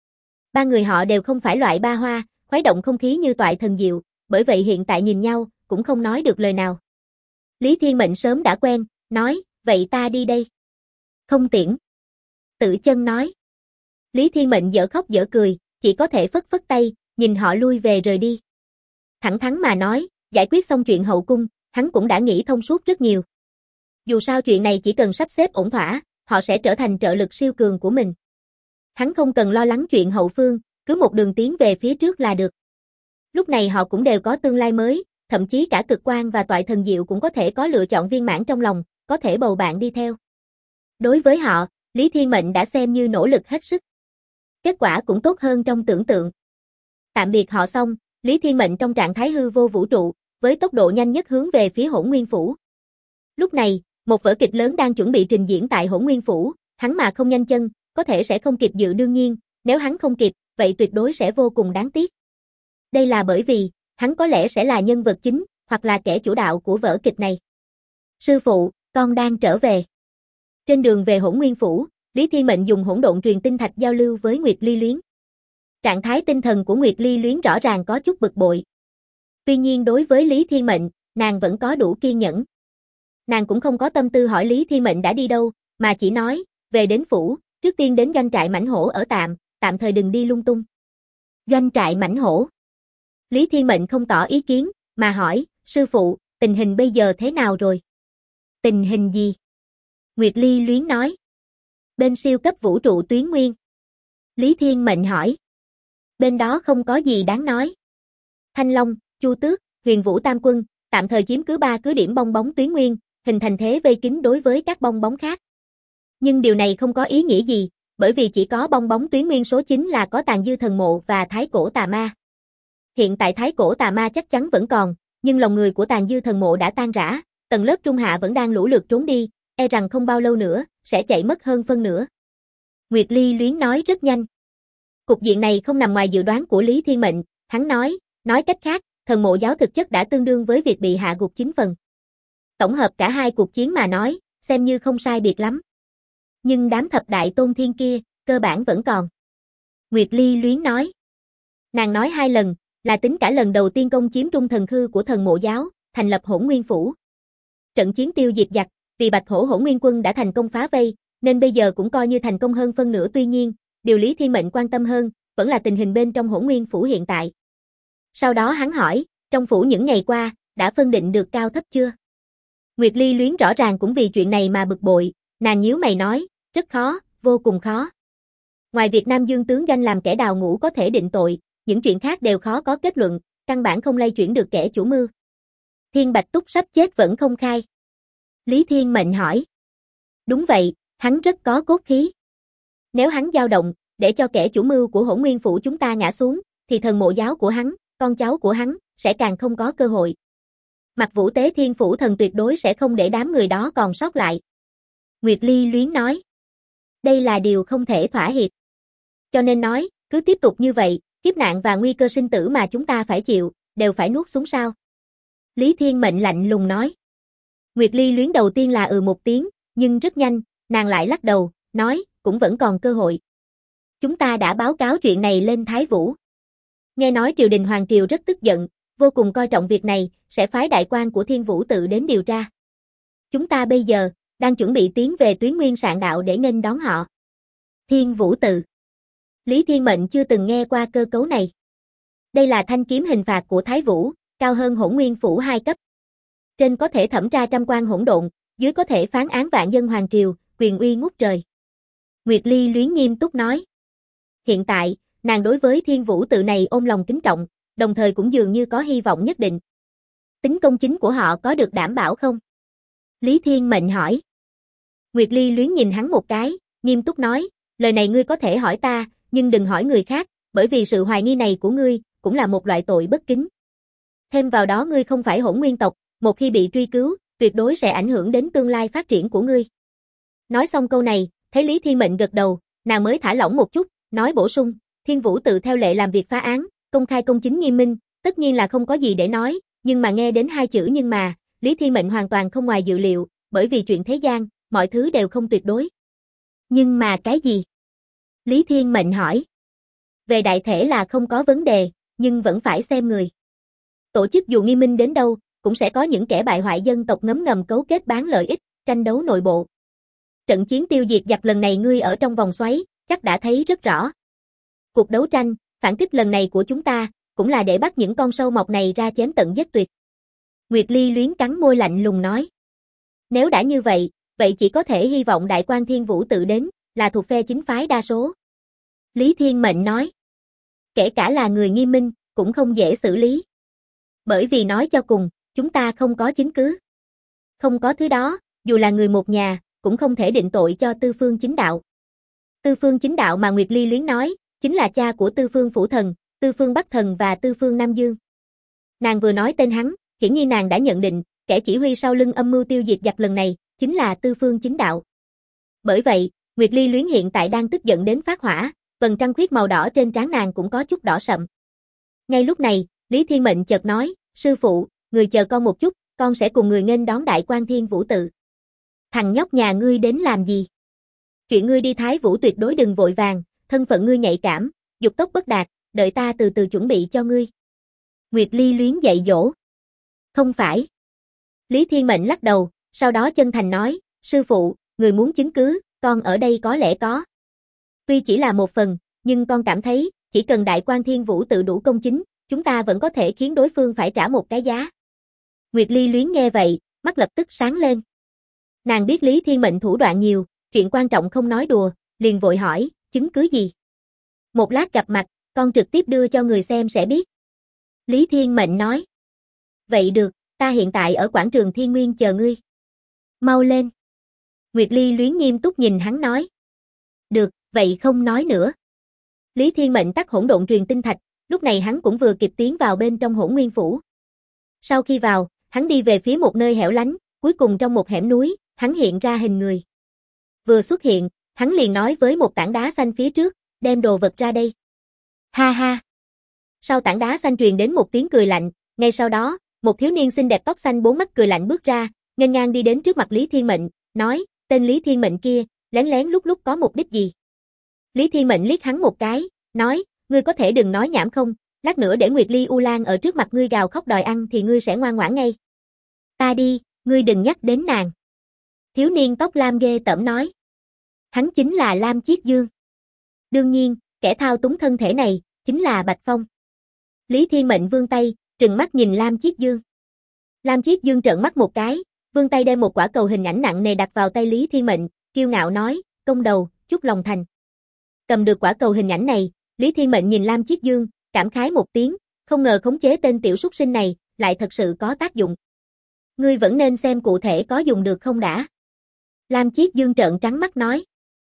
Ba người họ đều không phải loại ba hoa, khuấy động không khí như Toại Thần Diệu, bởi vậy hiện tại nhìn nhau, cũng không nói được lời nào. Lý Thiên Mệnh sớm đã quen, nói, vậy ta đi đây. Không tiễn. Tử Chân nói. Lý Thiên Mệnh dở khóc dở cười, chỉ có thể phất phất tay, nhìn họ lui về rời đi. Thẳng thắn mà nói, giải quyết xong chuyện hậu cung, hắn cũng đã nghĩ thông suốt rất nhiều. Dù sao chuyện này chỉ cần sắp xếp ổn thỏa, họ sẽ trở thành trợ lực siêu cường của mình. Hắn không cần lo lắng chuyện hậu phương, cứ một đường tiến về phía trước là được. Lúc này họ cũng đều có tương lai mới, thậm chí cả Cực Quang và Toại Thần Diệu cũng có thể có lựa chọn viên mãn trong lòng, có thể bầu bạn đi theo. Đối với họ, Lý Thiên Mệnh đã xem như nỗ lực hết sức. Kết quả cũng tốt hơn trong tưởng tượng. Tạm biệt họ xong, Lý Thiên Mệnh trong trạng thái hư vô vũ trụ, với tốc độ nhanh nhất hướng về phía Hỗn Nguyên Phủ. Lúc này, một vở kịch lớn đang chuẩn bị trình diễn tại Hỗn Nguyên Phủ, hắn mà không nhanh chân, có thể sẽ không kịp dự đương nhiên, nếu hắn không kịp, vậy tuyệt đối sẽ vô cùng đáng tiếc. Đây là bởi vì, hắn có lẽ sẽ là nhân vật chính, hoặc là kẻ chủ đạo của vở kịch này. Sư phụ, con đang trở về. Trên đường về Hỗn Nguyên Phủ, Lý Thiên Mệnh dùng hỗn độn truyền tinh thạch giao lưu với Nguyệt Ly Luyến. Trạng thái tinh thần của Nguyệt Ly Luyến rõ ràng có chút bực bội. Tuy nhiên đối với Lý Thiên Mệnh, nàng vẫn có đủ kiên nhẫn. Nàng cũng không có tâm tư hỏi Lý Thiên Mệnh đã đi đâu, mà chỉ nói, về đến phủ, trước tiên đến doanh trại mãnh hổ ở tạm thời đừng đi lung tung. Doanh trại mãnh hổ. Lý Thiên Mệnh không tỏ ý kiến, mà hỏi, sư phụ, tình hình bây giờ thế nào rồi? Tình hình gì? Nguyệt Ly Luyến nói. Bên siêu cấp vũ trụ tuyến nguyên. Lý Thiên Mệnh hỏi. Bên đó không có gì đáng nói. Thanh Long, Chu Tước, Huyền Vũ Tam Quân, tạm thời chiếm cứ 3 cứ điểm bong bóng tuyến nguyên, hình thành thế vây kín đối với các bong bóng khác. Nhưng điều này không có ý nghĩa gì, bởi vì chỉ có bong bóng tuyến nguyên số 9 là có Tàn Dư Thần Mộ và Thái Cổ Tà Ma. Hiện tại Thái Cổ Tà Ma chắc chắn vẫn còn, nhưng lòng người của Tàn Dư Thần Mộ đã tan rã, tầng lớp trung hạ vẫn đang lũ lượt trốn đi, e rằng không bao lâu nữa, sẽ chạy mất hơn phân nửa. Nguyệt Ly Luyến nói rất nhanh. Cục diện này không nằm ngoài dự đoán của Lý Thiên Mệnh, hắn nói cách khác, thần mộ giáo thực chất đã tương đương với việc bị hạ gục 9 phần. Tổng hợp cả hai cuộc chiến mà nói, xem như không sai biệt lắm. Nhưng đám thập đại tôn thiên kia, cơ bản vẫn còn. Nguyệt Ly Luyến nói. Nàng nói 2 lần, là tính cả lần đầu tiên công chiếm trung thần khư của thần mộ giáo, thành lập Hỗn Nguyên Phủ. Trận chiến tiêu diệt giặc, vì Bạch Hổ Hỗn Nguyên Quân đã thành công phá vây, nên bây giờ cũng coi như thành công hơn phân nửa, tuy nhiên, điều Lý Thiên Mệnh quan tâm hơn, vẫn là tình hình bên trong Hỗn Nguyên Phủ hiện tại. Sau đó hắn hỏi, trong phủ những ngày qua, đã phân định được cao thấp chưa? Nguyệt Ly Luyến rõ ràng cũng vì chuyện này mà bực bội, nàng nhíu mày nói, rất khó, vô cùng khó. Ngoài việc Nam Dương tướng doanh làm kẻ đào ngũ có thể định tội, những chuyện khác đều khó có kết luận, căn bản không lay chuyển được kẻ chủ mưu. Thiên Bạch Túc sắp chết vẫn không khai. Lý Thiên Mệnh hỏi. Đúng vậy, hắn rất có cốt khí. Nếu hắn dao động, để cho kẻ chủ mưu của Hỗn Nguyên Phủ chúng ta ngã xuống, thì thần mộ giáo của hắn, con cháu của hắn, sẽ càng không có cơ hội. Mặc Vũ Tế Thiên Phủ thần tuyệt đối sẽ không để đám người đó còn sót lại. Nguyệt Ly Luyến nói. Đây là điều không thể thỏa hiệp. Cho nên nói, cứ tiếp tục như vậy, kiếp nạn và nguy cơ sinh tử mà chúng ta phải chịu, đều phải nuốt xuống sao? Lý Thiên Mệnh lạnh lùng nói. Nguyệt Ly Luyến đầu tiên là một tiếng, nhưng rất nhanh, nàng lại lắc đầu, nói, cũng vẫn còn cơ hội. Chúng ta đã báo cáo chuyện này lên Thái Vũ. Nghe nói triều đình Hoàng Triều rất tức giận, vô cùng coi trọng việc này, sẽ phái đại quan của Thiên Vũ Tự đến điều tra. Chúng ta bây giờ, đang chuẩn bị tiến về Tuyến Nguyên Sạn Đạo để nghênh đón họ. Thiên Vũ Tự. Lý Thiên Mệnh chưa từng nghe qua cơ cấu này. Đây là thanh kiếm hình phạt của Thái Vũ, cao hơn Hỗn Nguyên Phủ 2 cấp. Trên có thể thẩm tra trăm quan hỗn độn, dưới có thể phán án vạn dân Hoàng Triều, quyền uy ngút trời. Nguyệt Ly Luyến nghiêm túc nói. Hiện tại, nàng đối với Thiên Vũ Tự này ôm lòng kính trọng, đồng thời cũng dường như có hy vọng nhất định. Tính công chính của họ có được đảm bảo không? Lý Thiên Mệnh hỏi. Nguyệt Ly Luyến nhìn hắn một cái, nghiêm túc nói, lời này ngươi có thể hỏi ta, nhưng đừng hỏi người khác, bởi vì sự hoài nghi này của ngươi, cũng là một loại tội bất kính. Thêm vào đó ngươi không phải Hỗn Nguyên tộc, một khi bị truy cứu, tuyệt đối sẽ ảnh hưởng đến tương lai phát triển của ngươi. Nói xong câu này, thấy Lý Thiên Mệnh gật đầu, nàng mới thả lỏng một chút, nói bổ sung, Thiên Vũ Tự theo lệ làm việc phá án, công khai công chính nghiêm minh, tất nhiên là không có gì để nói, nhưng mà nghe đến hai chữ nhưng mà, Lý Thiên Mệnh hoàn toàn không ngoài dự liệu, bởi vì chuyện thế gian, mọi thứ đều không tuyệt đối. Nhưng mà cái gì? Lý Thiên Mệnh hỏi. Về đại thể là không có vấn đề, nhưng vẫn phải xem người. Tổ chức dù nghiêm minh đến đâu, cũng sẽ có những kẻ bại hoại dân tộc ngấm ngầm cấu kết bán lợi ích, tranh đấu nội bộ. Trận chiến tiêu diệt giặc lần này ngươi ở trong vòng xoáy, chắc đã thấy rất rõ. Cuộc đấu tranh, phản kích lần này của chúng ta, cũng là để bắt những con sâu mọt này ra chém tận giết tuyệt. Nguyệt Ly Luyến cắn môi lạnh lùng nói. Nếu đã như vậy, vậy chỉ có thể hy vọng đại quan Thiên Vũ Tự đến, là thuộc phe chính phái đa số. Lý Thiên Mệnh nói. Kể cả là người nghiêm minh, cũng không dễ xử lý. Bởi vì nói cho cùng, chúng ta không có chứng cứ. Không có thứ đó, dù là người một nhà, cũng không thể định tội cho Tư Phương Chính Đạo. Tư Phương Chính Đạo mà Nguyệt Ly Luyến nói, chính là cha của Tư Phương Phủ Thần, Tư Phương Bắc Thần và Tư Phương Nam Dương. Nàng vừa nói tên hắn, hiển nhiên nàng đã nhận định, kẻ chỉ huy sau lưng âm mưu tiêu diệt giặc lần này, chính là Tư Phương Chính Đạo. Bởi vậy, Nguyệt Ly Luyến hiện tại đang tức giận đến phát hỏa, vầng trăng khuyết màu đỏ trên trán nàng cũng có chút đỏ sậm. Ngay lúc này, Lý Thiên Mệnh chợt nói, sư phụ, người chờ con một chút, con sẽ cùng người nghênh đón đại quan Thiên Vũ Tự. Thằng nhóc nhà ngươi đến làm gì? Chuyện ngươi đi Thái Vũ tuyệt đối đừng vội vàng, thân phận ngươi nhạy cảm, dục tốc bất đạt, đợi ta từ từ chuẩn bị cho ngươi. Nguyệt Ly Luyến dạy dỗ. Không phải. Lý Thiên Mệnh lắc đầu, sau đó chân thành nói, sư phụ, người muốn chứng cứ, con ở đây có lẽ có. Tuy chỉ là một phần, nhưng con cảm thấy, chỉ cần đại quan Thiên Vũ Tự đủ công chính, chúng ta vẫn có thể khiến đối phương phải trả một cái giá. Nguyệt Ly Luyến nghe vậy, mắt lập tức sáng lên. Nàng biết Lý Thiên Mệnh thủ đoạn nhiều, chuyện quan trọng không nói đùa, liền vội hỏi, chứng cứ gì? Một lát gặp mặt, con trực tiếp đưa cho người xem sẽ biết. Lý Thiên Mệnh nói. Vậy được, ta hiện tại ở quảng trường Thiên Nguyên chờ ngươi. Mau lên. Nguyệt Ly Luyến nghiêm túc nhìn hắn nói. Được, vậy không nói nữa. Lý Thiên Mệnh tắt hỗn độn truyền tinh thạch, lúc này hắn cũng vừa kịp tiến vào bên trong Hỗn Nguyên Phủ. Sau khi vào, hắn đi về phía một nơi hẻo lánh, cuối cùng trong một hẻm núi, hắn hiện ra hình người. Vừa xuất hiện, hắn liền nói với một tảng đá xanh phía trước, đem đồ vật ra đây. Ha ha. Sau tảng đá xanh truyền đến một tiếng cười lạnh, ngay sau đó, một thiếu niên xinh đẹp tóc xanh bốn mắt cười lạnh bước ra, nghênh ngang đi đến trước mặt Lý Thiên Mệnh, nói, tên Lý Thiên Mệnh kia, lén lén lúc lúc có mục đích gì? Lý Thiên Mệnh liếc hắn một cái, nói, ngươi có thể đừng nói nhảm không, lát nữa để Nguyệt Ly U Lan ở trước mặt ngươi gào khóc đòi ăn thì ngươi sẽ ngoan ngoãn ngay. Ta đi, ngươi đừng nhắc đến nàng. Thiếu niên tóc lam ghê tởm nói. Hắn chính là Lam Chiết Dương. Đương nhiên, kẻ thao túng thân thể này, chính là Bạch Phong. Lý Thiên Mệnh vươn tay, trừng mắt nhìn Lam Chiết Dương. Lam Chiết Dương trợn mắt một cái, vươn tay đem một quả cầu hình ảnh nặng nề đặt vào tay Lý Thiên Mệnh, kiêu ngạo nói, công đầu, chúc lòng thành. Cầm được quả cầu hình ảnh này, Lý Thiên Mệnh nhìn Lam Chiết Dương, cảm khái một tiếng, không ngờ khống chế tên tiểu súc sinh này, lại thật sự có tác dụng. Ngươi vẫn nên xem cụ thể có dùng được không đã. Lam Chiết Dương trợn trắng mắt nói.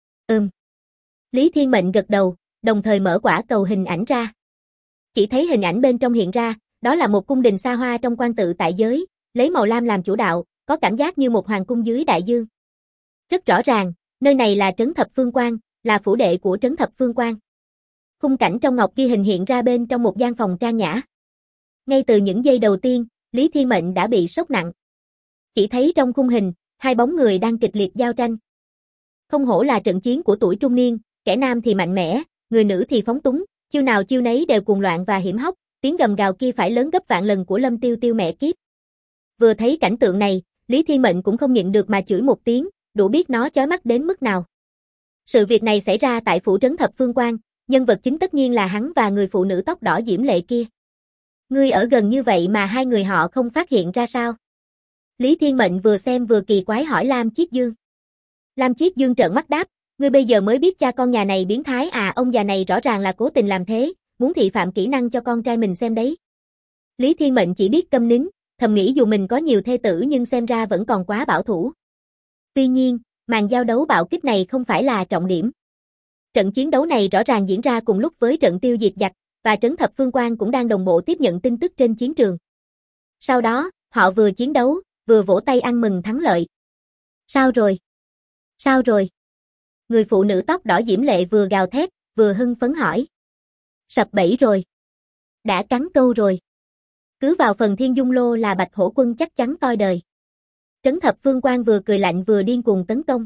Lý Thiên Mệnh gật đầu, đồng thời mở quả cầu hình ảnh ra. Chỉ thấy hình ảnh bên trong hiện ra, đó là một cung đình xa hoa trong quan tự tại giới, lấy màu lam làm chủ đạo, có cảm giác như một hoàng cung dưới đại dương. Rất rõ ràng, nơi này là Trấn Thập Phương Quan, là phủ đệ của Trấn Thập Phương Quan. Khung cảnh trong ngọc ghi hình hiện ra bên trong một gian phòng trang nhã. Ngay từ những giây đầu tiên, Lý Thiên Mệnh đã bị sốc nặng. Chỉ thấy trong khung hình, hai bóng người đang kịch liệt giao tranh. Không hổ là trận chiến của tuổi trung niên, kẻ nam thì mạnh mẽ, người nữ thì phóng túng, chiêu nào chiêu nấy đều cuồng loạn và hiểm hóc, tiếng gầm gào kia phải lớn gấp vạn lần của Lâm Tiêu Tiêu mẹ kiếp. Vừa thấy cảnh tượng này, Lý Thiên Mệnh cũng không nhịn được mà chửi một tiếng, đủ biết nó chói mắt đến mức nào. Sự việc này xảy ra tại phủ Trấn Thập Phương Quan, nhân vật chính tất nhiên là hắn và người phụ nữ tóc đỏ diễm lệ kia. Ngươi ở gần như vậy mà hai người họ không phát hiện ra sao? Lý Thiên Mệnh vừa xem vừa kỳ quái hỏi Lam Chiết Dương. Lam Chiết Dương trợn mắt đáp, ngươi bây giờ mới biết cha con nhà này biến thái à, ông già này rõ ràng là cố tình làm thế, muốn thị phạm kỹ năng cho con trai mình xem đấy. Lý Thiên Mệnh chỉ biết câm nín, thầm nghĩ dù mình có nhiều thê tử nhưng xem ra vẫn còn quá bảo thủ. Tuy nhiên, màn giao đấu bạo kích này không phải là trọng điểm. Trận chiến đấu này rõ ràng diễn ra cùng lúc với trận tiêu diệt giặc, và Trấn Thập Phương Quan cũng đang đồng bộ tiếp nhận tin tức trên chiến trường. Sau đó, họ vừa chiến đấu, vừa vỗ tay ăn mừng thắng lợi. Sao rồi? Sao rồi? Người phụ nữ tóc đỏ diễm lệ vừa gào thét, vừa hưng phấn hỏi. Sập bẫy rồi. Đã cắn câu rồi. Cứ vào phần Thiên Dung Lô là Bạch Hổ Quân chắc chắn toi đời. Trấn Thập Phương Quan vừa cười lạnh vừa điên cuồng tấn công.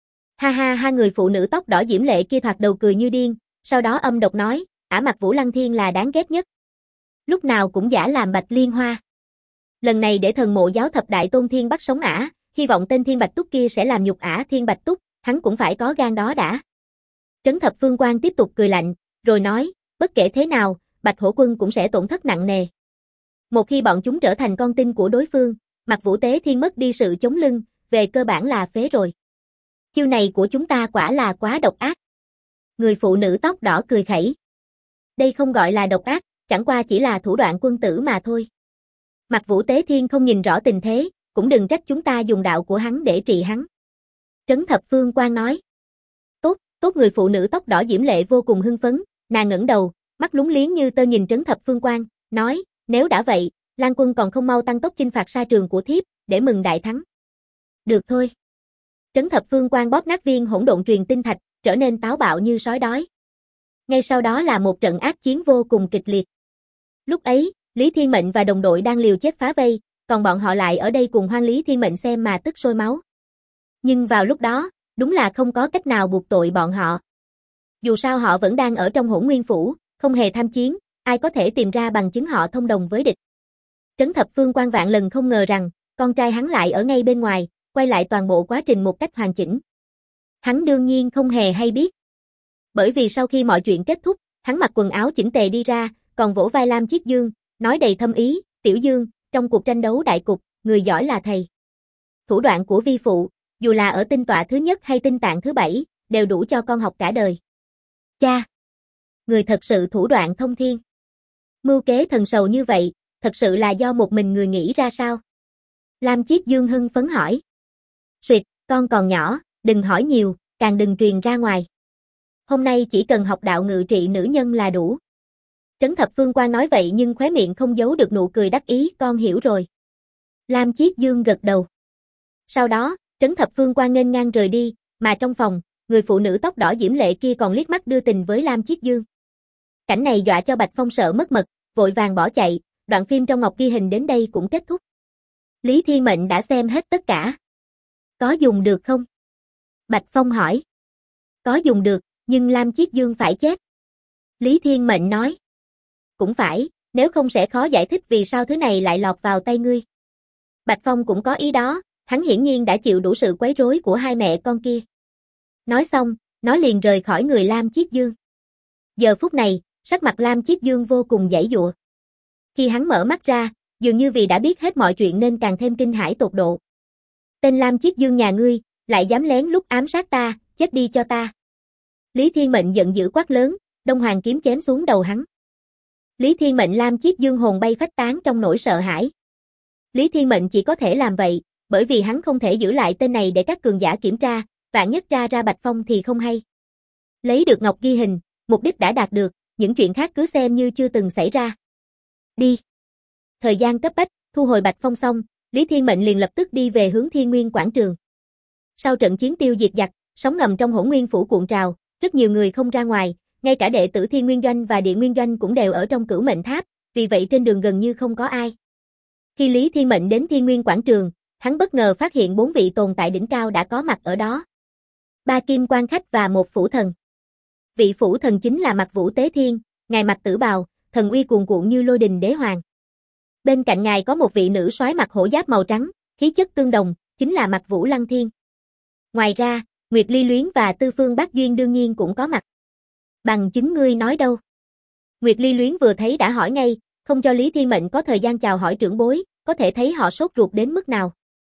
Ha ha ha, người phụ nữ tóc đỏ diễm lệ kia thoạt đầu cười như điên, sau đó âm độc nói, ả mặt Vũ Lăng Thiên là đáng ghét nhất. Lúc nào cũng giả làm Bạch Liên Hoa. Lần này để thần mộ giáo thập đại tôn thiên bắt sống ả, hy vọng tên Thiên Bạch Túc kia sẽ làm nhục ả. Thiên Bạch Túc, hắn cũng phải có gan đó đã. Trấn Thập Phương Quan tiếp tục cười lạnh, rồi nói, bất kể thế nào, Bạch Hổ Quân cũng sẽ tổn thất nặng nề. Một khi bọn chúng trở thành con tin của đối phương, Mặc Vũ Tế Thiên mất đi sự chống lưng, về cơ bản là phế rồi. Chiêu này của chúng ta quả là quá độc ác. Người phụ nữ tóc đỏ cười khẩy. Đây không gọi là độc ác, chẳng qua chỉ là thủ đoạn quân tử mà thôi. Mặc Vũ Tế Thiên không nhìn rõ tình thế, cũng đừng trách chúng ta dùng đạo của hắn để trị hắn. Trấn Thập Phương Quan nói. Tốt, tốt, người phụ nữ tóc đỏ diễm lệ vô cùng hưng phấn, nàng ngẩng đầu, mắt lúng liếng như tơ nhìn Trấn Thập Phương Quan, nói, nếu đã vậy, Lan Quân còn không mau tăng tốc chinh phạt sa trường của thiếp, để mừng đại thắng. Được thôi. Trấn Thập Phương Quan bóp nát viên hỗn độn truyền tinh thạch, trở nên táo bạo như sói đói. Ngay sau đó là một trận ác chiến vô cùng kịch liệt. Lúc ấy, Lý Thiên Mệnh và đồng đội đang liều chết phá vây, còn bọn họ lại ở đây cùng hoan Lý Thiên Mệnh xem mà tức sôi máu. Nhưng vào lúc đó, đúng là không có cách nào buộc tội bọn họ. Dù sao họ vẫn đang ở trong Hỗn Nguyên Phủ, không hề tham chiến, ai có thể tìm ra bằng chứng họ thông đồng với địch. Trấn Thập Phương Quan vạn lần không ngờ rằng, con trai hắn lại ở ngay bên ngoài, quay lại toàn bộ quá trình một cách hoàn chỉnh. Hắn đương nhiên không hề hay biết. Bởi vì sau khi mọi chuyện kết thúc, hắn mặc quần áo chỉnh tề đi ra, còn vỗ vai Lam Chiết Dương, nói đầy thâm ý, Tiểu Dương, trong cuộc tranh đấu đại cục, người giỏi là thầy. Thủ đoạn của vi phụ, dù là ở tinh tọa thứ nhất hay tinh tạng thứ 7, đều đủ cho con học cả đời. Cha! Người thật sự thủ đoạn thông thiên. Mưu kế thần sầu như vậy, thật sự là do một mình người nghĩ ra sao? Lam Chiết Dương hưng phấn hỏi. Suyệt, con còn nhỏ, đừng hỏi nhiều, càng đừng truyền ra ngoài. Hôm nay chỉ cần học đạo ngự trị nữ nhân là đủ. Trấn Thập Phương Quan nói vậy nhưng khóe miệng không giấu được nụ cười đắc ý, con hiểu rồi. Lam Chiết Dương gật đầu. Sau đó, Trấn Thập Phương Quan nghênh ngang rời đi, mà trong phòng, người phụ nữ tóc đỏ diễm lệ kia còn liếc mắt đưa tình với Lam Chiết Dương. Cảnh này dọa cho Bạch Phong sợ mất mật, vội vàng bỏ chạy, đoạn phim trong ngọc ghi hình đến đây cũng kết thúc. Lý Thiên Mệnh đã xem hết tất cả. Có dùng được không? Bạch Phong hỏi. Có dùng được, nhưng Lam Chiết Dương phải chết. Lý Thiên Mệnh nói. Cũng phải, nếu không sẽ khó giải thích vì sao thứ này lại lọt vào tay ngươi. Bạch Phong cũng có ý đó, hắn hiển nhiên đã chịu đủ sự quấy rối của hai mẹ con kia. Nói xong, nó liền rời khỏi người Lam Chiết Dương. Giờ phút này, sắc mặt Lam Chiết Dương vô cùng giãy giụa. Khi hắn mở mắt ra, dường như vì đã biết hết mọi chuyện nên càng thêm kinh hãi tột độ. Tên Lam Chiết Dương nhà ngươi, lại dám lén lút ám sát ta, chết đi cho ta. Lý Thiên Mệnh giận dữ quát lớn, Đông Hoàng kiếm chém xuống đầu hắn. Lý Thiên Mệnh Lam Chiết Dương hồn bay phách tán trong nỗi sợ hãi. Lý Thiên Mệnh chỉ có thể làm vậy, bởi vì hắn không thể giữ lại tên này để các cường giả kiểm tra, vạn nhất ra Bạch Phong thì không hay. Lấy được ngọc ghi hình, mục đích đã đạt được, những chuyện khác cứ xem như chưa từng xảy ra. Đi. Thời gian cấp bách, thu hồi Bạch Phong xong, Lý Thiên Mệnh liền lập tức đi về hướng Thiên Nguyên Quảng Trường. Sau trận chiến tiêu diệt giặc, sóng ngầm trong Hỗn Nguyên Phủ cuộn trào, rất nhiều người không ra ngoài, ngay cả đệ tử Thiên Nguyên Doanh và Điện Nguyên Doanh cũng đều ở trong Cửu Mệnh Tháp, vì vậy trên đường gần như không có ai. Khi Lý Thiên Mệnh đến Thiên Nguyên Quảng Trường, hắn bất ngờ phát hiện 4 vị tồn tại đỉnh cao đã có mặt ở đó. 3 kim quan khách và 1 phủ thần. Vị phủ thần chính là Mặc Vũ Tế Thiên, ngài mặc tử bào, thần uy cuồn cuộn như lôi đình đế hoàng. Bên cạnh ngài có một vị nữ soái mặc hổ giáp màu trắng, khí chất tương đồng, chính là Mặc Vũ Lăng Thiên. Ngoài ra, Nguyệt Ly Luyến và Tư Phương Bác Duyên đương nhiên cũng có mặt. Bằng chứng ngươi nói đâu? Nguyệt Ly Luyến vừa thấy đã hỏi ngay, không cho Lý Thiên Mệnh có thời gian chào hỏi trưởng bối, có thể thấy họ sốt ruột đến mức nào.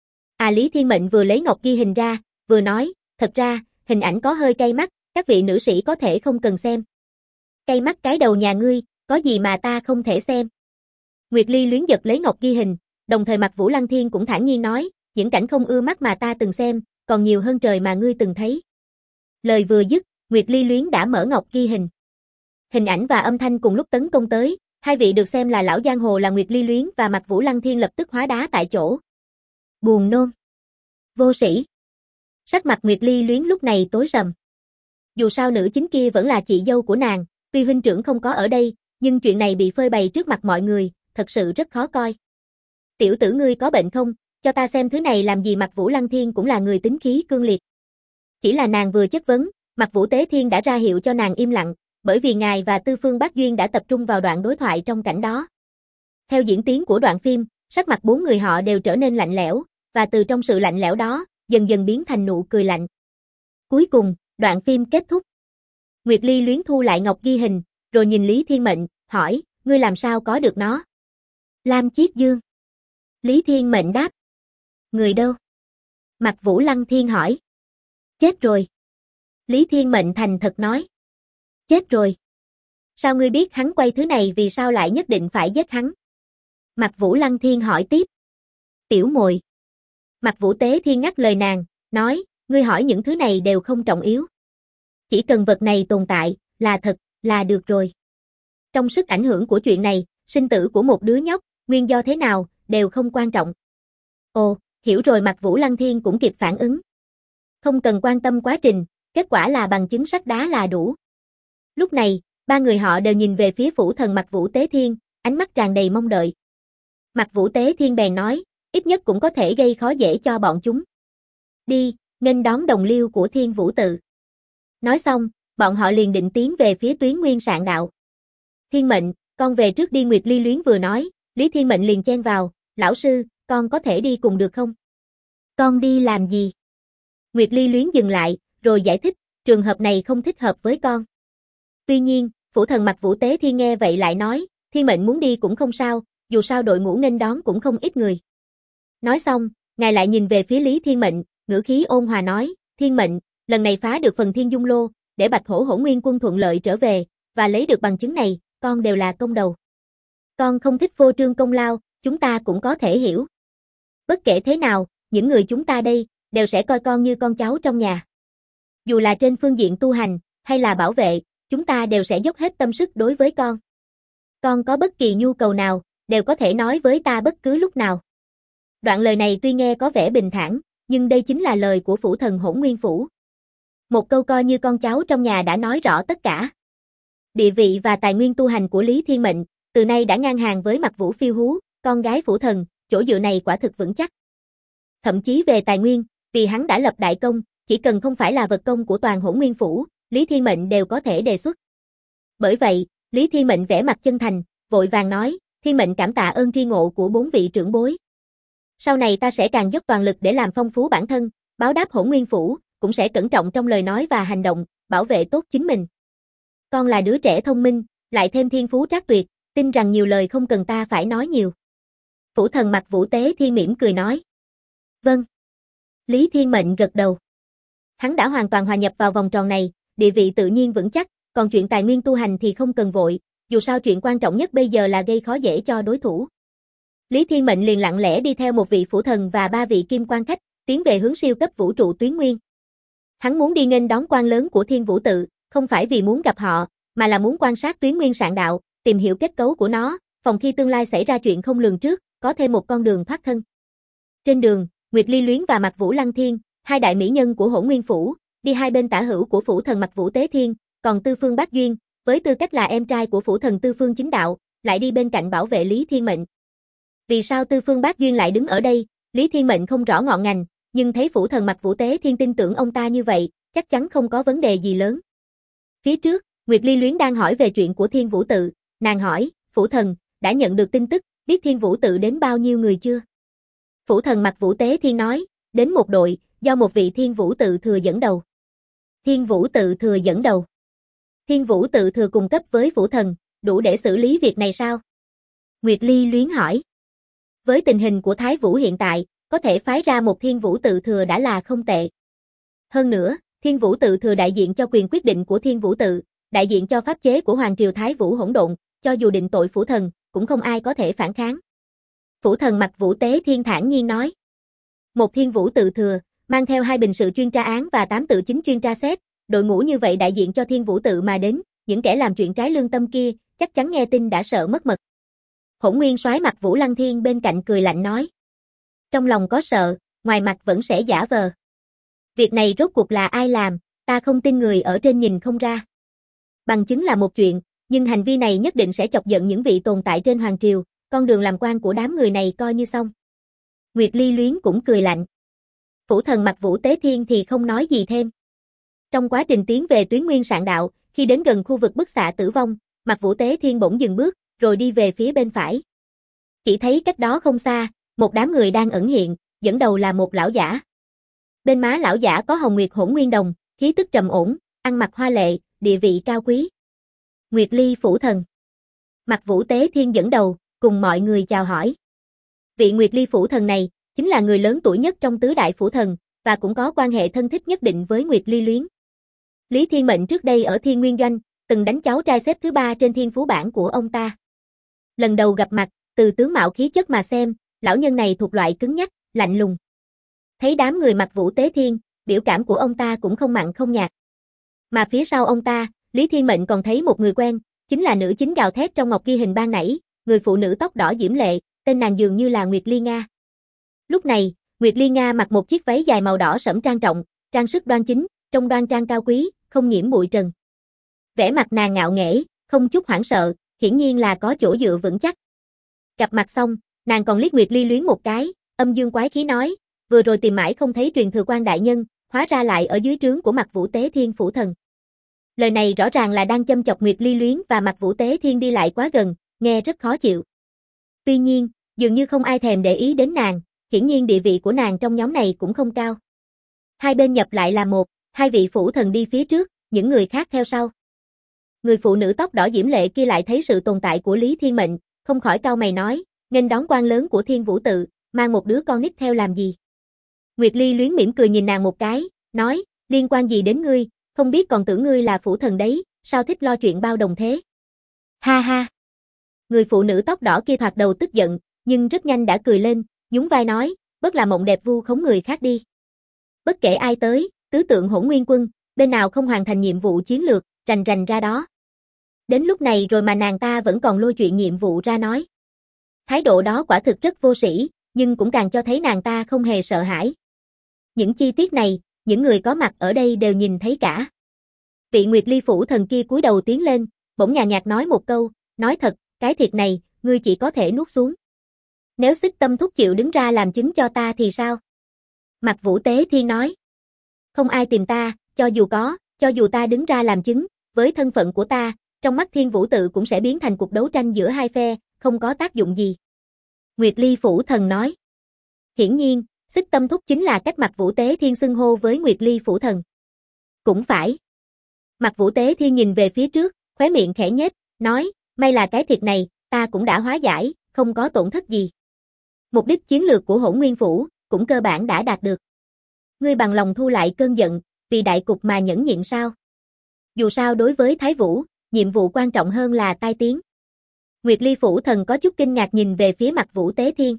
Lý Thiên Mệnh vừa lấy ngọc ghi hình ra, vừa nói, thật ra, hình ảnh có hơi cay mắt, các vị nữ sĩ có thể không cần xem. Cay mắt cái đầu nhà ngươi, có gì mà ta không thể xem. Nguyệt Ly Luyến giật lấy ngọc ghi hình, đồng thời Mặc Vũ Lăng Thiên cũng thản nhiên nói, những cảnh không ưa mắt mà ta từng xem, còn nhiều hơn trời mà ngươi từng thấy. Lời vừa dứt, Nguyệt Ly Luyến đã mở ngọc ghi hình. Hình ảnh và âm thanh cùng lúc tấn công tới, hai vị được xem là lão giang hồ là Nguyệt Ly Luyến và Mặc Vũ Lăng Thiên lập tức hóa đá tại chỗ. Buồn nôn. Vô sĩ. Sắc mặt Nguyệt Ly Luyến lúc này tối sầm. Dù sao nữ chính kia vẫn là chị dâu của nàng, tuy huynh trưởng không có ở đây, nhưng chuyện này bị phơi bày trước mặt mọi người, thật sự rất khó coi. Tiểu tử ngươi có bệnh không, cho ta xem thứ này làm gì. Mặc Vũ Lăng Thiên cũng là người tính khí cương liệt. Chỉ là nàng vừa chất vấn, Mặc Vũ Tế Thiên đã ra hiệu cho nàng im lặng, bởi vì ngài và Tư Phương Bác Duyên đã tập trung vào đoạn đối thoại trong cảnh đó. Theo diễn tiến của đoạn phim, sắc mặt 4 người họ đều trở nên lạnh lẽo, và từ trong sự lạnh lẽo đó, dần dần biến thành nụ cười lạnh. Cuối cùng, đoạn phim kết thúc. Nguyệt Ly Luyến thu lại ngọc ghi hình, rồi nhìn Lý Thiên Mệnh, hỏi, ngươi làm sao có được nó? Lam Chiết Dương. Lý Thiên Mệnh đáp. Người đâu? Mặc Vũ Lăng Thiên hỏi. Chết rồi. Lý Thiên Mệnh thành thật nói. Chết rồi. Sao ngươi biết hắn quay thứ này, vì sao lại nhất định phải giết hắn? Mặc Vũ Lăng Thiên hỏi tiếp. Tiểu muội. Mặc Vũ Tế Thiên ngắt lời nàng, nói, ngươi hỏi những thứ này đều không trọng yếu. Chỉ cần vật này tồn tại, là thật, là được rồi. Trong sức ảnh hưởng của chuyện này, sinh tử của một đứa nhóc, nguyên do thế nào, đều không quan trọng. Ồ, hiểu rồi. Mặc Vũ Lăng Thiên cũng kịp phản ứng. Không cần quan tâm quá trình, kết quả là bằng chứng sắt đá là đủ. Lúc này, 3 người họ đều nhìn về phía phủ thần Mặc Vũ Tế Thiên, ánh mắt tràn đầy mong đợi. Mặc Vũ Tế Thiên bèn nói, ít nhất cũng có thể gây khó dễ cho bọn chúng. Đi, nghênh đón đồng liêu của Thiên Vũ Tự. Nói xong, bọn họ liền định tiến về phía Tuyến Nguyên Sạn Đạo. Thiên Mệnh, con về trước đi. Nguyệt Ly Luyến vừa nói, Lý Thiên Mệnh liền chen vào, lão sư, con có thể đi cùng được không? Con đi làm gì? Nguyệt Ly Luyến dừng lại, rồi giải thích, trường hợp này không thích hợp với con. Tuy nhiên, phủ thần Mặc Vũ Tế Thiên nghe vậy lại nói, Thiên Mệnh muốn đi cũng không sao, dù sao đội ngũ nghênh đón cũng không ít người. Nói xong, ngài lại nhìn về phía Lý Thiên Mệnh, ngữ khí ôn hòa nói, Thiên Mệnh, lần này phá được phần Thiên Dung Lô, để Bạch Hổ Hỗn Nguyên Quân thuận lợi trở về, và lấy được bằng chứng này, con đều là công đầu. Con không thích phô trương công lao, chúng ta cũng có thể hiểu. Bất kể thế nào, những người chúng ta đây, đều sẽ coi con như con cháu trong nhà. Dù là trên phương diện tu hành, hay là bảo vệ, chúng ta đều sẽ dốc hết tâm sức đối với con. Con có bất kỳ nhu cầu nào, đều có thể nói với ta bất cứ lúc nào. Đoạn lời này tuy nghe có vẻ bình thản, nhưng đây chính là lời của phủ thần Hỗn Nguyên Phủ. Một câu coi như con cháu trong nhà đã nói rõ tất cả. Địa vị và tài nguyên tu hành của Lý Thiên Mệnh, từ nay đã ngang hàng với Mặc Vũ Phiêu Hú, con gái phủ thần, chỗ dựa này quả thực vững chắc. Thậm chí về tài nguyên, vì hắn đã lập đại công, chỉ cần không phải là vật công của toàn Hỗn Nguyên Phủ, Lý Thiên Mệnh đều có thể đề xuất. Bởi vậy, Lý Thiên Mệnh vẻ mặt chân thành, vội vàng nói, Thiên Mệnh cảm tạ ơn tri ngộ của 4 vị trưởng bối. Sau này ta sẽ càng dốc toàn lực để làm phong phú bản thân, báo đáp Hỗn Nguyên Phủ, cũng sẽ cẩn trọng trong lời nói và hành động, bảo vệ tốt chính mình. Con là đứa trẻ thông minh, lại thêm thiên phú trác tuyệt, tin rằng nhiều lời không cần ta phải nói nhiều. Phủ thần Mặc Vũ Tế Thiên mỉm cười nói. Vâng. Lý Thiên Mệnh gật đầu. Hắn đã hoàn toàn hòa nhập vào vòng tròn này, địa vị tự nhiên vững chắc, còn chuyện tài nguyên tu hành thì không cần vội, dù sao chuyện quan trọng nhất bây giờ là gây khó dễ cho đối thủ. Lý Thiên Mệnh liền lặng lẽ đi theo một vị phủ thần và 3 vị kim quan khách, tiến về hướng siêu cấp vũ trụ Tuyến Nguyên. Hắn muốn đi nghênh đón quan lớn của Thiên Vũ Tự, không phải vì muốn gặp họ, mà là muốn quan sát Tuyến Nguyên Sạn Đạo, tìm hiểu kết cấu của nó, phòng khi tương lai xảy ra chuyện không lường trước, có thêm một con đường thoát thân. Trên đường, Nguyệt Ly Luyến và Mặc Vũ Lăng Thiên, hai đại mỹ nhân của Hỗn Nguyên Phủ, đi hai bên tả hữu của phủ thần Mặc Vũ Tế Thiên, còn Tư Phương Bác Duyên, với tư cách là em trai của phủ thần Tư Phương Chính Đạo, lại đi bên cạnh bảo vệ Lý Thiên Mệnh. Vì sao Tư Phương Bác Duyên lại đứng ở đây, Lý Thiên Mệnh không rõ ngọn ngành, nhưng thấy phủ thần Mặc Vũ Tế Thiên tin tưởng ông ta như vậy, chắc chắn không có vấn đề gì lớn. Phía trước, Nguyệt Ly Luyến đang hỏi về chuyện của Thiên Vũ Tự, nàng hỏi, phủ thần, đã nhận được tin tức, biết Thiên Vũ Tự đến bao nhiêu người chưa? Phủ thần Mặc Vũ Tế Thiên nói, đến một đội, do một vị Thiên Vũ Tự thừa dẫn đầu. Thiên Vũ Tự thừa dẫn đầu. Thiên Vũ Tự thừa cùng cấp với phủ thần, đủ để xử lý việc này sao? Nguyệt Ly Luyến hỏi. Với tình hình của Thái Vũ hiện tại, có thể phái ra một Thiên Vũ Tự thừa đã là không tệ. Hơn nữa, Thiên Vũ Tự thừa đại diện cho quyền quyết định của Thiên Vũ Tự, đại diện cho pháp chế của Hoàng triều Thái Vũ hỗn độn, cho dù định tội phủ thần, cũng không ai có thể phản kháng. Phủ thần Mặc Vũ Tế Thiên thản nhiên nói. Một Thiên Vũ Tự thừa, mang theo 2 bình sự chuyên tra án và 8 tự chính chuyên tra xét, đội ngũ như vậy đại diện cho Thiên Vũ Tự mà đến, những kẻ làm chuyện trái lương tâm kia, chắc chắn nghe tin đã sợ mất mật. Hỗn Nguyên Soái Mặc Vũ Lăng Thiên bên cạnh cười lạnh nói. Trong lòng có sợ, ngoài mặt vẫn sẽ giả vờ. Việc này rốt cuộc là ai làm, ta không tin người ở trên nhìn không ra. Bằng chứng là một chuyện, nhưng hành vi này nhất định sẽ chọc giận những vị tồn tại trên hoàng triều, con đường làm quan của đám người này coi như xong. Nguyệt Ly Luyến cũng cười lạnh. Phủ thần Mặc Vũ Tế Thiên thì không nói gì thêm. Trong quá trình tiến về Tuyến Nguyên Sạn Đạo, khi đến gần khu vực bức xạ tử vong, Mặc Vũ Tế Thiên bỗng dừng bước, rồi đi về phía bên phải. Chỉ thấy cách đó không xa, một đám người đang ẩn hiện, dẫn đầu là một lão giả. Bên má lão giả có hồng nguyệt hỗn nguyên đồng, khí tức trầm ổn, ăn mặc hoa lệ, địa vị cao quý. Nguyệt Ly phủ thần. Mặc Vũ Tế Thiên dẫn đầu, cùng mọi người chào hỏi. Vị Nguyệt Ly phủ thần này, chính là người lớn tuổi nhất trong tứ đại phủ thần, và cũng có quan hệ thân thích nhất định với Nguyệt Ly Luyến. Lý Thiên Mệnh trước đây ở Thiên Nguyên Doanh, từng đánh cháu trai xếp thứ 3 trên thiên phú bảng của ông ta. Lần đầu gặp mặt, từ tướng mạo khí chất mà xem, lão nhân này thuộc loại cứng nhắc, lạnh lùng. Thấy đám người Mặc Vũ Tế Thiên, biểu cảm của ông ta cũng không mặn không nhạt. Mà phía sau ông ta, Lý Thiên Mệnh còn thấy một người quen, chính là nữ chính gào thét trong ngọc ghi hình ban nãy, người phụ nữ tóc đỏ diễm lệ, tên nàng dường như là Nguyệt Ly Nga. Lúc này, Nguyệt Ly Nga mặc một chiếc váy dài màu đỏ sẫm trang trọng, trang sức đoan chính, trông đoan trang cao quý, không nhiễm bụi trần. Vẻ mặt nàng ngạo nghễ, không chút hoảng sợ, hiển nhiên là có chỗ dựa vững chắc. Gặp mặt xong, nàng còn liếc Nguyệt Ly Luyến một cái, âm dương quái khí nói, vừa rồi tìm mãi không thấy truyền thừa quan đại nhân, hóa ra lại ở dưới trướng của Mặc Vũ Tế Thiên phủ thần. Lời này rõ ràng là đang châm chọc Nguyệt Ly Luyến và Mặc Vũ Tế Thiên đi lại quá gần, nghe rất khó chịu. Tuy nhiên, dường như không ai thèm để ý đến nàng, hiển nhiên địa vị của nàng trong nhóm này cũng không cao. Hai bên nhập lại là một, hai vị phủ thần đi phía trước, những người khác theo sau. Người phụ nữ tóc đỏ diễm lệ kia lại thấy sự tồn tại của Lý Thiên Mệnh, không khỏi cau mày nói, nghênh đón quan lớn của Thiên Vũ Tự, mang một đứa con nít theo làm gì? Nguyệt Ly Luyến mỉm cười nhìn nàng một cái, nói, liên quan gì đến ngươi, không biết còn tưởng ngươi là phủ thần đấy, sao thích lo chuyện bao đồng thế? Ha ha! Người phụ nữ tóc đỏ kia thoạt đầu tức giận, nhưng rất nhanh đã cười lên, nhún vai nói, bớt là mộng đẹp vu khống người khác đi. Bất kể ai tới, tứ tượng Hỗn Nguyên Quân, bên nào không hoàn thành nhiệm vụ chiến lược, rành rành ra đó. Đến lúc này rồi mà nàng ta vẫn còn lôi chuyện nhiệm vụ ra nói. Thái độ đó quả thực rất vô sĩ, nhưng cũng càng cho thấy nàng ta không hề sợ hãi. Những chi tiết này, những người có mặt ở đây đều nhìn thấy cả. Vị Nguyệt Ly phủ thần kia cúi đầu tiến lên, bỗng nhàn nhạt nói một câu, nói thật, cái thiệt này, ngươi chỉ có thể nuốt xuống. Nếu Xích Tâm Thúc chịu đứng ra làm chứng cho ta thì sao? Mặc Vũ Tế Thiên nói. Không ai tìm ta, cho dù ta đứng ra làm chứng, với thân phận của ta, trong mắt Thiên Vũ Tự cũng sẽ biến thành cuộc đấu tranh giữa hai phe, không có tác dụng gì. Nguyệt Ly phủ thần nói. Hiển nhiên, Xích Tâm Thúc chính là cách Mạc Vũ Tế Thiên xưng hô với Nguyệt Ly Phủ Thần. Cũng phải. Mạc Vũ Tế Thiên nhìn về phía trước, khóe miệng khẽ nhếch, nói, may là cái thiệt này, ta cũng đã hóa giải, không có tổn thất gì. Mục đích chiến lược của Hỗn Nguyên Phủ, cũng cơ bản đã đạt được. Ngươi bằng lòng thu lại cơn giận, vì đại cục mà nhẫn nhịn sao? Dù sao đối với Thái Vũ, nhiệm vụ quan trọng hơn là tai tiếng. Nguyệt Ly Phủ Thần có chút kinh ngạc nhìn về phía Mạc Vũ Tế Thiên.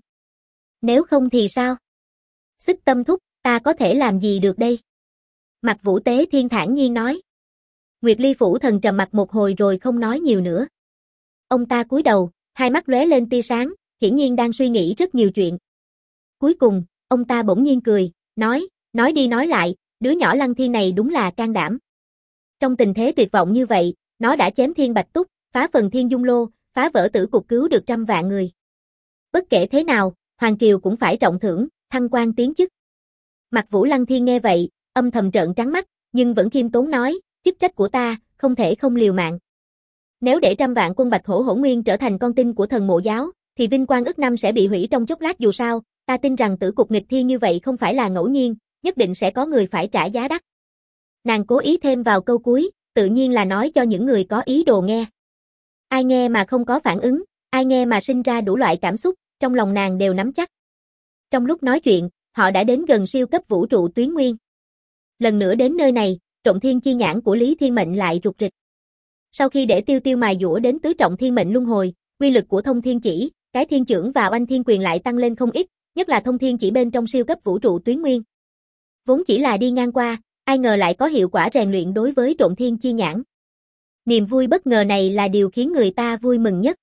Nếu không thì sao? Xích Tâm Thúc, ta có thể làm gì được đây? Mạc Vũ Tế Thiên thản nhiên nói. Nguyệt Ly Phủ Thần trầm mặt một hồi rồi không nói nhiều nữa. Ông ta cúi đầu, hai mắt lóe lên tia sáng, hiển nhiên đang suy nghĩ rất nhiều chuyện. Cuối cùng, ông ta bỗng nhiên cười, nói đi nói lại, đứa nhỏ Lăng Thiên này đúng là can đảm. Trong tình thế tuyệt vọng như vậy, nó đã chém Thiên Bạch Túc, phá phần Thiên Dung Lô, phá vỡ tử cục cứu được trăm vạn người. Bất kể thế nào, Hoàng Triều cũng phải trọng thưởng, thăng quan tiến chức. Mạc Vũ Lăng Thiên nghe vậy, âm thầm trợn trắng mắt, nhưng vẫn khiêm tốn nói, chức trách của ta, không thể không liều mạng. Nếu để trăm vạn quân Bạch Hổ Hỗn Nguyên trở thành con tin của thần mộ giáo, thì vinh quang ức năm sẽ bị hủy trong chốc lát dù sao, ta tin rằng tử cục nghịch thiên như vậy không phải là ngẫu nhiên, nhất định sẽ có người phải trả giá đắt. Nàng cố ý thêm vào câu cuối, tự nhiên là nói cho những người có ý đồ nghe. Ai nghe mà không có phản ứng, ai nghe mà sinh ra đủ loại cảm xúc, trong lòng nàng đều nắm chắc. Trong lúc nói chuyện, họ đã đến gần siêu cấp vũ trụ Tuyến Nguyên. Lần nữa đến nơi này, Trọng Thiên chi nhãn của Lý Thiên Mệnh lại rụt rịch. Sau khi để Tiêu Tiêu mài dũa đến tứ trọng thiên mệnh luân hồi, uy lực của Thông Thiên Chỉ, cái Thiên Chưởng và Oanh Thiên Quyền lại tăng lên không ít, nhất là Thông Thiên Chỉ bên trong siêu cấp vũ trụ Tuyến Nguyên. Vốn chỉ là đi ngang qua, ai ngờ lại có hiệu quả rèn luyện đối với Trọng Thiên chi nhãn. Niềm vui bất ngờ này là điều khiến người ta vui mừng nhất.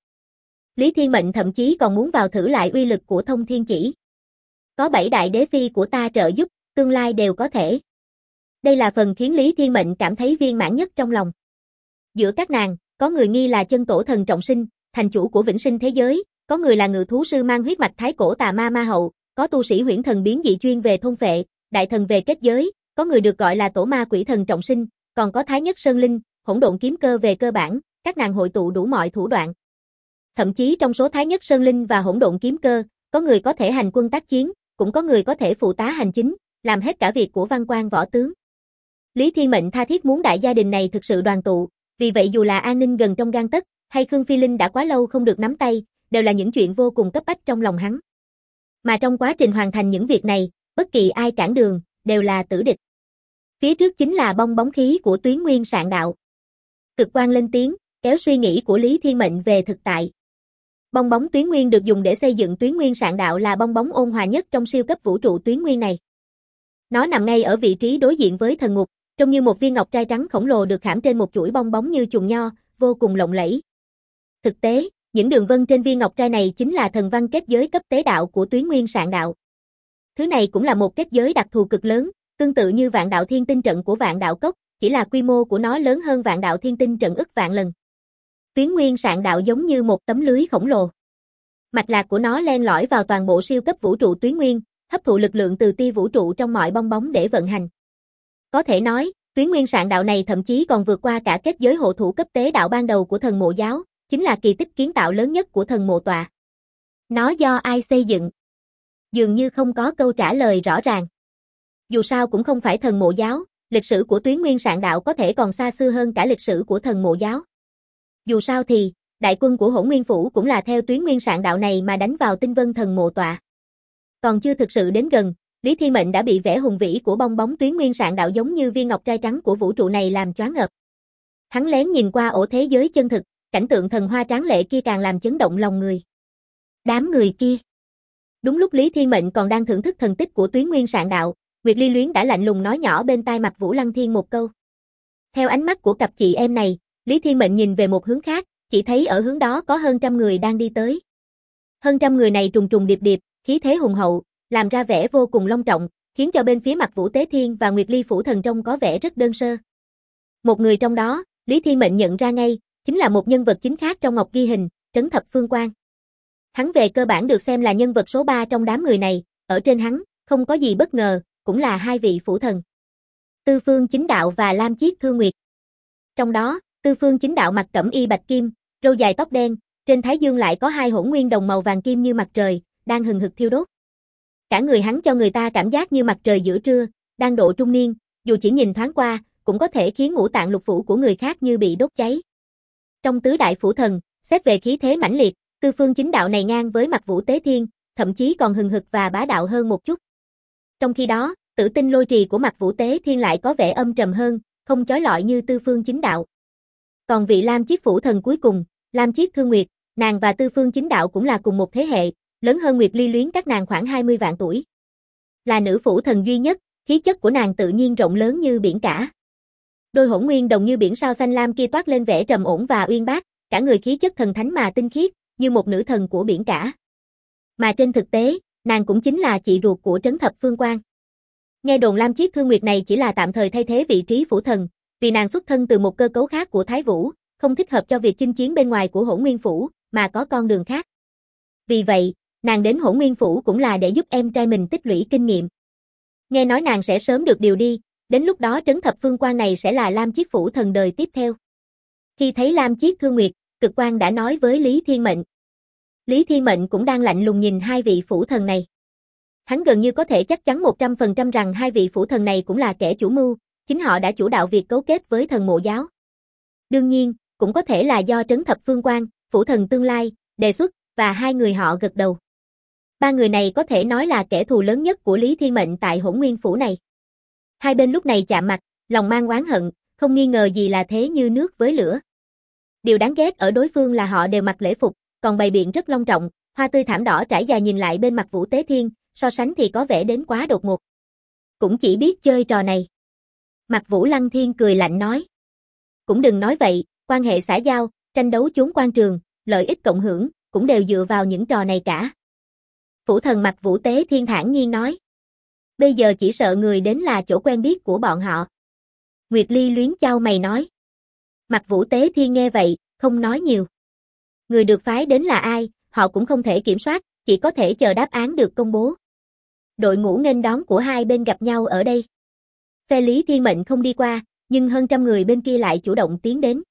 Lý Thiên Mệnh thậm chí còn muốn vào thử lại uy lực của Thông Thiên Chỉ. Có 7 đại đế phi của ta trợ giúp, tương lai đều có thể. Đây là phần khiến Lý Thiên Mệnh cảm thấy viên mãn nhất trong lòng. Giữa các nàng, có người nghi là chân tổ thần trọng sinh, thành chủ của vĩnh sinh thế giới, có người là ngự thú sư mang huyết mạch thái cổ tà ma ma hậu, có tu sĩ huyễn thần biến dị chuyên về thôn phệ, đại thần về kết giới, có người được gọi là tổ ma quỷ thần trọng sinh, còn có thái nhất sơn linh, hỗn độn kiếm cơ về cơ bản, các nàng hội tụ đủ mọi thủ đoạn. Thậm chí trong số thái nhất sơn linh và hỗn độn kiếm cơ, có người có thể hành quân tác chiến, cũng có người có thể phụ tá hành chính, làm hết cả việc của văn quan võ tướng. Lý Thiên Mệnh tha thiết muốn đại gia đình này thực sự đoàn tụ, vì vậy dù là an ninh gần trong gang tấc, hay Khương Phi Linh đã quá lâu không được nắm tay, đều là những chuyện vô cùng cấp bách trong lòng hắn. Mà trong quá trình hoàn thành những việc này, bất kỳ ai cản đường, đều là tử địch. Phía trước chính là bong bóng khí của Tuyến Nguyên Sạn Đạo. Cực Quang lên tiếng, kéo suy nghĩ của Lý Thiên Mệnh về thực tại. Bong bóng Tuyến Nguyên được dùng để xây dựng Tuyến Nguyên Sạn Đạo là bong bóng ôn hòa nhất trong siêu cấp vũ trụ Tuyến Nguyên này. Nó nằm ngay ở vị trí đối diện với thần ngục, trông như một viên ngọc trai trắng khổng lồ được khảm trên một chuỗi bong bóng như chùm nho, vô cùng lộng lẫy. Thực tế, những đường vân trên viên ngọc trai này chính là thần văn kết giới cấp tế đạo của Tuyến Nguyên Sạn Đạo. Thứ này cũng là một kết giới đặc thù cực lớn, tương tự như Vạn Đạo Thiên Tinh trận của Vạn Đạo Cốc, chỉ là quy mô của nó lớn hơn Vạn Đạo Thiên Tinh trận ức vạn lần. Tuyến Nguyên Sạn Đạo giống như một tấm lưới khổng lồ. Mạch lạc của nó len lỏi vào toàn bộ siêu cấp vũ trụ Tuyến Nguyên, hấp thụ lực lượng từ tia vũ trụ trong mọi bong bóng để vận hành. Có thể nói, Tuyến Nguyên Sạn Đạo này thậm chí còn vượt qua cả kết giới hộ thủ cấp tế đạo ban đầu của thần mộ giáo, chính là kỳ tích kiến tạo lớn nhất của thần mộ tọa. Nó do ai xây dựng? Dường như không có câu trả lời rõ ràng. Dù sao cũng không phải thần mộ giáo, lịch sử của Tuyến Nguyên Sạn Đạo có thể còn xa xưa hơn cả lịch sử của thần mộ giáo. Dù sao thì, đại quân của Hỗn Nguyên Phủ cũng là theo Tuyến Nguyên Sạn Đạo này mà đánh vào tinh vân thần mộ tọa. Còn chưa thực sự đến gần, Lý Thiên Mệnh đã bị vẻ hùng vĩ của bong bóng Tuyến Nguyên Sạn Đạo giống như viên ngọc trai trắng của vũ trụ này làm choáng ngợp. Hắn lén nhìn qua ổ thế giới chân thực, cảnh tượng thần hoa tráng lệ kia càng làm chấn động lòng người. Đám người kia. Đúng lúc Lý Thiên Mệnh còn đang thưởng thức thần tích của Tuyến Nguyên Sạn Đạo, Nguyệt Ly Luyến đã lạnh lùng nói nhỏ bên tai Mạc Vũ Lăng Thiên một câu. Theo ánh mắt của cặp chị em này, Lý Thiên Mệnh nhìn về một hướng khác, chỉ thấy ở hướng đó có hơn trăm người đang đi tới. Hơn trăm người này trùng trùng điệp điệp, khí thế hùng hậu, làm ra vẻ vô cùng long trọng, khiến cho bên phía Mạc Vũ Tế Thiên và Nguyệt Ly Phủ Thần trông có vẻ rất đơn sơ. Một người trong đó, Lý Thiên Mệnh nhận ra ngay, chính là một nhân vật chính khác trong ngọc ghi hình, Trấn Thập Phương Quang. Hắn về cơ bản được xem là nhân vật số 3 trong đám người này, ở trên hắn, không có gì bất ngờ, cũng là hai vị phủ thần. Tư Phương Chính Đạo và Lam Chiết Thương Nguyệt. Trong đó, Tư Phương Chính Đạo mặc cẩm y bạch kim, râu dài tóc đen, trên thái dương lại có hai hỗn nguyên đồng màu vàng kim như mặt trời, đang hừng hực thiêu đốt. Cả người hắn cho người ta cảm giác như mặt trời giữa trưa, đang độ trung niên, dù chỉ nhìn thoáng qua, cũng có thể khiến ngũ tạng lục phủ của người khác như bị đốt cháy. Trong tứ đại phủ thần, xét về khí thế mãnh liệt, Tư Phương Chính Đạo này ngang với Mặc Vũ Tế Thiên, thậm chí còn hừng hực và bá đạo hơn một chút. Trong khi đó, Tử Tinh Lôi Trì của Mặc Vũ Tế Thiên lại có vẻ âm trầm hơn, không chói lọi như Tư Phương Chính Đạo. Còn vị Lam Chiết phủ thần cuối cùng, Lam Chiết Thương Nguyệt, nàng và Tư Phương Chính Đạo cũng là cùng một thế hệ, lớn hơn Nguyệt Ly Luyến các nàng khoảng 20 vạn tuổi. Là nữ phủ thần duy nhất, khí chất của nàng tự nhiên rộng lớn như biển cả. Đôi hỗn nguyên đồng như biển sao xanh lam kia toát lên vẻ trầm ổn và uyên bác, cả người khí chất thần thánh mà tinh khiết, như một nữ thần của biển cả. Mà trên thực tế, nàng cũng chính là chị ruột của Trấn Thập Phương Quan. Nghe đồn Lam Chiết Thương Nguyệt này chỉ là tạm thời thay thế vị trí phủ thần, vì nàng xuất thân từ một cơ cấu khác của Thái Vũ, không thích hợp cho việc chinh chiến bên ngoài của Hỗn Nguyên phủ, mà có con đường khác. Vì vậy, nàng đến Hỗn Nguyên phủ cũng là để giúp em trai mình tích lũy kinh nghiệm. Nghe nói nàng sẽ sớm được điều đi, đến lúc đó Trấn Thập Phương Quan này sẽ là Lam Chiết phủ thần đời tiếp theo. Khi thấy Lam Chiết Thương Nguyệt, Cực Quan đã nói với Lý Thiên Mệnh. Lý Thiên Mệnh cũng đang lạnh lùng nhìn hai vị phủ thần này. Hắn gần như có thể chắc chắn 100% rằng hai vị phủ thần này cũng là kẻ chủ mưu, chính họ đã chủ đạo việc cấu kết với thần mộ giáo. Đương nhiên, cũng có thể là do Trấn Thập Phương Quan, phủ thần tương lai, đề xuất, và hai người họ gật đầu. Ba người này có thể nói là kẻ thù lớn nhất của Lý Thiên Mệnh tại Hỗn Nguyên phủ này. Hai bên lúc này chạm mặt, lòng mang oán hận, không nghi ngờ gì là thế như nước với lửa. Điều đáng ghét ở đối phương là họ đều mặc lễ phục, còn bày biện rất long trọng, hoa tươi thảm đỏ trải dài nhìn lại bên Mặc Vũ Tế Thiên, so sánh thì có vẻ đến quá đột ngột. Cũng chỉ biết chơi trò này. Mặc Vũ Lăng Thiên cười lạnh nói. Cũng đừng nói vậy, quan hệ xã giao, tranh đấu chốn quan trường, lợi ích cộng hưởng, cũng đều dựa vào những trò này cả. Phủ thần Mặc Vũ Tế Thiên thản nhiên nói. Bây giờ chỉ sợ người đến là chỗ quen biết của bọn họ. Nguyệt Ly Luyến chau mày nói. Mặc Vũ Tế Thiên nghe vậy, không nói nhiều. Người được phái đến là ai, họ cũng không thể kiểm soát, chỉ có thể chờ đáp án được công bố. Đội ngũ nghênh đón của hai bên gặp nhau ở đây. Phe Lý Thiên Mệnh không đi qua, nhưng hơn trăm người bên kia lại chủ động tiến đến.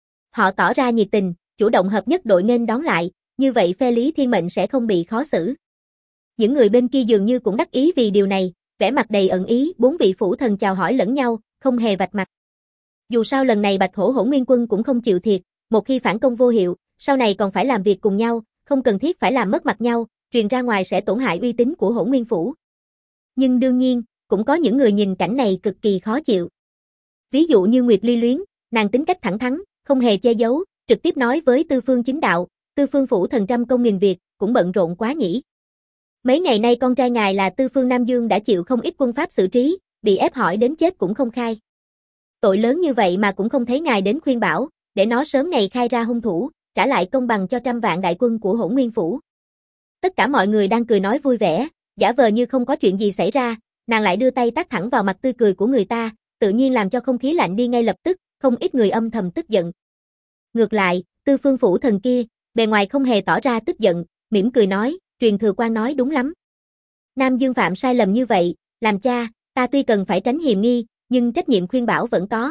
Họ tỏ ra nhiệt tình, chủ động hợp nhất đội nghênh đón lại, như vậy phe Lý Thiên Mệnh sẽ không bị khó xử. Những người bên kia dường như cũng đắc ý vì điều này, vẻ mặt đầy ẩn ý, bốn vị phủ thần chào hỏi lẫn nhau, không hề vạch mặt. Dù sao lần này Bạch Hổ Hỗn Nguyên quân cũng không chịu thiệt, một khi phản công vô hiệu, sau này còn phải làm việc cùng nhau, không cần thiết phải làm mất mặt nhau, truyền ra ngoài sẽ tổn hại uy tín của Hỗn Nguyên phủ. Nhưng đương nhiên, cũng có những người nhìn cảnh này cực kỳ khó chịu. Ví dụ như Nguyệt Ly Luyến, nàng tính cách thẳng thắn, không hề che giấu, trực tiếp nói với Tư Phương Chính Đạo, Tư Phương phủ thần trăm công nghìn việc, cũng bận rộn quá nhỉ. Mấy ngày nay con trai ngài là Tư Phương Nam Dương đã chịu không ít quân pháp xử trí, bị ép hỏi đến chết cũng không khai. Tội lớn như vậy mà cũng không thấy ngài đến khuyên bảo, để nó sớm ngày khai ra hung thủ, trả lại công bằng cho 100 vạn đại quân của Hỗn Nguyên phủ. Tất cả mọi người đang cười nói vui vẻ, giả vờ như không có chuyện gì xảy ra, nàng lại đưa tay tát thẳng vào mặt tươi cười của người ta, tự nhiên làm cho không khí lạnh đi ngay lập tức, không ít người âm thầm tức giận. Ngược lại, Tư Phương phủ thần kia, bề ngoài không hề tỏ ra tức giận, mỉm cười nói, Truyền Thừa Quan nói đúng lắm. Nam Dương phạm sai lầm như vậy, làm cha, ta tuy cần phải tránh hiềm nghi, nhưng trách nhiệm khuyên bảo vẫn có.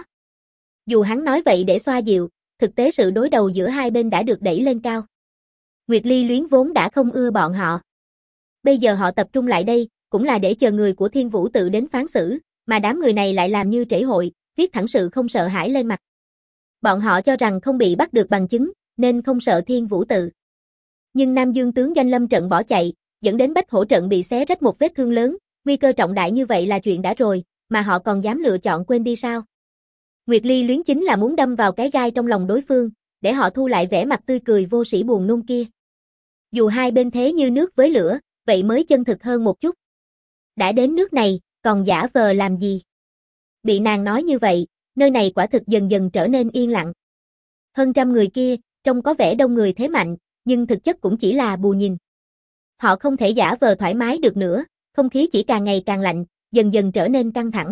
Dù hắn nói vậy để xoa dịu, thực tế sự đối đầu giữa hai bên đã được đẩy lên cao. Nguyệt Ly Luyến vốn đã không ưa bọn họ. Bây giờ họ tập trung lại đây, cũng là để chờ người của Thiên Vũ tự đến phán xử, mà đám người này lại làm như trễ hội, viết thẳng sự không sợ hãi lên mặt. Bọn họ cho rằng không bị bắt được bằng chứng, nên không sợ Thiên Vũ tự. Nhưng Nam Dương tướng Doanh Lâm trận bỏ chạy, dẫn đến Bách Hổ trận bị xé rách một vết thương lớn, nguy cơ trọng đại như vậy là chuyện đã rồi, mà họ còn dám lựa chọn quên đi sao? Nguyệt Ly Luyến chính là muốn đâm vào cái gai trong lòng đối phương, để họ thu lại vẻ mặt tươi cười vô sĩ buồn nôn kia. Dù hai bên thế như nước với lửa, vậy mới chân thực hơn một chút. Đã đến nước này, còn giả vờ làm gì? Bị nàng nói như vậy, nơi này quả thực dần dần trở nên yên lặng. Hơn trăm người kia, trông có vẻ đông người thế mạnh, nhưng thực chất cũng chỉ là bù nhìn. Họ không thể giả vờ thoải mái được nữa, không khí chỉ càng ngày càng lạnh, dần dần trở nên căng thẳng.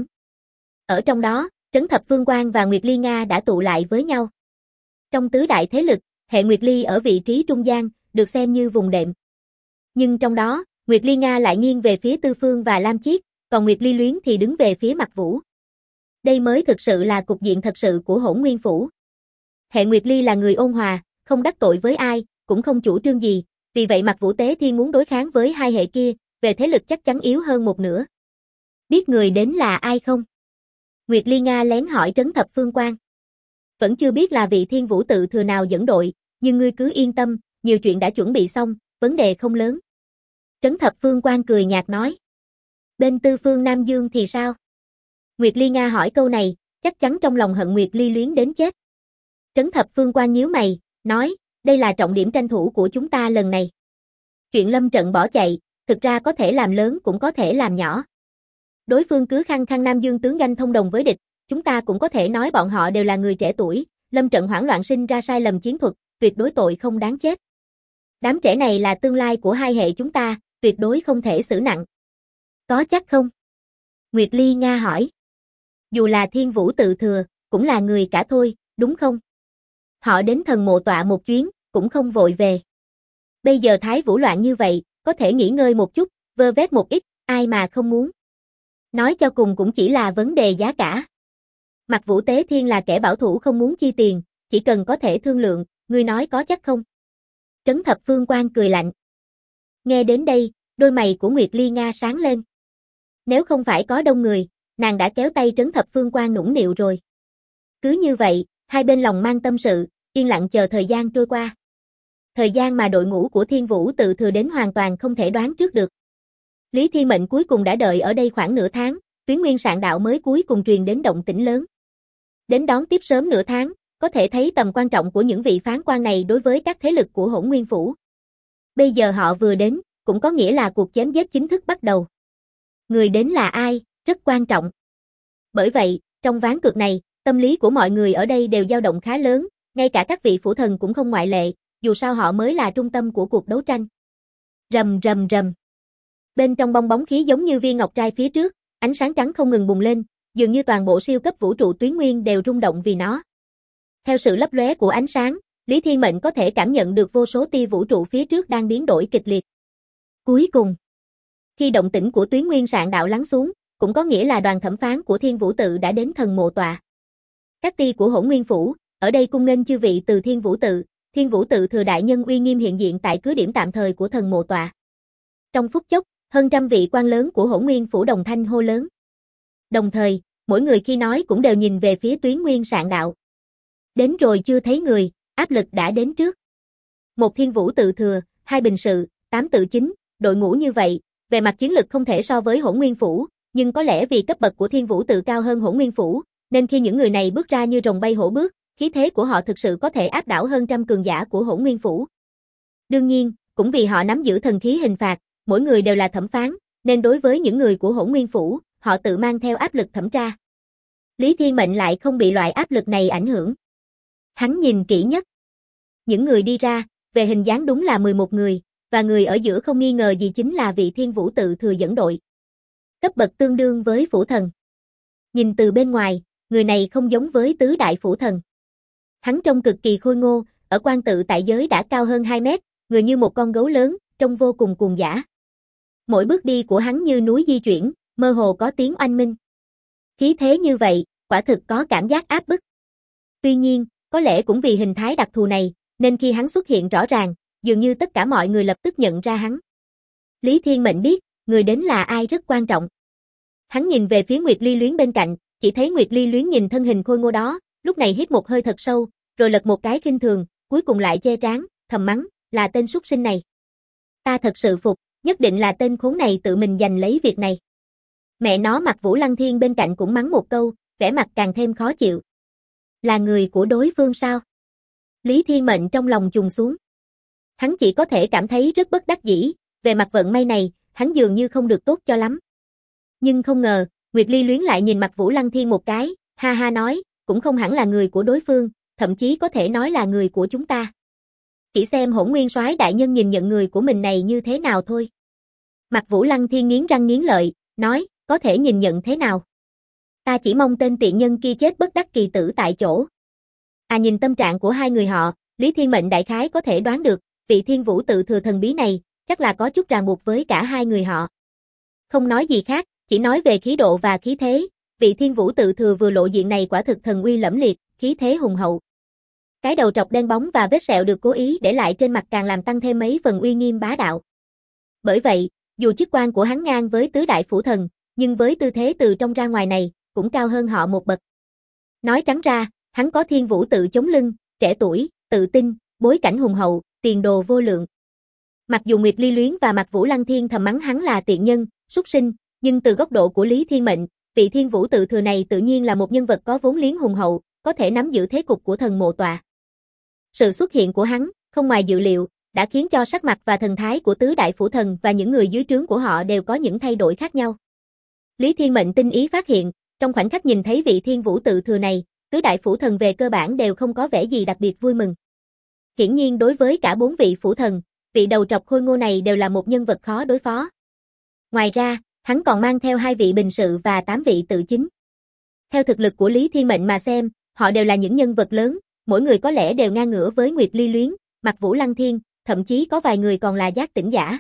Ở trong đó, Trấn Thập Phương Quan và Nguyệt Ly Nga đã tụ lại với nhau. Trong tứ đại thế lực, hệ Nguyệt Ly ở vị trí trung gian, được xem như vùng đệm. Nhưng trong đó, Nguyệt Ly Nga lại nghiêng về phía Tư Phương và Lam Chiết, còn Nguyệt Ly Luyến thì đứng về phía Mặc Vũ. Đây mới thực sự là cục diện thật sự của Hỗn Nguyên phủ. Hệ Nguyệt Ly là người ôn hòa, không đắc tội với ai, cũng không chủ trương gì, vì vậy Mặc Vũ Tế Thiên muốn đối kháng với hai hệ kia, về thế lực chắc chắn yếu hơn một nửa. Biết người đến là ai không? Nguyệt Ly Nga lén hỏi Trấn Thập Phương Quan. Vẫn chưa biết là vị Thiên Vũ tự thừa nào dẫn đội, nhưng ngươi cứ yên tâm, nhiều chuyện đã chuẩn bị xong, vấn đề không lớn. Trấn Thập Phương Quan cười nhạt nói. Bên Tư Phương Nam Dương thì sao? Nguyệt Ly Nga hỏi câu này, chắc chắn trong lòng hận Nguyệt Ly Luyến đến chết. Trấn Thập Phương Quan nhíu mày, nói, đây là trọng điểm tranh thủ của chúng ta lần này. Chuyện lâm trận bỏ chạy, thực ra có thể làm lớn cũng có thể làm nhỏ. Đối phương cứ khăng khăng Nam Dương tướng ganh thông đồng với địch, chúng ta cũng có thể nói bọn họ đều là người trẻ tuổi, lâm trận hoảng loạn sinh ra sai lầm chiến thuật, tuyệt đối tội không đáng chết. Đám trẻ này là tương lai của hai hệ chúng ta, tuyệt đối không thể xử nặng. Có chắc không? Nguyệt Ly Nga hỏi. Dù là Thiên Vũ tự thừa, cũng là người cả thôi, đúng không? Họ đến Thần Mộ Tọa một chuyến, cũng không vội về. Bây giờ Thái Vũ loạn như vậy, có thể nghỉ ngơi một chút, vơ vét một ít, ai mà không muốn. Nói cho cùng cũng chỉ là vấn đề giá cả. Mặc Vũ Tế Thiên là kẻ bảo thủ không muốn chi tiền, chỉ cần có thể thương lượng, ngươi nói có chắc không? Trấn Thập Phương Quan cười lạnh. Nghe đến đây, đôi mày của Nguyệt Ly Nga sáng lên. Nếu không phải có đông người, nàng đã kéo tay Trấn Thập Phương Quan nũng nịu rồi. Cứ như vậy, hai bên lòng mang tâm sự, yên lặng chờ thời gian trôi qua. Thời gian mà đội ngũ của Thiên Vũ tự thừa đến hoàn toàn không thể đoán trước được. Lý Thiên Mệnh cuối cùng đã đợi ở đây khoảng nửa tháng, Tuyến Nguyên Sạn Đạo mới cuối cùng truyền đến động tĩnh lớn. Đến đón tiếp sớm nửa tháng, có thể thấy tầm quan trọng của những vị phán quan này đối với các thế lực của Hỗn Nguyên Phủ. Bây giờ họ vừa đến, cũng có nghĩa là cuộc chém giết chính thức bắt đầu. Người đến là ai, rất quan trọng. Bởi vậy, trong ván cược này, tâm lý của mọi người ở đây đều dao động khá lớn, ngay cả các vị phủ thần cũng không ngoại lệ, dù sao họ mới là trung tâm của cuộc đấu tranh. Rầm rầm rầm. Bên trong bong bóng khí giống như viên ngọc trai phía trước, ánh sáng trắng không ngừng bùng lên, dường như toàn bộ siêu cấp vũ trụ Tuyến Nguyên đều rung động vì nó. Theo sự lấp lóe của ánh sáng, Lý Thiên Mệnh có thể cảm nhận được vô số tia vũ trụ phía trước đang biến đổi kịch liệt. Cuối cùng, khi động tĩnh của Tuyến Nguyên Sạn Đạo lắng xuống, cũng có nghĩa là đoàn thẩm phán của Thiên Vũ tự đã đến Thần Mộ Tọa. Các tia của Hỗn Nguyên Phủ, ở đây cung nghênh chư vị từ Thiên Vũ tự thừa đại nhân uy nghiêm hiện diện tại cứ điểm tạm thời của Thần Mộ Tọa. Trong phút chốc, hơn trăm vị quan lớn của Hỗn Nguyên Phủ đồng thanh hô lớn. Đồng thời, mỗi người khi nói cũng đều nhìn về phía Tuyến Nguyên Sạn Đạo. Đến rồi chưa thấy người, áp lực đã đến trước. Một Thiên Vũ tự thừa, hai bình sự, 8 tự chính, đội ngũ như vậy, về mặt chiến lực không thể so với Hỗn Nguyên Phủ, nhưng có lẽ vì cấp bậc của Thiên Vũ tự cao hơn Hỗn Nguyên Phủ, nên khi những người này bước ra như rồng bay hổ bước, khí thế của họ thực sự có thể áp đảo hơn trăm cường giả của Hỗn Nguyên Phủ. Đương nhiên, cũng vì họ nắm giữ thần khí hình phạt, mỗi người đều là thẩm phán, nên đối với những người của Hỗn Nguyên Phủ, họ tự mang theo áp lực thẩm tra. Lý Thiên Mệnh lại không bị loại áp lực này ảnh hưởng. Hắn nhìn kỹ nhất. Những người đi ra, về hình dáng đúng là 11 người, và người ở giữa không nghi ngờ gì chính là vị Thiên Vũ tự thừa dẫn đội. Cấp bậc tương đương với phủ thần. Nhìn từ bên ngoài, người này không giống với tứ đại phủ thần. Hắn trông cực kỳ khôi ngô, ở quan tự tại giới đã cao hơn 2 mét, người như một con gấu lớn, trông vô cùng cuồng dã. Mỗi bước đi của hắn như núi di chuyển, mơ hồ có tiếng oanh minh. Khí thế như vậy, quả thực có cảm giác áp bức. Tuy nhiên, có lẽ cũng vì hình thái đặc thù này, nên khi hắn xuất hiện rõ ràng, dường như tất cả mọi người lập tức nhận ra hắn. Lý Thiên Mệnh biết, người đến là ai rất quan trọng. Hắn nhìn về phía Nguyệt Ly Luyến bên cạnh, chỉ thấy Nguyệt Ly Luyến nhìn thân hình khôi ngô đó, lúc này hít một hơi thật sâu, rồi lật một cái khinh thường, cuối cùng lại che trán, thầm mắng, là tên súc sinh này. Ta thật sự phục, nhất định là tên khốn này tự mình giành lấy việc này. Mẹ nó Mặc Vũ Lăng Thiên bên cạnh cũng mắng một câu, vẻ mặt càng thêm khó chịu. Là người của đối phương sao? Lý Thiên Mệnh trong lòng trùng xuống. Hắn chỉ có thể cảm thấy rất bất đắc dĩ, về mặt vận may này, hắn dường như không được tốt cho lắm. Nhưng không ngờ, Nguyệt Ly Luyến lại nhìn Mặc Vũ Lăng Thiên một cái, ha ha nói, cũng không hẳn là người của đối phương, thậm chí có thể nói là người của chúng ta. Chỉ xem Hỗn Nguyên Soái đại nhân nhìn nhận người của mình này như thế nào thôi. Mặc Vũ Lăng Thiên nghiến răng nghiến lợi, nói, có thể nhìn nhận thế nào? Ta chỉ mong tên tiện nhân kia chết bất đắc kỳ tử tại chỗ. À, nhìn tâm trạng của hai người họ, Lý Thiên Mệnh đại khái có thể đoán được, vị Thiên Vũ tự thừa thần bí này, chắc là có chút ràng buộc với cả hai người họ. Không nói gì khác, chỉ nói về khí độ và khí thế, vị Thiên Vũ tự thừa vừa lộ diện này quả thực thần uy lẫm liệt, khí thế hùng hậu. Cái đầu trọc đen bóng và vết sẹo được cố ý để lại trên mặt càng làm tăng thêm mấy phần uy nghiêm bá đạo. Bởi vậy, Dù chức quan của hắn ngang với tứ đại phủ thần, nhưng với tư thế từ trong ra ngoài này, cũng cao hơn họ một bậc. Nói trắng ra, hắn có thiên vũ tự chống lưng, trẻ tuổi, tự tin, bối cảnh hùng hậu, tiền đồ vô lượng. Mặc dù Nguyệt Ly Luyến và Mạc Vũ Lăng Thiên thầm mắng hắn là tiện nhân, súc sinh, nhưng từ góc độ của Lý Thiên Mệnh, vị thiên vũ tự thừa này tự nhiên là một nhân vật có vốn liếng hùng hậu, có thể nắm giữ thế cục của thần mộ tọa. Sự xuất hiện của hắn, không ngoài dự liệu, đã khiến cho sắc mặt và thần thái của tứ đại phủ thần và những người dưới trướng của họ đều có những thay đổi khác nhau. Lý Thiên Mệnh tinh ý phát hiện, trong khoảnh khắc nhìn thấy vị thiên vũ tự thừa này, tứ đại phủ thần về cơ bản đều không có vẻ gì đặc biệt vui mừng. Hiển nhiên đối với cả 4 vị phủ thần, vị đầu trọc khôi ngô này đều là một nhân vật khó đối phó. Ngoài ra, hắn còn mang theo 2 vị bình sự và 8 vị tự chính. Theo thực lực của Lý Thiên Mệnh mà xem, họ đều là những nhân vật lớn, mỗi người có lẽ đều ngang ngửa với Nguyệt Ly Luyến, Mạc Vũ Lăng Thiên, thậm chí có vài người còn là giác tỉnh giả.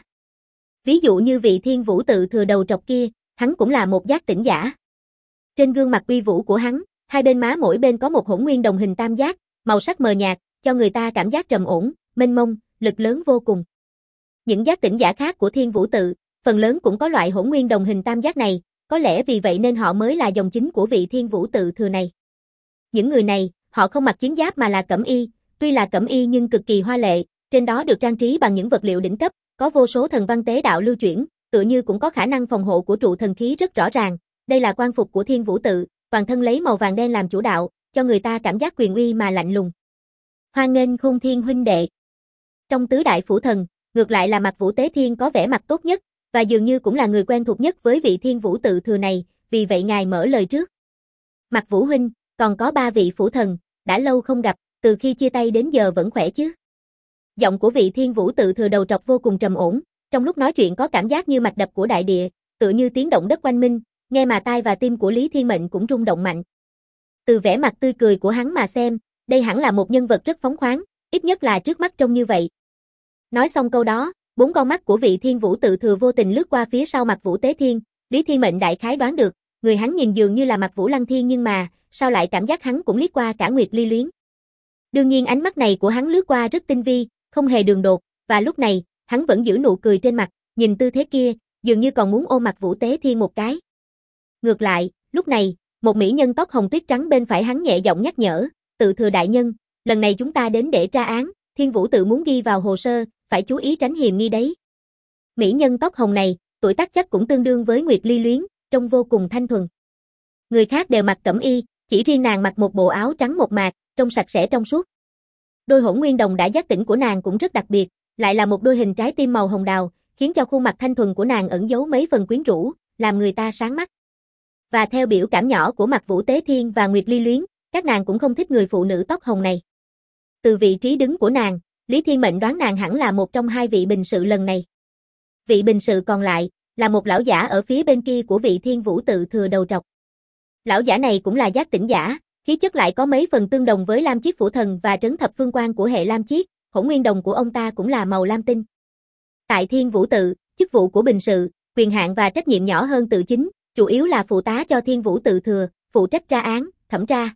Ví dụ như vị thiên vũ tự thừa đầu trọc kia, hắn cũng là một giác tỉnh giả. Trên gương mặt uy vũ của hắn, 2 bên má mỗi bên có một hỗn nguyên đồng hình tam giác, màu sắc mờ nhạt, cho người ta cảm giác trầm ổn, mênh mông, lực lớn vô cùng. Những giác tỉnh giả khác của thiên vũ tự, phần lớn cũng có loại hỗn nguyên đồng hình tam giác này, có lẽ vì vậy nên họ mới là dòng chính của vị thiên vũ tự thừa này. Những người này, họ không mặc chiến giáp mà là cẩm y, tuy là cẩm y nhưng cực kỳ hoa lệ, trên đó được trang trí bằng những vật liệu đỉnh cấp, có vô số thần văn tế đạo lưu chuyển, tựa như cũng có khả năng phòng hộ của trụ thần khí rất rõ ràng. Đây là quan phục của thiên vũ tự, toàn thân lấy màu vàng đen làm chủ đạo, cho người ta cảm giác quyền uy mà lạnh lùng. Hoan nghênh Khôn Thiên huynh đệ. Trong tứ đại phủ thần, ngược lại là Mạc Vũ Tế Thiên có vẻ mặt tốt nhất, và dường như cũng là người quen thuộc nhất với vị thiên vũ tự thừa này, vì vậy ngài mở lời trước. Mạc Vũ huynh, còn có 3 vị phủ thần, đã lâu không gặp, từ khi chia tay đến giờ vẫn khỏe chứ? Giọng của vị thiên vũ tự thừa đầu trọc vô cùng trầm ổn, trong lúc nói chuyện có cảm giác như mạch đập của đại địa, tựa như tiếng động đất oanh minh, nghe mà tai và tim của Lý Thiên Mệnh cũng rung động mạnh. Từ vẻ mặt tươi cười của hắn mà xem, đây hẳn là một nhân vật rất phóng khoáng, ít nhất là trước mắt trông như vậy. Nói xong câu đó, 4 con mắt của vị thiên vũ tự thừa vô tình lướt qua phía sau Mạc Vũ Tế Thiên, Lý Thiên Mệnh đại khái đoán được, người hắn nhìn dường như là Mạc Vũ Lăng Thiên nhưng mà, sao lại cảm giác hắn cũng liếc qua cả Nguyệt Ly Luyến. Đương nhiên ánh mắt này của hắn lướt qua rất tinh vi, không hề đường đột, và lúc này, hắn vẫn giữ nụ cười trên mặt, nhìn tư thế kia, dường như còn muốn ôm Mạc Vũ Tế Thiên một cái. Ngược lại, lúc này, một mỹ nhân tóc hồng tuyết trắng bên phải hắn nhẹ giọng nhắc nhở, tự thừa đại nhân, lần này chúng ta đến để tra án, thiên vũ tự muốn ghi vào hồ sơ, phải chú ý tránh hiềm nghi đấy. Mỹ nhân tóc hồng này, tuổi tác chắc cũng tương đương với Nguyệt Ly Luyến, trông vô cùng thanh thuần. Người khác đều mặc cẩm y, chỉ riêng nàng mặc một bộ áo trắng mộc mạc, trông sạch sẽ trong suốt. Đôi hỗn nguyên đồng đã giác tỉnh của nàng cũng rất đặc biệt, lại là một đôi hình trái tim màu hồng đào, khiến cho khuôn mặt thanh thuần của nàng ẩn giấu mấy phần quyến rũ, làm người ta sáng mắt. Và theo biểu cảm nhỏ của Mạc Vũ Tế Thiên và Nguyệt Ly Luyến, các nàng cũng không thích người phụ nữ tóc hồng này. Từ vị trí đứng của nàng, Lý Thiên Mệnh đoán nàng hẳn là một trong 2 vị bình sự lần này. Vị bình sự còn lại, là một lão giả ở phía bên kia của vị thiên vũ tự thừa đầu trọc. Lão giả này cũng là giác tỉnh giả, khí chất lại có mấy phần tương đồng với Lam Chiết Phủ Thần và Trấn Thập Phương Quan của hệ Lam Chiết, hỗn nguyên đồng của ông ta cũng là màu lam tinh. Tại thiên vũ tự, chức vụ của bình sự, quyền hạn và trách nhiệm nhỏ hơn tự chính, chủ yếu là phụ tá cho thiên vũ tự thừa, phụ trách tra án, thẩm tra.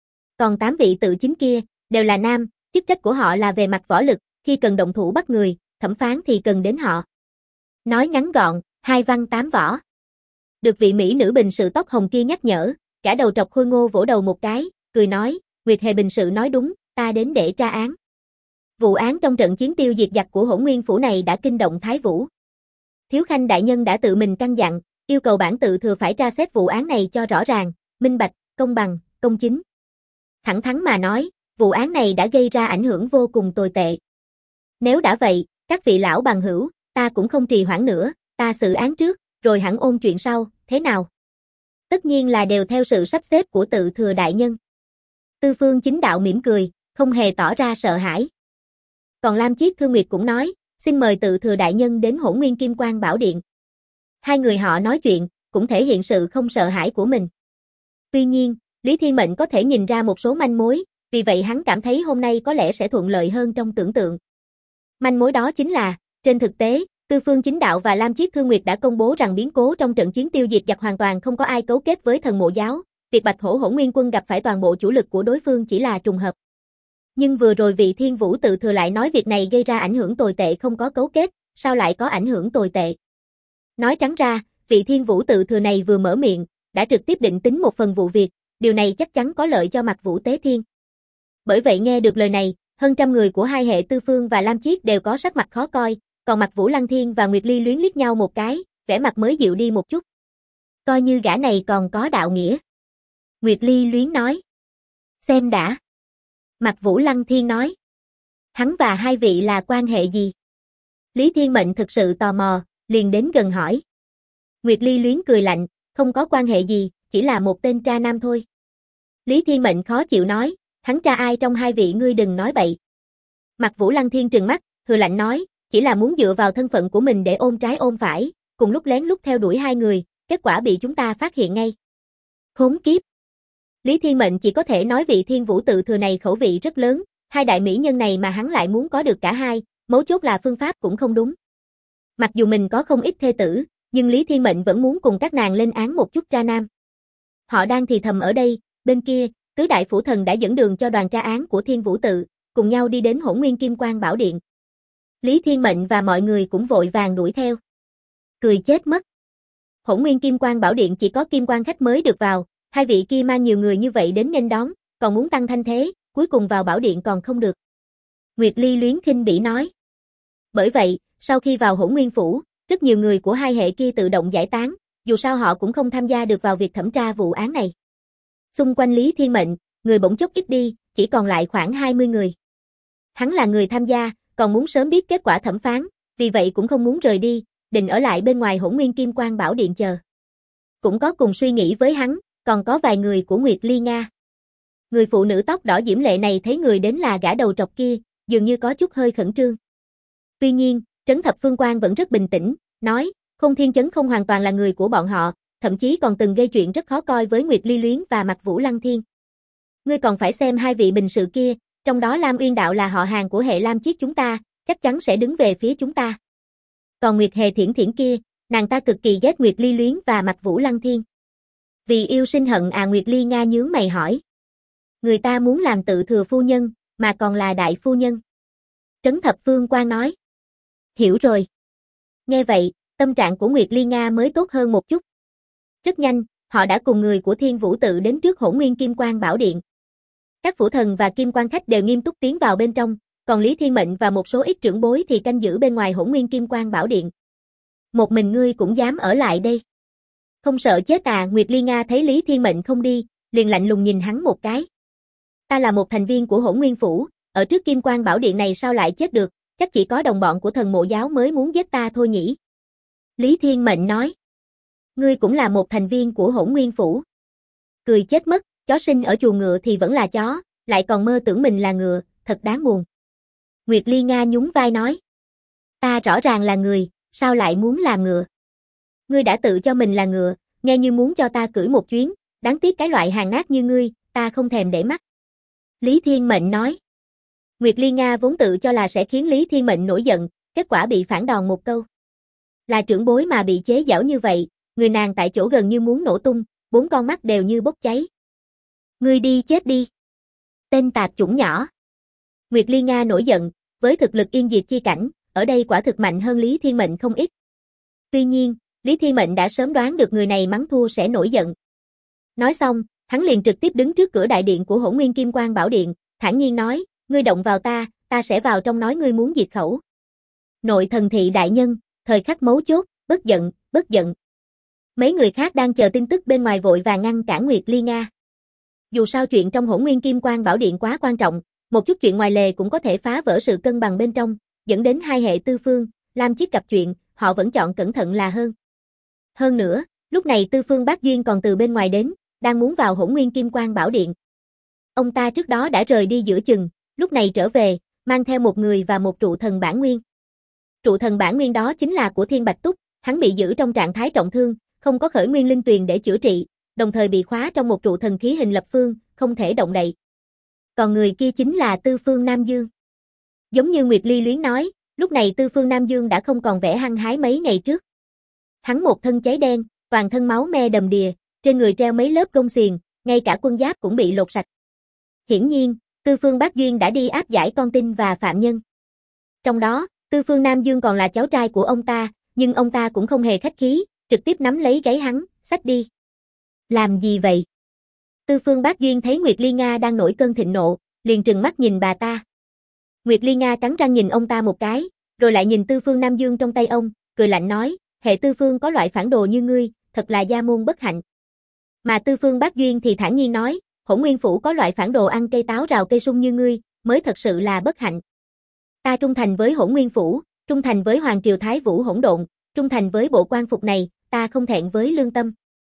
Còn 8 vị tự chính kia, đều là nam, chức trách của họ là về mặt võ lực, khi cần động thủ bắt người, thẩm phán thì cần đến họ. Nói ngắn gọn, 2 văn 8 võ. Được vị mỹ nữ bình sự tóc hồng kia nhắc nhở, cả đầu trọc khôi ngô vỗ đầu một cái, cười nói, Nguyệt Hề bình sự nói đúng, ta đến để tra án. Vụ án trong trận chiến tiêu diệt giặc của Hỗn Nguyên phủ này đã kinh động Thái Vũ. Thiếu khanh đại nhân đã tự mình căn dặn, yêu cầu bản tự thừa phải tra xét vụ án này cho rõ ràng, minh bạch, công bằng, công chính. Thẳng thắn mà nói, vụ án này đã gây ra ảnh hưởng vô cùng tồi tệ. Nếu đã vậy, các vị lão bằng hữu, ta cũng không trì hoãn nữa, ta xử án trước, rồi hẳn ôn chuyện sau, thế nào? Tất nhiên là đều theo sự sắp xếp của tự thừa đại nhân. Tư Phương Chính Đạo mỉm cười, không hề tỏ ra sợ hãi. Còn Lam Chiết Thương Nguyệt cũng nói, xin mời tự thừa đại nhân đến Hỗn Nguyên Kim Quang Bảo Điện. 2 người họ nói chuyện, cũng thể hiện sự không sợ hãi của mình. Tuy nhiên, Lý Thiên Mệnh có thể nhìn ra một số manh mối, vì vậy hắn cảm thấy hôm nay có lẽ sẽ thuận lợi hơn trong tưởng tượng. Manh mối đó chính là, trên thực tế, Tư Phương Chính Đạo và Lam Chiết Thương Nguyệt đã công bố rằng biến cố trong trận chiến tiêu diệt giặc hoàn toàn không có ai cấu kết với thần mộ giáo, việc Bạch Hổ Hỗn Nguyên quân gặp phải toàn bộ chủ lực của đối phương chỉ là trùng hợp. Nhưng vừa rồi vị thiên vũ tự thừa lại nói việc này gây ra ảnh hưởng tồi tệ không có cấu kết, sao lại có ảnh hưởng tồi tệ? Nói trắng ra, vị Thiên Vũ tự thừa này vừa mở miệng, đã trực tiếp định tính một phần vụ việc, điều này chắc chắn có lợi cho Mạc Vũ Tế Thiên. Bởi vậy nghe được lời này, hơn trăm người của hai hệ Tư Phương và Lam Chiết đều có sắc mặt khó coi, còn Mạc Vũ Lăng Thiên và Nguyệt Ly Luyến liếc nhau một cái, vẻ mặt mới dịu đi một chút. Coi như gã này còn có đạo nghĩa. Nguyệt Ly Luyến nói. Xem đã. Mạc Vũ Lăng Thiên nói. Hắn và hai vị là quan hệ gì? Lý Thiên Mệnh thực sự tò mò, liền đến gần hỏi. Nguyệt Ly Luyến cười lạnh, không có quan hệ gì, chỉ là một tên tra nam thôi. Lý Thiên Mệnh khó chịu nói, hắn tra ai trong hai vị ngươi đừng nói bậy. Mạc Vũ Lăng Thiên trừng mắt, hừ lạnh nói, chỉ là muốn dựa vào thân phận của mình để ôm trái ôm phải, cùng lúc lén lút theo đuổi hai người, kết quả bị chúng ta phát hiện ngay. Khốn kiếp. Lý Thiên Mệnh chỉ có thể nói vị Thiên Vũ tự thừa này khẩu vị rất lớn, hai đại mỹ nhân này mà hắn lại muốn có được cả hai, mấu chốt là phương pháp cũng không đúng. Mặc dù mình có không ít thê tử, nhưng Lý Thiên Mệnh vẫn muốn cùng các nàng lên án một chút tra nam. Họ đang thì thầm ở đây, bên kia, tứ đại phủ thần đã dẫn đường cho đoàn tra án của Thiên Vũ tự, cùng nhau đi đến Hỗn Nguyên Kim Quang Bảo Điện. Lý Thiên Mệnh và mọi người cũng vội vàng đuổi theo. Cười chết mất. Hỗn Nguyên Kim Quang Bảo Điện chỉ có kim quan khách mới được vào, hai vị kia mang nhiều người như vậy đến nghênh đón, còn muốn tăng thanh thế, cuối cùng vào bảo điện còn không được. Nguyệt Ly Luyến khinh bỉ nói. Bởi vậy, sau khi vào Hỗn Nguyên phủ, rất nhiều người của hai hệ kia tự động giải tán, dù sao họ cũng không tham gia được vào việc thẩm tra vụ án này. Xung quanh Lý Thiên Mệnh, người bỗng chốc ít đi, chỉ còn lại khoảng 20 người. Hắn là người tham gia, còn muốn sớm biết kết quả thẩm phán, vì vậy cũng không muốn rời đi, định ở lại bên ngoài Hỗn Nguyên Kim Quang Bảo Điện chờ. Cũng có cùng suy nghĩ với hắn, còn có vài người của Nguyệt Ly Nga. Người phụ nữ tóc đỏ diễm lệ này thấy người đến là gã đầu trọc kia, dường như có chút hơi khẩn trương. Tuy nhiên, Trấn Thập Phương Quan vẫn rất bình tĩnh, nói, Khôn Thiên Chấn không hoàn toàn là người của bọn họ, thậm chí còn từng gây chuyện rất khó coi với Nguyệt Ly Luyến và Mạc Vũ Lăng Thiên. Ngươi còn phải xem hai vị bình sự kia, trong đó Lam Uyên Đạo là họ hàng của hệ Lam Chiết chúng ta, chắc chắn sẽ đứng về phía chúng ta. Còn Nguyệt Hề Thiển Thiển kia, nàng ta cực kỳ ghét Nguyệt Ly Luyến và Mạc Vũ Lăng Thiên. Vì yêu sinh hận à? Nguyệt Ly Nga nhướng mày hỏi. Người ta muốn làm tự thừa phu nhân, mà còn là đại phu nhân. Trấn Thập Phương Quan nói. Hiểu rồi. Nghe vậy, tâm trạng của Nguyệt Ly Nga mới tốt hơn một chút. Rất nhanh, họ đã cùng người của Thiên Vũ tự đến trước Hỗn Nguyên Kim Quang Bảo Điện. Các phủ thần và kim quan khách đều nghiêm túc tiến vào bên trong, còn Lý Thiên Mệnh và một số ít trưởng bối thì canh giữ bên ngoài Hỗn Nguyên Kim Quang Bảo Điện. Một mình ngươi cũng dám ở lại đây? Không sợ chết à? Nguyệt Ly Nga thấy Lý Thiên Mệnh không đi, liền lạnh lùng nhìn hắn một cái. Ta là một thành viên của Hỗn Nguyên phủ, ở trước Kim Quang Bảo Điện này sao lại chết được, chắc chỉ có đồng bọn của Thần Mộ giáo mới muốn giết ta thôi nhỉ? Lý Thiên Mệnh nói. Ngươi cũng là một thành viên của Hỗn Nguyên phủ. Cười chết mất, chó sinh ở chuồng ngựa thì vẫn là chó, lại còn mơ tưởng mình là ngựa, thật đáng buồn. Nguyệt Ly Nga nhún vai nói. Ta rõ ràng là người, sao lại muốn làm ngựa? Ngươi đã tự cho mình là ngựa, nghe như muốn cho ta cưỡi một chuyến, đáng tiếc cái loại hàng nát như ngươi, ta không thèm để mắt. Lý Thiên Mệnh nói. Nguyệt Ly Nga vốn tự cho là sẽ khiến Lý Thiên Mệnh nổi giận, kết quả bị phản đòn một câu. Là trưởng bối mà bị chế giễu như vậy, người nàng tại chỗ gần như muốn nổ tung, 4 con mắt đều như bốc cháy. Ngươi đi chết đi. Tên tạp chủng nhỏ. Nguyệt Ly Nga nổi giận, với thực lực yên diệt chi cảnh, ở đây quả thực mạnh hơn Lý Thiên Mệnh không ít. Tuy nhiên, Lý Thiên Mệnh đã sớm đoán được người này mắng thua sẽ nổi giận. Nói xong, hắn liền trực tiếp đứng trước cửa đại điện của Hỗn Nguyên Kim Quang Bảo Điện, thản nhiên nói, ngươi động vào ta sẽ vào trong nói ngươi muốn diệt khẩu. Nội thần thị đại nhân, thời khắc mấu chốt, bất giận, bất giận. Mấy người khác đang chờ tin tức bên ngoài vội vàng ngăn cản Nguyệt Ly Nga. Dù sao chuyện trong Hỗn Nguyên Kim Quang Bảo Điện quá quan trọng, một chút chuyện ngoài lề cũng có thể phá vỡ sự cân bằng bên trong, dẫn đến hai hệ Tư Phương, Lam Chiết gặp chuyện, họ vẫn chọn cẩn thận là hơn. Hơn nữa, lúc này Tư Phương Bác Duyên còn từ bên ngoài đến, đang muốn vào Hỗn Nguyên Kim Quang Bảo Điện. Ông ta trước đó đã rời đi giữa chừng, lúc này trở về, mang theo một người và một trụ thần bản nguyên. Trụ thần bản nguyên đó chính là của Thiên Bạch Túc, hắn bị giữ trong trạng thái trọng thương, không có khởi nguyên linh tuyền để chữa trị, đồng thời bị khóa trong một trụ thần khí hình lập phương, không thể động đậy. Còn người kia chính là Tư Phương Nam Dương. Giống như Nguyệt Ly Luyến nói, lúc này Tư Phương Nam Dương đã không còn vẻ hăng hái mấy ngày trước. Hắn một thân cháy đen, toàn thân máu me đầm đìa, trên người treo mấy lớp gông xiềng, ngay cả quân giáp cũng bị lột sạch. Hiển nhiên, Tư Phương Bác Duyên đã đi áp giải con tin và phạm nhân. Trong đó, Tư Phương Nam Dương còn là cháu trai của ông ta, Nhưng ông ta cũng không hề khách khí, trực tiếp nắm lấy gáy hắn, xách đi. Làm gì vậy? Tư Phương Bác Duyên thấy Nguyệt Ly Nga đang nổi cơn thịnh nộ, liền trừng mắt nhìn bà ta. Nguyệt Ly Nga cắn răng nhìn ông ta một cái, rồi lại nhìn Tư Phương Nam Dương trong tay ông, cười lạnh nói, hệ Tư Phương có loại phản đồ như ngươi, thật là gia môn bất hạnh. Mà Tư Phương Bác Duyên thì thản nhiên nói, Hỗn Nguyên Phủ có loại phản đồ ăn cây táo rào cây sung như ngươi, mới thật sự là bất hạnh. Ta trung thành với Hỗn Nguyên Phủ, trung thành với Hoàng Triều Thái Vũ hỗn độn, trung thành với bộ quan phục này, ta không thẹn với lương tâm.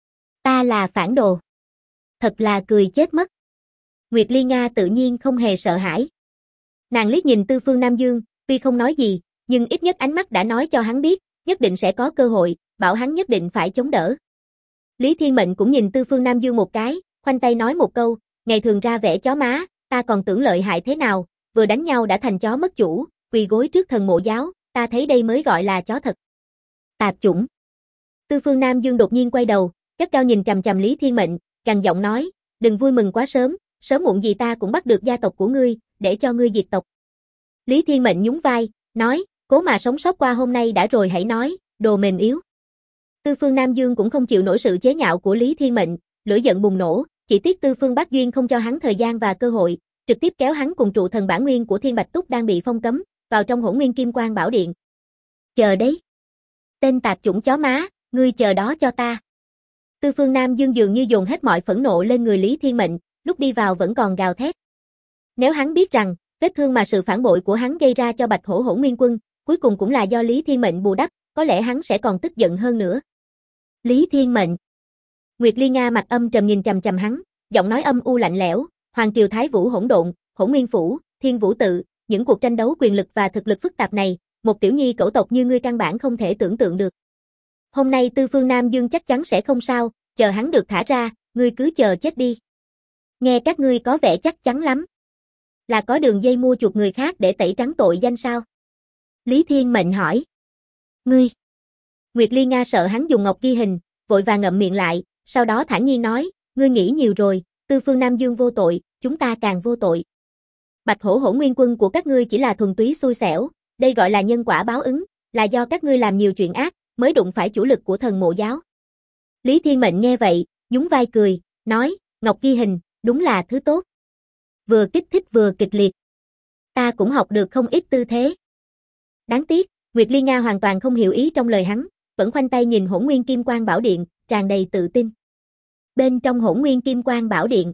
Ta là phản đồ. Thật là cười chết mất. Nguyệt Ly Nga tự nhiên không hề sợ hãi. Nàng liếc nhìn Tư Phương Nam Dương, tuy không nói gì, nhưng ít nhất ánh mắt đã nói cho hắn biết, nhất định sẽ có cơ hội, bảo hắn nhất định phải chống đỡ. Lý Thiên Mệnh cũng nhìn Tư Phương Nam Dương một cái, khoanh tay nói một câu, ngày thường ra vẻ chó má, ta còn tưởng lợi hại thế nào, vừa đánh nhau đã thành chó mất chủ, quỳ gối trước thần mộ giáo, ta thấy đây mới gọi là chó thật. Tạp chủng. Tư Phương Nam Dương đột nhiên quay đầu, gắt gao nhìn chằm chằm Lý Thiên Mệnh, gằn giọng nói, đừng vui mừng quá sớm, sớm muộn gì ta cũng bắt được gia tộc của ngươi, để cho ngươi diệt tộc. Lý Thiên Mệnh nhún vai, nói, cố mà sống sót qua hôm nay đã rồi hãy nói, đồ mềm yếu. Tư Phương Nam Dương cũng không chịu nổi sự chế nhạo của Lý Thiên Mệnh, lửa giận bùng nổ, chỉ tiếc Tư Phương Bác Duyên không cho hắn thời gian và cơ hội, trực tiếp kéo hắn cùng trụ thần bản nguyên của Thiên Bạch Túc đang bị phong cấm, vào trong Hỗn Nguyên Kim Quang Bảo Điện. Chờ đấy. Tên tạp chủng chó má, ngươi chờ đó cho ta. Tư Phương Nam Dương dường như dồn hết mọi phẫn nộ lên người Lý Thiên Mệnh, lúc đi vào vẫn còn gào thét. Nếu hắn biết rằng, vết thương mà sự phản bội của hắn gây ra cho Bạch Hổ Hỗn Nguyên Quân, cuối cùng cũng là do Lý Thiên Mệnh bù đắp, có lẽ hắn sẽ còn tức giận hơn nữa. Lý Thiên Mệnh. Nguyệt Ly Nga mặt âm trầm nhìn chằm chằm hắn, giọng nói âm u lạnh lẽo, Hoàng Triều Thái Vũ hỗn độn, Hỗn Nguyên Phủ, Thiên Vũ Tự, những cuộc tranh đấu quyền lực và thực lực phức tạp này, một tiểu nhi cẩu tộc như ngươi căn bản không thể tưởng tượng được. Hôm nay Tư Phương Nam Dương chắc chắn sẽ không sao, chờ hắn được thả ra, ngươi cứ chờ chết đi. Nghe các ngươi có vẻ chắc chắn lắm. Là có đường dây mua chuộc người khác để tẩy trắng tội danh sao? Lý Thiên Mệnh hỏi. Ngươi. Nguyệt Ly Nga sợ hắn dùng ngọc ghi hình, vội vàng ngậm miệng lại, sau đó thản nhiên nói, ngươi nghĩ nhiều rồi, Tư Phương Nam Dương vô tội, chúng ta càng vô tội. Bạch Hổ Hỗn Nguyên Quân của các ngươi chỉ là thuần túy xui xẻo, đây gọi là nhân quả báo ứng, là do các ngươi làm nhiều chuyện ác, mới đụng phải chủ lực của thần mộ giáo. Lý Thiên Mệnh nghe vậy, nhún vai cười, nói, ngọc ghi hình, đúng là thứ tốt. Vừa kích thích vừa kịch liệt. Ta cũng học được không ít tư thế. Đáng tiếc, Nguyệt Ly Nga hoàn toàn không hiểu ý trong lời hắn, vẫn khoanh tay nhìn Hỗn Nguyên Kim Quang Bảo Điện, tràn đầy tự tin. Bên trong Hỗn Nguyên Kim Quang Bảo Điện,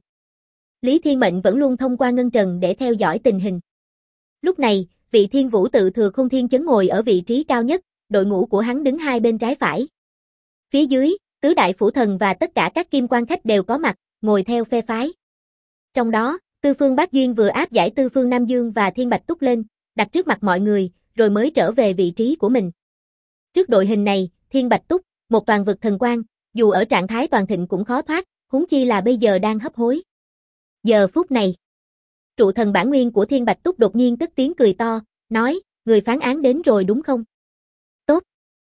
Lý Thiên Mệnh vẫn luôn thông qua ngân trần để theo dõi tình hình. Lúc này, vị Thiên Vũ Tự Thừa Không Thiên Chấn ngồi ở vị trí cao nhất, đội ngũ của hắn đứng hai bên trái phải. Phía dưới, tứ đại phủ thần và tất cả các kim quan khách đều có mặt, ngồi theo phe phái. Trong đó, Tư Phương Bác Duyên vừa áp giải Tư Phương Nam Dương và Thiên Bạch Túc lên, đặt trước mặt mọi người, rồi mới trở về vị trí của mình. Trước đội hình này, Thiên Bạch Túc, một toàn vực thần quang, dù ở trạng thái toàn thịnh cũng khó thoát, huống chi là bây giờ đang hấp hối. Giờ phút này, trụ thần bản nguyên của Thiên Bạch Túc đột nhiên cất tiếng cười to, nói, người phán án đến rồi đúng không? Tốt.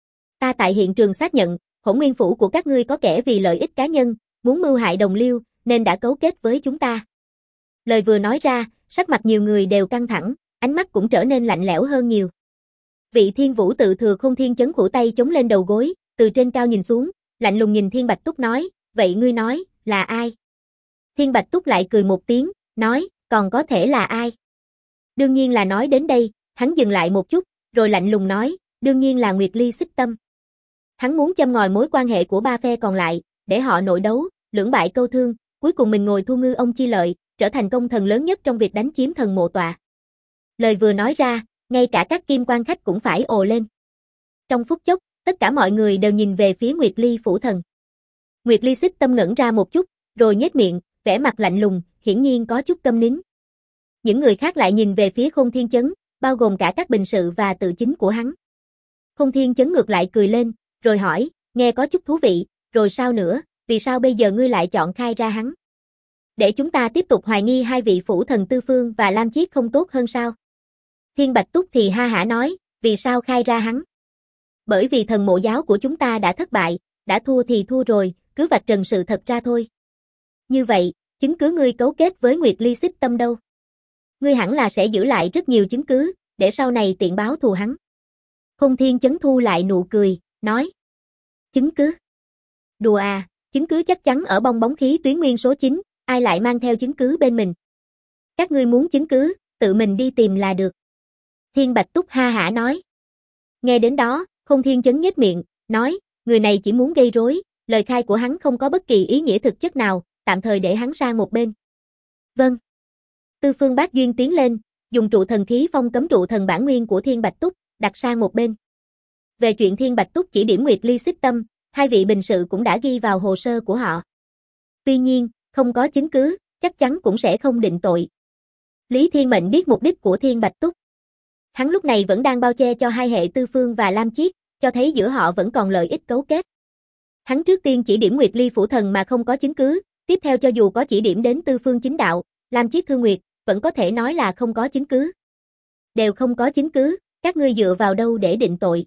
Ta tại hiện trường xác nhận, Hỗn Nguyên Phủ của các ngươi có kẻ vì lợi ích cá nhân, muốn mưu hại đồng liêu, nên đã cấu kết với chúng ta. Lời vừa nói ra, sắc mặt nhiều người đều căng thẳng, ánh mắt cũng trở nên lạnh lẽo hơn nhiều. Vị Thiên Vũ Tự Thừa Không Thiên Chấn khuỷu tay chống lên đầu gối, từ trên cao nhìn xuống, lạnh lùng nhìn Thiên Bạch Túc nói, vậy ngươi nói, là ai? Thiên Bạch Túc lại cười một tiếng, nói, còn có thể là ai? Đương nhiên là nói đến đây, hắn dừng lại một chút, rồi lạnh lùng nói, đương nhiên là Nguyệt Ly Xích Tâm. Hắn muốn châm ngòi mối quan hệ của ba phe còn lại, để họ nội đấu, lưỡng bại câu thương, cuối cùng mình ngồi thu ngư ông chi lợi, trở thành công thần lớn nhất trong việc đánh chiếm thần mộ tọa. Lời vừa nói ra, ngay cả các kim quan khách cũng phải ồ lên. Trong phút chốc, tất cả mọi người đều nhìn về phía Nguyệt Ly phủ thần. Nguyệt Ly Xích Tâm ngẩn ra một chút, rồi nhếch miệng, vẻ mặt lạnh lùng, hiển nhiên có chút câm nín. Những người khác lại nhìn về phía Không Thiên Chấn, bao gồm cả các bình sự và tự chính của hắn. Không Thiên Chấn ngược lại cười lên, rồi hỏi, nghe có chút thú vị, rồi sao nữa, vì sao bây giờ ngươi lại chọn khai ra hắn? Để chúng ta tiếp tục hoài nghi hai vị phủ thần Tư Phương và Lam Chiết không tốt hơn sao? Thiên Bạch Túc thì ha hả nói, vì sao khai ra hắn? Bởi vì thần mộ giáo của chúng ta đã thất bại, đã thua thì thua rồi, cứ vạch trần sự thật ra thôi. Như vậy, chứng cứ ngươi cấu kết với Nguyệt Ly Xích Tâm đâu? Ngươi hẳn là sẽ giữ lại rất nhiều chứng cứ, để sau này tiện báo thù hắn. Khôn Thiên Chấn thu lại nụ cười, nói. Chứng cứ? Đùa à, chứng cứ chắc chắn ở bong bóng khí tuyến nguyên số 9, ai lại mang theo chứng cứ bên mình. Các ngươi muốn chứng cứ, tự mình đi tìm là được. Thiên Bạch Túc ha hả nói. Nghe đến đó, Khôn Thiên Chấn nhếch miệng, nói, người này chỉ muốn gây rối, lời khai của hắn không có bất kỳ ý nghĩa thực chất nào, tạm thời để hắn sang một bên. Vâng. Tư Phương Bác Duyên tiến lên, dùng trụ thần khí phong cấm trụ thần bản nguyên của Thiên Bạch Túc, đặt sang một bên. Về chuyện Thiên Bạch Túc chỉ điểm Nguyệt Ly xích tâm, hai vị bình sự cũng đã ghi vào hồ sơ của họ. Tuy nhiên, không có chứng cứ, chắc chắn cũng sẽ không định tội. Lý Thiên Mệnh biết mục đích của Thiên Bạch Túc. Hắn lúc này vẫn đang bao che cho hai hệ Tư Phương và Lam Chiết, cho thấy giữa họ vẫn còn lợi ích cấu kết. Hắn trước tiên chỉ điểm Nguyệt Ly phủ thần mà không có chứng cứ, tiếp theo cho dù có chỉ điểm đến Tư Phương chính đạo, Lam Chiết Thương Nguyệt, vẫn có thể nói là không có chứng cứ. Đều không có chứng cứ, các ngươi dựa vào đâu để định tội?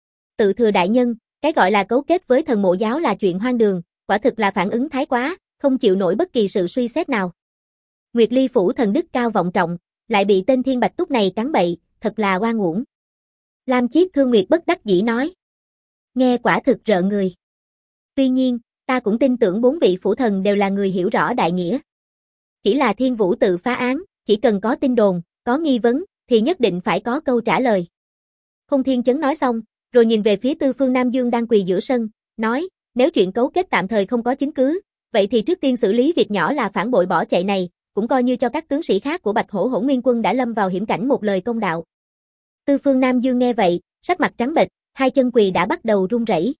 Tự thừa đại nhân, cái gọi là cấu kết với thần mộ giáo là chuyện hoang đường, quả thực là phản ứng thái quá, không chịu nổi bất kỳ sự suy xét nào. Nguyệt Ly phủ thần đức cao vọng trọng, lại bị tên Thiên Bạch Túc này cắn bậy, thật là oan uổng. Lam Chiết Thương Nguyệt bất đắc dĩ nói. Nghe quả thực rợn người. Tuy nhiên, ta cũng tin tưởng 4 vị phủ thần đều là người hiểu rõ đại nghĩa. Chỉ là Thiên Vũ tự phá án, chỉ cần có tin đồn, có nghi vấn, thì nhất định phải có câu trả lời. Khôn Thiên Chấn nói xong, rồi nhìn về phía Tư Phương Nam Dương đang quỳ giữa sân, nói, nếu chuyện cấu kết tạm thời không có chứng cứ, vậy thì trước tiên xử lý việc nhỏ là phản bội bỏ chạy này, cũng coi như cho các tướng sĩ khác của Bạch Hổ Hổ Nguyên Quân đã lâm vào hiểm cảnh một lời công đạo. Tư Phương Nam Dương nghe vậy, sắc mặt trắng bệch, hai chân quỳ đã bắt đầu run rẩy.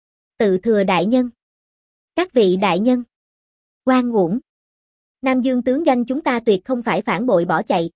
Tự thừa đại nhân. Các vị đại nhân. Oan uổng. Nam Dương tướng doanh chúng ta tuyệt không phải phản bội bỏ chạy.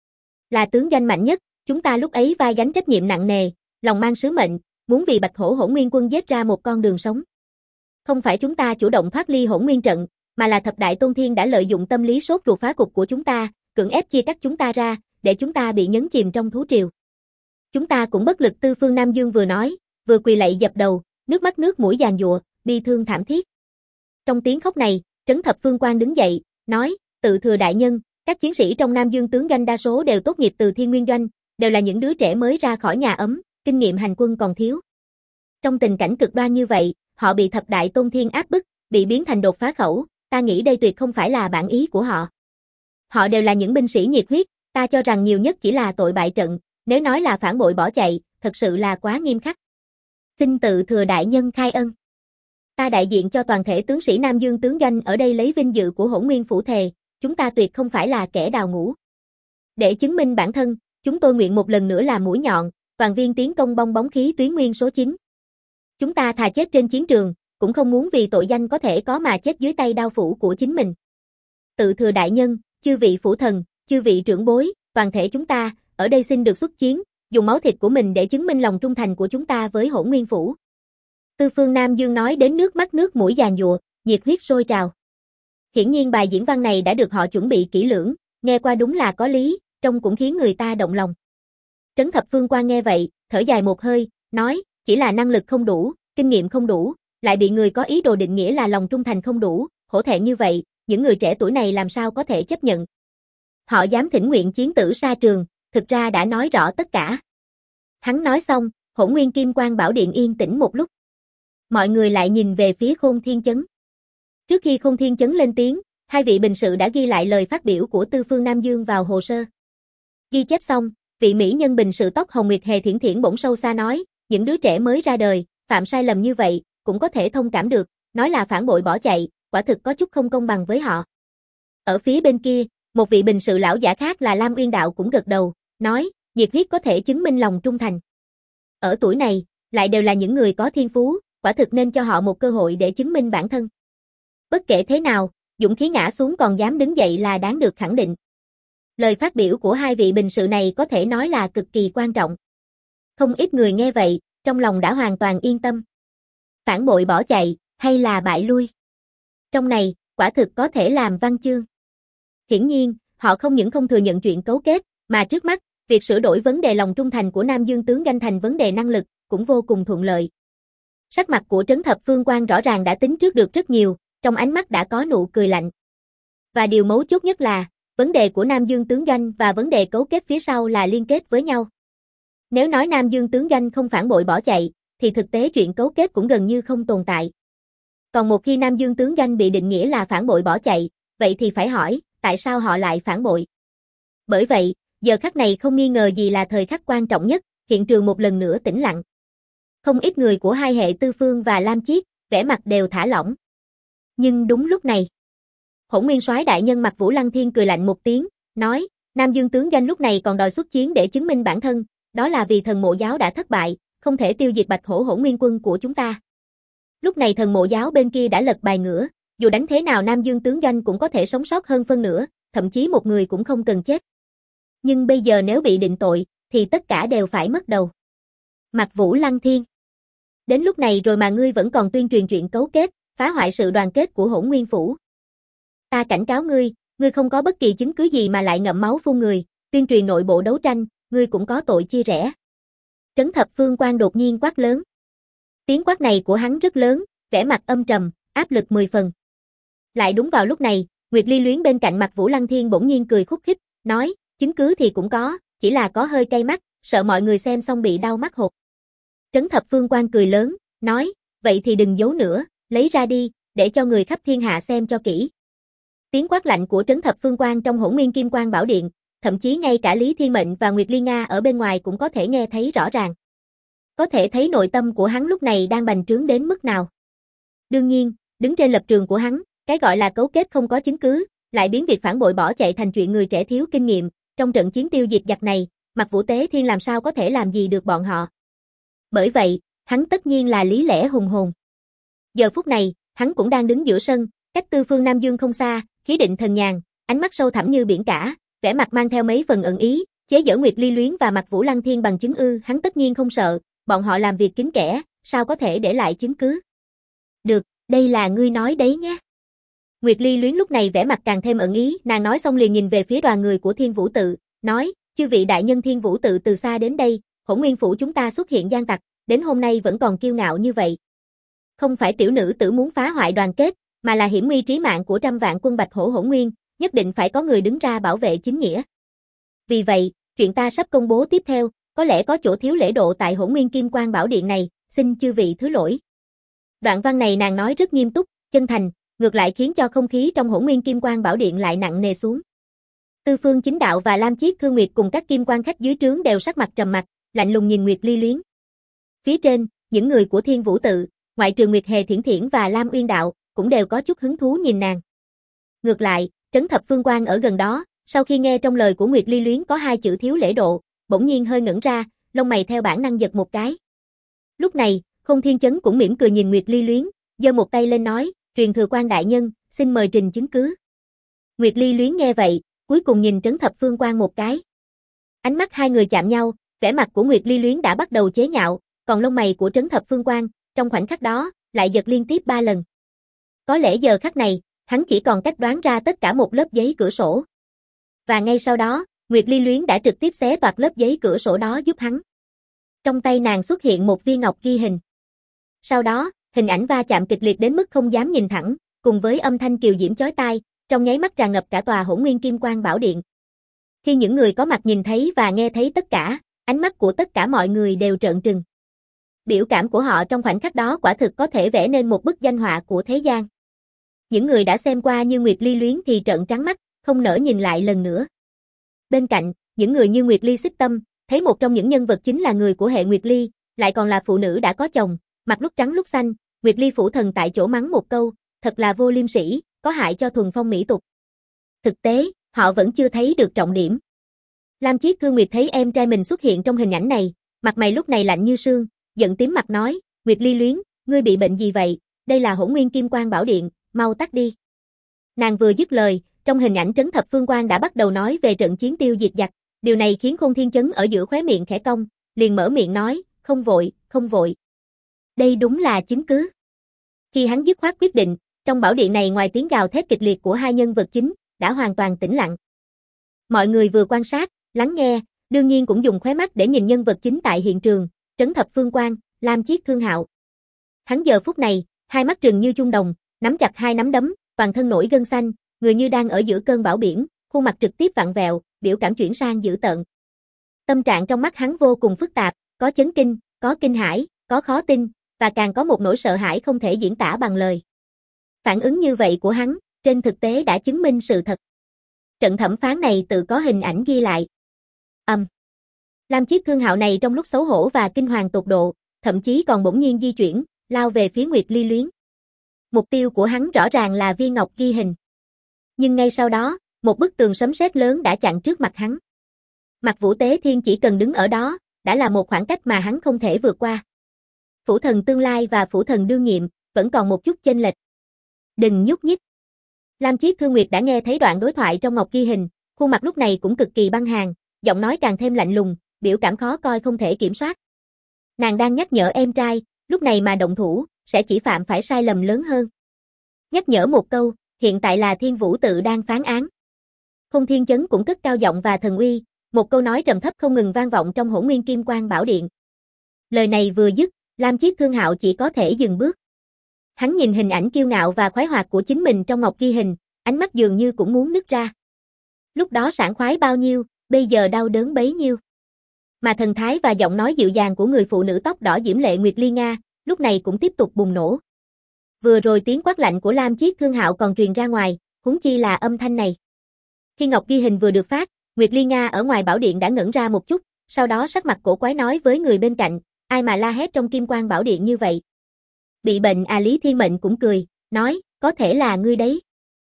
Là tướng doanh mạnh nhất, chúng ta lúc ấy vai gánh trách nhiệm nặng nề, lòng mang sứ mệnh, muốn vì Bạch Hổ Hổ Nguyên Quân giết ra một con đường sống. Không phải chúng ta chủ động thoát ly Hỗn Nguyên trận, mà là thập đại tôn thiên đã lợi dụng tâm lý sốt ruột phá cục của chúng ta, cưỡng ép chia cắt chúng ta ra, để chúng ta bị nhấn chìm trong thú triều. Chúng ta cũng bất lực. Tư Phương Nam Dương vừa nói, vừa quỳ lạy dập đầu, nước mắt nước mũi giàn giụa, bi thương thảm thiết. Trong tiếng khóc này, Trấn Thập Phương Quan đứng dậy, nói, tự thừa đại nhân, các chiến sĩ trong Nam Dương tướng doanh đa số đều tốt nghiệp từ Thiên Nguyên Doanh, đều là những đứa trẻ mới ra khỏi nhà ấm, kinh nghiệm hành quân còn thiếu. Trong tình cảnh cực đoan như vậy, họ bị thập đại tôn thiên áp bức, bị biến thành đột phá khẩu, ta nghĩ đây tuyệt không phải là bản ý của họ. Họ đều là những binh sĩ nhiệt huyết, ta cho rằng nhiều nhất chỉ là tội bại trận, nếu nói là phản bội bỏ chạy, thật sự là quá nghiêm khắc. Xin tự thừa đại nhân khai ân. Ta đại diện cho toàn thể tướng sĩ Nam Dương tướng doanh ở đây lấy vinh dự của Hỗn Nguyên phủ thề, chúng ta tuyệt không phải là kẻ đào ngũ. Để chứng minh bản thân, chúng tôi nguyện một lần nữa là mũi nhọn, toàn viên tiến công bong bóng khí tuyến nguyên số 9. Chúng ta thà chết trên chiến trường, cũng không muốn vì tội danh có thể có mà chết dưới tay đao phủ của chính mình. Tự thừa đại nhân, chư vị phủ thần, chư vị trưởng bối, toàn thể chúng ta, ở đây xin được xuất chiến, dùng máu thịt của mình để chứng minh lòng trung thành của chúng ta với Hỗn Nguyên phủ. Tư Phương Nam Dương nói đến nước mắt nước mũi giàn giụa, nhiệt huyết sôi trào. Hiển nhiên bài diễn văn này đã được họ chuẩn bị kỹ lưỡng, nghe qua đúng là có lý, trông cũng khiến người ta động lòng. Trấn Thập Phương Quan nghe vậy, thở dài một hơi, nói, chỉ là năng lực không đủ, kinh nghiệm không đủ, lại bị người có ý đồ định nghĩa là lòng trung thành không đủ, hổ thẹn như vậy, những người trẻ tuổi này làm sao có thể chấp nhận. Họ dám thỉnh nguyện chiến tử sa trường, thực ra đã nói rõ tất cả. Hắn nói xong, Hỗn Nguyên Kim Quang Bảo Điện yên tĩnh một lúc. Mọi người lại nhìn về phía Khôn Thiên Chấn. Trước khi Khôn Thiên Chấn lên tiếng, hai vị bình sự đã ghi lại lời phát biểu của Tư Phương Nam Dương vào hồ sơ. Ghi chép xong, vị mỹ nhân bình sự tóc hồng Nguyệt Hề Thiển Thiển bỗng sâu xa nói, những đứa trẻ mới ra đời, phạm sai lầm như vậy, cũng có thể thông cảm được, nói là phản bội bỏ chạy, quả thực có chút không công bằng với họ. Ở phía bên kia, một vị bình sự lão giả khác là Lam Uyên Đạo cũng gật đầu, nói, nhiệt huyết có thể chứng minh lòng trung thành. Ở tuổi này, lại đều là những người có thiên phú, quả thực nên cho họ một cơ hội để chứng minh bản thân. Bất kể thế nào, dũng khí ngã xuống còn dám đứng dậy là đáng được khẳng định. Lời phát biểu của hai vị bình sự này có thể nói là cực kỳ quan trọng. Không ít người nghe vậy, trong lòng đã hoàn toàn yên tâm. Phản bội bỏ chạy, hay là bại lui? Trong này, quả thực có thể làm văn chương. Hiển nhiên, họ không những không thừa nhận chuyện cấu kết, mà trước mắt, việc sửa đổi vấn đề lòng trung thành của Nam Dương tướng doanh thành vấn đề năng lực, cũng vô cùng thuận lợi. Sắc mặt của Trấn Thập Phương Quan rõ ràng đã tính trước được rất nhiều, trong ánh mắt đã có nụ cười lạnh. Và điều mấu chốt nhất là, vấn đề của Nam Dương tướng doanh và vấn đề cấu kết phía sau là liên kết với nhau. Nếu nói Nam Dương tướng doanh không phản bội bỏ chạy, thì thực tế chuyện cấu kết cũng gần như không tồn tại. Còn một khi Nam Dương tướng doanh bị định nghĩa là phản bội bỏ chạy, vậy thì phải hỏi, tại sao họ lại phản bội? Bởi vậy, giờ khắc này không nghi ngờ gì là thời khắc quan trọng nhất, hiện trường một lần nữa tĩnh lặng. Không ít người của hai hệ Tư Phương và Lam Chiết, vẻ mặt đều thả lỏng. Nhưng đúng lúc này, Hỗn Nguyên Soái đại nhân Mặc Vũ Lăng Thiên cười lạnh một tiếng, nói, Nam Dương tướng doanh lúc này còn đòi xuất chiến để chứng minh bản thân, đó là vì thần mộ giáo đã thất bại, không thể tiêu diệt Bạch Hổ Hỗn Nguyên quân của chúng ta. Lúc này thần mộ giáo bên kia đã lật bài ngửa, dù đánh thế nào Nam Dương tướng doanh cũng có thể sống sót hơn phân nửa, thậm chí một người cũng không cần chết. Nhưng bây giờ nếu bị định tội, thì tất cả đều phải mất đầu. Mặc Vũ Lăng Thiên, đến lúc này rồi mà ngươi vẫn còn tuyên truyền chuyện cấu kết, phá hoại sự đoàn kết của Hỗn Nguyên phủ. Ta cảnh cáo ngươi, ngươi không có bất kỳ chứng cứ gì mà lại ngậm máu phun người, tuyên truyền nội bộ đấu tranh, ngươi cũng có tội chia rẽ. Trấn Thập Phương Quan đột nhiên quát lớn. Tiếng quát này của hắn rất lớn, vẻ mặt âm trầm, áp lực 10 phần. Lại đúng vào lúc này, Nguyệt Ly Luyến bên cạnh Mặc Vũ Lăng Thiên bỗng nhiên cười khúc khích, nói, chứng cứ thì cũng có, chỉ là có hơi cay mắt, sợ mọi người xem xong bị đau mắt hột. Trấn Thập Phương Quan cười lớn, nói, vậy thì đừng giấu nữa, lấy ra đi, để cho người khắp thiên hạ xem cho kỹ. Tiếng quát lạnh của Trấn Thập Phương Quan trong Hỗn Nguyên Kim Quang Bảo Điện, thậm chí ngay cả Lý Thiên Mệnh và Nguyệt Ly Nga ở bên ngoài cũng có thể nghe thấy rõ ràng. Có thể thấy nội tâm của hắn lúc này đang bành trướng đến mức nào. Đương nhiên, đứng trên lập trường của hắn, cái gọi là cấu kết không có chứng cứ, lại biến việc phản bội bỏ chạy thành chuyện người trẻ thiếu kinh nghiệm, trong trận chiến tiêu diệt giặc này, Mặc Vũ Tế Thiên làm sao có thể làm gì được bọn họ. Bởi vậy, hắn tất nhiên là lý lẽ hùng hồn. Giờ phút này, hắn cũng đang đứng giữa sân, cách Tư Phương Nam Dương không xa, khí định thần nhàn, ánh mắt sâu thẳm như biển cả, vẻ mặt mang theo mấy phần ẩn ý, chế giễu Nguyệt Ly Luyến và Mặc Vũ Lăng Thiên bằng chứng ư, hắn tất nhiên không sợ, bọn họ làm việc kín kẽ, sao có thể để lại chứng cứ. Được, đây là ngươi nói đấy nhé. Nguyệt Ly Luyến lúc này vẻ mặt càng thêm ẩn ý, nàng nói xong liền nhìn về phía đoàn người của Thiên Vũ Tự, nói, chư vị đại nhân Thiên Vũ Tự từ xa đến đây, Hỗn Nguyên phủ chúng ta xuất hiện gian tặc, đến hôm nay vẫn còn kiêu ngạo như vậy. Không phải tiểu nữ tử muốn phá hoại đoàn kết, mà là hiểm nguy trí mạng của trăm vạn quân Bạch Hổ Hỗn Nguyên, nhất định phải có người đứng ra bảo vệ chính nghĩa. Vì vậy, chuyện ta sắp công bố tiếp theo, có lẽ có chỗ thiếu lễ độ tại Hỗn Nguyên Kim Quang Bảo Điện này, xin chư vị thứ lỗi. Đoạn văn này nàng nói rất nghiêm túc, chân thành, ngược lại khiến cho không khí trong Hỗn Nguyên Kim Quang Bảo Điện lại nặng nề xuống. Tư Phương Chính Đạo và Lam Chiết Thương Nguyệt cùng các kim quan khách dưới trướng đều sắc mặt trầm mặc, lạnh lùng nhìn Nguyệt Ly Luyến. Phía trên, những người của Thiên Vũ Tự, ngoại trừ Nguyệt Hề Thiển Thiển và Lam Uyên Đạo, cũng đều có chút hứng thú nhìn nàng. Ngược lại, Trấn Thập Phương Quan ở gần đó, sau khi nghe trong lời của Nguyệt Ly Luyến có hai chữ thiếu lễ độ, bỗng nhiên hơi ngẩn ra, lông mày theo bản năng giật một cái. Lúc này, Không Thiên Chấn cũng mỉm cười nhìn Nguyệt Ly Luyến, giơ một tay lên nói, truyền thừa quan đại nhân, xin mời trình chứng cứ. Nguyệt Ly Luyến nghe vậy, cuối cùng nhìn Trấn Thập Phương Quan một cái. Ánh mắt hai người chạm nhau, vẻ mặt của Nguyệt Ly Luyến đã bắt đầu chế nhạo, còn lông mày của Trấn Thập Phương Quan, trong khoảnh khắc đó, lại giật liên tiếp 3 lần. Có lẽ giờ khắc này, hắn chỉ còn cách đoán ra tất cả một lớp giấy cửa sổ. Và ngay sau đó, Nguyệt Ly Luyến đã trực tiếp xé toạc lớp giấy cửa sổ đó giúp hắn. Trong tay nàng xuất hiện một viên ngọc ghi hình. Sau đó, hình ảnh va chạm kịch liệt đến mức không dám nhìn thẳng, cùng với âm thanh kiều diễm chói tai, trong nháy mắt tràn ngập cả tòa Hỗn Nguyên Kim Quang Bảo Điện. Khi những người có mặt nhìn thấy và nghe thấy tất cả, ánh mắt của tất cả mọi người đều trợn trừng. Biểu cảm của họ trong khoảnh khắc đó quả thực có thể vẽ nên một bức danh họa của thế gian. Những người đã xem qua như Nguyệt Ly Luyến thì trợn trắng mắt, không nỡ nhìn lại lần nữa. Bên cạnh, những người như Nguyệt Ly Xích Tâm, thấy một trong những nhân vật chính là người của hệ Nguyệt Ly, lại còn là phụ nữ đã có chồng, mặt lúc trắng lúc xanh, Nguyệt Ly phủ thần tại chỗ mắng một câu, thật là vô liêm sỉ, có hại cho thuần phong mỹ tục. Thực tế, họ vẫn chưa thấy được trọng điểm. Lam Chiết Cương Nguyệt thấy em trai mình xuất hiện trong hình ảnh này, mặt mày lúc này lạnh như sương, giận tím mặt nói, Nguyệt Ly Luyến, ngươi bị bệnh gì vậy, đây là Hỗn Nguyên Kim Quang Bảo Điện, mau tắt đi. Nàng vừa dứt lời, trong hình ảnh Trấn Thập Phương Quan đã bắt đầu nói về trận chiến tiêu diệt giặc, điều này khiến Khôn Thiên Chấn ở giữa khóe miệng khẽ cong, liền mở miệng nói, không vội, không vội. Đây đúng là chứng cứ. Khi hắn dứt khoát quyết định, trong bảo điện này ngoài tiếng gào thét kịch liệt của hai nhân vật chính, đã hoàn toàn tĩnh lặng. Mọi người vừa quan sát, lắng nghe, đương nhiên cũng dùng khóe mắt để nhìn nhân vật chính tại hiện trường, Trấn Thập Phương Quan, Lam Chiết Thương Hạo. Hắn giờ phút này, hai mắt trừng như chuông đồng, nắm chặt hai nắm đấm, toàn thân nổi gân xanh, người như đang ở giữa cơn bão biển, khuôn mặt trực tiếp vặn vẹo, biểu cảm chuyển sang dữ tợn. Tâm trạng trong mắt hắn vô cùng phức tạp, có chấn kinh, có kinh hãi, có khó tin, và càng có một nỗi sợ hãi không thể diễn tả bằng lời. Phản ứng như vậy của hắn, trên thực tế đã chứng minh sự thật. Trận thẩm phán này tự có hình ảnh ghi lại. Lam chiếc thương hạo này trong lúc xấu hổ và kinh hoàng tột độ, thậm chí còn bỗng nhiên di chuyển, lao về phía Nguyệt Ly Luyến. Mục tiêu của hắn rõ ràng là viên ngọc ghi hình. Nhưng ngay sau đó, một bức tường sấm sét lớn đã chặn trước mặt hắn. Mặt Vũ Tế Thiên chỉ cần đứng ở đó, đã là một khoảng cách mà hắn không thể vượt qua. Phủ thần tương lai và phủ thần đương nhiệm, vẫn còn một chút chênh lệch. Đừng nhúc nhích. Lam Chiết Thương Nguyệt đã nghe thấy đoạn đối thoại trong ngọc ghi hình, khuôn mặt lúc này cũng cực kỳ băng hàn, giọng nói càng thêm lạnh lùng, biểu cảm khó coi không thể kiểm soát. Nàng đang nhắc nhở em trai, lúc này mà động thủ, sẽ chỉ phạm phải sai lầm lớn hơn. Nhắc nhở một câu, hiện tại là Thiên Vũ tự đang phán án. Không Thiên Chấn cũng cất cao giọng và thần uy, một câu nói trầm thấp không ngừng vang vọng trong Hỗn Nguyên Kim Quang Bảo Điện. Lời này vừa dứt, Lam Chiết Thương Hạo chỉ có thể dừng bước. Hắn nhìn hình ảnh kiêu ngạo và khoái hoạt của chính mình trong ngọc ghi hình, ánh mắt dường như cũng muốn nứt ra. Lúc đó sảng khoái bao nhiêu, bây giờ đau đớn bấy nhiêu. Mà thần thái và giọng nói dịu dàng của người phụ nữ tóc đỏ diễm lệ Nguyệt Ly Nga, lúc này cũng tiếp tục bùng nổ. Vừa rồi tiếng quát lạnh của Lam Chiết Thương Hạo còn truyền ra ngoài, huống chi là âm thanh này. Khi ngọc ghi hình vừa được phát, Nguyệt Ly Nga ở ngoài bảo điện đã ngẩn ra một chút, sau đó sắc mặt cổ quái nói với người bên cạnh, ai mà la hét trong Kim Quang Bảo Điện như vậy. Bị bệnh à? Lý Thiên Mệnh cũng cười, nói, có thể là ngươi đấy.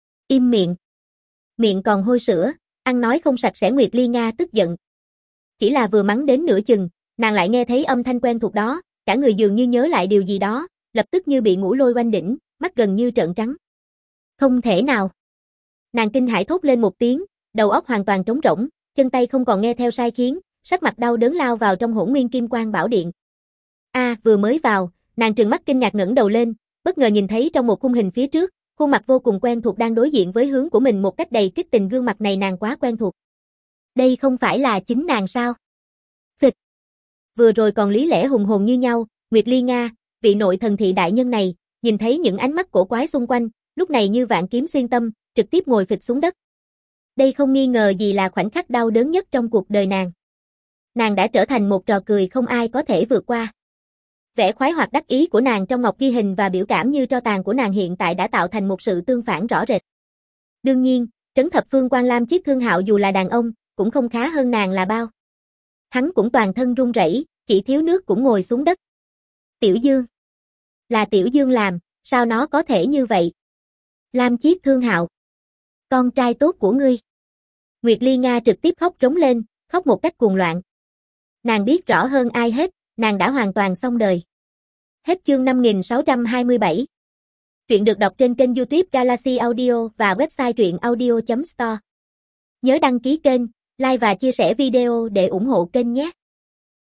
Im miệng. Miệng còn hôi sữa, ăn nói không sạch sẽ. Nguyệt Ly Nga tức giận. Chỉ là vừa mắng đến nửa chừng, nàng lại nghe thấy âm thanh quen thuộc đó, cả người dường như nhớ lại điều gì đó, lập tức như bị ngũ lôi oanh đỉnh, mắt gần như trợn trắng. Không thể nào. Nàng kinh hãi thốt lên một tiếng, đầu óc hoàn toàn trống rỗng, chân tay không còn nghe theo sai khiến, sắc mặt đau đớn lao vào trong Hỗn Nguyên Kim Quang Bảo Điện. Vừa mới vào, nàng trừng mắt kinh ngạc ngẩng đầu lên, bất ngờ nhìn thấy trong một khung hình phía trước, khuôn mặt vô cùng quen thuộc đang đối diện với hướng của mình một cách đầy kích tình. Gương mặt này nàng quá quen thuộc. Đây không phải là chính nàng sao? Phịch. Vừa rồi còn lý lẽ hùng hồn như nhau, Nguyệt Ly Nga, vị nội thần thị đại nhân này, nhìn thấy những ánh mắt cổ quái xung quanh, lúc này như vạn kiếm xuyên tâm, trực tiếp ngồi phịch xuống đất. Đây không nghi ngờ gì là khoảnh khắc đau đớn nhất trong cuộc đời nàng. Nàng đã trở thành một trò cười không ai có thể vượt qua. Vẻ khoái hoạt đắc ý của nàng trong ngọc ghi hình và biểu cảm như tro tàn của nàng hiện tại đã tạo thành một sự tương phản rõ rệt. Đương nhiên, Trấn Thập Phương Quan Lam Chiết Thương Hạo dù là đàn ông, cũng không khá hơn nàng là bao. Hắn cũng toàn thân run rẩy, chỉ thiếu nước cũng ngồi xuống đất. Tiểu Dương. Là Tiểu Dương làm, sao nó có thể như vậy? Lam Chiết Thương Hạo. Con trai tốt của ngươi. Nguyệt Ly Nga trực tiếp khóc rống lên, khóc một cách cuồng loạn. Nàng biết rõ hơn ai hết, nàng đã hoàn toàn xong đời. Hết chương 5627. Truyện được đọc trên kênh YouTube Galaxy Audio và website truyệnaudio.store. Nhớ đăng ký kênh, like và chia sẻ video để ủng hộ kênh nhé.